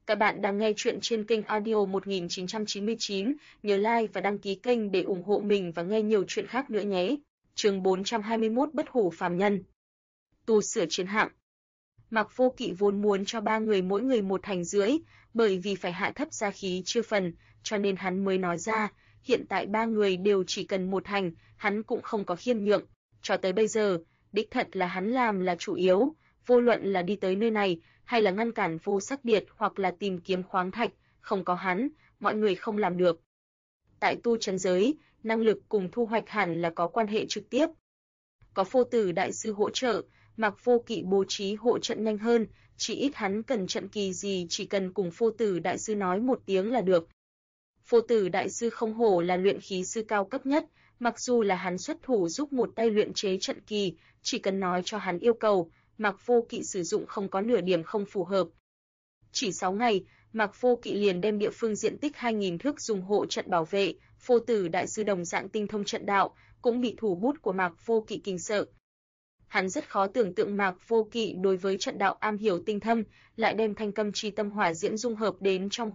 Các bạn đang nghe chuyện trên kênh Audio 1999, nhớ like và đăng ký kênh để ủng hộ mình và nghe nhiều chuyện khác nữa nhé. Chương 421 Bất hủ phàm nhân. Tu sửa chiến hạm. Mạc Vô Kỵ vốn muốn cho ba người mỗi người một thành rưỡi, bởi vì phải hạ thấp gia khí chưa phần, cho nên hắn mới nói ra, hiện tại ba người đều chỉ cần một thành, hắn cũng không có khiêm nhượng. Cho tới bây giờ, đích thật là hắn làm là chủ yếu, vô luận là đi tới nơi này, hay là ngăn cản Vô Sắc Điệt hoặc là tìm kiếm khoáng thạch, không có hắn, mọi người không làm được. Tại tu chân giới, năng lực cùng thu hoạch hẳn là có quan hệ trực tiếp. Có Phô Tử đại sư hỗ trợ, Mạc Vô Kỵ bố trí hộ trận nhanh hơn, chỉ ít hắn cần trận kỳ gì chỉ cần cùng Phô Tử đại sư nói một tiếng là được. Phô Tử đại sư không hổ là luyện khí sư cao cấp nhất, mặc dù là hắn xuất thủ giúp một tay luyện chế trận kỳ, chỉ cần nói cho hắn yêu cầu, Mạc Vô Kỵ sử dụng không có nửa điểm không phù hợp. Chỉ 6 ngày, Mạc Vô Kỵ liền đem địa phương diện tích 2000 thước dùng hộ trận bảo vệ, Phô Tử đại sư đồng dạng tinh thông trận đạo, cũng bị thủ bút của Mạc Vô Kỵ kinh sợ. Hắn rất khó tưởng tượng Mạc Vô Kỵ đối với trận đạo am hiểu tinh thâm, lại đem thanh câm chi tâm hỏa diễm dung hợp đến trong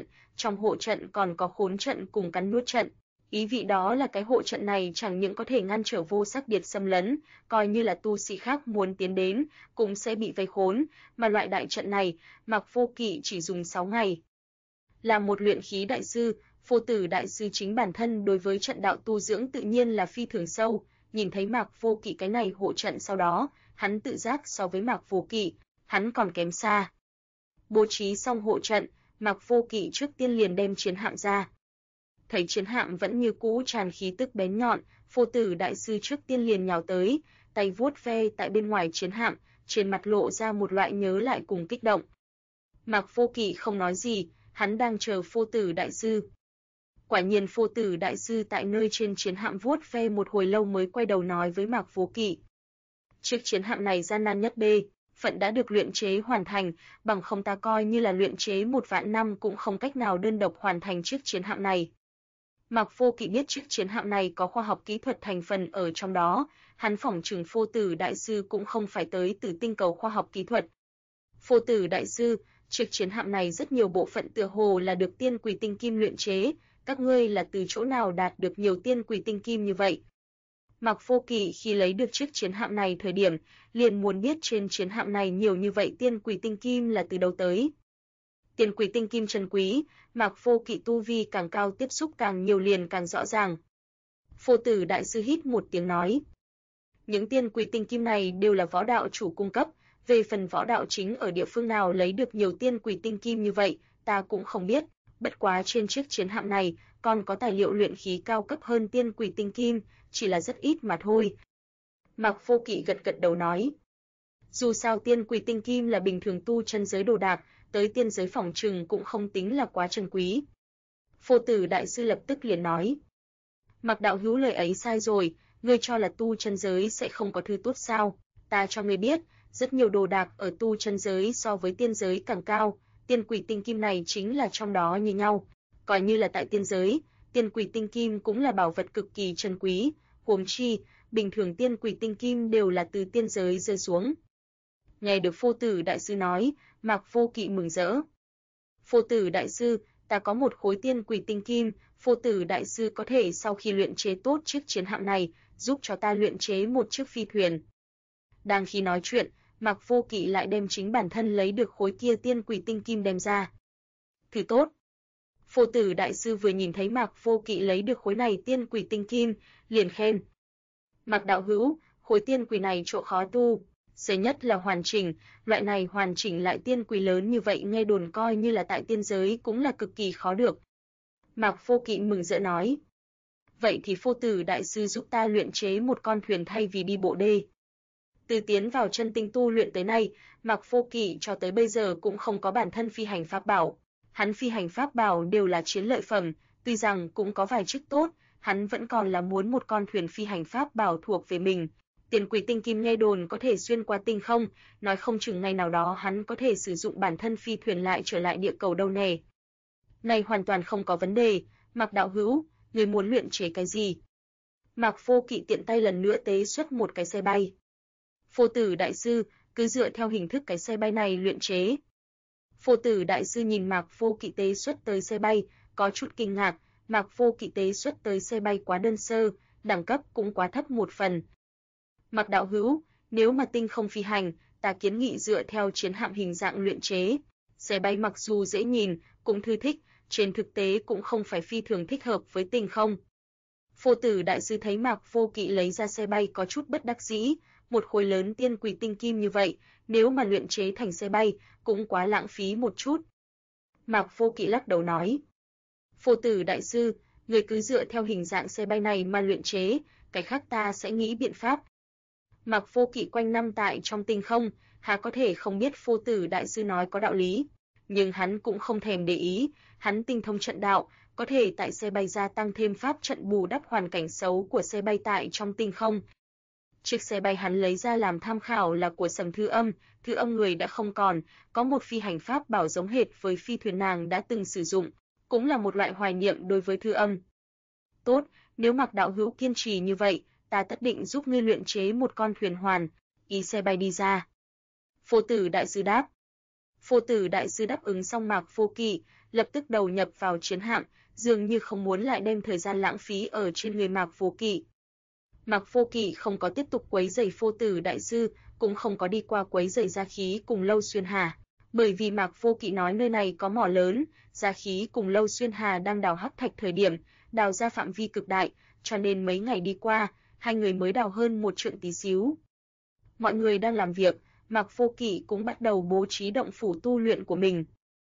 hộ trận còn có khốn trận cùng cắn nuốt trận. Ý vị đó là cái hộ trận này chẳng những có thể ngăn trở Vô Sắc Điệt xâm lấn, coi như là tu sĩ khác muốn tiến đến, cũng sẽ bị vây khốn, mà loại đại trận này, Mạc Vô Kỵ chỉ dùng 6 ngày. Là một luyện khí đại sư, Phô Tử đại sư chính bản thân đối với trận đạo tu dưỡng tự nhiên là phi thường sâu, nhìn thấy Mạc Vô Kỵ cái này hộ trận sau đó, hắn tự giác so với Mạc Vô Kỵ, hắn còn kém xa. Bố trí xong hộ trận, Mạc Vô Kỵ trước tiên liền đem chiến hạm ra. Thấy chiến hạm vẫn như cũ tràn khí tức bén nhọn, Phô Tử đại sư trước tiên liền nhào tới, tay vuốt ve tại bên ngoài chiến hạm, trên mặt lộ ra một loại nhớ lại cùng kích động. Mạc Vô Kỵ không nói gì, hắn đang chờ Phô Tử đại sư. Quả nhiên Phô Tử đại sư tại nơi trên chiến hạm vuốt ve một hồi lâu mới quay đầu nói với Mạc Vô Kỵ. Chiếc chiến hạm này gian nan nhất bê, phận đã được luyện chế hoàn thành, bằng không ta coi như là luyện chế 1 vạn năm cũng không cách nào đơn độc hoàn thành chiếc chiến hạm này. Mạc Vô Kỵ biết chiếc chiến hạm này có khoa học kỹ thuật thành phần ở trong đó, hắn phỏng chừng Phô Tử đại sư cũng không phải tới từ tinh cầu khoa học kỹ thuật. Phô Tử đại sư, chiếc chiến hạm này rất nhiều bộ phận tựa hồ là được tiên quỷ tinh kim luyện chế, các ngươi là từ chỗ nào đạt được nhiều tiên quỷ tinh kim như vậy? Mạc Vô Kỵ khi lấy được chiếc chiến hạm này thời điểm, liền muốn biết trên chiến hạm này nhiều như vậy tiên quỷ tinh kim là từ đâu tới. Tiên quỷ tinh kim trân quý, Mạc Vô Kỵ tu vi càng cao tiếp xúc càng nhiều liền càng rõ ràng. Phô Tử đại sư hít một tiếng nói. Những tiên quỷ tinh kim này đều là võ đạo chủ cung cấp, về phần võ đạo chính ở địa phương nào lấy được nhiều tiên quỷ tinh kim như vậy, ta cũng không biết, bất quá trên chiếc chiến hạm này còn có tài liệu luyện khí cao cấp hơn tiên quỷ tinh kim, chỉ là rất ít mà thôi. Mạc Vô Kỵ gật gật đầu nói. Dù sao tiên quỷ tinh kim là bình thường tu chân giới đồ đạc, tới tiên giới phỏng trừng cũng không tính là quá trân quý. Phô Tử đại sư lập tức liền nói. Mạc đạo hữu lời ấy sai rồi, ngươi cho là tu chân giới sẽ không có thứ tốt sao? Ta cho ngươi biết, rất nhiều đồ đạc ở tu chân giới so với tiên giới càng cao, tiên quỷ tinh kim này chính là trong đó như nhau. Coi như là tại tiên giới, tiên quỷ tinh kim cũng là bảo vật cực kỳ trân quý, huống chi, bình thường tiên quỷ tinh kim đều là từ tiên giới rơi xuống. Nghe được Phô Tử đại sư nói, Mạc Vô Kỵ mừng rỡ. Phô Tử đại sư, ta có một khối tiên quỷ tinh kim, Phô Tử đại sư có thể sau khi luyện chế tốt chiếc chiến hạm này, giúp cho ta luyện chế một chiếc phi thuyền. Đang khi nói chuyện, Mạc Vô Kỵ lại đem chính bản thân lấy được khối kia tiên quỷ tinh kim đem ra. Thứ tốt. Phô Tử đại sư vừa nhìn thấy Mạc Vô Kỵ lấy được khối này tiên quỷ tinh kim, liền khen. Mạc đạo hữu, khối tiên quỷ này chỗ khó tu, duy nhất là hoàn chỉnh, loại này hoàn chỉnh lại tiên quỷ lớn như vậy nghe đồn coi như là tại tiên giới cũng là cực kỳ khó được. Mạc Vô Kỵ mừng rỡ nói. Vậy thì Phô Tử đại sư giúp ta luyện chế một con thuyền thay vì đi bộ đê. Từ tiến vào chân tinh tu luyện tới nay, Mạc Vô Kỵ cho tới bây giờ cũng không có bản thân phi hành pháp bảo. Hắn phi hành pháp bảo đều là chiến lợi phẩm, tuy rằng cũng có vài chức tốt, hắn vẫn còn là muốn một con thuyền phi hành pháp bảo thuộc về mình. Tiền quỷ tinh kim nghe đồn có thể xuyên qua tinh không, nói không chừng ngày nào đó hắn có thể sử dụng bản thân phi thuyền lại trở lại địa cầu đâu nè. Này hoàn toàn không có vấn đề, Mạc đạo hữu, người muốn luyện chế cái gì? Mạc Vô Kỵ tiện tay lần nữa tế xuất một cái xe bay. Phô Tử đại sư, cứ dựa theo hình thức cái xe bay này luyện chế. Phổ Tử đại sư nhìn Mạc Vô Kỵ tế xuất tới xe bay, có chút kinh ngạc, Mạc Vô Kỵ tế xuất tới xe bay quá đơn sơ, đẳng cấp cũng quá thấp một phần. Mạc đạo hữu, nếu mà tinh không phi hành, ta kiến nghị dựa theo chiến hạm hình dạng luyện chế. Xe bay mặc dù dễ nhìn, cũng thư thích, trên thực tế cũng không phải phi thường thích hợp với tinh không. Phổ Tử đại sư thấy Mạc Vô Kỵ lấy ra xe bay có chút bất đắc dĩ, một khối lớn tiên quỷ tinh kim như vậy, nếu mà luyện chế thành xe bay, cũng quá lãng phí một chút. Mạc Vô Kỵ lắc đầu nói, Phổ Tử đại sư, người cứ dựa theo hình dạng xe bay này mà luyện chế, cái khác ta sẽ nghĩ biện pháp. Mạc Vô Kỵ quanh năm tại trong tinh không, há có thể không biết Phổ Tử đại sư nói có đạo lý, nhưng hắn cũng không thèm để ý, hắn tinh thông trận đạo, có thể tại xe bay gia tăng thêm pháp trận bù đắp hoàn cảnh xấu của xe bay tại trong tinh không. Chiếc xe bay hắn lấy ra làm tham khảo là của Sầm Thư Âm người đã không còn, có một phi hành pháp bảo giống hệt với phi thuyền nàng đã từng sử dụng, cũng là một loại hoài niệm đối với Thư Âm. Tốt, nếu Mạc đạo hữu kiên trì như vậy, ta tất định giúp ngươi luyện chế một con thuyền hoàn, ý xe bay đi ra. Phổ Tử đại sư đáp. Phổ Tử đại sư đáp ứng xong Mạc Vô Kỵ, lập tức đầu nhập vào chiến hạm, dường như không muốn lại đem thời gian lãng phí ở trên người Mạc Vô Kỵ. Mạc Vô Kỵ không có tiếp tục quấy rầy Phổ Tử đại sư, cũng không có đi qua quấy rầy Gia Khí cùng Lâu Xuyên Hà, bởi vì Mạc Vô Kỵ nói nơi này có mỏ lớn, Gia Khí cùng Lâu Xuyên Hà đang đào hắc thạch thời điểm, đào ra phạm vi cực đại, cho nên mấy ngày đi qua, hai người mới đào hơn một trượng tí xíu. Mọi người đang làm việc, Mạc Vô Kỵ cũng bắt đầu bố trí động phủ tu luyện của mình.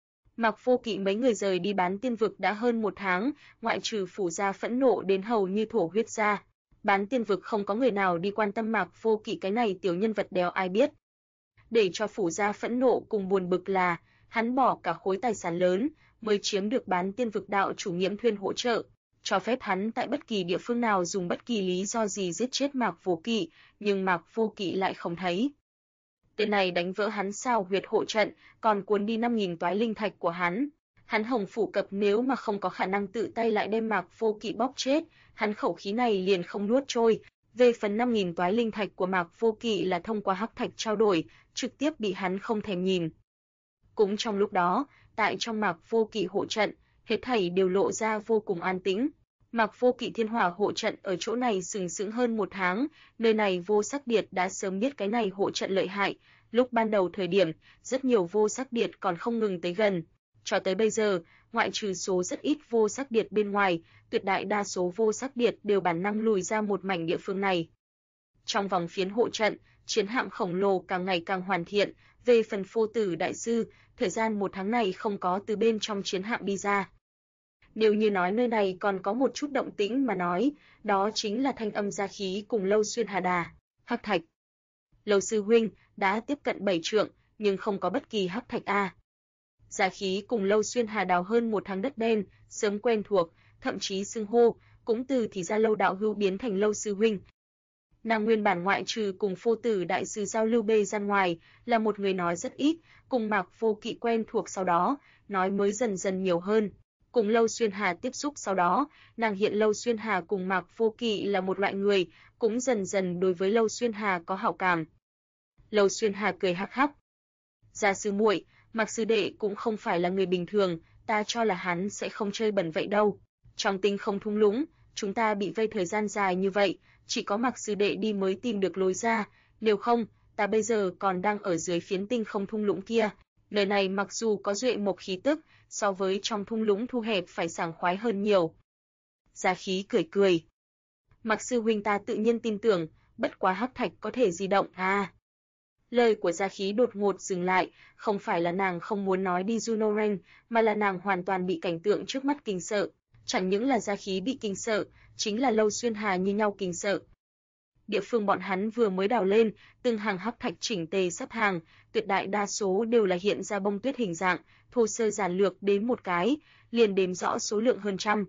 Mạc Vô Kỵ mấy người rời đi Bán Tiên Vực đã hơn một tháng, ngoại trừ Phủ Gia phẫn nộ đến hầu như thổ huyết ra. Bán Tiên Vực không có người nào đi quan tâm Mạc Vô Kỵ cái này tiểu nhân vật đéo ai biết. Để cho Phủ Gia phẫn nộ cùng buồn bực là, hắn bỏ cả khối tài sản lớn, mới chiếm được Bán Tiên Vực đạo chủ Nghiễm Thuyên hỗ trợ, cho phép hắn tại bất kỳ địa phương nào dùng bất kỳ lý do gì giết chết Mạc Vô Kỵ, nhưng Mạc Vô Kỵ lại không thấy. Tên này đánh vỡ hắn sao huyệt hộ trận, còn cuốn đi 5.000 toái linh thạch của hắn. Hắn hồng phủ cập nếu mà không có khả năng tự tay lại đem Mạc Vô Kỵ bóp chết, hắn khẩu khí này liền không nuốt trôi. Về phần 5.000 toái linh thạch của Mạc Vô Kỵ là thông qua hắc thạch trao đổi, trực tiếp bị hắn không thèm nhìn. Cũng trong lúc đó, tại trong Mạc Vô Kỵ hộ trận, hết thảy đều lộ ra vô cùng an tĩnh. Mạc Vô Kỵ thiên hỏa hộ trận ở chỗ này sừng sững hơn một tháng, nơi này Vô Sắc Điệt đã sớm biết cái này hộ trận lợi hại, lúc ban đầu thời điểm, rất nhiều Vô Sắc Điệt còn không ngừng tới gần. Cho tới bây giờ, ngoại trừ số rất ít Vô Sắc Điệt bên ngoài, tuyệt đại đa số Vô Sắc Điệt đều bản năng lùi ra một mảnh địa phương này. Trong vòng phiến hộ trận, chiến hạm khổng lồ càng ngày càng hoàn thiện, về phần Phổ Tử đại sư, thời gian một tháng này không có từ bên trong chiến hạm đi ra. Nếu như nói nơi này còn có một chút động tĩnh mà nói, đó chính là thanh âm Gia Khí cùng Lâu Xuyên Hà đà, hắc thạch. Lâu sư huynh đã tiếp cận 7 trượng, nhưng không có bất kỳ hắc thạch a. Gia Khí cùng Lâu Xuyên Hà đào hơn một tháng đất đen, sớm quen thuộc, thậm chí xưng hô, cũng từ thì ra Lâu đạo hữu biến thành Lâu sư huynh. Nàng nguyên bản ngoại trừ cùng Phổ Tử đại sư giao lưu bê gian ngoài, là một người nói rất ít, cùng Mạc Vô Kỵ quen thuộc sau đó, nói mới dần dần nhiều hơn. Cùng Lâu Xuyên Hà tiếp xúc sau đó, nàng hiện Lâu Xuyên Hà cùng Mạc Vô Kỵ là một loại người, cũng dần dần đối với Lâu Xuyên Hà có hảo cảm. Lâu Xuyên Hà cười hắc hắc. Gia sư muội, Mạc sư đệ cũng không phải là người bình thường, ta cho là hắn sẽ không chơi bẩn vậy đâu. Trong tinh không thung lũng, chúng ta bị vây thời gian dài như vậy, chỉ có Mạc sư đệ đi mới tìm được lối ra, nếu không, ta bây giờ còn đang ở dưới phiến tinh không thung lũng kia. Nơi này mặc dù có duệ mộc khí tức, so với trong thung lũng thu hẹp phải sảng khoái hơn nhiều. Gia Khí cười cười. Mạc sư huynh ta tự nhiên tin tưởng, bất quá hắc thạch có thể di động à. Lời của Gia Khí đột ngột dừng lại, không phải là nàng không muốn nói đi Junoren, mà là nàng hoàn toàn bị cảnh tượng trước mắt kinh sợ. Chẳng những là Gia Khí bị kinh sợ, chính là Lâu Xuyên Hà như nhau kinh sợ. Địa phương bọn hắn vừa mới đào lên, từng hàng hắc thạch chỉnh tề sắp hàng, tuyệt đại đa số đều là hiện ra bông tuyết hình dạng, thô sơ giản lược đến một cái, liền đếm rõ số lượng hơn trăm.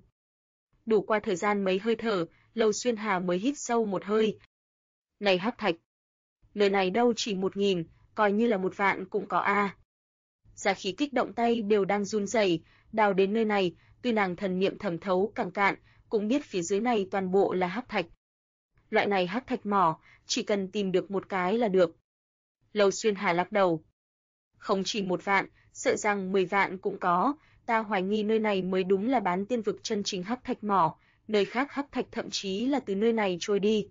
Đủ qua thời gian mấy hơi thở, Lâu Xuyên Hà mới hít sâu một hơi. Này hắc thạch, nơi này đâu chỉ 1.000, coi như là 1 vạn cũng có a. Gia Khí kích động tay đều đang run rẩy, đào đến nơi này, tuy nàng thần niệm thẩm thấu càng cạn, cũng biết phía dưới này toàn bộ là hắc thạch. Loại này hắc thạch mỏ, chỉ cần tìm được một cái là được. Lâu Xuyên Hà lắc đầu. Không chỉ 1 vạn, sợ rằng 10 vạn cũng có, ta hoài nghi nơi này mới đúng là bán tiên vực chân chính hắc thạch mỏ, nơi khác hắc thạch thậm chí là từ nơi này trôi đi.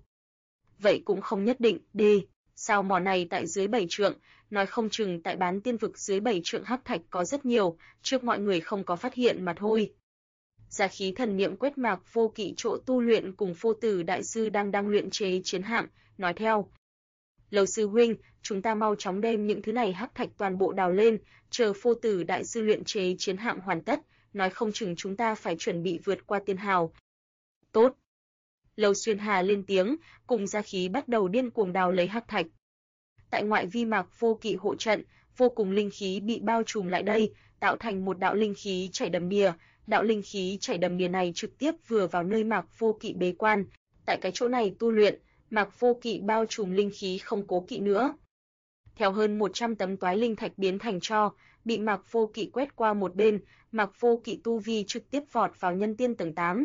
Vậy cũng không nhất định, sao mỏ này tại dưới 7 trượng, nói không chừng tại bán tiên vực dưới 7 trượng hắc thạch có rất nhiều, trước mọi người không có phát hiện mà thôi. Gia khí thần niệm quét Mạc Vô Kỵ chỗ tu luyện cùng Phô Tử đại sư đang luyện chế chiến hạm, nói theo: "Lầu sư huynh, chúng ta mau chóng đem những thứ này hắc thạch toàn bộ đào lên, chờ Phô Tử đại sư luyện chế chiến hạm hoàn tất, nói không chừng chúng ta phải chuẩn bị vượt qua tiên hào." "Tốt." Lầu Xuyên Hà lên tiếng, cùng Gia khí bắt đầu điên cuồng đào lấy hắc thạch. Tại ngoại vi Mạc Vô Kỵ hộ trận, vô cùng linh khí bị bao trùm lại đây, tạo thành một đạo linh khí chảy đầm đìa. Đạo linh khí chảy đầm đìa này trực tiếp vừa vào nơi Mạc Vô Kỵ bế quan. Tại cái chỗ này tu luyện, Mạc Vô Kỵ bao trùm linh khí không cố kỵ nữa. Theo hơn 100 tấm toái linh thạch biến thành tro, bị Mạc Vô Kỵ quét qua một bên, Mạc Vô Kỵ tu vi trực tiếp vọt vào nhân tiên tầng 8.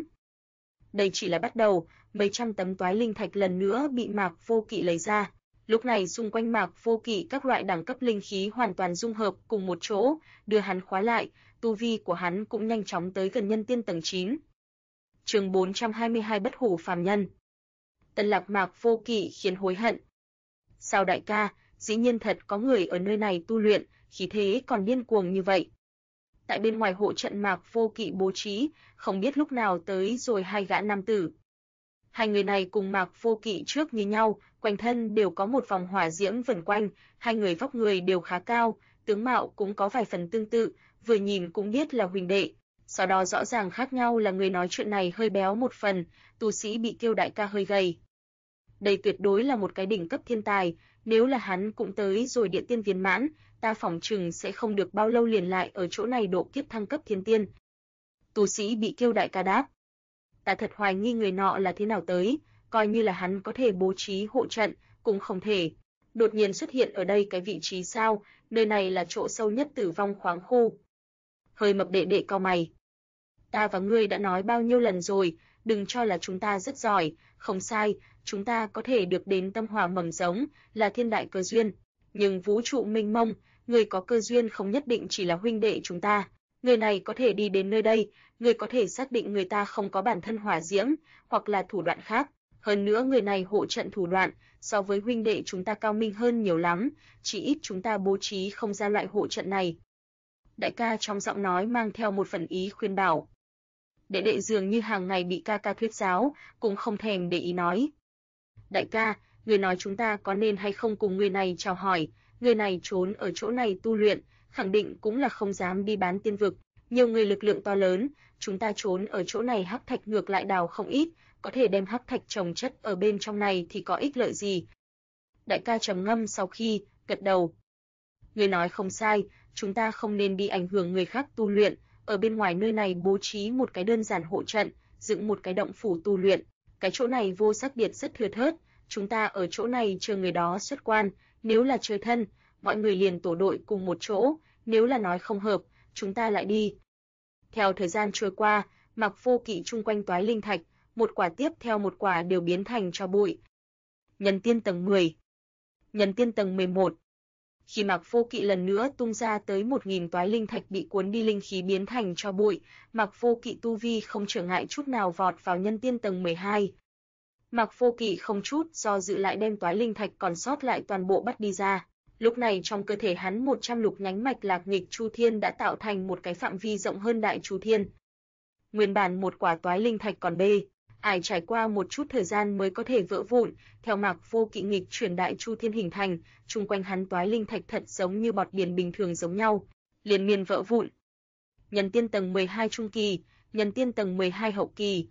Đây chỉ là bắt đầu, mấy trăm tấm toái linh thạch lần nữa bị Mạc Vô Kỵ lấy ra. Lúc này xung quanh Mạc Vô Kỵ các loại đẳng cấp linh khí hoàn toàn dung hợp cùng một chỗ, đưa hắn khóa lại, tu vi của hắn cũng nhanh chóng tới gần nhân tiên tầng 9. Chương 422 Bất hủ phàm nhân. Tần Lạc Mạc Vô Kỵ khiến hối hận. Sao đại ca, dĩ nhiên thật có người ở nơi này tu luyện, khí thế còn điên cuồng như vậy. Tại bên ngoài hộ trận Mạc Vô Kỵ bố trí, không biết lúc nào tới rồi hai gã nam tử. Hai người này cùng Mạc Vô Kỵ trước như nhau, quanh thân đều có một vòng hỏa diễm vần quanh, hai người vóc người đều khá cao, tướng mạo cũng có vài phần tương tự, vừa nhìn cũng biết là huynh đệ. Sau đó rõ ràng khác nhau là người nói chuyện này hơi béo một phần, tu sĩ bị kêu đại ca hơi gầy. Đây tuyệt đối là một cái đỉnh cấp thiên tài, nếu là hắn cũng tới rồi địa tiên viên mãn, ta phỏng chừng sẽ không được bao lâu liền lại ở chỗ này độ kiếp thăng cấp thiên tiên. Tu sĩ bị kêu đại ca đáp: ta thật hoài nghi người nọ là thế nào tới, coi như là hắn có thể bố trí hộ trận, cũng không thể. Đột nhiên xuất hiện ở đây cái vị trí sao, nơi này là chỗ sâu nhất tử vong khoáng khu. Hơi mập đệ đệ cau mày. Ta và ngươi đã nói bao nhiêu lần rồi, đừng cho là chúng ta rất giỏi, không sai, chúng ta có thể được đến tâm hỏa mầm giống, là thiên đại cơ duyên. Nhưng vũ trụ mênh mông, người có cơ duyên không nhất định chỉ là huynh đệ chúng ta. Người này có thể đi đến nơi đây, người có thể xác định người ta không có bản thân hỏa diễm, hoặc là thủ đoạn khác. Hơn nữa người này hộ trận thủ đoạn, so với huynh đệ chúng ta cao minh hơn nhiều lắm, chỉ ít chúng ta bố trí không ra loại hộ trận này. Đại ca trong giọng nói mang theo một phần ý khuyên bảo. Đệ đệ dường như hàng ngày bị ca ca thuyết giáo, cũng không thèm để ý nói. Đại ca, người nói chúng ta có nên hay không cùng người này chào hỏi, người này trốn ở chỗ này tu luyện, khẳng định cũng là không dám đi bán tiên vực, nhiều người lực lượng to lớn, chúng ta trốn ở chỗ này hắc thạch ngược lại đào không ít, có thể đem hắc thạch trồng chất ở bên trong này thì có ích lợi gì. Đại ca trầm ngâm sau khi gật đầu. Người nói không sai, chúng ta không nên đi ảnh hưởng người khác tu luyện, ở bên ngoài nơi này bố trí một cái đơn giản hộ trận, dựng một cái động phủ tu luyện, cái chỗ này vô sắc điệt rất thưa thớt, chúng ta ở chỗ này chờ người đó xuất quan, nếu là chơi thân, mọi người liền tổ đội cùng một chỗ, nếu là nói không hợp, chúng ta lại đi. Theo thời gian trôi qua, Mạc Vô Kỵ chung quanh toái linh thạch, một quả tiếp theo một quả đều biến thành tro bụi. Nhân tiên tầng 10, nhân tiên tầng 11. Khi Mạc Vô Kỵ lần nữa tung ra tới 1000 toái linh thạch bị cuốn đi linh khí biến thành tro bụi, Mạc Vô Kỵ tu vi không trở ngại chút nào vọt vào nhân tiên tầng 12. Mạc Vô Kỵ không chút do dự lại đem toái linh thạch còn sót lại toàn bộ bắt đi ra. Lúc này trong cơ thể hắn 100 lục nhánh mạch lạc nghịch chu thiên đã tạo thành một cái phạm vi rộng hơn đại chu thiên. Nguyên bản một quả toái linh thạch còn ải trải qua một chút thời gian mới có thể vỡ vụn, theo Mạc Vô Kỵ nghịch chuyển đại chu thiên hình thành, chung quanh hắn toái linh thạch thật giống như bọt biển bình thường giống nhau, liên miên vỡ vụn. Nhân tiên tầng 12 trung kỳ, nhân tiên tầng 12 hậu kỳ.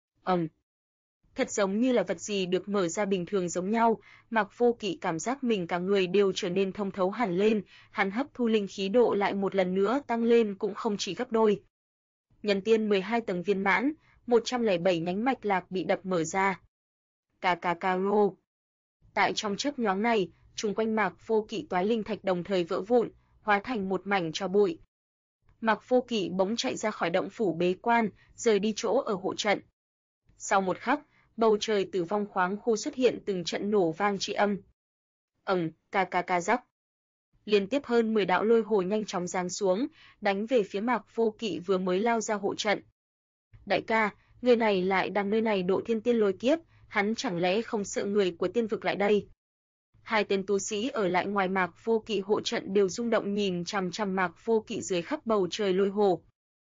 Thật giống như là vật gì được mở ra bình thường giống nhau, Mạc Vô Kỵ cảm giác mình cả người đều trở nên thông thấu hẳn lên, hắn hấp thu linh khí độ lại một lần nữa tăng lên cũng không chỉ gấp đôi. Nhân tiên 12 tầng viên mãn, 107 nhánh mạch lạc bị đập mở ra. Cà. Tại trong chớp nhoáng này, chung quanh Mạc Vô Kỵ toái linh thạch đồng thời vỡ vụn, hóa thành một mảnh tro bụi. Mạc Vô Kỵ bỗng chạy ra khỏi động phủ bế quan, rời đi chỗ ở hộ trận. Sau một khắc, bầu trời tử vong khoáng khu xuất hiện từng trận nổ vang tri âm. Cà rắc. Liên tiếp hơn 10 đạo lôi hồ nhanh chóng giáng xuống, đánh về phía Mạc Vô Kỵ vừa mới lao ra hộ trận. Đại ca, người này lại đang nơi này độ thiên tiên lôi kiếp, hắn chẳng lẽ không sợ người của tiên vực lại đây? Hai tên tu sĩ ở lại ngoài Mạc Vô Kỵ hộ trận đều rung động nhìn chằm chằm Mạc Vô Kỵ dưới khắp bầu trời lôi hồ.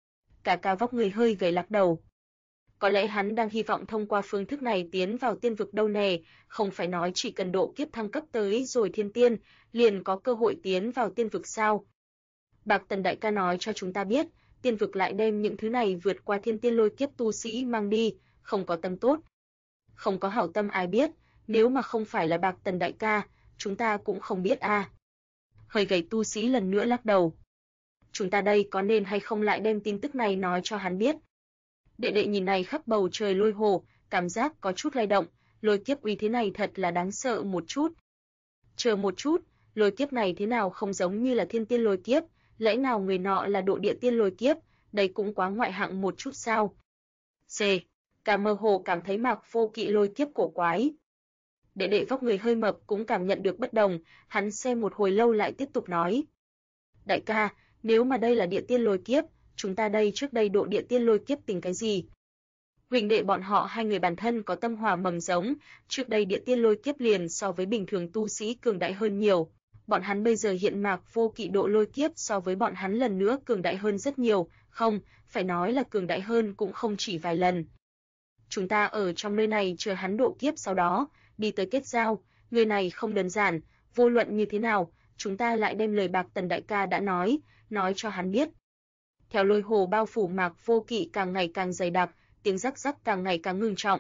Cả ca vóc người hơi gầy lắc đầu. Có lẽ hắn đang hy vọng thông qua phương thức này tiến vào tiên vực đâu nè, không phải nói chỉ cần độ kiếp thăng cấp tới rồi thiên tiên, liền có cơ hội tiến vào tiên vực sao? Bạc Tần đại ca nói cho chúng ta biết, tiên vực lại đem những thứ này vượt qua thiên tiên lôi kiếp tu sĩ mang đi, không có tâm tốt. Không có hảo tâm ai biết, nếu mà không phải là Bạc Tần đại ca, chúng ta cũng không biết a. Hơi gầy tu sĩ lần nữa lắc đầu. Chúng ta đây có nên hay không lại đem tin tức này nói cho hắn biết? Đệ đệ nhìn này khắp bầu trời lôi hồ, cảm giác có chút lay động, lôi kiếp uy thế này thật là đáng sợ một chút. Chờ một chút, lôi kiếp này thế nào không giống như là thiên tiên lôi kiếp, lẽ nào người nọ là độ địa tiên lôi kiếp, đây cũng quá ngoại hạng một chút sao? C. Cả mơ hồ cảm thấy Mạc Vô Kỵ lôi kiếp cổ quái. Đệ đệ vóc người hơi mập cũng cảm nhận được bất đồng, hắn xem một hồi lâu lại tiếp tục nói. Đại ca, nếu mà đây là địa tiên lôi kiếp, chúng ta đây trước đây độ địa tiên lôi kiếp tính cái gì? Huỳnh đệ bọn họ hai người bản thân có tâm hòa mầm giống, trước đây địa tiên lôi kiếp liền so với bình thường tu sĩ cường đại hơn nhiều. Bọn hắn bây giờ hiện Mạc Vô Kỵ độ lôi kiếp so với bọn hắn lần nữa cường đại hơn rất nhiều, không, phải nói là cường đại hơn cũng không chỉ vài lần. Chúng ta ở trong nơi này chờ hắn độ kiếp sau đó, đi tới kết giao, người này không đơn giản, vô luận như thế nào, chúng ta lại đem lời Bạc Tần đại ca đã nói cho hắn biết. Theo lôi hồ bao phủ Mạc Vô Kỵ càng ngày càng dày đặc, tiếng rắc rắc càng ngày càng ngưng trọng.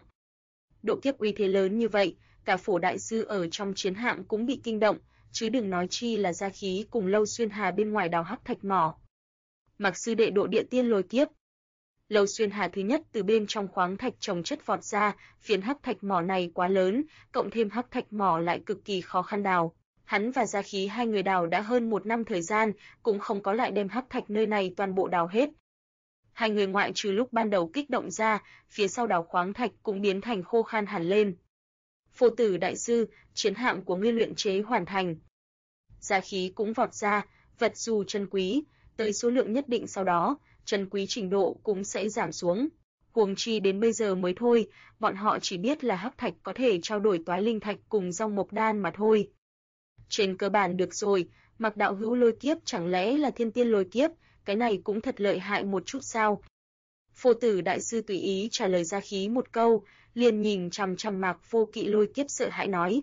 Độ kiếp uy thế lớn như vậy, cả Phổ đại sư ở trong chiến hạm cũng bị kinh động, chứ đừng nói chi là Gia Khí cùng Lâu Xuyên Hà bên ngoài đào hắc thạch mỏ. Mạc sư đệ độ địa tiên lôi kiếp. Lâu Xuyên Hà thứ nhất từ bên trong khoáng thạch trồng chất vọt ra, phiến hắc thạch mỏ này quá lớn, cộng thêm hắc thạch mỏ lại cực kỳ khó khăn đào. Hắn và Gia Khí hai người đào đã hơn 1 năm thời gian, cũng không có lại đem hắc thạch nơi này toàn bộ đào hết. Hai người ngoại trừ lúc ban đầu kích động ra, phía sau đào khoáng thạch cũng biến thành khô khan hẳn lên. Phổ Tử đại sư, chiến hạm của ngươi luyện chế hoàn thành. Gia Khí cũng vọt ra, vật dù chân quý, tới số lượng nhất định sau đó, chân quý trình độ cũng sẽ giảm xuống. Huống chi đến bây giờ mới thôi, bọn họ chỉ biết là hắc thạch có thể trao đổi toái linh thạch cùng rong mộc đan mà thôi. Trên cơ bản được rồi, Mạc đạo hữu lôi kiếp chẳng lẽ là thiên tiên lôi kiếp, cái này cũng thật lợi hại một chút sao? Phổ Tử đại sư tùy ý trả lời Gia Khí một câu, liền nhìn chằm chằm Mạc Vô Kỵ lôi kiếp sợ hãi nói.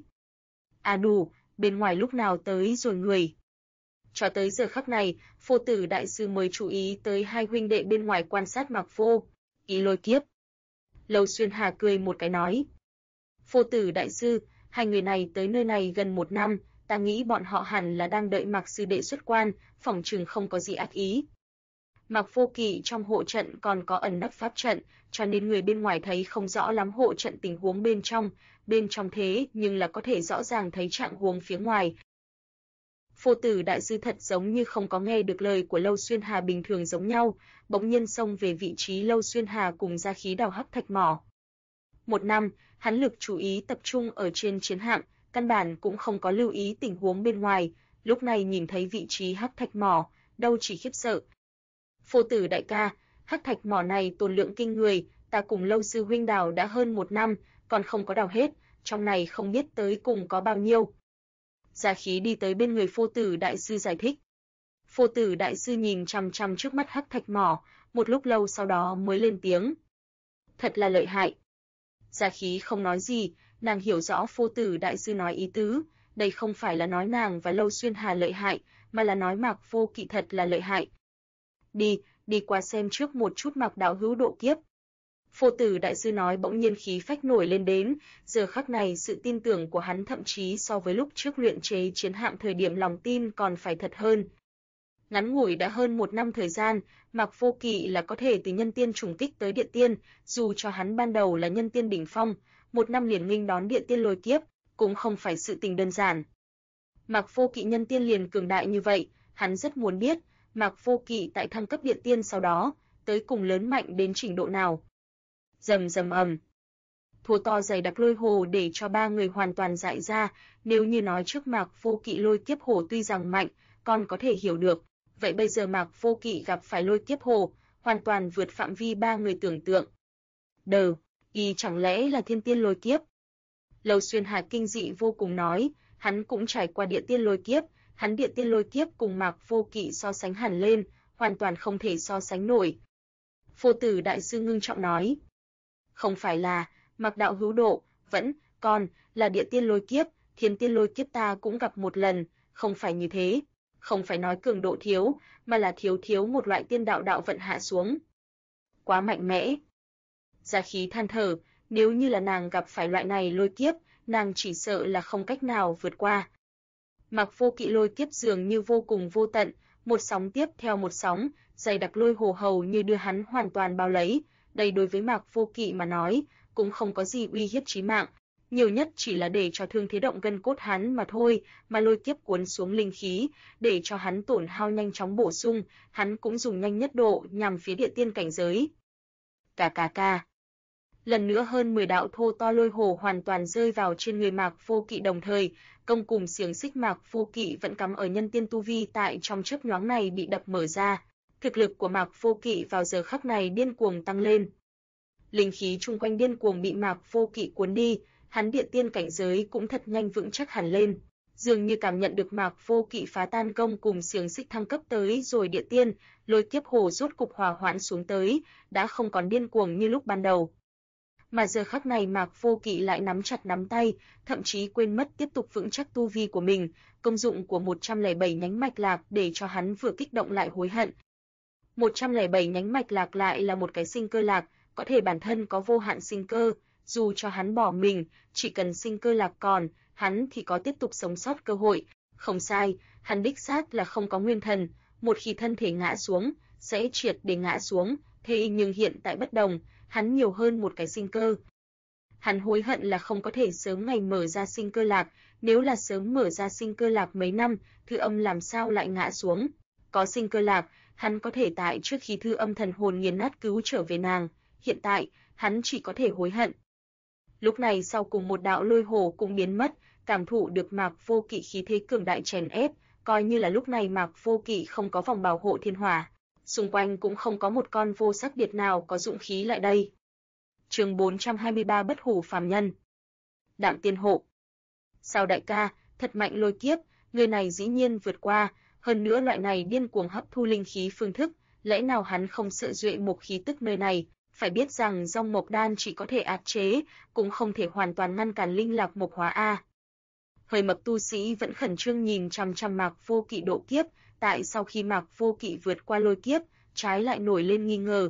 À đủ, bên ngoài lúc nào tới rồi người. Cho tới giờ khắc này, Phổ Tử đại sư mới chú ý tới hai huynh đệ bên ngoài quan sát Mạc Vô Kỵ lôi kiếp. Lâu Xuyên Hà cười một cái nói. Phổ Tử đại sư, hai người này tới nơi này gần 1 năm, ta nghĩ bọn họ hẳn là đang đợi Mạc sư đệ xuất quan, phỏng chừng không có gì ác ý. Mạc Vô Kỵ trong hộ trận còn có ẩn nấp pháp trận, cho nên người bên ngoài thấy không rõ lắm hộ trận tình huống bên trong thế nhưng là có thể rõ ràng thấy trạng huống phía ngoài. Phổ Tử đại sư thật giống như không có nghe được lời của Lâu Xuyên Hà bình thường giống nhau, bỗng nhiên xông về vị trí Lâu Xuyên Hà cùng Gia Khí đào hắc thạch mỏ. 1 năm, hắn lực chú ý tập trung ở trên chiến hạm, căn bản cũng không có lưu ý tình huống bên ngoài, lúc này nhìn thấy vị trí hắc thạch mỏ, đâu chỉ khiếp sợ. Phổ Tử đại ca, hắc thạch mỏ này tồn lượng kinh người, ta cùng Lâu sư huynh đào đã hơn 1 năm, còn không có đào hết, trong này không biết tới cùng có bao nhiêu. Gia Khí đi tới bên người Phổ Tử đại sư giải thích. Phổ Tử đại sư nhìn chằm chằm trước mắt hắc thạch mỏ, một lúc lâu sau đó mới lên tiếng. Thật là lợi hại. Gia Khí không nói gì, nàng hiểu rõ Phổ Tử đại sư nói ý tứ, đây không phải là nói nàng và Lâu Xuyên Hà lợi hại, mà là nói Mạc Vô Kỵ thật là lợi hại. Đi qua xem trước một chút Mạc đạo hữu độ kiếp. Phổ Tử đại sư nói bỗng nhiên khí phách nổi lên đến, giờ khắc này sự tin tưởng của hắn thậm chí so với lúc trước luyện chế chiến hạm thời điểm lòng tin còn phải thật hơn. Ngắn ngủi đã hơn 1 năm thời gian, Mạc Vô Kỵ là có thể từ nhân tiên trùng kích tới địa tiên, dù cho hắn ban đầu là nhân tiên đỉnh phong, 1 năm liền nghênh đón địa tiên lôi kiếp, cũng không phải sự tình đơn giản. Mạc Vô Kỵ nhân tiên liền cường đại như vậy, hắn rất muốn biết, Mạc Vô Kỵ tại thăng cấp địa tiên sau đó, tới cùng lớn mạnh đến trình độ nào. Rầm rầm ầm. Thua to dày đặc lôi hồ để cho ba người hoàn toàn dại ra, nếu như nói trước Mạc Vô Kỵ lôi kiếp hồ tuy rằng mạnh, còn có thể hiểu được. Vậy bây giờ Mạc Vô Kỵ gặp phải lôi kiếp hồ, hoàn toàn vượt phạm vi ba người tưởng tượng. Y chẳng lẽ là thiên tiên lôi kiếp? Lâu Xuyên Hà kinh dị vô cùng nói, hắn cũng trải qua địa tiên lôi kiếp, hắn địa tiên lôi kiếp cùng Mạc Vô Kỵ so sánh hẳn lên, hoàn toàn không thể so sánh nổi. Phô Tử đại sư ngưng trọng nói, không phải là, Mạc đạo hữu độ, vẫn còn là địa tiên lôi kiếp, thiên tiên lôi kiếp ta cũng gặp một lần, không phải như thế, không phải nói cường độ thiếu, mà là thiếu một loại tiên đạo đạo vận hạ xuống. Quá mạnh mẽ. Gia Khí than thở, nếu như là nàng gặp phải loại này lôi kiếp, nàng chỉ sợ là không cách nào vượt qua. Mạc Vô Kỵ lôi kiếp dường như vô cùng vô tận, một sóng tiếp theo một sóng, dày đặc lôi hồ hầu như đưa hắn hoàn toàn bao lấy. Đây đối với Mạc Vô Kỵ mà nói, cũng không có gì uy hiếp chí mạng, nhiều nhất chỉ là để cho thương thế động gân cốt hắn mà thôi, mà lôi kiếp cuốn xuống linh khí, để cho hắn tổn hao nhanh chóng bổ sung, hắn cũng dùng nhanh nhất độ nhằm phía địa tiên cảnh giới. Cà. Lần nữa hơn 10 đạo thô to lôi hồ hoàn toàn rơi vào trên người Mạc Vô Kỵ đồng thời, công cùng xiềng xích Mạc Vô Kỵ vẫn cắm ở nhân tiên tu vi tại trong chớp nhoáng này bị đập mở ra. Thực lực của Mạc Vô Kỵ vào giờ khắc này điên cuồng tăng lên. Linh khí chung quanh điên cuồng bị Mạc Vô Kỵ cuốn đi, hắn địa tiên cảnh giới cũng thật nhanh vững chắc hẳn lên. Dường như cảm nhận được Mạc Vô Kỵ phá tan công cùng xiềng xích thăng cấp tới rồi địa tiên, lôi kiếp hồ rốt cục hòa hoãn xuống tới, đã không còn điên cuồng như lúc ban đầu. Mà giờ khắc này Mạc Vô Kỵ lại nắm chặt nắm tay, thậm chí quên mất tiếp tục vững chắc tu vi của mình, công dụng của 107 nhánh mạch lạc để cho hắn vừa kích động lại hối hận. 107 nhánh mạch lạc lại là một cái sinh cơ lạc, có thể bản thân có vô hạn sinh cơ, dù cho hắn bỏ mình, chỉ cần sinh cơ lạc còn, hắn thì có tiếp tục sống sót cơ hội. Không sai, hắn đích xác là không có nguyên thần, một khi thân thể ngã xuống, sẽ triệt để ngã xuống, thế nhưng hiện tại bất đồng, hắn nhiều hơn một cái sinh cơ. Hắn hối hận là không có thể sớm ngày mở ra sinh cơ lạc, nếu là sớm mở ra sinh cơ lạc mấy năm, Thư Âm làm sao lại ngã xuống. Có sinh cơ lạc, hắn có thể tại trước khi Thư Âm thần hồn nghiền nát cứu trở về nàng, hiện tại, hắn chỉ có thể hối hận. Lúc này sau cùng một đạo lôi hồ cũng biến mất, cảm thụ được Mạc Vô Kỵ khí thế cường đại chèn ép, coi như là lúc này Mạc Vô Kỵ không có vòng bảo hộ thiên hỏa, xung quanh cũng không có một con vô sắc điệt nào có dụng khí lại đây. Chương 423 Bất hủ phàm nhân. Đạm tiên hộ. Sao đại ca, thật mạnh lôi kiếp, người này dĩ nhiên vượt qua, hơn nữa loại này điên cuồng hấp thu linh khí phương thức, lẽ nào hắn không sợ duệ mộc khí tức nơi này, phải biết rằng Dòng Mộc Đan chỉ có thể áp chế, cũng không thể hoàn toàn ngăn cản linh lạc mộc hóa a. Hơi mập tu sĩ vẫn khẩn trương nhìn chằm chằm Mạc Vô Kỵ độ kiếp, tại sau khi Mạc Vô Kỵ vượt qua lôi kiếp, trái lại nổi lên nghi ngờ.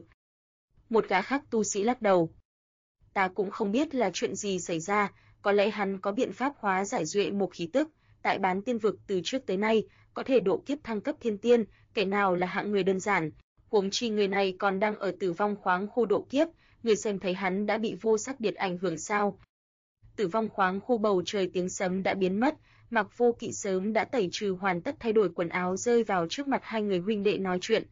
Một gã khác tu sĩ lắc đầu. Ta cũng không biết là chuyện gì xảy ra, có lẽ hắn có biện pháp hóa giải duệ mộc khí tức, tại Bán Tiên vực từ trước tới nay, có thể độ kiếp thăng cấp thiên tiên, kẻ nào là hạng người đơn giản, huống chi người này còn đang ở Tử Vong Khoáng khu độ kiếp, người xem thấy hắn đã bị vô sắc điệt ảnh hưởng sao? Tử Vong Khoáng khu bầu trời tiếng sấm đã biến mất, Mạc Vô Kỵ sớm đã tẩy trừ hoàn tất thay đổi quần áo rơi vào trước mặt hai người huynh đệ nói chuyện.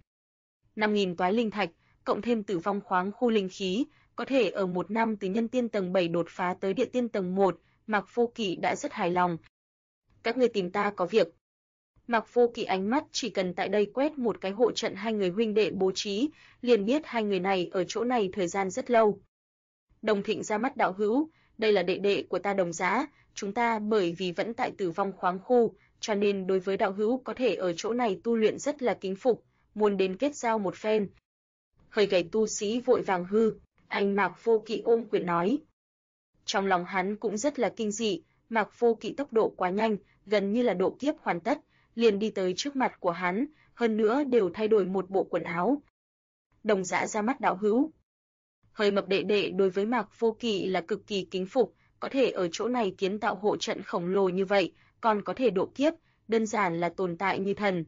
5.000 toái linh thạch, cộng thêm Tử Vong Khoáng khu linh khí, có thể ở một năm từ nhân tiên tầng 7 đột phá tới địa tiên tầng 1, Mạc Vô Kỵ đã rất hài lòng. Các ngươi tìm ta có việc. Mạc Vô Kỵ ánh mắt chỉ cần tại đây quét một cái hộ trận hai người huynh đệ bố trí, liền biết hai người này ở chỗ này thời gian rất lâu. Đồng Thịnh ra mắt đạo hữu, đây là đệ đệ của ta Đồng Giá, chúng ta bởi vì vẫn tại Tử Vong Khoáng khu, cho nên đối với đạo hữu có thể ở chỗ này tu luyện rất là kính phục, muốn đến kết giao một phen. Hơi gầy tu sĩ vội vàng hư, anh Mạc Vô Kỵ ôm quyền nói. Trong lòng hắn cũng rất là kinh dị, Mạc Vô Kỵ tốc độ quá nhanh, gần như là độ kiếp hoàn tất, liền đi tới trước mặt của hắn, hơn nữa đều thay đổi một bộ quần áo. Đồng Dã ra mắt đạo hữu. Hơi mập đệ đệ đối với Mạc Vô Kỵ là cực kỳ kính phục, có thể ở chỗ này kiến tạo hộ trận khổng lồ như vậy, còn có thể độ kiếp, đơn giản là tồn tại như thần.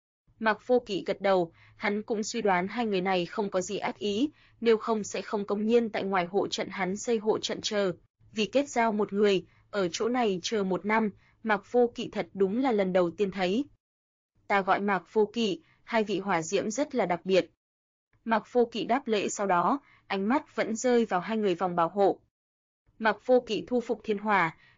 Mạc Vô Kỵ gật đầu, hắn cũng suy đoán hai người này không có gì ác ý, nếu không sẽ không công nhiên tại ngoài hộ trận hắn xây hộ trận chờ. Vì kết giao một người, ở chỗ này chờ một năm, Mạc Vô Kỵ thật đúng là lần đầu tiên thấy. Ta gọi Mạc Vô Kỵ, hai vị hỏa diễm rất là đặc biệt. Mạc Vô Kỵ đáp lễ sau đó, ánh mắt vẫn rơi vào hai người vòng bảo hộ. Mạc Vô Kỵ thu phục thiên hỏa,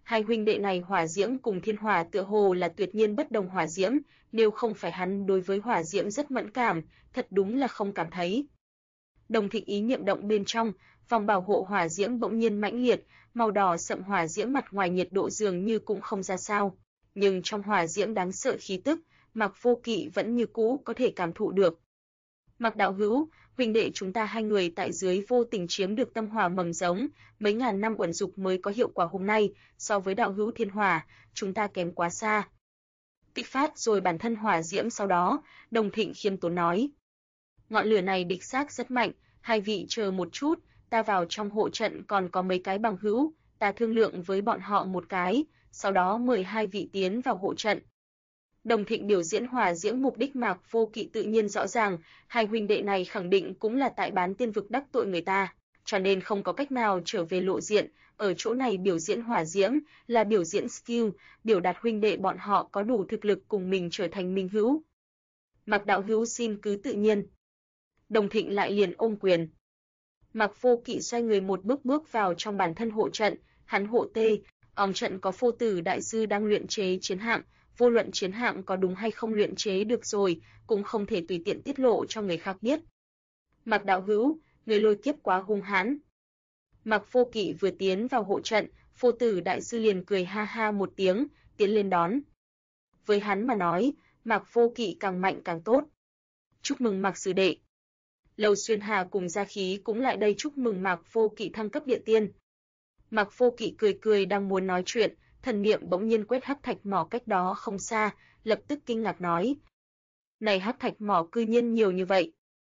Hai huynh đệ này hỏa diễm cùng thiên hỏa tựa hồ là tuyệt nhiên bất đồng hỏa diễm, nếu không phải hắn đối với hỏa diễm rất mẫn cảm, thật đúng là không cảm thấy. Đồng Thịnh ý niệm động bên trong, vòng bảo hộ hỏa diễm bỗng nhiên mãnh liệt, màu đỏ sậm hỏa diễm mặt ngoài nhiệt độ dường như cũng không ra sao, nhưng trong hỏa diễm đáng sợ khí tức, Mạc Vô Kỵ vẫn như cũ có thể cảm thụ được. Mạc đạo hữu, huynh đệ chúng ta hai người tại dưới vô tình chiếm được tâm hỏa mầm giống, mấy ngàn năm uẩn dục mới có hiệu quả hôm nay, so với đạo hữu thiên hỏa, chúng ta kém quá xa. Kích phát rồi bản thân hỏa diễm sau đó, Đồng Thịnh khiêm tốn nói. Ngọn lửa này đích xác rất mạnh, hai vị chờ một chút, ta vào trong hộ trận còn có mấy cái bằng hữu, ta thương lượng với bọn họ một cái, sau đó mời hai vị tiến vào hộ trận. Đồng Thịnh biểu diễn hỏa diễm mục đích Mạc Vô Kỵ tự nhiên rõ ràng, hai huynh đệ này khẳng định cũng là tại bán tiên vực đắc tội người ta, cho nên không có cách nào trở về lộ diện, ở chỗ này biểu diễn hỏa diễm là biểu diễn skill, biểu đạt huynh đệ bọn họ có đủ thực lực cùng mình trở thành minh hữu. Mạc đạo hữu xin cứ tự nhiên. Đồng Thịnh lại liền ôm quyền. Mạc Vô Kỵ xoay người một bước bước vào trong bản thân hộ trận, hắn hộ tê, trận có Phô Tử đại sư đang luyện chế chiến hạm, vô luận chiến hạm có đúng hay không luyện chế được rồi, cũng không thể tùy tiện tiết lộ cho người khác biết. Mạc đạo hữu, người lôi kiếp quá hung hãn. Mạc Vô Kỵ vừa tiến vào hộ trận, Phô Tử đại sư liền cười ha ha một tiếng, tiến lên đón. Với hắn mà nói, Mạc Vô Kỵ càng mạnh càng tốt. Chúc mừng Mạc sư đệ. Lầu Xuyên Hà cùng Gia Khí cũng lại đây chúc mừng Mạc Vô Kỵ thăng cấp địa tiên. Mạc Vô Kỵ cười cười đang muốn nói chuyện, thần niệm bỗng nhiên quét hắc thạch mỏ cách đó không xa, lập tức kinh ngạc nói: "Này hắc thạch mỏ cư nhiên nhiều như vậy."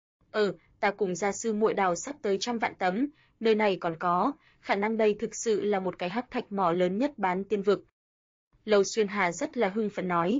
Ta cùng gia sư muội đào sắp tới 100 vạn tấm, nơi này còn có, khả năng đây thực sự là một cái hắc thạch mỏ lớn nhất bán tiên vực. Lầu Xuyên Hà rất là hưng phấn nói.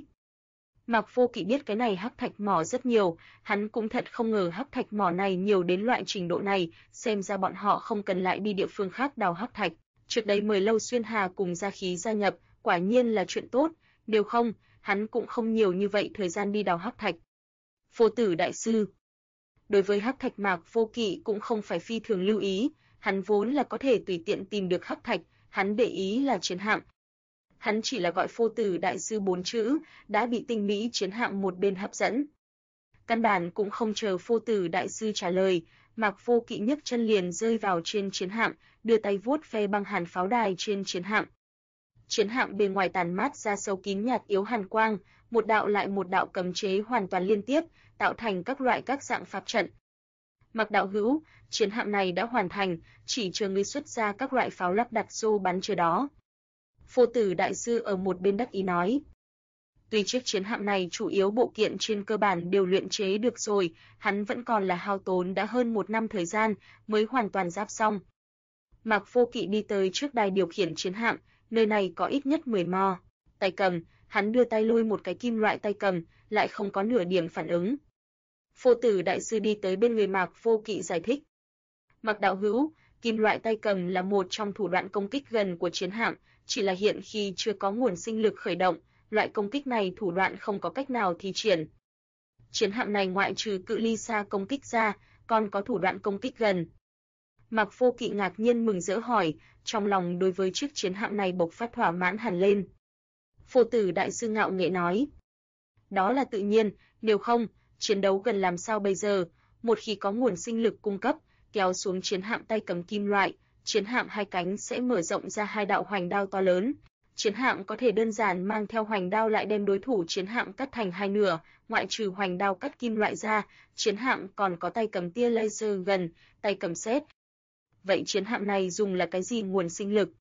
Mạc Vô Kỵ biết cái này hắc thạch mỏ rất nhiều, hắn cũng thật không ngờ hắc thạch mỏ này nhiều đến loại trình độ này, xem ra bọn họ không cần lại đi địa phương khác đào hắc thạch. Trước đây mời Lâu Xuyên Hà cùng Gia Khí gia nhập, quả nhiên là chuyện tốt, nếu không, hắn cũng không nhiều như vậy thời gian đi đào hắc thạch. Phô Tử đại sư. Đối với hắc thạch Mạc Vô Kỵ cũng không phải phi thường lưu ý, hắn vốn là có thể tùy tiện tìm được hắc thạch, hắn để ý là chiến hạm. Hắn chỉ là gọi Phô Tử đại sư 4 chữ, đã bị tinh mỹ chiến hạm một bên hấp dẫn. Căn bản cũng không chờ Phô Tử đại sư trả lời, Mạc Vô Kỵ nhấc chân liền rơi vào trên chiến hạm, đưa tay vuốt ve băng hàn pháo đài trên chiến hạm. Chiến hạm bên ngoài tàn mát ra sâu kín nhạt yếu hàn quang, một đạo lại một đạo cấm chế hoàn toàn liên tiếp, tạo thành các dạng pháp trận. Mạc đạo hữu, chiến hạm này đã hoàn thành, chỉ chờ ngươi xuất ra các loại pháo lắp đặt xô bắn chờ đó. Phô Tử đại sư ở một bên đắc ý nói. Tuy chiếc chiến hạm này chủ yếu bộ kiện trên cơ bản đều luyện chế được rồi, hắn vẫn còn là hao tốn đã hơn 1 năm thời gian mới hoàn toàn giáp xong. Mạc Vô Kỵ đi tới trước đài điều khiển chiến hạm, nơi này có ít nhất 10 mò. Tay cầm, hắn đưa tay lôi một cái kim loại tay cầm, lại không có nửa điểm phản ứng. Phô Tử đại sư đi tới bên người Mạc Vô Kỵ giải thích. Mạc đạo hữu, kim loại tay cầm là một trong thủ đoạn công kích gần của chiến hạm, chỉ là hiện khi chưa có nguồn sinh lực khởi động, loại công kích này thủ đoạn không có cách nào thi triển. Chiến hạm này ngoại trừ cự ly xa công kích ra, còn có thủ đoạn công kích gần. Mạc Vô Kỵ ngạc nhiên mừng rỡ hỏi, trong lòng đối với chiếc chiến hạm này bộc phát thỏa mãn hẳn lên. Phô Tử đại sư ngạo nghễ nói, đó là tự nhiên, nếu không, chiến đấu gần làm sao bây giờ, một khi có nguồn sinh lực cung cấp, kéo xuống chiến hạm tay cầm kim loại, chiến hạm hai cánh sẽ mở rộng ra 2 đạo hoành đao to lớn. Chiến hạm có thể đơn giản mang theo hoành đao lại đem đối thủ chiến hạm cắt thành 2 nửa, ngoại trừ hoành đao cắt kim loại ra, chiến hạm còn có tay cầm tia laser gần, tay cầm sét. Vậy chiến hạm này dùng là cái gì nguồn sinh lực?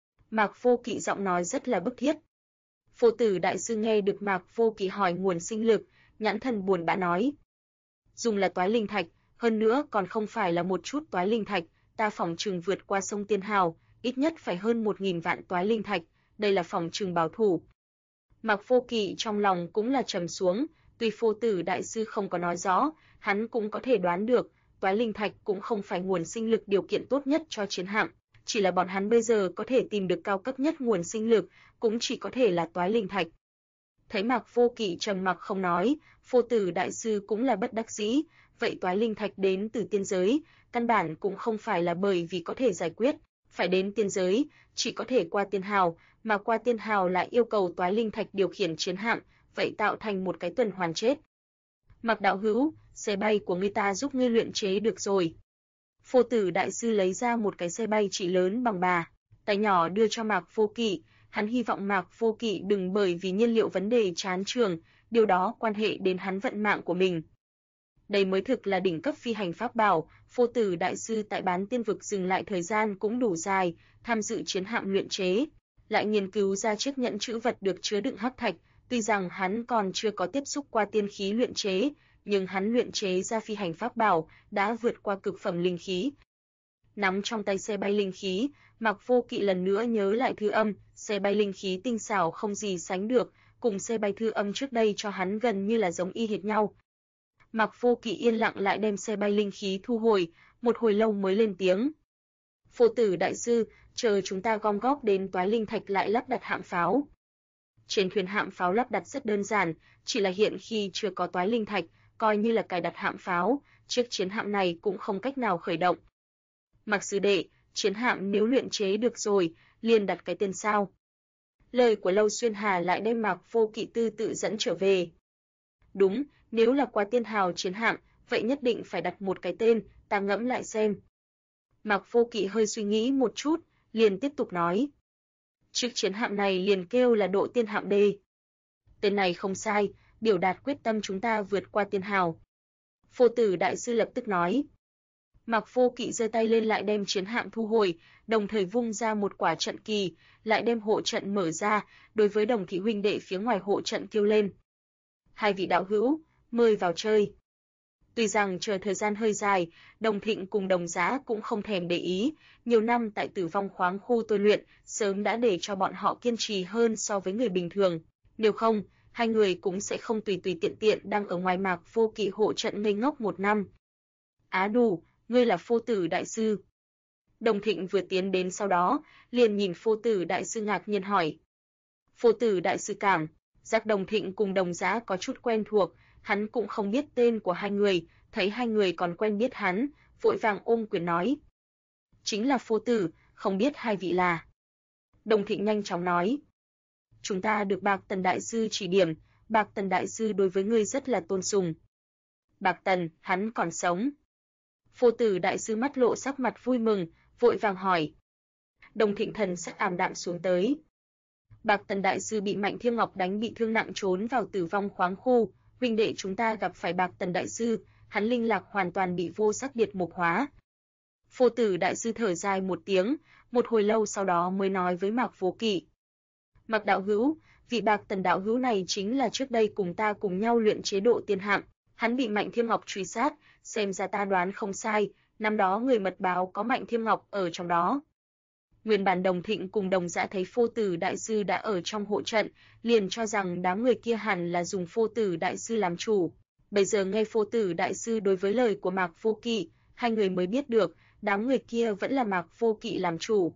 Mạc Vô Kỵ giọng nói rất là bức thiết. Phô Tử đại sư nghe được Mạc Vô Kỵ hỏi nguồn sinh lực, nhãn thần buồn bã nói. Dùng là toái linh thạch, hơn nữa còn không phải là một chút toái linh thạch, ta phỏng chừng vượt qua sông Tiên Hào, ít nhất phải hơn 1000 vạn toái linh thạch, đây là phỏng chừng bảo thủ. Mạc Vô Kỵ trong lòng cũng là trầm xuống, tuy Phô Tử đại sư không có nói rõ, hắn cũng có thể đoán được, toái linh thạch cũng không phải nguồn sinh lực điều kiện tốt nhất cho chiến hạm, chỉ là bọn hắn bây giờ có thể tìm được cao cấp nhất nguồn sinh lực, cũng chỉ có thể là toái linh thạch. Thấy Mạc Vô Kỵ trầm mặc không nói, Phô Tử đại sư cũng là bất đắc dĩ, vậy toái linh thạch đến từ tiên giới, căn bản cũng không phải là bởi vì có thể giải quyết, Phải đến tiên giới, chỉ có thể qua tiên hào, mà qua tiên hào lại yêu cầu toái linh thạch điều khiển chiến hạm, vậy tạo thành một cái tuần hoàn chết. Mạc đạo hữu, xe bay của ngươi ta giúp ngươi luyện chế được rồi. Phô Tử đại sư lấy ra một cái xe bay chỉ lớn bằng bà, tay nhỏ đưa cho Mạc Vô Kỵ, hắn hy vọng Mạc Vô Kỵ đừng bởi vì nhiên liệu vấn đề chán trường, điều đó quan hệ đến hắn vận mạng của mình. Đây mới thực là đỉnh cấp phi hành pháp bảo, Phô Tử đại sư tại Bán Tiên vực dừng lại thời gian cũng đủ dài, tham dự chiến hạm luyện chế, lại nghiên cứu ra chiếc nhẫn trữ vật được chứa đựng hắc thạch, tuy rằng hắn còn chưa có tiếp xúc qua tiên khí luyện chế, nhưng hắn luyện chế ra phi hành pháp bảo đã vượt qua cực phẩm linh khí. Nắm trong tay xe bay linh khí, Mạc Vô Kỵ lần nữa nhớ lại thư âm, xe bay linh khí tinh xảo không gì sánh được, cùng xe bay thư âm trước đây cho hắn gần như là giống y hệt nhau. Mạc Vô Kỵ yên lặng lại đem xe bay linh khí thu hồi, một hồi lâu mới lên tiếng. Phô Tử đại sư, chờ chúng ta gom góp đến toái linh thạch lại lắp đặt hạm pháo. Trên thuyền hạm pháo lắp đặt rất đơn giản, chỉ là hiện khi chưa có toái linh thạch, coi như là cài đặt hạm pháo, chiếc chiến hạm này cũng không cách nào khởi động. Mạc sư đệ, chiến hạm nếu luyện chế được rồi, liền đặt cái tên sao? Lời của Lâu Xuyên Hà lại đem Mạc Vô Kỵ tự dẫn trở về. Đúng, nếu là qua tiên hào chiến hạm, vậy nhất định phải đặt một cái tên, ta ngẫm lại xem. Mạc Vô Kỵ hơi suy nghĩ một chút, liền tiếp tục nói. Chiếc chiến hạm này liền kêu là Độ Tiên Hạm Đê. Tên này không sai, biểu đạt quyết tâm chúng ta vượt qua tiên hào. Phô Tử đại sư lập tức nói. Mạc Vô Kỵ giơ tay lên lại đem chiến hạm thu hồi, đồng thời vung ra một quả trận kỳ, lại đem hộ trận mở ra, đối với Đồng Thị huynh đệ phía ngoài hộ trận kêu lên. Hai vị đạo hữu, mời vào chơi. Tuy rằng chờ thời gian hơi dài, Đồng Thịnh cùng Đồng Giá cũng không thèm để ý, nhiều năm tại Tử Vong khoáng khu tôi luyện, sớm đã để cho bọn họ kiên trì hơn so với người bình thường. Nếu không, hai người cũng sẽ không tùy tùy tiện tiện đang ở ngoài Mạc Vô Kỵ hộ trận ngây ngốc một năm. Á đủ, ngươi là Phô Tử đại sư. Đồng Thịnh vừa tiến đến sau đó, liền nhìn Phô Tử đại sư ngạc nhiên hỏi. Phô Tử đại sư cảm giác Đồng Thịnh cùng Đồng Giá có chút quen thuộc, hắn cũng không biết tên của hai người, thấy hai người còn quen biết hắn, vội vàng ôm quyền nói. Chính là Phô Tử, không biết hai vị là. Đồng Thịnh nhanh chóng nói. Chúng ta được Bạc Tần đại sư chỉ điểm, Bạc Tần đại sư đối với ngươi rất là tôn sùng. Bạc Tần, hắn còn sống. Phô Tử đại sư mắt lộ sắc mặt vui mừng, vội vàng hỏi. Đồng Thịnh thần sắc ảm đạm xuống tới. Bạc Tần đại sư bị Mạnh Thiêm Ngọc đánh bị thương nặng trốn vào Tử Vong khoáng khu, huynh đệ chúng ta gặp phải Bạc Tần đại sư, hắn linh lạc hoàn toàn bị vô sắc điệt mục hóa. Phô Tử đại sư thở dài một tiếng, một hồi lâu sau đó mới nói với Mạc Vô Kỵ. Mạc đạo hữu, vị Bạc Tần đạo hữu này chính là trước đây cùng ta cùng nhau luyện chế Độ Tiên Hạm, hắn bị Mạnh Thiêm Ngọc truy sát, xem ra ta đoán không sai, năm đó người mật báo có Mạnh Thiêm Ngọc ở trong đó. Nguyên bản Đồng Thịnh cùng Đồng Dã thấy Phô Tử đại sư đã ở trong hộ trận, liền cho rằng đám người kia hẳn là dùng Phô Tử đại sư làm chủ. Bây giờ nghe Phô Tử đại sư đối với lời của Mạc Vô Kỵ, hai người mới biết được, đám người kia vẫn là Mạc Vô Kỵ làm chủ.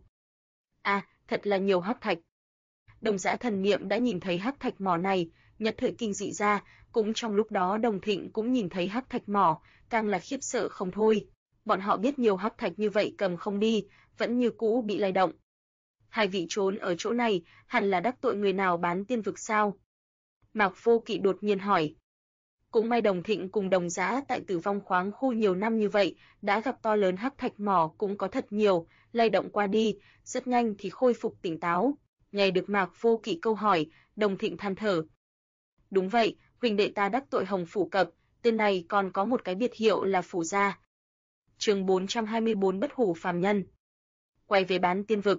À, thật là nhiều hắc thạch. Đồng Dã thần niệm đã nhìn thấy hắc thạch mỏ này, nhất thời kinh dị ra, cũng trong lúc đó Đồng Thịnh cũng nhìn thấy hắc thạch mỏ, càng là khiếp sợ không thôi. Bọn họ biết nhiều hắc thạch như vậy cầm không đi, vẫn như cũ bị lay động. Hai vị trốn ở chỗ này, hẳn là đắc tội người nào Bán Tiên vực sao? Mạc Vô Kỵ đột nhiên hỏi. Cũng may Đồng Thịnh cùng Đồng Dã tại Tử Vong khoáng khu nhiều năm như vậy, đã gặp to lớn hắc thạch mỏ cũng có thật nhiều, lay động qua đi, rất nhanh thì khôi phục tỉnh táo. Nghe được Mạc Vô Kỵ câu hỏi, Đồng Thịnh than thở. Đúng vậy, huynh đệ ta đắc tội Hồng Phủ Cập, tên này còn có một cái biệt hiệu là Phủ Gia. Chương 424 Bất hủ phàm nhân. Quay về Bán Tiên vực.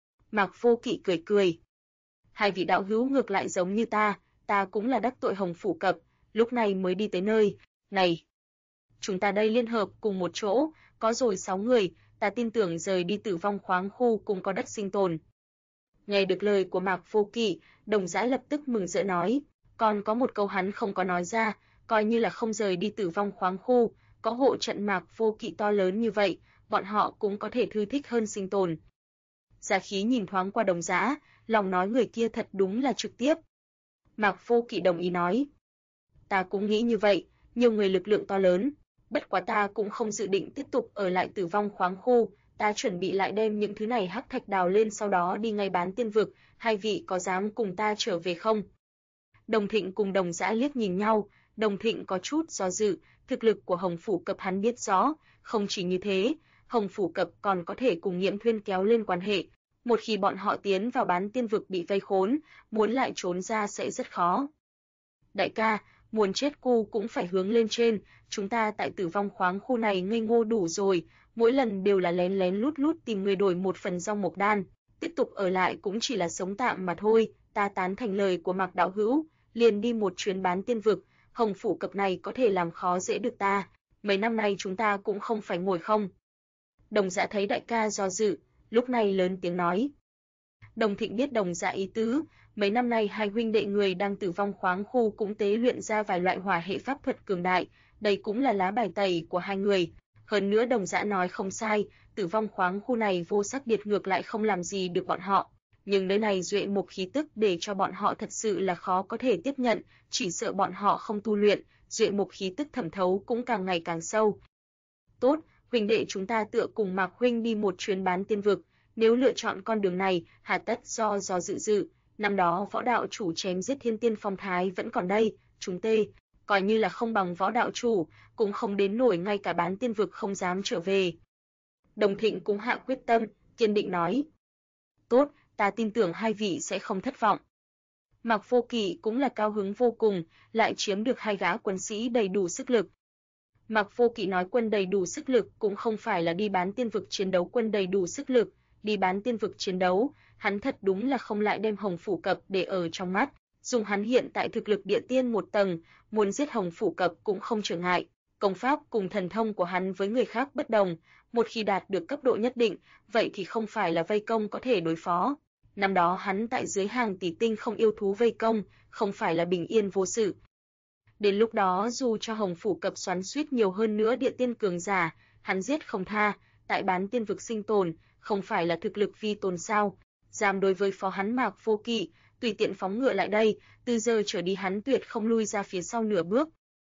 Mạc Vô Kỵ cười cười. Hai vị đạo hữu ngược lại giống như ta cũng là đắc tội Hồng Phủ Cập, lúc này mới đi tới nơi này. Chúng ta đây liên hợp cùng một chỗ, có rồi 6 người, ta tin tưởng rời đi Tử Vong khoáng khu cũng có đất sinh tồn. Nghe được lời của Mạc Vô Kỵ, Đồng Dã lập tức mừng rỡ nói, còn có một câu hắn không có nói ra, coi như là không rời đi Tử Vong khoáng khu, có hộ trận Mạc Vô Kỵ to lớn như vậy, bọn họ cũng có thể thư thích hơn sinh tồn. Giá Khí nhìn thoáng qua Đồng Dã, lòng nói người kia thật đúng là trực tiếp. Mạc Vô Kỵ đồng ý nói, ta cũng nghĩ như vậy, nhiều người lực lượng to lớn, bất quá ta cũng không dự định tiếp tục ở lại Tử Vong khoáng khu, ta chuẩn bị lại đem những thứ này hắc thạch đào lên sau đó đi ngay bán tiên vực, hai vị có dám cùng ta trở về không? Đồng Thịnh cùng Đồng Dã liếc nhìn nhau, Đồng Thịnh có chút do dự, thực lực của Hồng Phủ Cập hắn biết rõ, không chỉ như thế, Hồng Phủ Cập còn có thể cùng Nghiễm Thuyên kéo lên quan hệ, một khi bọn họ tiến vào bán tiên vực bị vây khốn, muốn lại trốn ra sẽ rất khó. Đại ca, muốn chết cu cũng phải hướng lên trên, chúng ta tại Tử Vong khoáng khu này ngây ngô đủ rồi, mỗi lần đều là lén lén lút lút tìm người đổi một phần rong mộc đan, tiếp tục ở lại cũng chỉ là sống tạm mà thôi, ta tán thành lời của Mạc đạo hữu, liền đi một chuyến bán tiên vực, Hồng Phủ Cập này có thể làm khó dễ được ta, mấy năm nay chúng ta cũng không phải ngồi không. Đồng Dã thấy đại ca do dự, lúc này lớn tiếng nói. Đồng Thịnh biết Đồng Dã ý tứ, mấy năm nay hai huynh đệ người đang Tử Vong khoáng khu cũng tế luyện ra vài loại hỏa hệ pháp thuật cường đại, đây cũng là lá bài tẩy của hai người. Hơn nữa Đồng Dã nói không sai, Tử Vong khoáng khu này vô sắc điệt ngược lại không làm gì được bọn họ, nhưng nơi này duệ mục khí tức để cho bọn họ thật sự là khó có thể tiếp nhận, chỉ sợ bọn họ không tu luyện, duệ mục khí tức thẩm thấu cũng càng ngày càng sâu. Tốt, huynh đệ chúng ta tựa cùng Mạc huynh đi một chuyến bán tiên vực, nếu lựa chọn con đường này, hà tất do dự. Năm đó võ đạo chủ chém giết thiên tiên phong thái vẫn còn đây, chúng tê, coi như là không bằng võ đạo chủ, cũng không đến nổi ngay cả bán tiên vực không dám trở về. Đồng Thịnh cũng hạ quyết tâm, kiên định nói. Tốt, ta tin tưởng hai vị sẽ không thất vọng. Mạc Vô Kỵ cũng là cao hứng vô cùng, lại chiếm được hai gã quân sĩ đầy đủ sức lực. Mạc Vô Kỵ nói quân đầy đủ sức lực cũng không phải là đi bán tiên vực chiến đấu quân đầy đủ sức lực, đi bán tiên vực chiến đấu, hắn thật đúng là không lại đem Hồng Phủ Cập để ở trong mắt, dùng hắn hiện tại thực lực địa tiên một tầng, muốn giết Hồng Phủ Cập cũng không trở ngại, công pháp cùng thần thông của hắn với người khác bất đồng, một khi đạt được cấp độ nhất định, vậy thì không phải là vây công có thể đối phó. Năm đó hắn tại dưới hàng tỷ tinh không yêu thú vây công, không phải là bình yên vô sự. Đến lúc đó dù cho Hồng Phủ Cập xoắn xuýt nhiều hơn nữa địa tiên cường giả, hắn giết không tha, tại bán tiên vực sinh tồn, không phải là thực lực vi tồn sao? Dám đối với phó hắn Mạc Vô Kỵ, tùy tiện phóng ngựa lại đây, từ giờ trở đi hắn tuyệt không lui ra phía sau nửa bước.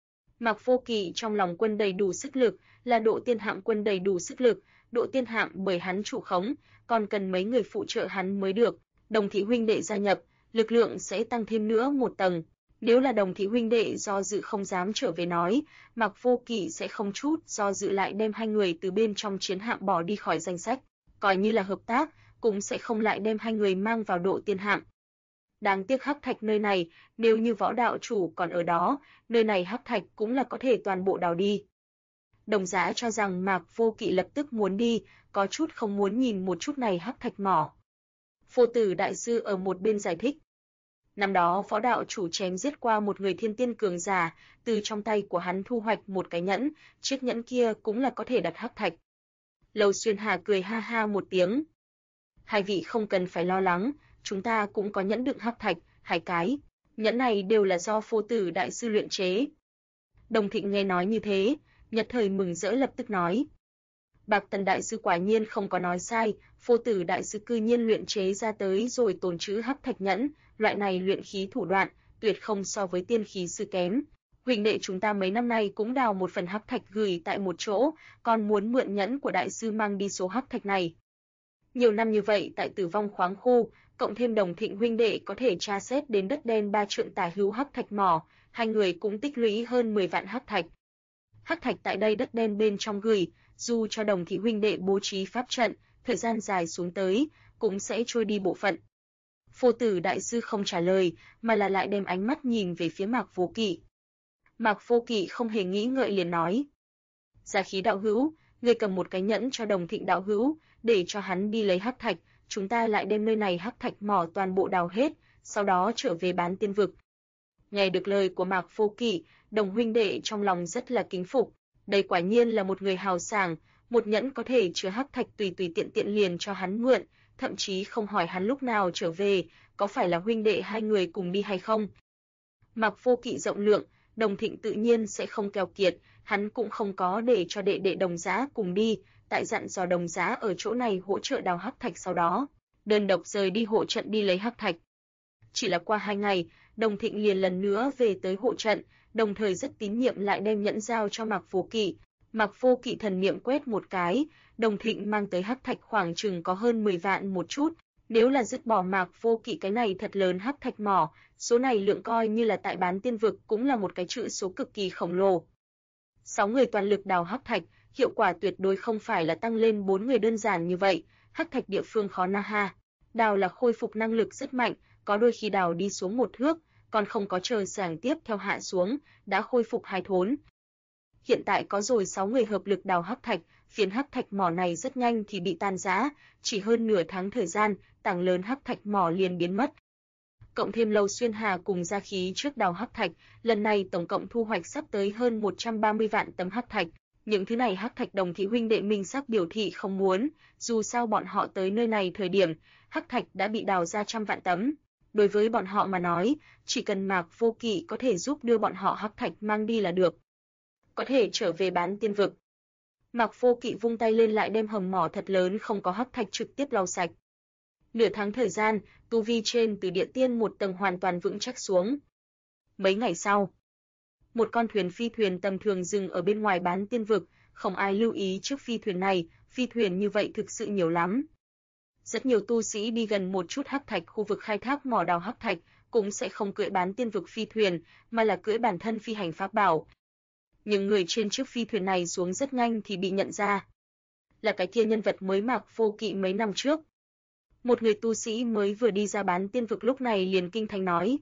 Mạc Vô Kỵ trong lòng quân đầy đủ sức lực, là độ tiên hạm quân đầy đủ sức lực, độ tiên hạm bởi hắn chủ khống, còn cần mấy người phụ trợ hắn mới được. Đồng Thị huynh đệ gia nhập, lực lượng sẽ tăng thêm nữa một tầng. Nếu là Đồng Thị huynh đệ do dự không dám trở về nói, Mạc Vô Kỵ sẽ không chút do dự lại đem hai người từ bên trong chiến hạm bỏ đi khỏi danh sách, coi như là hợp tác, cũng sẽ không lại đem hai người mang vào độ tiên hạm. Đáng tiếc hắc thạch nơi này, nếu như võ đạo chủ còn ở đó, nơi này hắc thạch cũng là có thể toàn bộ đào đi. Đồng Dã cho rằng Mạc Vô Kỵ lập tức muốn đi, có chút không muốn nhìn một chút này hắc thạch mỏ. Phô Tử đại sư ở một bên giải thích. Năm đó võ đạo chủ chém giết qua một người thiên tiên cường giả, từ trong tay của hắn thu hoạch một cái nhẫn, chiếc nhẫn kia cũng là có thể đặt hắc thạch. Lầu Xuyên Hà cười ha ha một tiếng. Hai vị không cần phải lo lắng, chúng ta cũng có nhẫn đựng hắc thạch, hai cái. Nhẫn này đều là do Phô Tử đại sư luyện chế. Đồng Thịnh nghe nói như thế, nhất thời mừng rỡ lập tức nói. Bạc Tần đại sư quả nhiên không có nói sai, Phô Tử đại sư cư nhiên luyện chế ra tới rồi tồn trữ hắc thạch nhẫn, loại này luyện khí thủ đoạn, tuyệt không so với tiên khí sư kém. Huynh đệ chúng ta mấy năm nay cũng đào một phần hắc thạch gửi tại một chỗ, còn muốn mượn nhẫn của đại sư mang đi số hắc thạch này. Nhiều năm như vậy tại Tử Vong khoáng khu, cộng thêm Đồng Thịnh huynh đệ có thể tra xét đến đất đen 3 trượng tả hữu hắc thạch mỏ, hai người cũng tích lũy hơn 10 vạn hắc thạch. Hắc thạch tại đây đất đen bên trong gửi, dù cho Đồng Thị huynh đệ bố trí pháp trận, thời gian dài xuống tới, cũng sẽ trôi đi bộ phận. Phô Tử đại sư không trả lời, mà là lại đem ánh mắt nhìn về phía Mạc Vô Kỵ. Mạc Vô Kỵ không hề nghĩ ngợi liền nói: Gia Khí đạo hữu, ngươi cầm một cái nhẫn cho Đồng Thịnh đạo hữu, để cho hắn đi lấy hắc thạch, chúng ta lại đem nơi này hắc thạch mỏ toàn bộ đào hết, sau đó trở về bán tiên vực. Nghe được lời của Mạc Vô Kỵ, Đồng huynh đệ trong lòng rất là kính phục, đây quả nhiên là một người hào sảng, một nhẫn có thể chứa hắc thạch tùy tiện tiện liền cho hắn mượn, thậm chí không hỏi hắn lúc nào trở về, có phải là huynh đệ hai người cùng đi hay không. Mạc Vô Kỵ rộng lượng, Đồng Thịnh tự nhiên sẽ không keo kiệt, hắn cũng không có để cho đệ đệ Đồng Dã cùng đi, tại dặn dò Đồng Dã ở chỗ này hỗ trợ đào hắc thạch, sau đó đơn độc rời đi hộ trận đi lấy hắc thạch. Chỉ là qua 2 ngày, Đồng Thịnh liền lần nữa về tới hộ trận, đồng thời rất tín nhiệm lại đem nhẫn giao cho Mạc Vô Kỵ. Mạc Vô Kỵ thần niệm quét một cái, Đồng Thịnh mang tới hắc thạch khoảng chừng có hơn 10 vạn một chút. Nếu là dứt bỏ Mạc Vô Kỵ cái này thật lớn hắc thạch mỏ, số này lượng coi như là tại bán tiên vực cũng là một cái chữ số cực kỳ khổng lồ. 6 người toàn lực đào hắc thạch, hiệu quả tuyệt đối không phải là tăng lên 4 người đơn giản như vậy. Hắc thạch địa phương khó na ha. Đào là khôi phục năng lực rất mạnh, có đôi khi đào đi xuống 1 thước, còn không có chờ sàng tiếp theo hạ xuống, đã khôi phục 2 thốn. Hiện tại có rồi 6 người hợp lực đào hắc thạch, phiến hắc thạch mỏ này rất nhanh thì bị tan rã, chỉ hơn nửa tháng thời gian, tảng lớn hắc thạch mỏ liền biến mất. Cộng thêm Lâu Xuyên Hà cùng gia khí trước đào hắc thạch, lần này tổng cộng thu hoạch sắp tới hơn 130 vạn tấm hắc thạch. Những thứ này hắc thạch Đồng thị huynh đệ minh sắc biểu thị không muốn, dù sao bọn họ tới nơi này thời điểm, hắc thạch đã bị đào ra trăm vạn tấm. Đối với bọn họ mà nói, chỉ cần Mạc Vô Kỵ có thể giúp đưa bọn họ hắc thạch mang đi là được. Có thể trở về bán tiên vực. Mạc Vô Kỵ vung tay lên lại đem hầm mỏ thật lớn không có hắc thạch trực tiếp lau sạch. Nửa tháng thời gian, tu vi trên từ địa tiên một tầng hoàn toàn vững chắc xuống. Mấy ngày sau, một con thuyền phi thuyền tầm thường dừng ở bên ngoài bán tiên vực, không ai lưu ý trước phi thuyền này, phi thuyền như vậy thực sự nhiều lắm. Rất nhiều tu sĩ đi gần một chút hắc thạch khu vực khai thác mỏ đào hắc thạch, cũng sẽ không cưỡi bán tiên vực phi thuyền, mà là cưỡi bản thân phi hành pháp bảo. Nhưng người trên chiếc phi thuyền này xuống rất nhanh thì bị nhận ra. Là cái kia nhân vật mới Mạc Vô Kỵ mấy năm trước. Một người tu sĩ mới vừa đi ra bán tiên vực lúc này liền kinh thanh nói.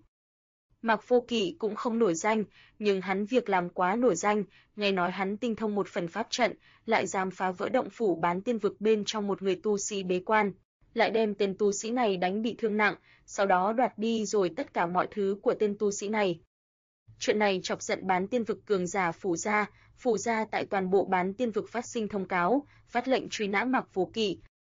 Mạc Vô Kỵ cũng không nổi danh, nhưng hắn việc làm quá nổi danh, nghe nói hắn tinh thông một phần pháp trận, lại dám phá vỡ động phủ bán tiên vực bên trong một người tu sĩ bế quan, lại đem tên tu sĩ này đánh bị thương nặng, sau đó đoạt đi rồi tất cả mọi thứ của tên tu sĩ này. Chuyện này chọc giận bán tiên vực cường giả Phủ gia tại toàn bộ bán tiên vực phát sinh thông cáo, phát lệnh truy nã Mạc Vô Kỵ.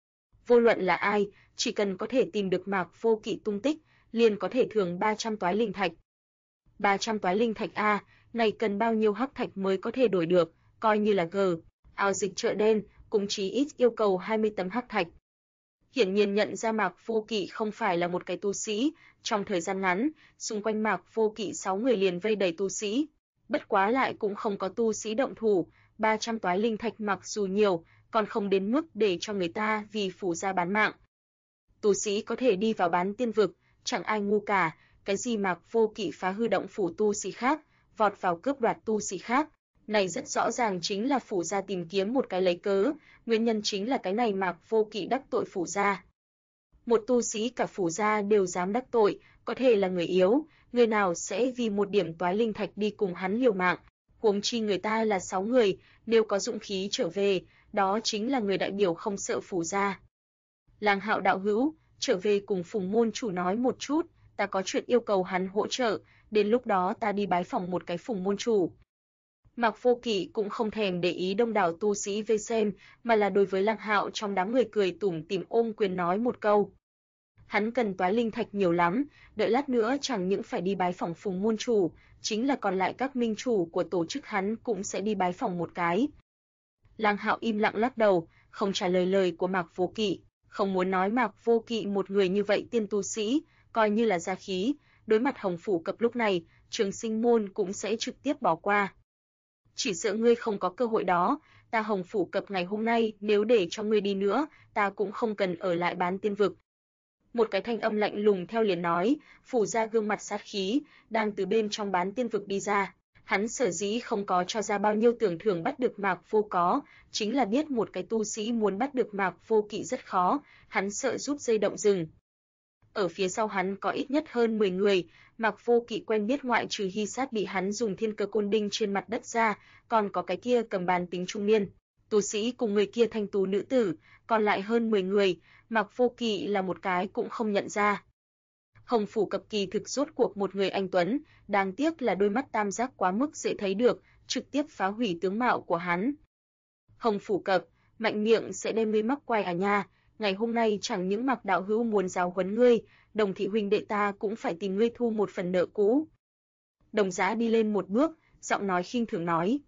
Vô luận là ai, chỉ cần có thể tìm được Mạc Vô Kỵ tung tích, liền có thể thưởng 300 toái linh thạch. 300 toái linh thạch a, này cần bao nhiêu hắc thạch mới có thể đổi được, coi như là ao dịch chợ đen, cũng chỉ ít yêu cầu 20 tấm hắc thạch. Hiển nhiên nhận ra Mạc Vô Kỵ không phải là một cái tu sĩ, trong thời gian ngắn, xung quanh Mạc Vô Kỵ 6 người liền vây đầy tu sĩ. Bất quá lại cũng không có tu sĩ động thủ, 300 toái linh thạch mặc dù nhiều, còn không đến mức để cho người ta vì phủ gia bán mạng. Tu sĩ có thể đi vào bán tiên vực, chẳng ai ngu cả, cái gì Mạc Vô Kỵ phá hư động phủ tu sĩ khác, vọt vào cướp đoạt tu sĩ khác, này rất rõ ràng chính là phủ gia tìm kiếm một cái lấy cớ, nguyên nhân chính là cái này Mạc Vô Kỵ đắc tội phủ gia. Một tu sĩ cả phủ gia đều dám đắc tội, có thể là người yếu, người nào sẽ vì một điểm toái linh thạch đi cùng hắn liều mạng, huống chi người ta là 6 người, nếu có dũng khí trở về, đó chính là người đại biểu không sợ phủ gia. Lang Hạo đạo hữu, trở về cùng Phùng môn chủ nói một chút, ta có chuyện yêu cầu hắn hỗ trợ, đến lúc đó ta đi bái phỏng một cái Phùng môn chủ. Mạc Vô Kỵ cũng không thèm để ý đông đảo tu sĩ vây xem, mà là đối với Lang Hạo trong đám người cười tủm tỉm ôm quyền nói một câu. Hắn cần toái linh thạch nhiều lắm, đợi lát nữa chẳng những phải đi bái phỏng Phùng môn chủ, chính là còn lại các minh chủ của tổ chức hắn cũng sẽ đi bái phỏng một cái. Lang Hạo im lặng lắc đầu, không trả lời lời của Mạc Vô Kỵ, không muốn nói Mạc Vô Kỵ một người như vậy tiên tu sĩ, coi như là gia khí, đối mặt Hồng Phủ Cập lúc này, Trường Sinh môn cũng sẽ trực tiếp bỏ qua. Chỉ sợ ngươi không có cơ hội đó, ta Hồng Phủ Cập ngày hôm nay nếu để cho ngươi đi nữa, ta cũng không cần ở lại bán tiên vực. Một cái thanh âm lạnh lùng theo liền nói, phủ ra gương mặt sát khí, đang từ bên trong bán tiên vực đi ra. Hắn sở dĩ không có cho ra bao nhiêu tưởng thưởng bắt được Mạc Vô có, chính là biết một cái tu sĩ muốn bắt được Mạc Vô Kỵ rất khó, hắn sợ giúp dây động rừng. Ở phía sau hắn có ít nhất hơn 10 người, Mạc Vô Kỵ quen biết ngoại trừ Hy Sát bị hắn dùng thiên cơ côn đinh trên mặt đất ra, còn có cái kia cầm bàn tính trung niên, tu sĩ cùng người kia thanh tú nữ tử, còn lại hơn 10 người, Mạc Vô Kỵ là một cái cũng không nhận ra. Hồng Phủ Cập kỳ thực rốt cuộc một người anh tuấn, đáng tiếc là đôi mắt tam giác quá mức dễ thấy được, trực tiếp phá hủy tướng mạo của hắn. Hồng Phủ Cập, mạnh miệng sẽ đem ngươi mắc quay à nha, ngày hôm nay chẳng những Mạc đạo hữu muốn giáo huấn ngươi, Đồng thị huynh đệ ta cũng phải tìm ngươi thu một phần nợ cũ. Đồng Giá đi lên một bước, giọng nói khinh thường nói.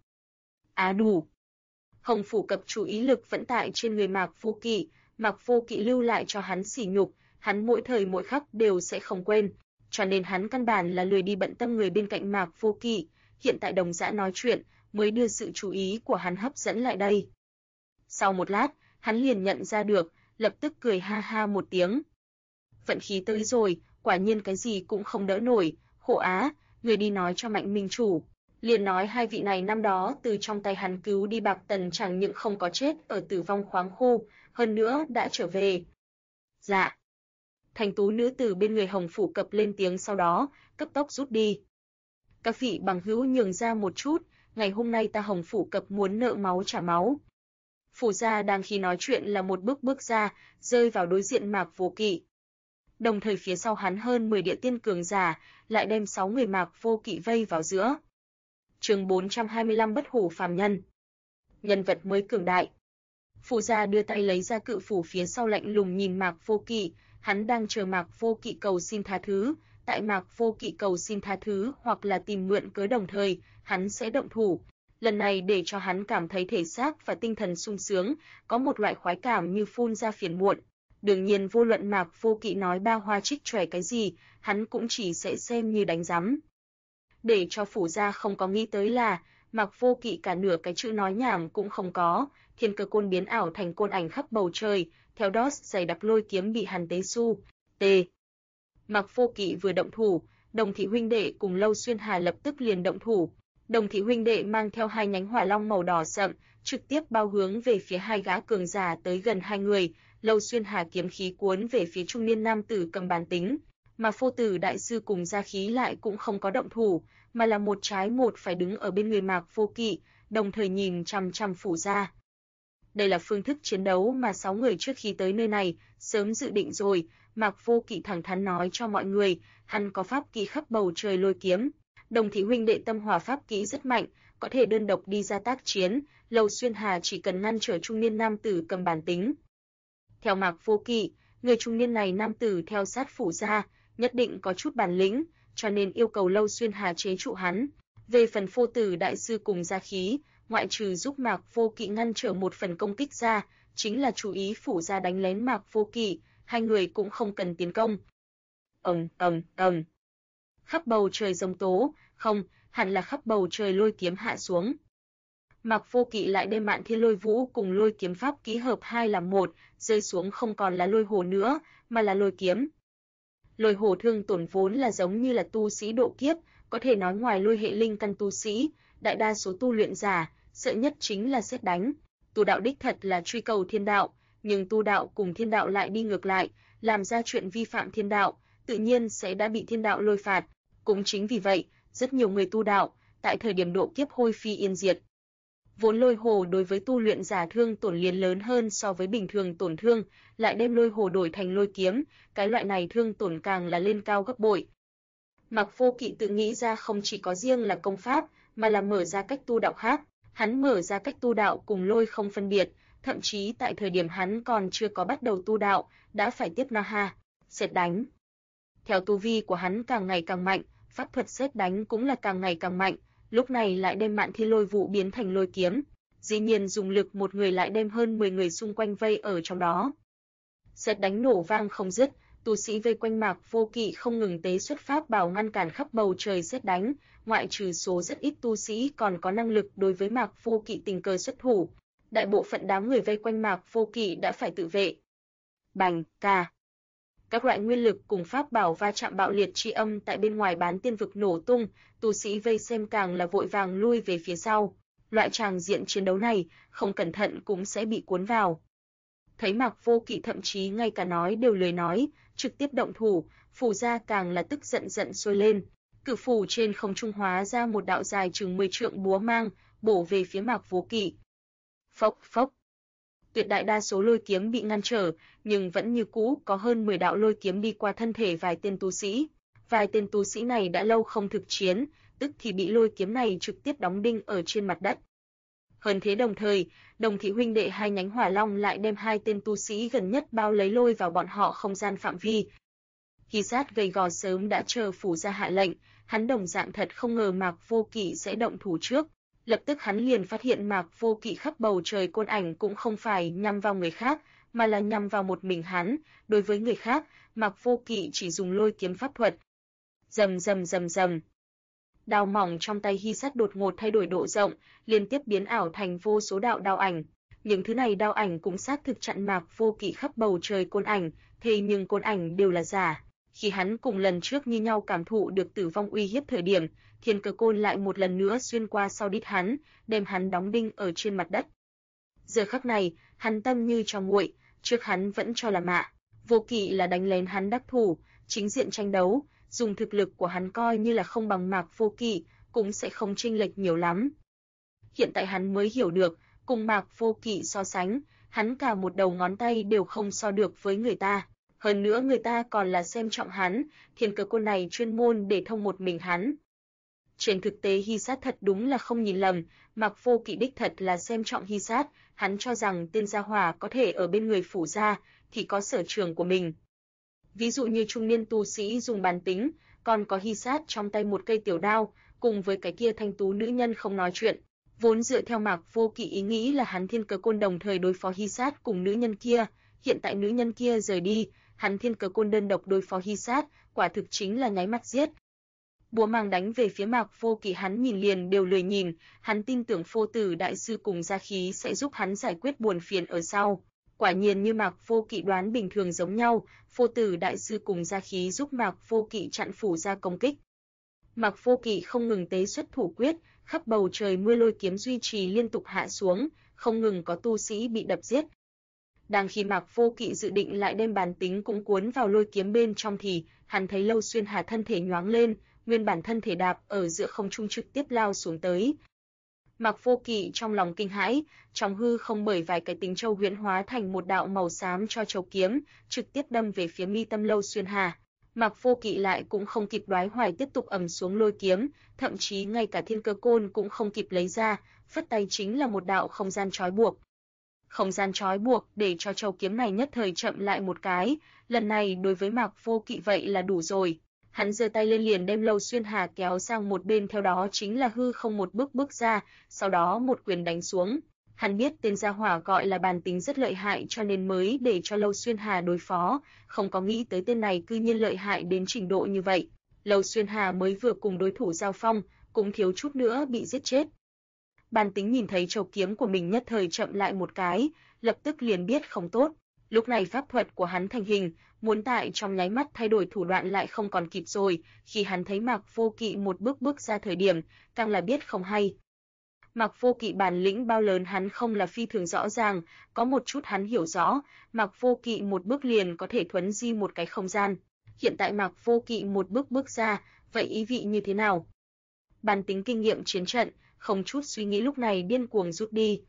Đủ. Hồng Phủ Cập chú ý lực vẫn tại trên người Mạc Vô Kỵ, Mạc Vô Kỵ lưu lại cho hắn sỉ nhục, hắn mỗi thời mỗi khắc đều sẽ không quên, cho nên hắn căn bản là lười đi bận tâm người bên cạnh Mạc Vô Kỵ. Hiện tại Đồng Dã nói chuyện, mới đưa sự chú ý của hắn hấp dẫn lại đây. Sau một lát, hắn liền nhận ra được, lập tức cười ha ha một tiếng. Vận khí tới rồi, quả nhiên cái gì cũng không đỡ nổi, Khổ Á, người đi nói cho Mạnh Minh chủ. Liền nói hai vị này năm đó từ trong tay hắn cứu đi Bạc Tần chẳng những không có chết ở Tử Vong khoáng khu, hơn nữa đã trở về. Dạ. Thành tú nữ tử bên người Hồng Phủ Cập lên tiếng sau đó, cấp tốc rút đi. Các vị bằng hữu nhường ra một chút, ngày hôm nay ta Hồng Phủ Cập muốn nợ máu trả máu. Phủ gia đang khi nói chuyện là một bước ra, rơi vào đối diện Mạc Vô Kỵ. Đồng thời phía sau hắn hơn 10 địa tiên cường giả, lại đem 6 người Mạc Vô Kỵ vây vào giữa. Chương 425 Bất hủ phàm nhân. Nhân vật mới cường đại. Phủ gia đưa tay lấy ra cự phủ phía sau lạnh lùng nhìn Mạc Vô Kỵ, hắn đang chờ Mạc Vô Kỵ cầu xin tha thứ, tại Mạc Vô Kỵ cầu xin tha thứ hoặc là tìm mượn cớ đồng thời, hắn sẽ động thủ. Lần này để cho hắn cảm thấy thể xác và tinh thần sung sướng, có một loại khoái cảm như phun ra phiền muộn. Đương nhiên vô luận Mạc Vô Kỵ nói ba hoa trích chòe cái gì, hắn cũng chỉ sẽ xem như đánh rắm. Để cho phủ gia không có nghĩ tới là, Mạc Vô Kỵ cả nửa cái chữ nói nhảm cũng không có, thiên cơ côn biến ảo thành côn ảnh khắp bầu trời, theo đó dày đặc lôi kiếm bị hắn tế su. Mạc Vô Kỵ vừa động thủ, Đồng thị huynh đệ cùng Lâu Xuyên Hà lập tức liền động thủ. Đồng thị huynh đệ mang theo hai nhánh hỏa long màu đỏ sậm, trực tiếp bao hướng về phía hai gã cường giả tới gần hai người. Lâu Xuyên Hà kiếm khí cuốn về phía trung niên nam tử cầm bàn tính, mà Phô Tử đại sư cùng Gia Khí lại cũng không có động thủ, mà là một trái một phải đứng ở bên người Mạc Vô Kỵ, đồng thời nhìn chằm chằm phủ gia. Đây là phương thức chiến đấu mà 6 người trước khi tới nơi này sớm dự định rồi. Mạc Vô Kỵ thẳng thắn nói cho mọi người, hắn có pháp kỹ khắp bầu trời lôi kiếm. Đồng thị huynh đệ tâm hỏa pháp kỹ rất mạnh, có thể đơn độc đi ra tác chiến, Lâu Xuyên Hà chỉ cần ngăn trở trung niên nam tử cầm bản tính. Theo Mạc Vô Kỵ, người trung niên này nam tử theo sát phủ gia, nhất định có chút bản lĩnh, cho nên yêu cầu Lâu Xuyên Hà chế trụ hắn. Về phần Phô Tử đại sư cùng Gia Khí, ngoại trừ giúp Mạc Vô Kỵ ngăn trở một phần công kích ra, chính là chú ý phủ gia đánh lén Mạc Vô Kỵ, hai người cũng không cần tiến công. Khắp bầu trời rồng tố, không, hẳn là khắp bầu trời lôi kiếm hạ xuống. Mạc Vô Kỵ lại đem Mạn Thiên Lôi Vũ cùng lôi kiếm pháp ký hợp hai làm một, rơi xuống không còn là lôi hồ nữa, mà là lôi kiếm. Lôi hồ thương tổn vốn là giống như là tu sĩ độ kiếp, có thể nói ngoài lôi hệ linh căn tu sĩ, đại đa số tu luyện giả, sợ nhất chính là sét đánh. Tu đạo đích thật là truy cầu thiên đạo, nhưng tu đạo cùng thiên đạo lại đi ngược lại, làm ra chuyện vi phạm thiên đạo, tự nhiên sẽ đã bị thiên đạo lôi phạt. Cũng chính vì vậy, rất nhiều người tu đạo, tại thời điểm độ kiếp hôi phi yên diệt. Vốn lôi hồ đối với tu luyện giả thương tổn liền lớn hơn so với bình thường tổn thương, lại đem lôi hồ đổi thành lôi kiếm, cái loại này thương tổn càng là lên cao gấp bội. Mạc Vô Kỵ tự nghĩ ra không chỉ có riêng là công pháp, mà là mở ra cách tu đạo khác. Hắn mở ra cách tu đạo cùng lôi không phân biệt, thậm chí tại thời điểm hắn còn chưa có bắt đầu tu đạo, đã phải tiếp na sét đánh. Theo tu vi của hắn càng ngày càng mạnh, pháp thuật sét đánh cũng là càng ngày càng mạnh, lúc này lại đem Mạn Thiên Lôi Vũ biến thành lôi kiếm, dĩ nhiên dùng lực một người lại đem hơn 10 người xung quanh vây ở trong đó. Sét đánh nổ vang không dứt, tu sĩ vây quanh Mạc Vô Kỵ không ngừng tế xuất pháp bảo ngăn cản khắp bầu trời sét đánh, ngoại trừ số rất ít tu sĩ còn có năng lực đối với Mạc Vô Kỵ tình cờ xuất thủ, đại bộ phận đám người vây quanh Mạc Vô Kỵ đã phải tự vệ. Bành ca. Các loại nguyên lực cùng pháp bảo va chạm bạo liệt chi âm tại bên ngoài Bán Tiên vực nổ tung, tu sĩ vây xem càng là vội vàng lui về phía sau. Loại tràng diện chiến đấu này, không cẩn thận cũng sẽ bị cuốn vào. Thấy Mạc Vô Kỵ thậm chí ngay cả nói đều lười nói, trực tiếp động thủ, phủ gia càng là tức giận sôi lên. Cự phủ trên không trung hóa ra một đạo dài chừng 10 trượng búa mang, bổ về phía Mạc Vô Kỵ. Phốc phốc. Tuyệt đại đa số lôi kiếm bị ngăn trở, nhưng vẫn như cũ có hơn 10 đạo lôi kiếm đi qua thân thể vài tên tu sĩ. Vài tên tu sĩ này đã lâu không thực chiến, tức thì bị lôi kiếm này trực tiếp đóng đinh ở trên mặt đất. Hơn thế đồng thời, Đồng thị huynh đệ hai nhánh hỏa long lại đem hai tên tu sĩ gần nhất bao lấy lôi vào bọn họ không gian phạm vi. Hy Sát gầy gò sớm đã chờ phủ gia hạ lệnh, hắn đồng dạng thật không ngờ Mạc Vô Kỵ sẽ động thủ trước. Lập tức hắn liền phát hiện Mạc Vô Kỵ khắp bầu trời côn ảnh cũng không phải nhắm vào người khác, mà là nhắm vào một mình hắn. Đối với người khác, Mạc Vô Kỵ chỉ dùng lôi kiếm pháp thuật. Rầm. Đao mỏng trong tay Hy Sát đột ngột thay đổi độ rộng, liên tiếp biến ảo thành vô số đạo đao ảnh. Những thứ này đao ảnh cũng xác thực chặn Mạc Vô Kỵ khắp bầu trời côn ảnh, thế nhưng côn ảnh đều là giả. Khi hắn cùng lần trước như nhau cảm thụ được tử vong uy hiếp thời điểm, thiên cơ côn lại một lần nữa xuyên qua sau đít hắn, đem hắn đóng đinh ở trên mặt đất. Giờ khắc này, hắn tâm như cho nguội, trước hắn vẫn cho là Mạc Vô Kỵ là đánh lén hắn đắc thủ, chính diện tranh đấu, dùng thực lực của hắn coi như là không bằng Mạc Vô Kỵ, cũng sẽ không chênh lệch nhiều lắm. Hiện tại hắn mới hiểu được, cùng Mạc Vô Kỵ so sánh, hắn cả một đầu ngón tay đều không so được với người ta. Hơn nữa người ta còn là xem trọng hắn, thiên cơ côn này chuyên môn để thông một mình hắn. Trên thực tế Hy Sát thật đúng là không nhìn lầm, Mạc Vô Kỵ đích thật là xem trọng Hy Sát, hắn cho rằng tên gia hỏa có thể ở bên người phủ gia thì có sở trường của mình. Ví dụ như trung niên tu sĩ dùng bàn tính, còn có Hy Sát trong tay một cây tiểu đao, cùng với cái kia thanh tú nữ nhân không nói chuyện. Vốn dựa theo Mạc Vô Kỵ ý nghĩ là hắn thiên cơ côn đồng thời đối phó Hy Sát cùng nữ nhân kia, hiện tại nữ nhân kia rời đi, hắn thiên cơ côn đơn độc đối phó Hy Sát, quả thực chính là nháy mắt giết. Búa mang đánh về phía Mạc Vô Kỵ hắn nhìn liền đều lười nhìn, hắn tin tưởng Phô Tử đại sư cùng gia khí sẽ giúp hắn giải quyết buồn phiền ở sau. Quả nhiên như Mạc Vô Kỵ đoán bình thường giống nhau, Phô Tử đại sư cùng gia khí giúp Mạc Vô Kỵ chặn phủ gia công kích. Mạc Vô Kỵ không ngừng tế xuất thủ quyết, khắp bầu trời mưa lôi kiếm duy trì liên tục hạ xuống, không ngừng có tu sĩ bị đập giết. Đang khi Mạc Vô Kỵ dự định lại đem bàn tính cũng cuốn vào lôi kiếm bên trong thì hắn thấy Lâu Xuyên Hà thân thể nhoáng lên, nguyên bản thân thể đạp ở giữa không trung trực tiếp lao xuống tới. Mạc Vô Kỵ trong lòng kinh hãi, trong hư không bởi vài cái tính châu huyễn hóa thành một đạo màu xám cho châu kiếm, trực tiếp đâm về phía mi tâm Lâu Xuyên Hà. Mạc Vô Kỵ lại cũng không kịp đoái hoài tiếp tục ầm xuống lôi kiếm, thậm chí ngay cả thiên cơ côn cũng không kịp lấy ra, phất tay chính là một đạo không gian trói buộc. Không gian trói buộc để cho châu kiếm này nhất thời chậm lại một cái, lần này đối với Mạc Vô Kỵ vậy là đủ rồi. Hắn giơ tay lên liền đem Lâu Xuyên Hà kéo sang một bên, theo đó chính là hư không một bước ra, sau đó một quyền đánh xuống. Hắn biết tên gia hỏa gọi là bàn tính rất lợi hại cho nên mới để cho Lâu Xuyên Hà đối phó, không có nghĩ tới tên này cư nhiên lợi hại đến trình độ như vậy. Lâu Xuyên Hà mới vừa cùng đối thủ giao phong, cũng thiếu chút nữa bị giết chết. Bàn tính nhìn thấy châu kiếm của mình nhất thời chậm lại một cái, lập tức liền biết không tốt. Lúc này pháp thuật của hắn thành hình, muốn tại trong nháy mắt thay đổi thủ đoạn lại không còn kịp rồi, khi hắn thấy Mạc Vô Kỵ một bước ra thời điểm, càng là biết không hay. Mạc Vô Kỵ bản lĩnh bao lớn hắn không là phi thường rõ ràng, có một chút hắn hiểu rõ, Mạc Vô Kỵ một bước liền có thể thuấn di một cái không gian. Hiện tại Mạc Vô Kỵ một bước ra, vậy ý vị như thế nào? Bàn tính kinh nghiệm chiến trận, không chút suy nghĩ lúc này điên cuồng rút đi.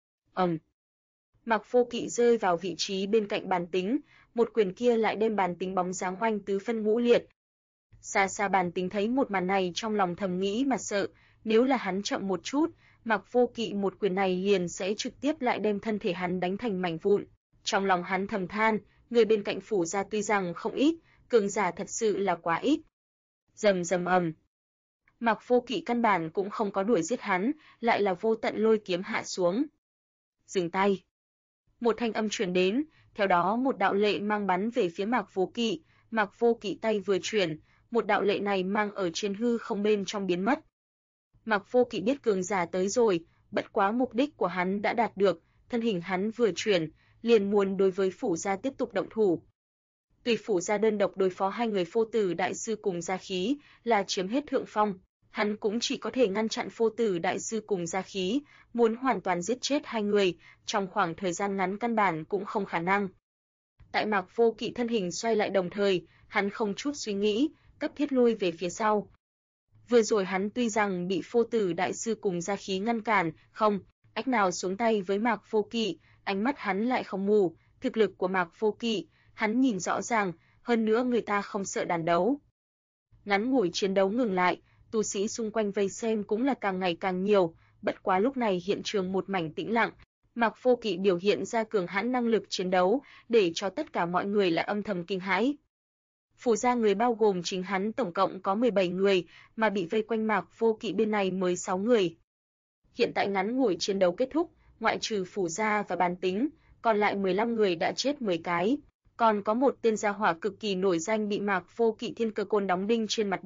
Mạc Vô Kỵ rơi vào vị trí bên cạnh bàn tính, một quyền kia lại đem bàn tính bóng dáng oanh tứ phân ngũ liệt. Xa xa bàn tính thấy một màn này trong lòng thầm nghĩ mà sợ, nếu là hắn chậm một chút, Mạc Vô Kỵ một quyền này liền sẽ trực tiếp lại đem thân thể hắn đánh thành mảnh vụn. Trong lòng hắn thầm than, người bên cạnh phủ gia tuy rằng không ít, cường giả thật sự là quá ít. Rầm rầm ầm. Mạc Vô Kỵ căn bản cũng không có đuổi giết hắn, lại là vô tận lôi kiếm hạ xuống. Dừng tay. Một thanh âm truyền đến, theo đó một đạo lệ mang bắn về phía Mạc Vô Kỵ, Mạc Vô Kỵ tay vừa chuyển, một đạo lệ này mang ở trên hư không bên trong biến mất. Mạc Vô Kỵ biết cường giả tới rồi, bất quá mục đích của hắn đã đạt được, thân hình hắn vừa chuyển, liền muốn đối với phủ gia tiếp tục động thủ. Tùy phủ gia đơn độc đối phó hai người Phô Tử đại sư cùng gia khí, là chiếm hết thượng phong. Hắn cũng chỉ có thể ngăn chặn Phô Tử đại sư cùng gia khí, muốn hoàn toàn giết chết hai người, trong khoảng thời gian ngắn căn bản cũng không khả năng. Tại Mạc Vô Kỵ thân hình xoay lại đồng thời, hắn không chút suy nghĩ, cấp thiết lui về phía sau. Vừa rồi hắn tuy rằng bị Phô Tử đại sư cùng gia khí ngăn cản, không ách nào xuống tay với Mạc Vô Kỵ, ánh mắt hắn lại không mù, thực lực của Mạc Vô Kỵ, hắn nhìn rõ ràng, hơn nữa người ta không sợ đàn đấu. Ngắn ngủi chiến đấu ngừng lại, tu sĩ xung quanh vây xem cũng là càng ngày càng nhiều, bất quá lúc này hiện trường một mảnh tĩnh lặng, Mạc Vô Kỵ biểu hiện ra cường hãn năng lực chiến đấu, để cho tất cả mọi người là âm thầm kinh hãi. Phủ gia người bao gồm chính hắn tổng cộng có 17 người, mà bị vây quanh Mạc Vô Kỵ bên này mới 6 người. Hiện tại ngắn ngủi chiến đấu kết thúc, ngoại trừ phủ gia và bàn tính, còn lại 15 người đã chết 10 cái. Còn có một tên gia hỏa cực kỳ nổi danh bị Mạc Vô Kỵ thiên cơ côn đóng đinh trên mặt đất.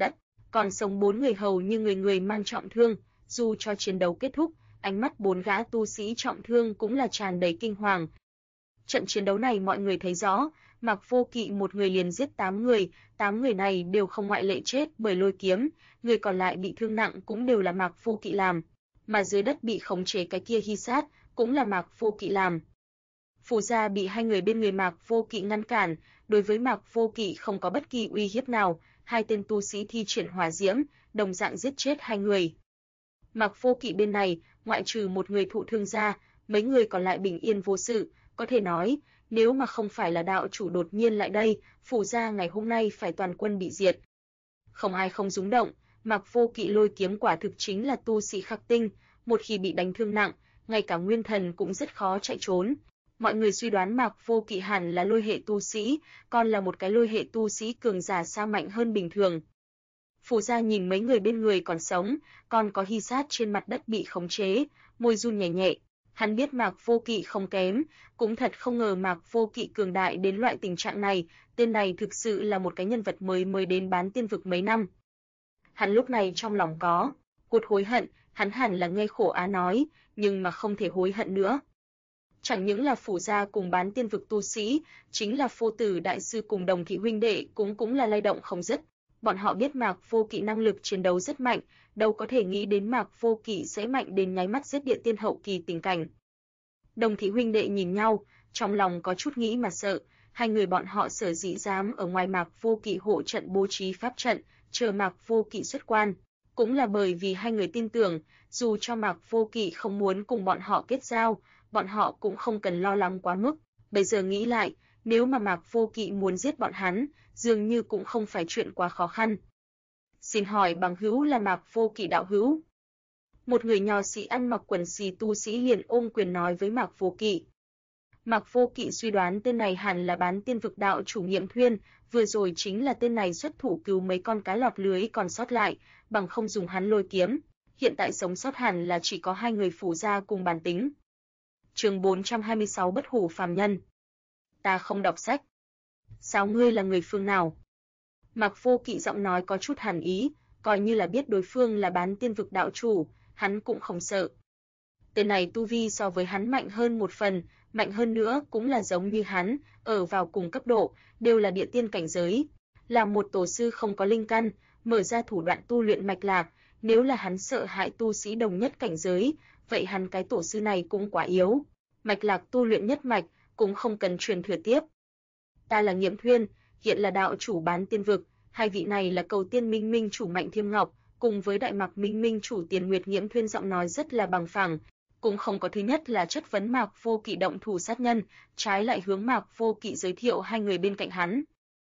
còn sống 4 người hầu như người người mang trọng thương. Dù cho chiến đấu kết thúc, ánh mắt 4 gã tu sĩ trọng thương cũng là tràn đầy kinh hoàng. Trận chiến đấu này mọi người thấy rõ, Mạc Vô Kỵ một người liền giết 8 người, 8 người này đều không ngoại lệ chết bởi lôi kiếm, người còn lại bị thương nặng cũng đều là Mạc Vô Kỵ làm, mà dưới đất bị khống chế cái kia Hy Sát cũng là Mạc Vô Kỵ làm. Phù Gia bị hai người bên người Mạc Vô Kỵ ngăn cản, đối với Mạc Vô Kỵ không có bất kỳ uy hiếp nào, hai tên tu sĩ thi triển hỏa diễm, đồng dạng giết chết hai người. Mạc Vô Kỵ bên này, ngoại trừ một người thụ thương ra, mấy người còn lại bình yên vô sự, có thể nói, nếu mà không phải là đạo chủ đột nhiên lại đây, Phù Gia ngày hôm nay phải toàn quân bị diệt. Không ai không rúng động, Mạc Vô Kỵ lôi kiếm quả thực chính là tu sĩ khắc tinh, một khi bị đánh thương nặng, ngay cả nguyên thần cũng rất khó chạy trốn. Mọi người suy đoán Mạc Vô Kỵ hẳn là lôi hệ tu sĩ, còn là một cái lôi hệ tu sĩ cường giả sao mạnh hơn bình thường. Phù Gia nhìn mấy người bên người còn sống, còn có Hy Sát trên mặt đất bị khống chế, môi run nhẹ nhẹ. Hắn biết Mạc Vô Kỵ không kém, cũng thật không ngờ Mạc Vô Kỵ cường đại đến loại tình trạng này, tên này thực sự là một cái nhân vật mới đến Bán Tiên vực mấy năm. Hắn lúc này trong lòng có cột hối hận, hắn hẳn là nghe Khổ Á nói, nhưng mà không thể hối hận nữa. Chẳng những là Phù Gia cùng Bán Tiên vực tu sĩ, chính là Phô Tử đại sư cùng Đồng thị huynh đệ cũng là lay động không dứt. Bọn họ biết Mạc Vô Kỵ năng lực chiến đấu rất mạnh, đâu có thể nghĩ đến Mạc Vô Kỵ sẽ mạnh đến nháy mắt giết địa tiên hậu kỳ tình cảnh. Đồng thị huynh đệ nhìn nhau, trong lòng có chút nghĩ mà sợ, hai người bọn họ sở dĩ dám ở ngoài Mạc Vô Kỵ hộ trận bố trí pháp trận, chờ Mạc Vô Kỵ xuất quan, cũng là bởi vì hai người tin tưởng, dù cho Mạc Vô Kỵ không muốn cùng bọn họ kết giao, bọn họ cũng không cần lo lắng quá mức. Bây giờ nghĩ lại, nếu mà Mạc Vô Kỵ muốn giết bọn hắn, dường như cũng không phải chuyện quá khó khăn. Xin hỏi bằng hữu là Mạc Vô Kỵ đạo hữu? Một người nho sĩ ăn mặc quần xì tu sĩ liền ôm quyền nói với Mạc Vô Kỵ. Mạc Vô Kỵ suy đoán tên này hẳn là Bán Tiên vực đạo chủ Nghiệm Thuyên, vừa rồi chính là tên này xuất thủ cứu mấy con cá lọt lưới còn sót lại, bằng không dùng hắn lôi kiếm. Hiện tại sống sót hẳn là chỉ có hai người Phù Gia cùng bản tính. Chương 426 Bất hủ phàm nhân. Ta không đọc sách. Sao ngươi là người phương nào? Mạc Vô Kỵ giọng nói có chút hàn ý, coi như là biết đối phương là Bán Tiên vực đạo chủ, hắn cũng không sợ. Tên này tu vi so với hắn mạnh hơn một phần, mạnh hơn nữa cũng là giống như hắn, ở vào cùng cấp độ, đều là địa tiên cảnh giới. Là một tổ sư không có linh căn, mở ra thủ đoạn tu luyện mạch lạc, nếu là hắn sợ hãi tu sĩ đồng nhất cảnh giới, vậy hắn cái tổ sư này cũng quá yếu. Mạch lạc tu luyện nhất mạch, cũng không cần truyền thừa tiếp. Ta là Nghiệm Thuyên, hiện là đạo chủ Bán Tiên vực, hai vị này là Cầu Tiên Minh Minh chủ Mạnh Thiêm Ngọc, cùng với Đại Mạc Minh Minh chủ Tiền Nguyệt. Nghiệm Thuyên giọng nói rất là bằng phẳng, cũng không có thứ nhất là chất vấn Mạc Vô Kỵ động thủ sát nhân, trái lại hướng Mạc Vô Kỵ giới thiệu hai người bên cạnh hắn.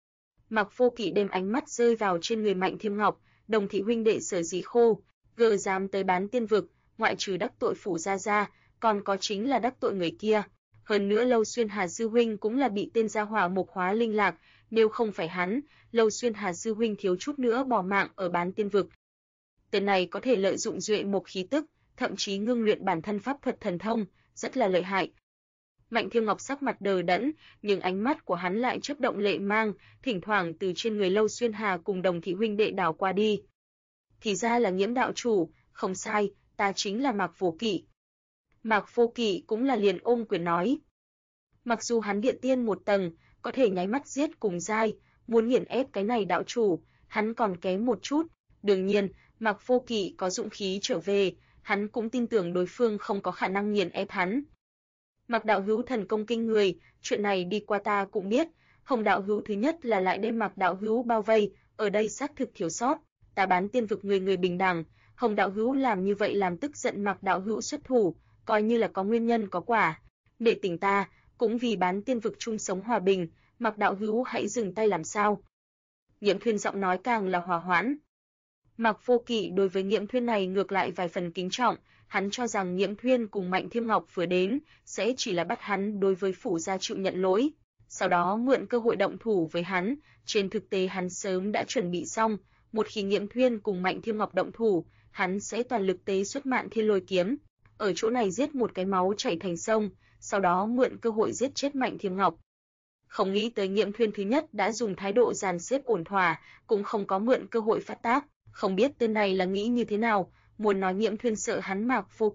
Mạc Vô Kỵ đem ánh mắt rơi vào trên người Mạnh Thiêm Ngọc, Đồng thị huynh đệ sở dĩ khô, gờ dám tới Bán Tiên vực, ngoại trừ đắc tội Phù Gia ra, còn có chính là đắc tội người kia. Hơn nữa Lâu Xuyên Hà sư huynh cũng là bị tên gia hỏa Mộc Hóa Linh lạc, nếu không phải hắn, Lâu Xuyên Hà sư huynh thiếu chút nữa bỏ mạng ở Bán Tiên vực. Tên này có thể lợi dụng duệ mộc khí tức, thậm chí ngưng luyện bản thân pháp thuật thần thông, rất là lợi hại. Mạnh Thiêm Ngọc sắc mặt đờ đẫn, nhưng ánh mắt của hắn lại chớp động lệ mang, thỉnh thoảng từ trên người Lâu Xuyên Hà cùng Đồng thị huynh đệ đảo qua đi. Thì ra là Nghiễm đạo chủ, không sai, ta chính là Mạc Vô Kỵ. Mạc Vô Kỵ cũng là liền ôm quyền nói. Mặc dù hắn địa tiên một tầng, có thể nháy mắt giết cùng giai, muốn nghiền ép cái này đạo chủ, hắn còn kém một chút. Đương nhiên, Mạc Vô Kỵ có dũng khí trở về, hắn cũng tin tưởng đối phương không có khả năng nghiền ép hắn. Mạc đạo hữu thần công kinh người, chuyện này đi qua ta cũng biết, Hồng đạo hữu thứ nhất là lại đem Mạc đạo hữu bao vây, ở đây xác thực thiếu sót, ta Bán Tiên vực người người bình đẳng, Hồng đạo hữu làm như vậy làm tức giận Mạc đạo hữu xuất thủ, coi như là có nguyên nhân có quả. Để tỉnh ta, cũng vì Bán Tiên vực chung sống hòa bình, Mạc đạo hữu hãy dừng tay làm sao. Nghiệm Thuyên giọng nói càng là hòa hoãn. Mạc Vô Kỵ đối với Nghiệm Thuyên này ngược lại vài phần kính trọng, hắn cho rằng Nghiệm Thuyên cùng Mạnh Thiêm Ngọc vừa đến, sẽ chỉ là bắt hắn đối với Phù Gia chịu nhận lỗi, sau đó mượn cơ hội động thủ với hắn, trên thực tế hắn sớm đã chuẩn bị xong, một khi Nghiệm Thuyên cùng Mạnh Thiêm Ngọc động thủ, hắn sẽ toàn lực tế xuất Mạn Thiên Lôi kiếm, ở chỗ này giết một cái máu chảy thành sông, sau đó mượn cơ hội giết chết Mạnh Thiêm Ngọc. Không nghĩ tới Nghiệm Thuyên thứ nhất đã dùng thái độ dàn xếp ổn thỏa, cũng không có mượn cơ hội phát tác, Không biết tên này là nghĩ như thế nào, muốn nói Nghiễm Thuyên sợ hắn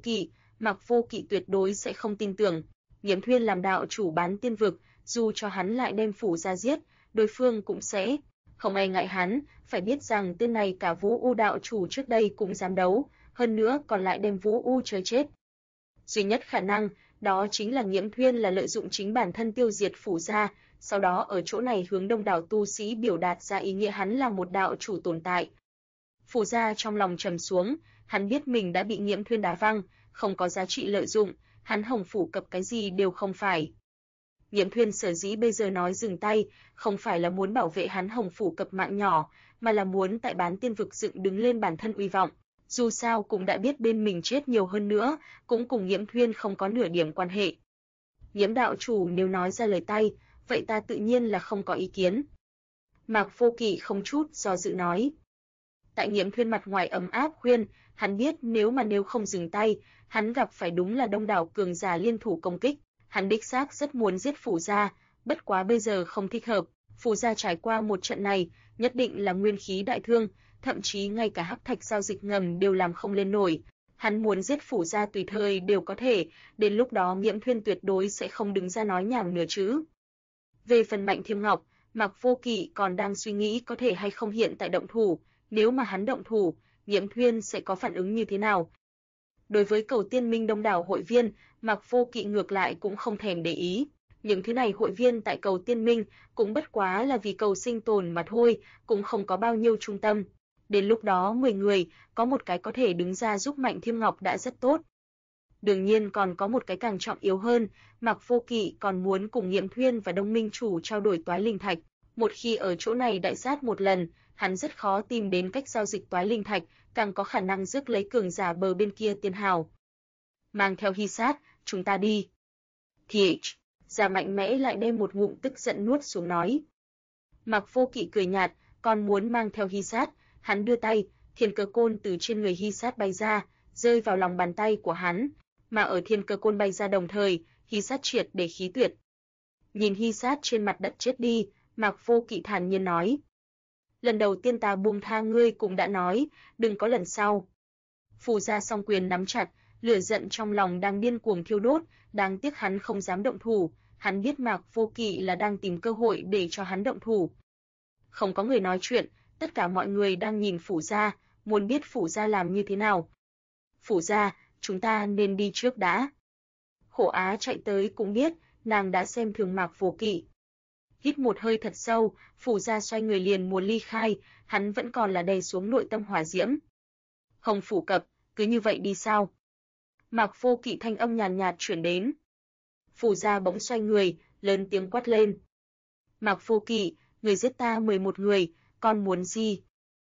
Mạc Vô Kỵ tuyệt đối sẽ không tin tưởng. Nghiễm Thuyên làm đạo chủ bán tiên vực, dù cho hắn lại đem Phủ Gia giết, đối phương cũng sẽ không ai ngại hắn, phải biết rằng tên này cả Vũ U đạo chủ trước đây cũng dám đấu, hơn nữa còn lại đem Vũ U chơi chết. Duy nhất khả năng, đó chính là Nghiễm Thuyên là lợi dụng chính bản thân tiêu diệt Phủ Gia, sau đó ở chỗ này hướng đông đảo tu sĩ biểu đạt ra ý nghĩa hắn là một đạo chủ tồn tại. Phủ Gia trong lòng trầm xuống, hắn biết mình đã bị Nghiễm Thuyên đá văng, không có giá trị lợi dụng, hắn Hồng Phủ Cập cái gì đều không phải. Nghiễm Thuyên sở dĩ bây giờ nói dừng tay, không phải là muốn bảo vệ hắn Hồng Phủ Cập mạng nhỏ, mà là muốn tại bán tiên vực dựng đứng lên bản thân uy vọng. Dù sao cũng đã biết bên mình chết nhiều hơn nữa, cũng cùng Nghiễm Thuyên không có nửa điểm quan hệ. Nghiễm đạo chủ nếu nói ra lời tay, vậy ta tự nhiên là không có ý kiến. Mạc Vô Kỵ không chút do dự nói. Tại Nghiễm Thuyên mặt ngoài ấm áp khuyên, hắn biết nếu không dừng tay, hắn gặp phải đúng là đông đảo cường giả liên thủ công kích. Hắn đích xác rất muốn giết Phủ Gia, bất quá bây giờ không thích hợp. Phủ Gia trải qua một trận này, nhất định là nguyên khí đại thương, thậm chí ngay cả hắc thạch giao dịch ngầm đều làm không lên nổi. Hắn muốn giết Phủ Gia tùy thời đều có thể, đến lúc đó Nghiễm Thuyên tuyệt đối sẽ không đứng ra nói nhảm nửa chữ. Về phần Mạnh Thiêm Ngọc, Mạc Vô Kỵ còn đang suy nghĩ có thể hay không hiện tại động thủ, nếu mà hắn động thủ, Nghiễm Thuyên sẽ có phản ứng như thế nào. Đối với Cầu Tiên Minh đông đảo hội viên, Mạc Vô Kỵ ngược lại cũng không thèm để ý. Những thứ này hội viên tại Cầu Tiên Minh cũng bất quá là vì cầu sinh tồn mà thôi, cũng không có bao nhiêu trung tâm. Đến lúc đó 10 người, có một cái có thể đứng ra giúp Mạnh Thiêm Ngọc đã rất tốt. Đương nhiên còn có một cái càng trọng yếu hơn, Mạc Vô Kỵ còn muốn cùng Nghiễm Thuyên và Đông Minh chủ trao đổi toái linh thạch. Một khi ở chỗ này đại sát một lần, hắn rất khó tìm đến cách giao dịch toái linh thạch, càng có khả năng rước lấy cường giả bờ bên kia tiền hào. Mang theo Hy Sát, chúng ta đi. Thiệt, Già mạnh mẽ lại đem một ngụm tức giận nuốt xuống nói. Mạc Vô Kỵ cười nhạt, còn muốn mang theo Hy Sát, hắn đưa tay, thiên cơ côn từ trên người Hy Sát bay ra, rơi vào lòng bàn tay của hắn, mà ở thiên cơ côn bay ra đồng thời, Hy Sát triệt để khí tuyệt. Nhìn Hy Sát trên mặt đất chết đi, Mạc Vô Kỵ thản nhiên nói. Lần đầu tiên ta buông tha ngươi cũng đã nói, đừng có lần sau. Phù Gia song quyền nắm chặt, lửa giận trong lòng đang điên cuồng thiêu đốt, đáng tiếc hắn không dám động thủ, hắn biết Mạc Vô Kỵ là đang tìm cơ hội để cho hắn động thủ. Không có người nói chuyện, tất cả mọi người đang nhìn Phủ Gia, muốn biết Phủ Gia làm như thế nào. Phủ Gia, chúng ta nên đi trước đã. Khổ Á chạy tới cũng biết, nàng đã xem thường Mạc Vô Kỵ. Hít một hơi thật sâu, Phủ Gia xoay người liền muốn ly khai, hắn vẫn còn là đầy xuống nội tâm hỏa diễm. Hồng Phủ Cập, cứ như vậy đi sao? Mạc Vô Kỵ thanh âm nhàn nhạt chuyển đến. Phủ Gia bỗng xoay người, lớn tiếng quát lên. Mạc Vô Kỵ, người giết ta 11 người, con muốn gì?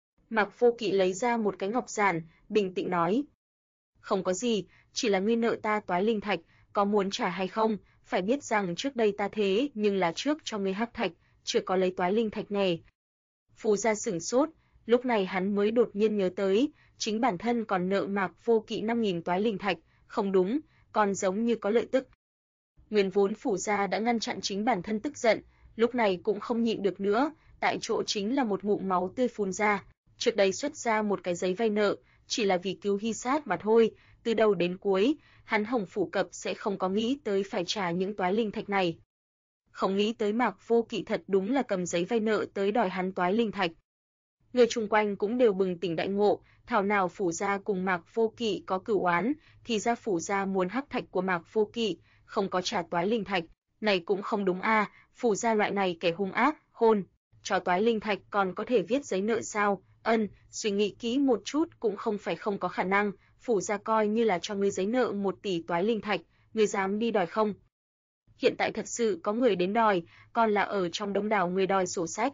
Mạc Vô Kỵ lấy ra một cái ngọc giản, bình tĩnh nói. Không có gì, chỉ là ngươi nợ ta toái linh thạch, có muốn trả hay không? Phải biết rằng trước đây ta thế nhưng là trước cho ngươi hắc thạch, chưa có lấy toái linh thạch này. Phủ Gia sửng sốt, lúc này hắn mới đột nhiên nhớ tới, chính bản thân còn nợ Mạc Vô Kỵ 5.000 toái linh thạch, không đúng, còn giống như có lợi tức. Nguyên vốn Phủ Gia đã ngăn chặn chính bản thân tức giận, lúc này cũng không nhịn được nữa, tại chỗ chính là một ngụm máu tươi phun ra, trước đây xuất ra một cái giấy vay nợ, chỉ là vì cứu Hy Sát mà thôi, từ đầu đến cuối, hắn Hồng Phủ Cập sẽ không có nghĩ tới phải trả những toái linh thạch này. Không nghĩ tới Mạc Vô Kỵ thật đúng là cầm giấy vay nợ tới đòi hắn toái linh thạch. Người chung quanh cũng đều bừng tỉnh đại ngộ, thảo nào Phủ Gia cùng Mạc Vô Kỵ có cửu oán, thì ra Phủ Gia muốn hắc thạch của Mạc Vô Kỵ, không có trả toái linh thạch, này cũng không đúng a, Phủ Gia loại này kẻ hung ác, cho toái linh thạch còn có thể viết giấy nợ sao? Suy nghĩ kỹ một chút cũng không phải không có khả năng, Phủ Gia coi như là cho ngươi giấy nợ 1 tỷ toái linh thạch, ngươi dám đi đòi không? Hiện tại thật sự có người đến đòi, còn là ở trong đống đảo người đòi sổ sách.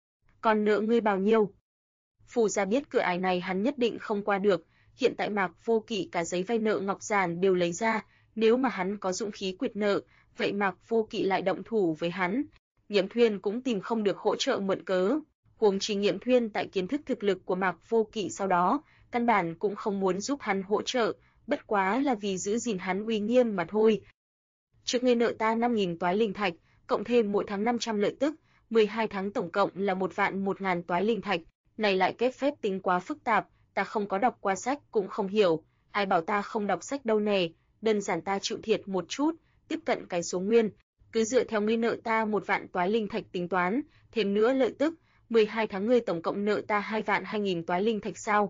Còn nợ ngươi bao nhiêu? Phủ Gia biết cửa ải này hắn nhất định không qua được, hiện tại Mạc Vô Kỵ cả giấy vay nợ ngọc giản đều lấy ra, nếu mà hắn có dũng khí quyệt nợ, vậy Mạc Vô Kỵ lại động thủ với hắn. Nghiễm Thuyên cũng tìm không được hỗ trợ mượn cớ, huống chi Nghiễm Thuyên tại kiến thức thực lực của Mạc Vô Kỵ sau đó, căn bản cũng không muốn giúp hắn hỗ trợ, bất quá là vì giữ gìn hắn uy nghiêm mà thôi. Trước ngươi nợ ta 5.000 toái linh thạch, cộng thêm mỗi tháng 500 lợi tức, 12 tháng tổng cộng là 1.000 toái linh thạch, Này lại kết phép tính quá phức tạp, ta không có đọc qua sách cũng không hiểu, ai bảo ta không đọc sách đâu nè, đơn giản ta chịu thiệt một chút, tiếp cận cái số nguyên, cứ dựa theo ngươi nợ ta 1.000.000 toái linh thạch tính toán, thêm nữa lợi tức, 12 tháng ngươi tổng cộng nợ ta 2.200.000 toái linh thạch sao?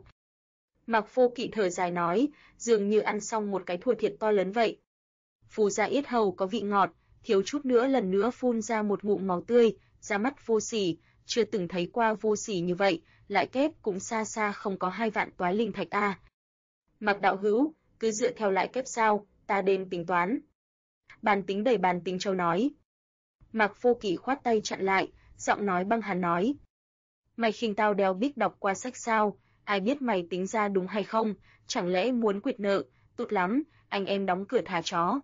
Mạc Vô Kỵ thở dài nói, dường như ăn xong một cái thua thiệt to lớn vậy. Phù Gia yết hầu có vị ngọt, thiếu chút nữa lần nữa phun ra một ngụm máu tươi, ra mắt vô sỉ, chưa từng thấy qua vô sỉ như vậy, lại kép cũng xa xa không có 2.000.000 toái linh thạch a. Mạc đạo hữu, cứ dựa theo lại kép sao, ta đến tính toán. Bàn tính đẩy bàn tính châu nói. Mạc Vô Kỵ khoát tay chặn lại, giọng nói băng hàn nói. Mày khinh tao đeo bích đọc qua sách sao, ai biết mày tính ra đúng hay không, chẳng lẽ muốn quyệt nợ, tốt lắm, anh em đóng cửa thả chó.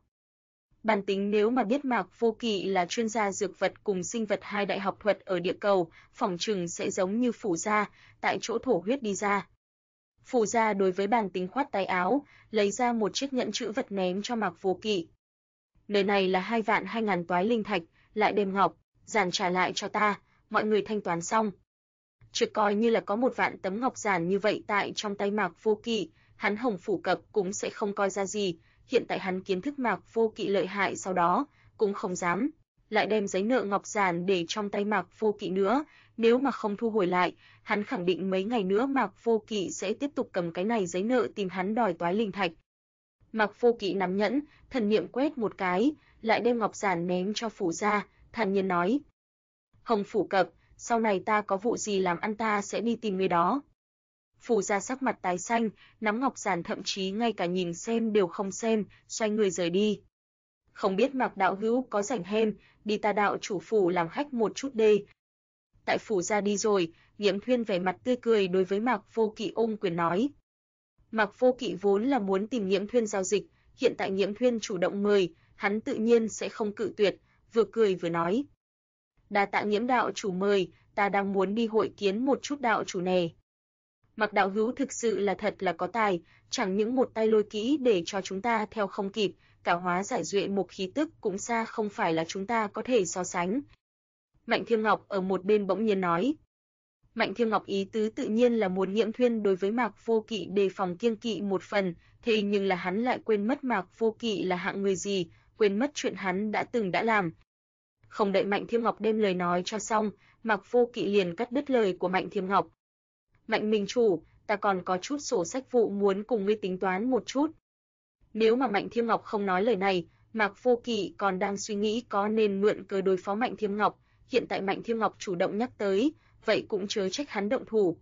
Bàn tính nếu mà biết Mạc Vô Kỵ là chuyên gia dược vật cùng sinh vật hai đại học thuật ở địa cầu, phỏng chừng sẽ giống như Phủ Gia, tại chỗ thổ huyết đi ra. Phủ Gia đối với bàn tính khoát tay áo, lấy ra một chiếc nhẫn chữ vật ném cho Mạc Vô Kỵ. Nơi này là 2.200.000 toái linh thạch, lại đem ngọc, giản trả lại cho ta, mọi người thanh toán xong. Chưa coi như là có 1.000.000 tấm ngọc giản như vậy tại trong tay Mạc Vô Kỵ, hắn Hồng Phủ Cập cũng sẽ không coi ra gì, hiện tại hắn kiến thức Mạc Vô Kỵ lợi hại sau đó, cũng không dám lại đem giấy nợ ngọc giản để trong tay Mạc Vô Kỵ nữa, nếu mà không thu hồi lại, hắn khẳng định mấy ngày nữa Mạc Vô Kỵ sẽ tiếp tục cầm cái này giấy nợ tìm hắn đòi toái linh thạch. Mạc Vô Kỵ nắm nhẫn, thần niệm quét một cái, lại đem ngọc giản ném cho Phủ Gia, thản nhiên nói: "Hồng Phủ Cập, sau này ta có vụ gì làm ăn ta sẽ đi tìm người đó." Phủ Gia sắc mặt tái xanh, nắm ngọc giản thậm chí ngay cả nhìn xem đều không xem, xoay người rời đi. Không biết Mạc đạo hữu có rảnh hem, đi ta đạo chủ phủ làm khách một chút đi. Tại Phủ Gia đi rồi, Nghiễm Thuyên vẻ mặt tươi cười đối với Mạc Vô Kỵ ôm quyền nói. Mạc Vô Kỵ vốn là muốn tìm Nghiễm Thuyên giao dịch, hiện tại Nghiễm Thuyên chủ động mời, hắn tự nhiên sẽ không cự tuyệt, vừa cười vừa nói: "Đa tạ Nghiễm đạo chủ mời, ta đang muốn đi hội kiến một chút đạo chủ nè." Mạc đạo hữu thực sự là thật là có tài, chẳng những một tay lôi kỹ để cho chúng ta theo không kịp, cả hóa giải duệ một khí tức cũng xa không phải là chúng ta có thể so sánh. Mạnh Thiêm Ngọc ở một bên bỗng nhiên nói. Mạnh Thiêm Ngọc ý tứ tự nhiên là muốn Nghiễm Thuyên đối với Mạc Vô Kỵ đề phòng kiêng kỵ một phần, thế nhưng là hắn lại quên mất Mạc Vô Kỵ là hạng người gì, quên mất chuyện hắn đã từng đã làm. Không đợi Mạnh Thiêm Ngọc đem lời nói cho xong, Mạc Vô Kỵ liền cắt đứt lời của Mạnh Thiêm Ngọc. Mạnh Minh chủ, ta còn có chút sổ sách vụ muốn cùng ngươi tính toán một chút. Nếu mà Mạnh Thiêm Ngọc không nói lời này, Mạc Vô Kỵ còn đang suy nghĩ có nên mượn cớ đối phó Mạnh Thiêm Ngọc, hiện tại Mạnh Thiêm Ngọc chủ động nhắc tới, vậy cũng chớ trách hắn động thủ.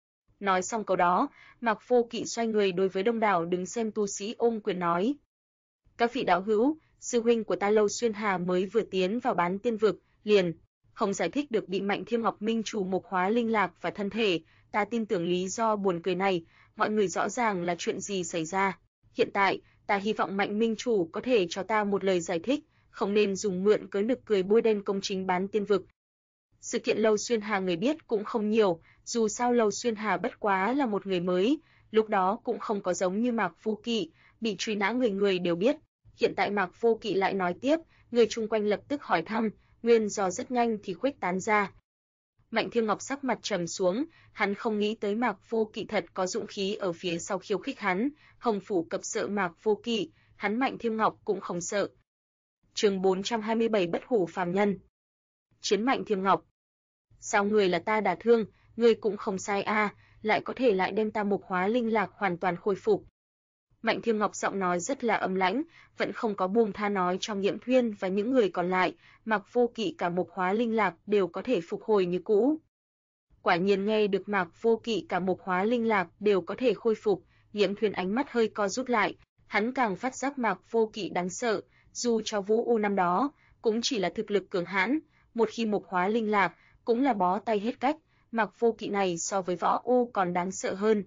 Nói xong câu đó, Mạc Vô Kỵ xoay người đối với đông đảo đứng xem tu sĩ ôm quyền nói. Các vị đạo hữu, sư huynh của ta Lâu Xuyên Hà mới vừa tiến vào bán tiên vực, liền không giải thích được bị Mạnh Thiêm Ngọc minh chủ mục hóa linh lạc và thân thể, ta tin tưởng lý do buồn cười này, mọi người rõ ràng là chuyện gì xảy ra. Hiện tại, ta hy vọng Mạnh minh chủ có thể cho ta một lời giải thích, không nên dùng mượn cớ nực cười bôi đen công chính bán tiên vực. Sự kiện Lâu Xuyên Hà người biết cũng không nhiều, dù sao Lâu Xuyên Hà bất quá là một người mới, lúc đó cũng không có giống như Mạc Vô Kỵ, bị truy nã người người đều biết. Hiện tại Mạc Vô Kỵ lại nói tiếp, người chung quanh lập tức hỏi thăm, nguyên do rất nhanh thì khuếch tán ra. Mạnh Thiêm Ngọc sắc mặt trầm xuống, hắn không nghĩ tới Mạc Vô Kỵ thật có dũng khí ở phía sau khiêu khích hắn, Hồng Phủ Cập sợ Mạc Vô Kỵ, hắn Mạnh Thiêm Ngọc cũng không sợ. Chương 427 Bất hủ phàm nhân. Chiến Mạnh Thiêm Ngọc. Sao người là ta đả thương, ngươi cũng không sai a, lại có thể lại đem ta mục hóa linh lạc hoàn toàn khôi phục. Mạnh Thiêm Ngọc giọng nói rất là âm lãnh, vẫn không có buông tha nói cho Nghiễm Thuyên và những người còn lại, Mạc Vô Kỵ cả mục hóa linh lạc đều có thể phục hồi như cũ. Quả nhiên nghe được Mạc Vô Kỵ cả mục hóa linh lạc đều có thể khôi phục, Nghiễm Thuyên ánh mắt hơi co rút lại, hắn càng phát giác Mạc Vô Kỵ đáng sợ, dù cho Vũ U năm đó cũng chỉ là thực lực cường hãn, một khi mục hóa linh lạc cũng là bó tay hết cách, Mạc Vô Kỵ này so với Võ U còn đáng sợ hơn.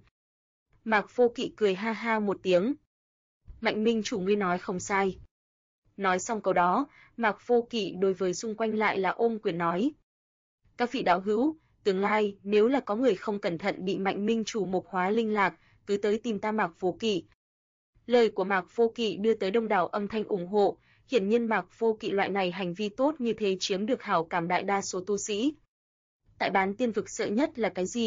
Mạc Vô Kỵ cười ha ha một tiếng. Mạnh minh chủ ngươi nói không sai. Nói xong câu đó, Mạc Vô Kỵ đối với xung quanh lại là ôm quyền nói. Các vị đạo hữu, tương lai nếu là có người không cẩn thận bị Mạnh minh chủ mục hóa linh lạc, cứ tới tìm ta Mạc Vô Kỵ. Lời của Mạc Vô Kỵ đưa tới đông đảo âm thanh ủng hộ, hiển nhiên Mạc Vô Kỵ loại này hành vi tốt như thế chiếm được hảo cảm đại đa số tu sĩ. Tại bán tiên vực sợ nhất là cái gì?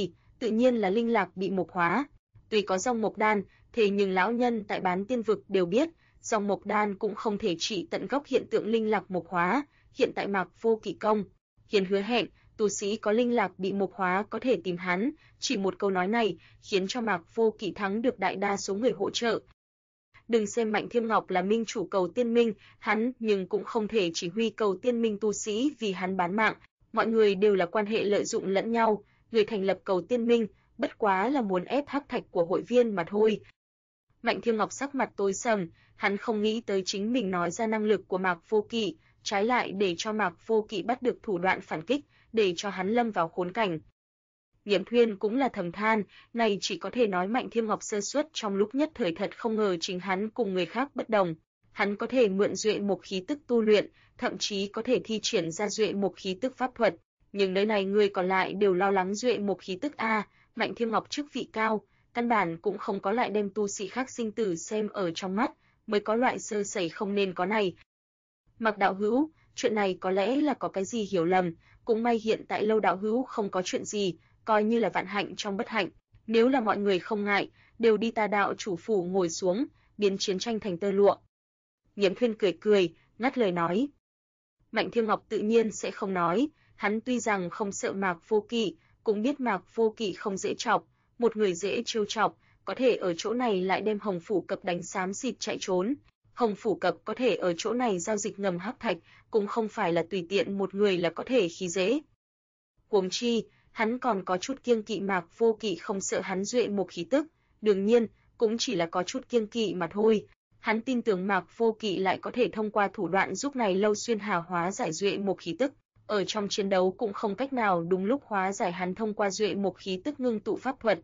tự nhiên là linh lạc bị mộc hóa. Tuy có dòng mộc đan, thế nhưng lão nhân tại Bán Tiên vực đều biết, dòng mộc đan cũng không thể trị tận gốc hiện tượng linh lạc mộc hóa. Hiện tại Mạc Vô Kỵ công hiền hứa hẹn, tu sĩ có linh lạc bị mộc hóa có thể tìm hắn, chỉ một câu nói này khiến cho Mạc Vô Kỵ thắng được đại đa số người hỗ trợ. Đừng xem Mạnh Thiêm Ngọc là minh chủ cầu tiên minh, hắn nhưng cũng không thể chỉ huy cầu tiên minh tu sĩ vì hắn bán mạng, mọi người đều là quan hệ lợi dụng lẫn nhau, người thành lập cầu tiên minh bất quá là muốn ép hắc thạch của hội viên mà thôi. Mạnh Thiêm Ngọc sắc mặt tối sầm, hắn không nghĩ tới chính mình nói ra năng lực của Mạc Vô Kỵ, trái lại để cho Mạc Vô Kỵ bắt được thủ đoạn phản kích, để cho hắn lâm vào khốn cảnh. Nghiễm Thuyên cũng là thầm than, này chỉ có thể nói Mạnh Thiêm Ngọc sơ suất trong lúc nhất thời, thật không ngờ chính hắn cùng người khác bất đồng. Hắn có thể mượn duệ mộc khí tức tu luyện, thậm chí có thể thi triển ra duệ mộc khí tức pháp thuật, nhưng nơi này người còn lại đều lo lắng duệ mộc khí tức a, Mạnh Thiêm Ngọc chức vị cao, căn bản cũng không có lại đem tu sĩ khác sinh tử xem ở trong mắt, mới có loại sơ sẩy không nên có này. Mạc đạo hữu, chuyện này có lẽ là có cái gì hiểu lầm, cũng may hiện tại Lâu đạo hữu không có chuyện gì, coi như là vạn hạnh trong bất hạnh, nếu là mọi người không ngại, đều đi ta đạo chủ phủ ngồi xuống, biến chiến tranh thành tơ lụa. Nghiễm Thuyên cười cười, ngắt lời nói. Mạnh Thiêm Ngọc tự nhiên sẽ không nói, hắn tuy rằng không sợ Mạc Vô Kỵ, cũng biết Mạc Vô Kỵ không dễ chọc, một người dễ trêu chọc, có thể ở chỗ này lại đem Hồng Phủ Cập đánh xám xịt chạy trốn. Hồng Phủ Cập có thể ở chỗ này giao dịch ngầm hắc thạch, cũng không phải là tùy tiện một người là có thể khi dễ. Huống chi, hắn còn có chút kiêng kỵ Mạc Vô Kỵ không sợ hắn duệ một khí tức, đương nhiên, cũng chỉ là có chút kiêng kỵ mà thôi. Hắn tin tưởng Mạc Vô Kỵ lại có thể thông qua thủ đoạn giúp này Lâu Xuyên Hà hóa giải duệ một khí tức, ở trong chiến đấu cũng không cách nào đúng lúc hóa giải hắn thông qua duệ một khí tức ngưng tụ pháp thuật.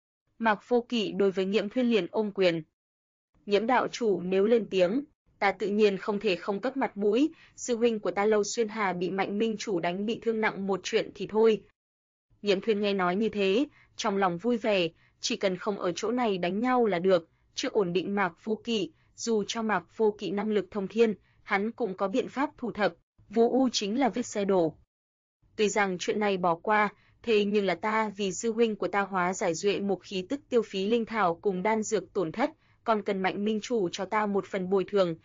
Mạc Vô Kỵ đối với Nghiễm Thuyên liền ôm quyền. Nghiễm đạo chủ nếu lên tiếng, ta tự nhiên không thể không cấp mặt mũi, sư huynh của ta Lâu Xuyên Hà bị Mạnh minh chủ đánh bị thương nặng một chuyện thì thôi. Nghiễm Thuyên nghe nói như thế, trong lòng vui vẻ, chỉ cần không ở chỗ này đánh nhau là được, trước ổn định Mạc Vô Kỵ, dù cho Mạc Vô Kỵ năng lực thông thiên, hắn cũng có biện pháp thu thập, Vô U chính là vết xe đổ. Tuy rằng chuyện này bỏ qua, thế nhưng là ta vì sư huynh của ta hóa giải duệ một khí tức tiêu phí linh thảo cùng đan dược tổn thất, còn cần Mạnh minh chủ cho ta một phần bồi thường.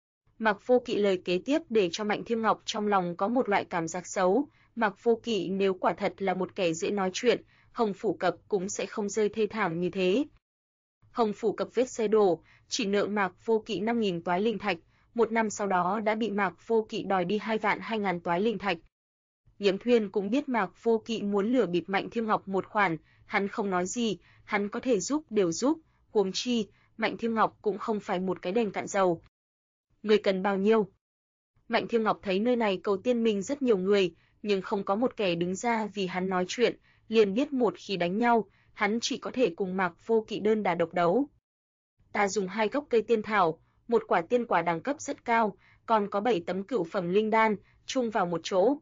Mạc Vô Kỵ lời kế tiếp để cho Mạnh Thiêm Ngọc trong lòng có một loại cảm giác xấu, Mạc Vô Kỵ nếu quả thật là một kẻ dễ nói chuyện, Hồng Phủ Cập cũng sẽ không rơi thê thảm như thế. Hồng Phủ Cập vết xe đổ, chỉ nợ Mạc Vô Kỵ 5.000 toái linh thạch, một năm sau đó đã bị Mạc Vô Kỵ đòi đi 2.200.000 toái linh thạch. Nghiễm Thuyên cũng biết Mạc Vô Kỵ muốn lừa bịp Mạnh Thiêm Ngọc một khoản, hắn không nói gì, hắn có thể giúp đều giúp, huống chi, Mạnh Thiêm Ngọc cũng không phải một cái đèn cạn dầu. Người cần bao nhiêu? Mạnh Thiêm Ngọc thấy nơi này cầu tiên minh rất nhiều người, nhưng không có một kẻ đứng ra vì hắn nói chuyện, liền biết một khi đánh nhau, hắn chỉ có thể cùng Mạc Vô Kỵ đơn đả độc đấu. Ta dùng 2 gốc cây tiên thảo, một quả tiên quả đẳng cấp rất cao, còn có 7 tấm cửu phẩm linh đan, chung vào một chỗ.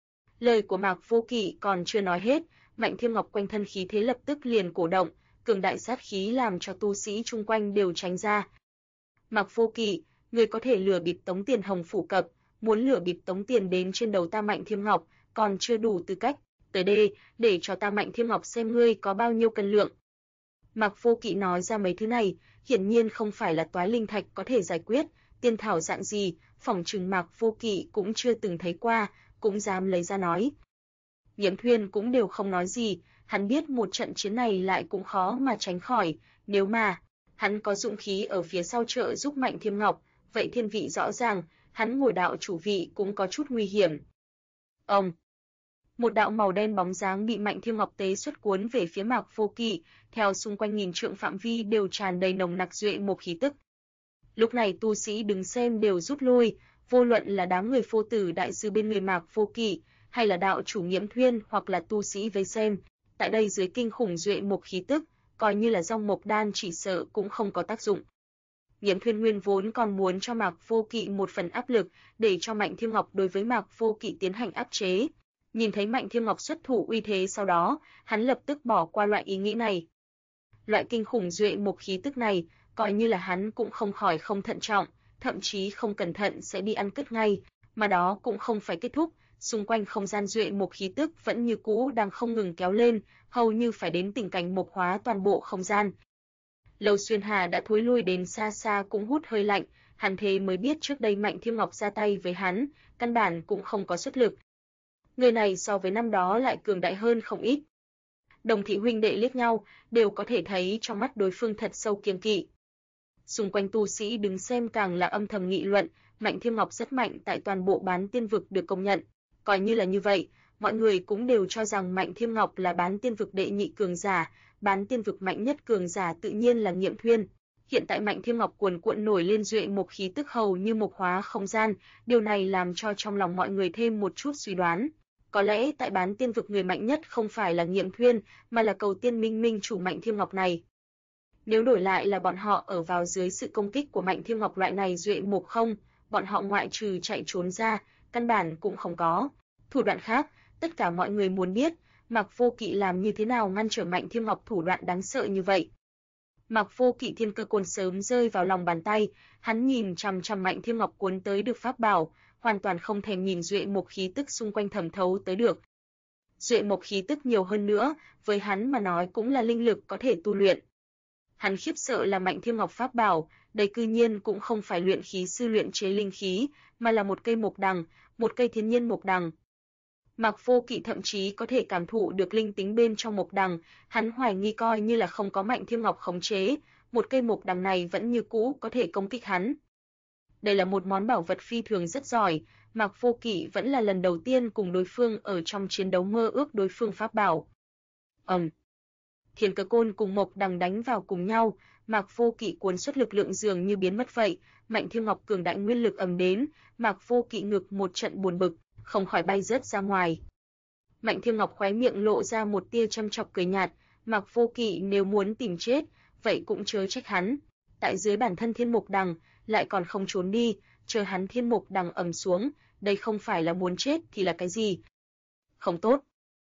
Lời của Mạc Vô Kỵ còn chưa nói hết, Mạnh Thiêm Ngọc quanh thân khí thế lập tức liền cổ động, cường đại sát khí làm cho tu sĩ chung quanh đều tránh ra. Mạc Vô Kỵ, người có thể lừa bịp tống tiền Hồng Phủ Cập, muốn lừa bịp tống tiền đến trên đầu ta Mạnh Thiêm Ngọc, còn chưa đủ tư cách, tới đây, để cho ta Mạnh Thiêm Ngọc xem ngươi có bao nhiêu cân lượng. Mạc Vô Kỵ nói ra mấy thứ này, hiển nhiên không phải là toái linh thạch có thể giải quyết, tiên thảo dạng gì, phỏng chừng Mạc Vô Kỵ cũng chưa từng thấy qua, cũng dám lấy ra nói. Nghiễm Thuyên cũng đều không nói gì, hắn biết một trận chiến này lại cũng khó mà tránh khỏi, nếu mà hắn có dụng khí ở phía sau trợ giúp Mạnh Thiêm Ngọc, vậy thiên vị rõ ràng, hắn ngồi đạo chủ vị cũng có chút nguy hiểm. Một đạo màu đen bóng dáng bị Mạnh Thiêm Ngọc tế xuất cuốn về phía Mạc Vô Kỵ, theo xung quanh nghìn trượng phạm vi đều tràn đầy nồng nặc duệ một khí tức. Lúc này tu sĩ đứng xem đều rút lui, vô luận là đám người Phô Tử đại sư bên người Mạc Vô Kỵ, hay là đạo chủ Nghiễm Thuyên hoặc là tu sĩ vây xem, tại đây dưới kinh khủng duệ một khí tức, coi như là dòng mộc đan chỉ sợ cũng không có tác dụng. Nghiễm Thuyên nguyên vốn còn muốn cho Mạc Vô Kỵ một phần áp lực, để cho Mạnh Thiêm Ngọc đối với Mạc Vô Kỵ tiến hành áp chế. Nhìn thấy Mạnh Thiêm Ngọc xuất thủ uy thế sau đó, hắn lập tức bỏ qua loại ý nghĩ này. Loại kinh khủng duệ một khí tức này, coi như là hắn cũng không khỏi không thận trọng, thậm chí không cẩn thận sẽ bị ăn cứt ngay, mà đó cũng không phải kết thúc, xung quanh không gian duệ mộc khí tức vẫn như cũ đang không ngừng kéo lên, hầu như phải đến tình cảnh mộc hóa toàn bộ không gian. Lâu Xuyên Hà đã thối lui đến xa xa cũng hút hơi lạnh, hắn thế mới biết trước đây Mạnh Thiên Ngọc ra tay với hắn, căn bản cũng không có xuất lực. Người này so với năm đó lại cường đại hơn không ít. Đồng thị huynh đệ liếc nhau, đều có thể thấy trong mắt đối phương thật sâu kiêng kỵ. Xung quanh tu sĩ đứng xem càng là âm thầm nghị luận, Mạnh Thiên Ngọc rất mạnh tại toàn bộ bán tiên vực được công nhận. Coi như là như vậy, mọi người cũng đều cho rằng Mạnh Thiên Ngọc là bán tiên vực đệ nhị cường giả, bán tiên vực mạnh nhất cường giả tự nhiên là Nghiệm Thuyên. Hiện tại Mạnh Thiên Ngọc cuồn cuộn nổi lên duệ mộc khí tức hầu như mộc hóa không gian, điều này làm cho trong lòng mọi người thêm một chút suy đoán. Có lẽ tại bán tiên vực người mạnh nhất không phải là Nghiệm Thuyên, mà là Cầu Tiên Minh Minh chủ Mạnh Thiên Ngọc này. Nếu đổi lại là bọn họ ở vào dưới sự công kích của Mạnh Thiên Ngọc loại này duệ mộc không, bọn họ ngoại trừ chạy trốn ra, căn bản cũng không có thủ đoạn khác. Tất cả mọi người muốn biết, Mạc Vô Kỵ làm như thế nào ngăn trở Mạnh Thiên Ngọc thủ đoạn đáng sợ như vậy. Mạc Vô Kỵ thiên cơ côn sớm rơi vào lòng bàn tay, hắn nhìn chằm chằm Mạnh Thiên Ngọc cuốn tới được pháp bảo, hoàn toàn không thèm nhìn duệ mộc khí tức xung quanh thẩm thấu tới được. Duệ mộc khí tức nhiều hơn nữa, với hắn mà nói cũng là linh lực có thể tu luyện. Hắn khiếp sợ là Mạnh Thiên Ngọc pháp bảo, đây cư nhiên cũng không phải luyện khí sư luyện chế linh khí, mà là một cây mộc đằng, một cây thiên nhiên mộc đằng. Mạc Vô Kỵ thậm chí có thể cảm thụ được linh tính bên trong mộc đằng, hắn hoài nghi coi như là không có Mạnh Thiên Ngọc khống chế, một cây mộc đằng này vẫn như cũ có thể công kích hắn. Đây là một món bảo vật phi thường rất giỏi, Mạc Vô Kỵ vẫn là lần đầu tiên cùng đối phương ở trong chiến đấu mơ ước đối phương pháp bảo. Thiên cơ côn cùng mộc đằng đánh vào cùng nhau, Mạc Vô Kỵ cuốn xuất lực lượng dường như biến mất vậy, Mạnh Thiên Ngọc cường đại nguyên lực ầm đến, Mạc Vô Kỵ ngực một trận buồn bực, không khỏi bay rớt ra ngoài. Mạnh Thiên Ngọc khóe miệng lộ ra một tia châm chọc cười nhạt, Mạc Vô Kỵ nếu muốn tìm chết, vậy cũng chớ trách hắn. Tại dưới bản thân thiên mộc đằng, lại còn không trốn đi, chờ hắn thiên mộc đằng ầm xuống, đây không phải là muốn chết thì là cái gì? Không tốt.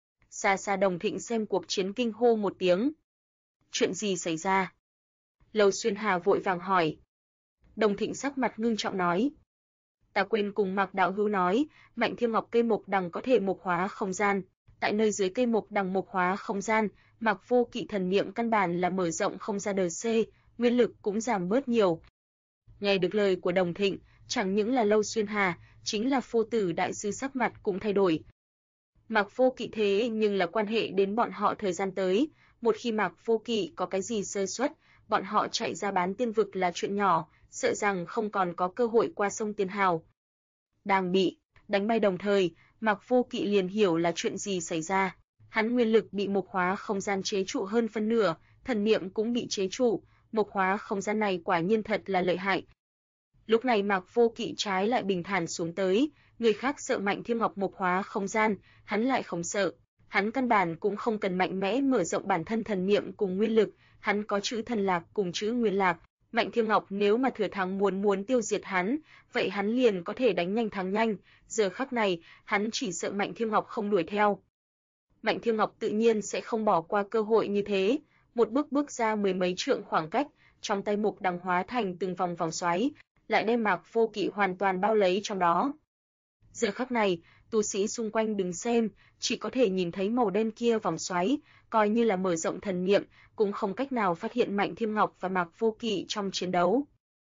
Xa xa Đồng Thịnh xem cuộc chiến kinh hô một tiếng. Chuyện gì xảy ra? Lâu Xuyên Hà vội vàng hỏi. Đồng Thịnh sắc mặt ngưng trọng nói. Ta quên cùng Mạc đạo hữu nói, Mạnh Thiên Ngọc cây mộc đằng có thể mộc hóa không gian. Tại nơi dưới cây mộc đằng mộc hóa không gian, Mạc Vô Kỵ thần niệm căn bản là mở rộng không ra đời C, nguyên lực cũng giảm bớt nhiều. Nghe được lời của Đồng Thịnh, chẳng những là Lâu Xuyên Hà, chính là Phô Tử đại sư sắc mặt cũng thay đổi. Mạc Vô Kỵ thế nhưng là quan hệ đến bọn họ thời gian tới, một khi Mạc Vô Kỵ có cái gì sơ suất, bọn họ chạy ra bán tiên vực là chuyện nhỏ, sợ rằng không còn có cơ hội qua sông Tiên Hào. Đang bị đánh bay đồng thời, Mạc Vô Kỵ liền hiểu là chuyện gì xảy ra. Hắn nguyên lực bị mộc hóa không gian chế trụ hơn phân nửa, thần niệm cũng bị chế trụ, mộc hóa không gian này quả nhiên thật là lợi hại. Lúc này Mạc Vô Kỵ trái lại bình thản xuống tới, người khác sợ Mạnh Thiên Ngọc mộc hóa không gian, hắn lại không sợ. Hắn căn bản cũng không cần mạnh mẽ mở rộng bản thân thần niệm cùng nguyên lực, hắn có chữ thần lạc cùng chữ nguyên lạc. Mạnh Thiên Ngọc nếu mà thừa thắng muốn tiêu diệt hắn, vậy hắn liền có thể đánh nhanh thắng nhanh, giờ khắc này, hắn chỉ sợ Mạnh Thiên Ngọc không đuổi theo. Mạnh Thiên Ngọc tự nhiên sẽ không bỏ qua cơ hội như thế, một bước ra mười mấy trượng khoảng cách, trong tay mộc đằng hóa thành từng vòng vòng xoáy, lại đem Mạc Vô Kỵ hoàn toàn bao lấy trong đó. Giờ khắc này, tu sĩ xung quanh đứng xem, chỉ có thể nhìn thấy màu đen kia vòng xoáy, coi như là mở rộng thần niệm, cũng không cách nào phát hiện Mạnh Thiên Ngọc và Mạc Vô Kỵ trong chiến đấu.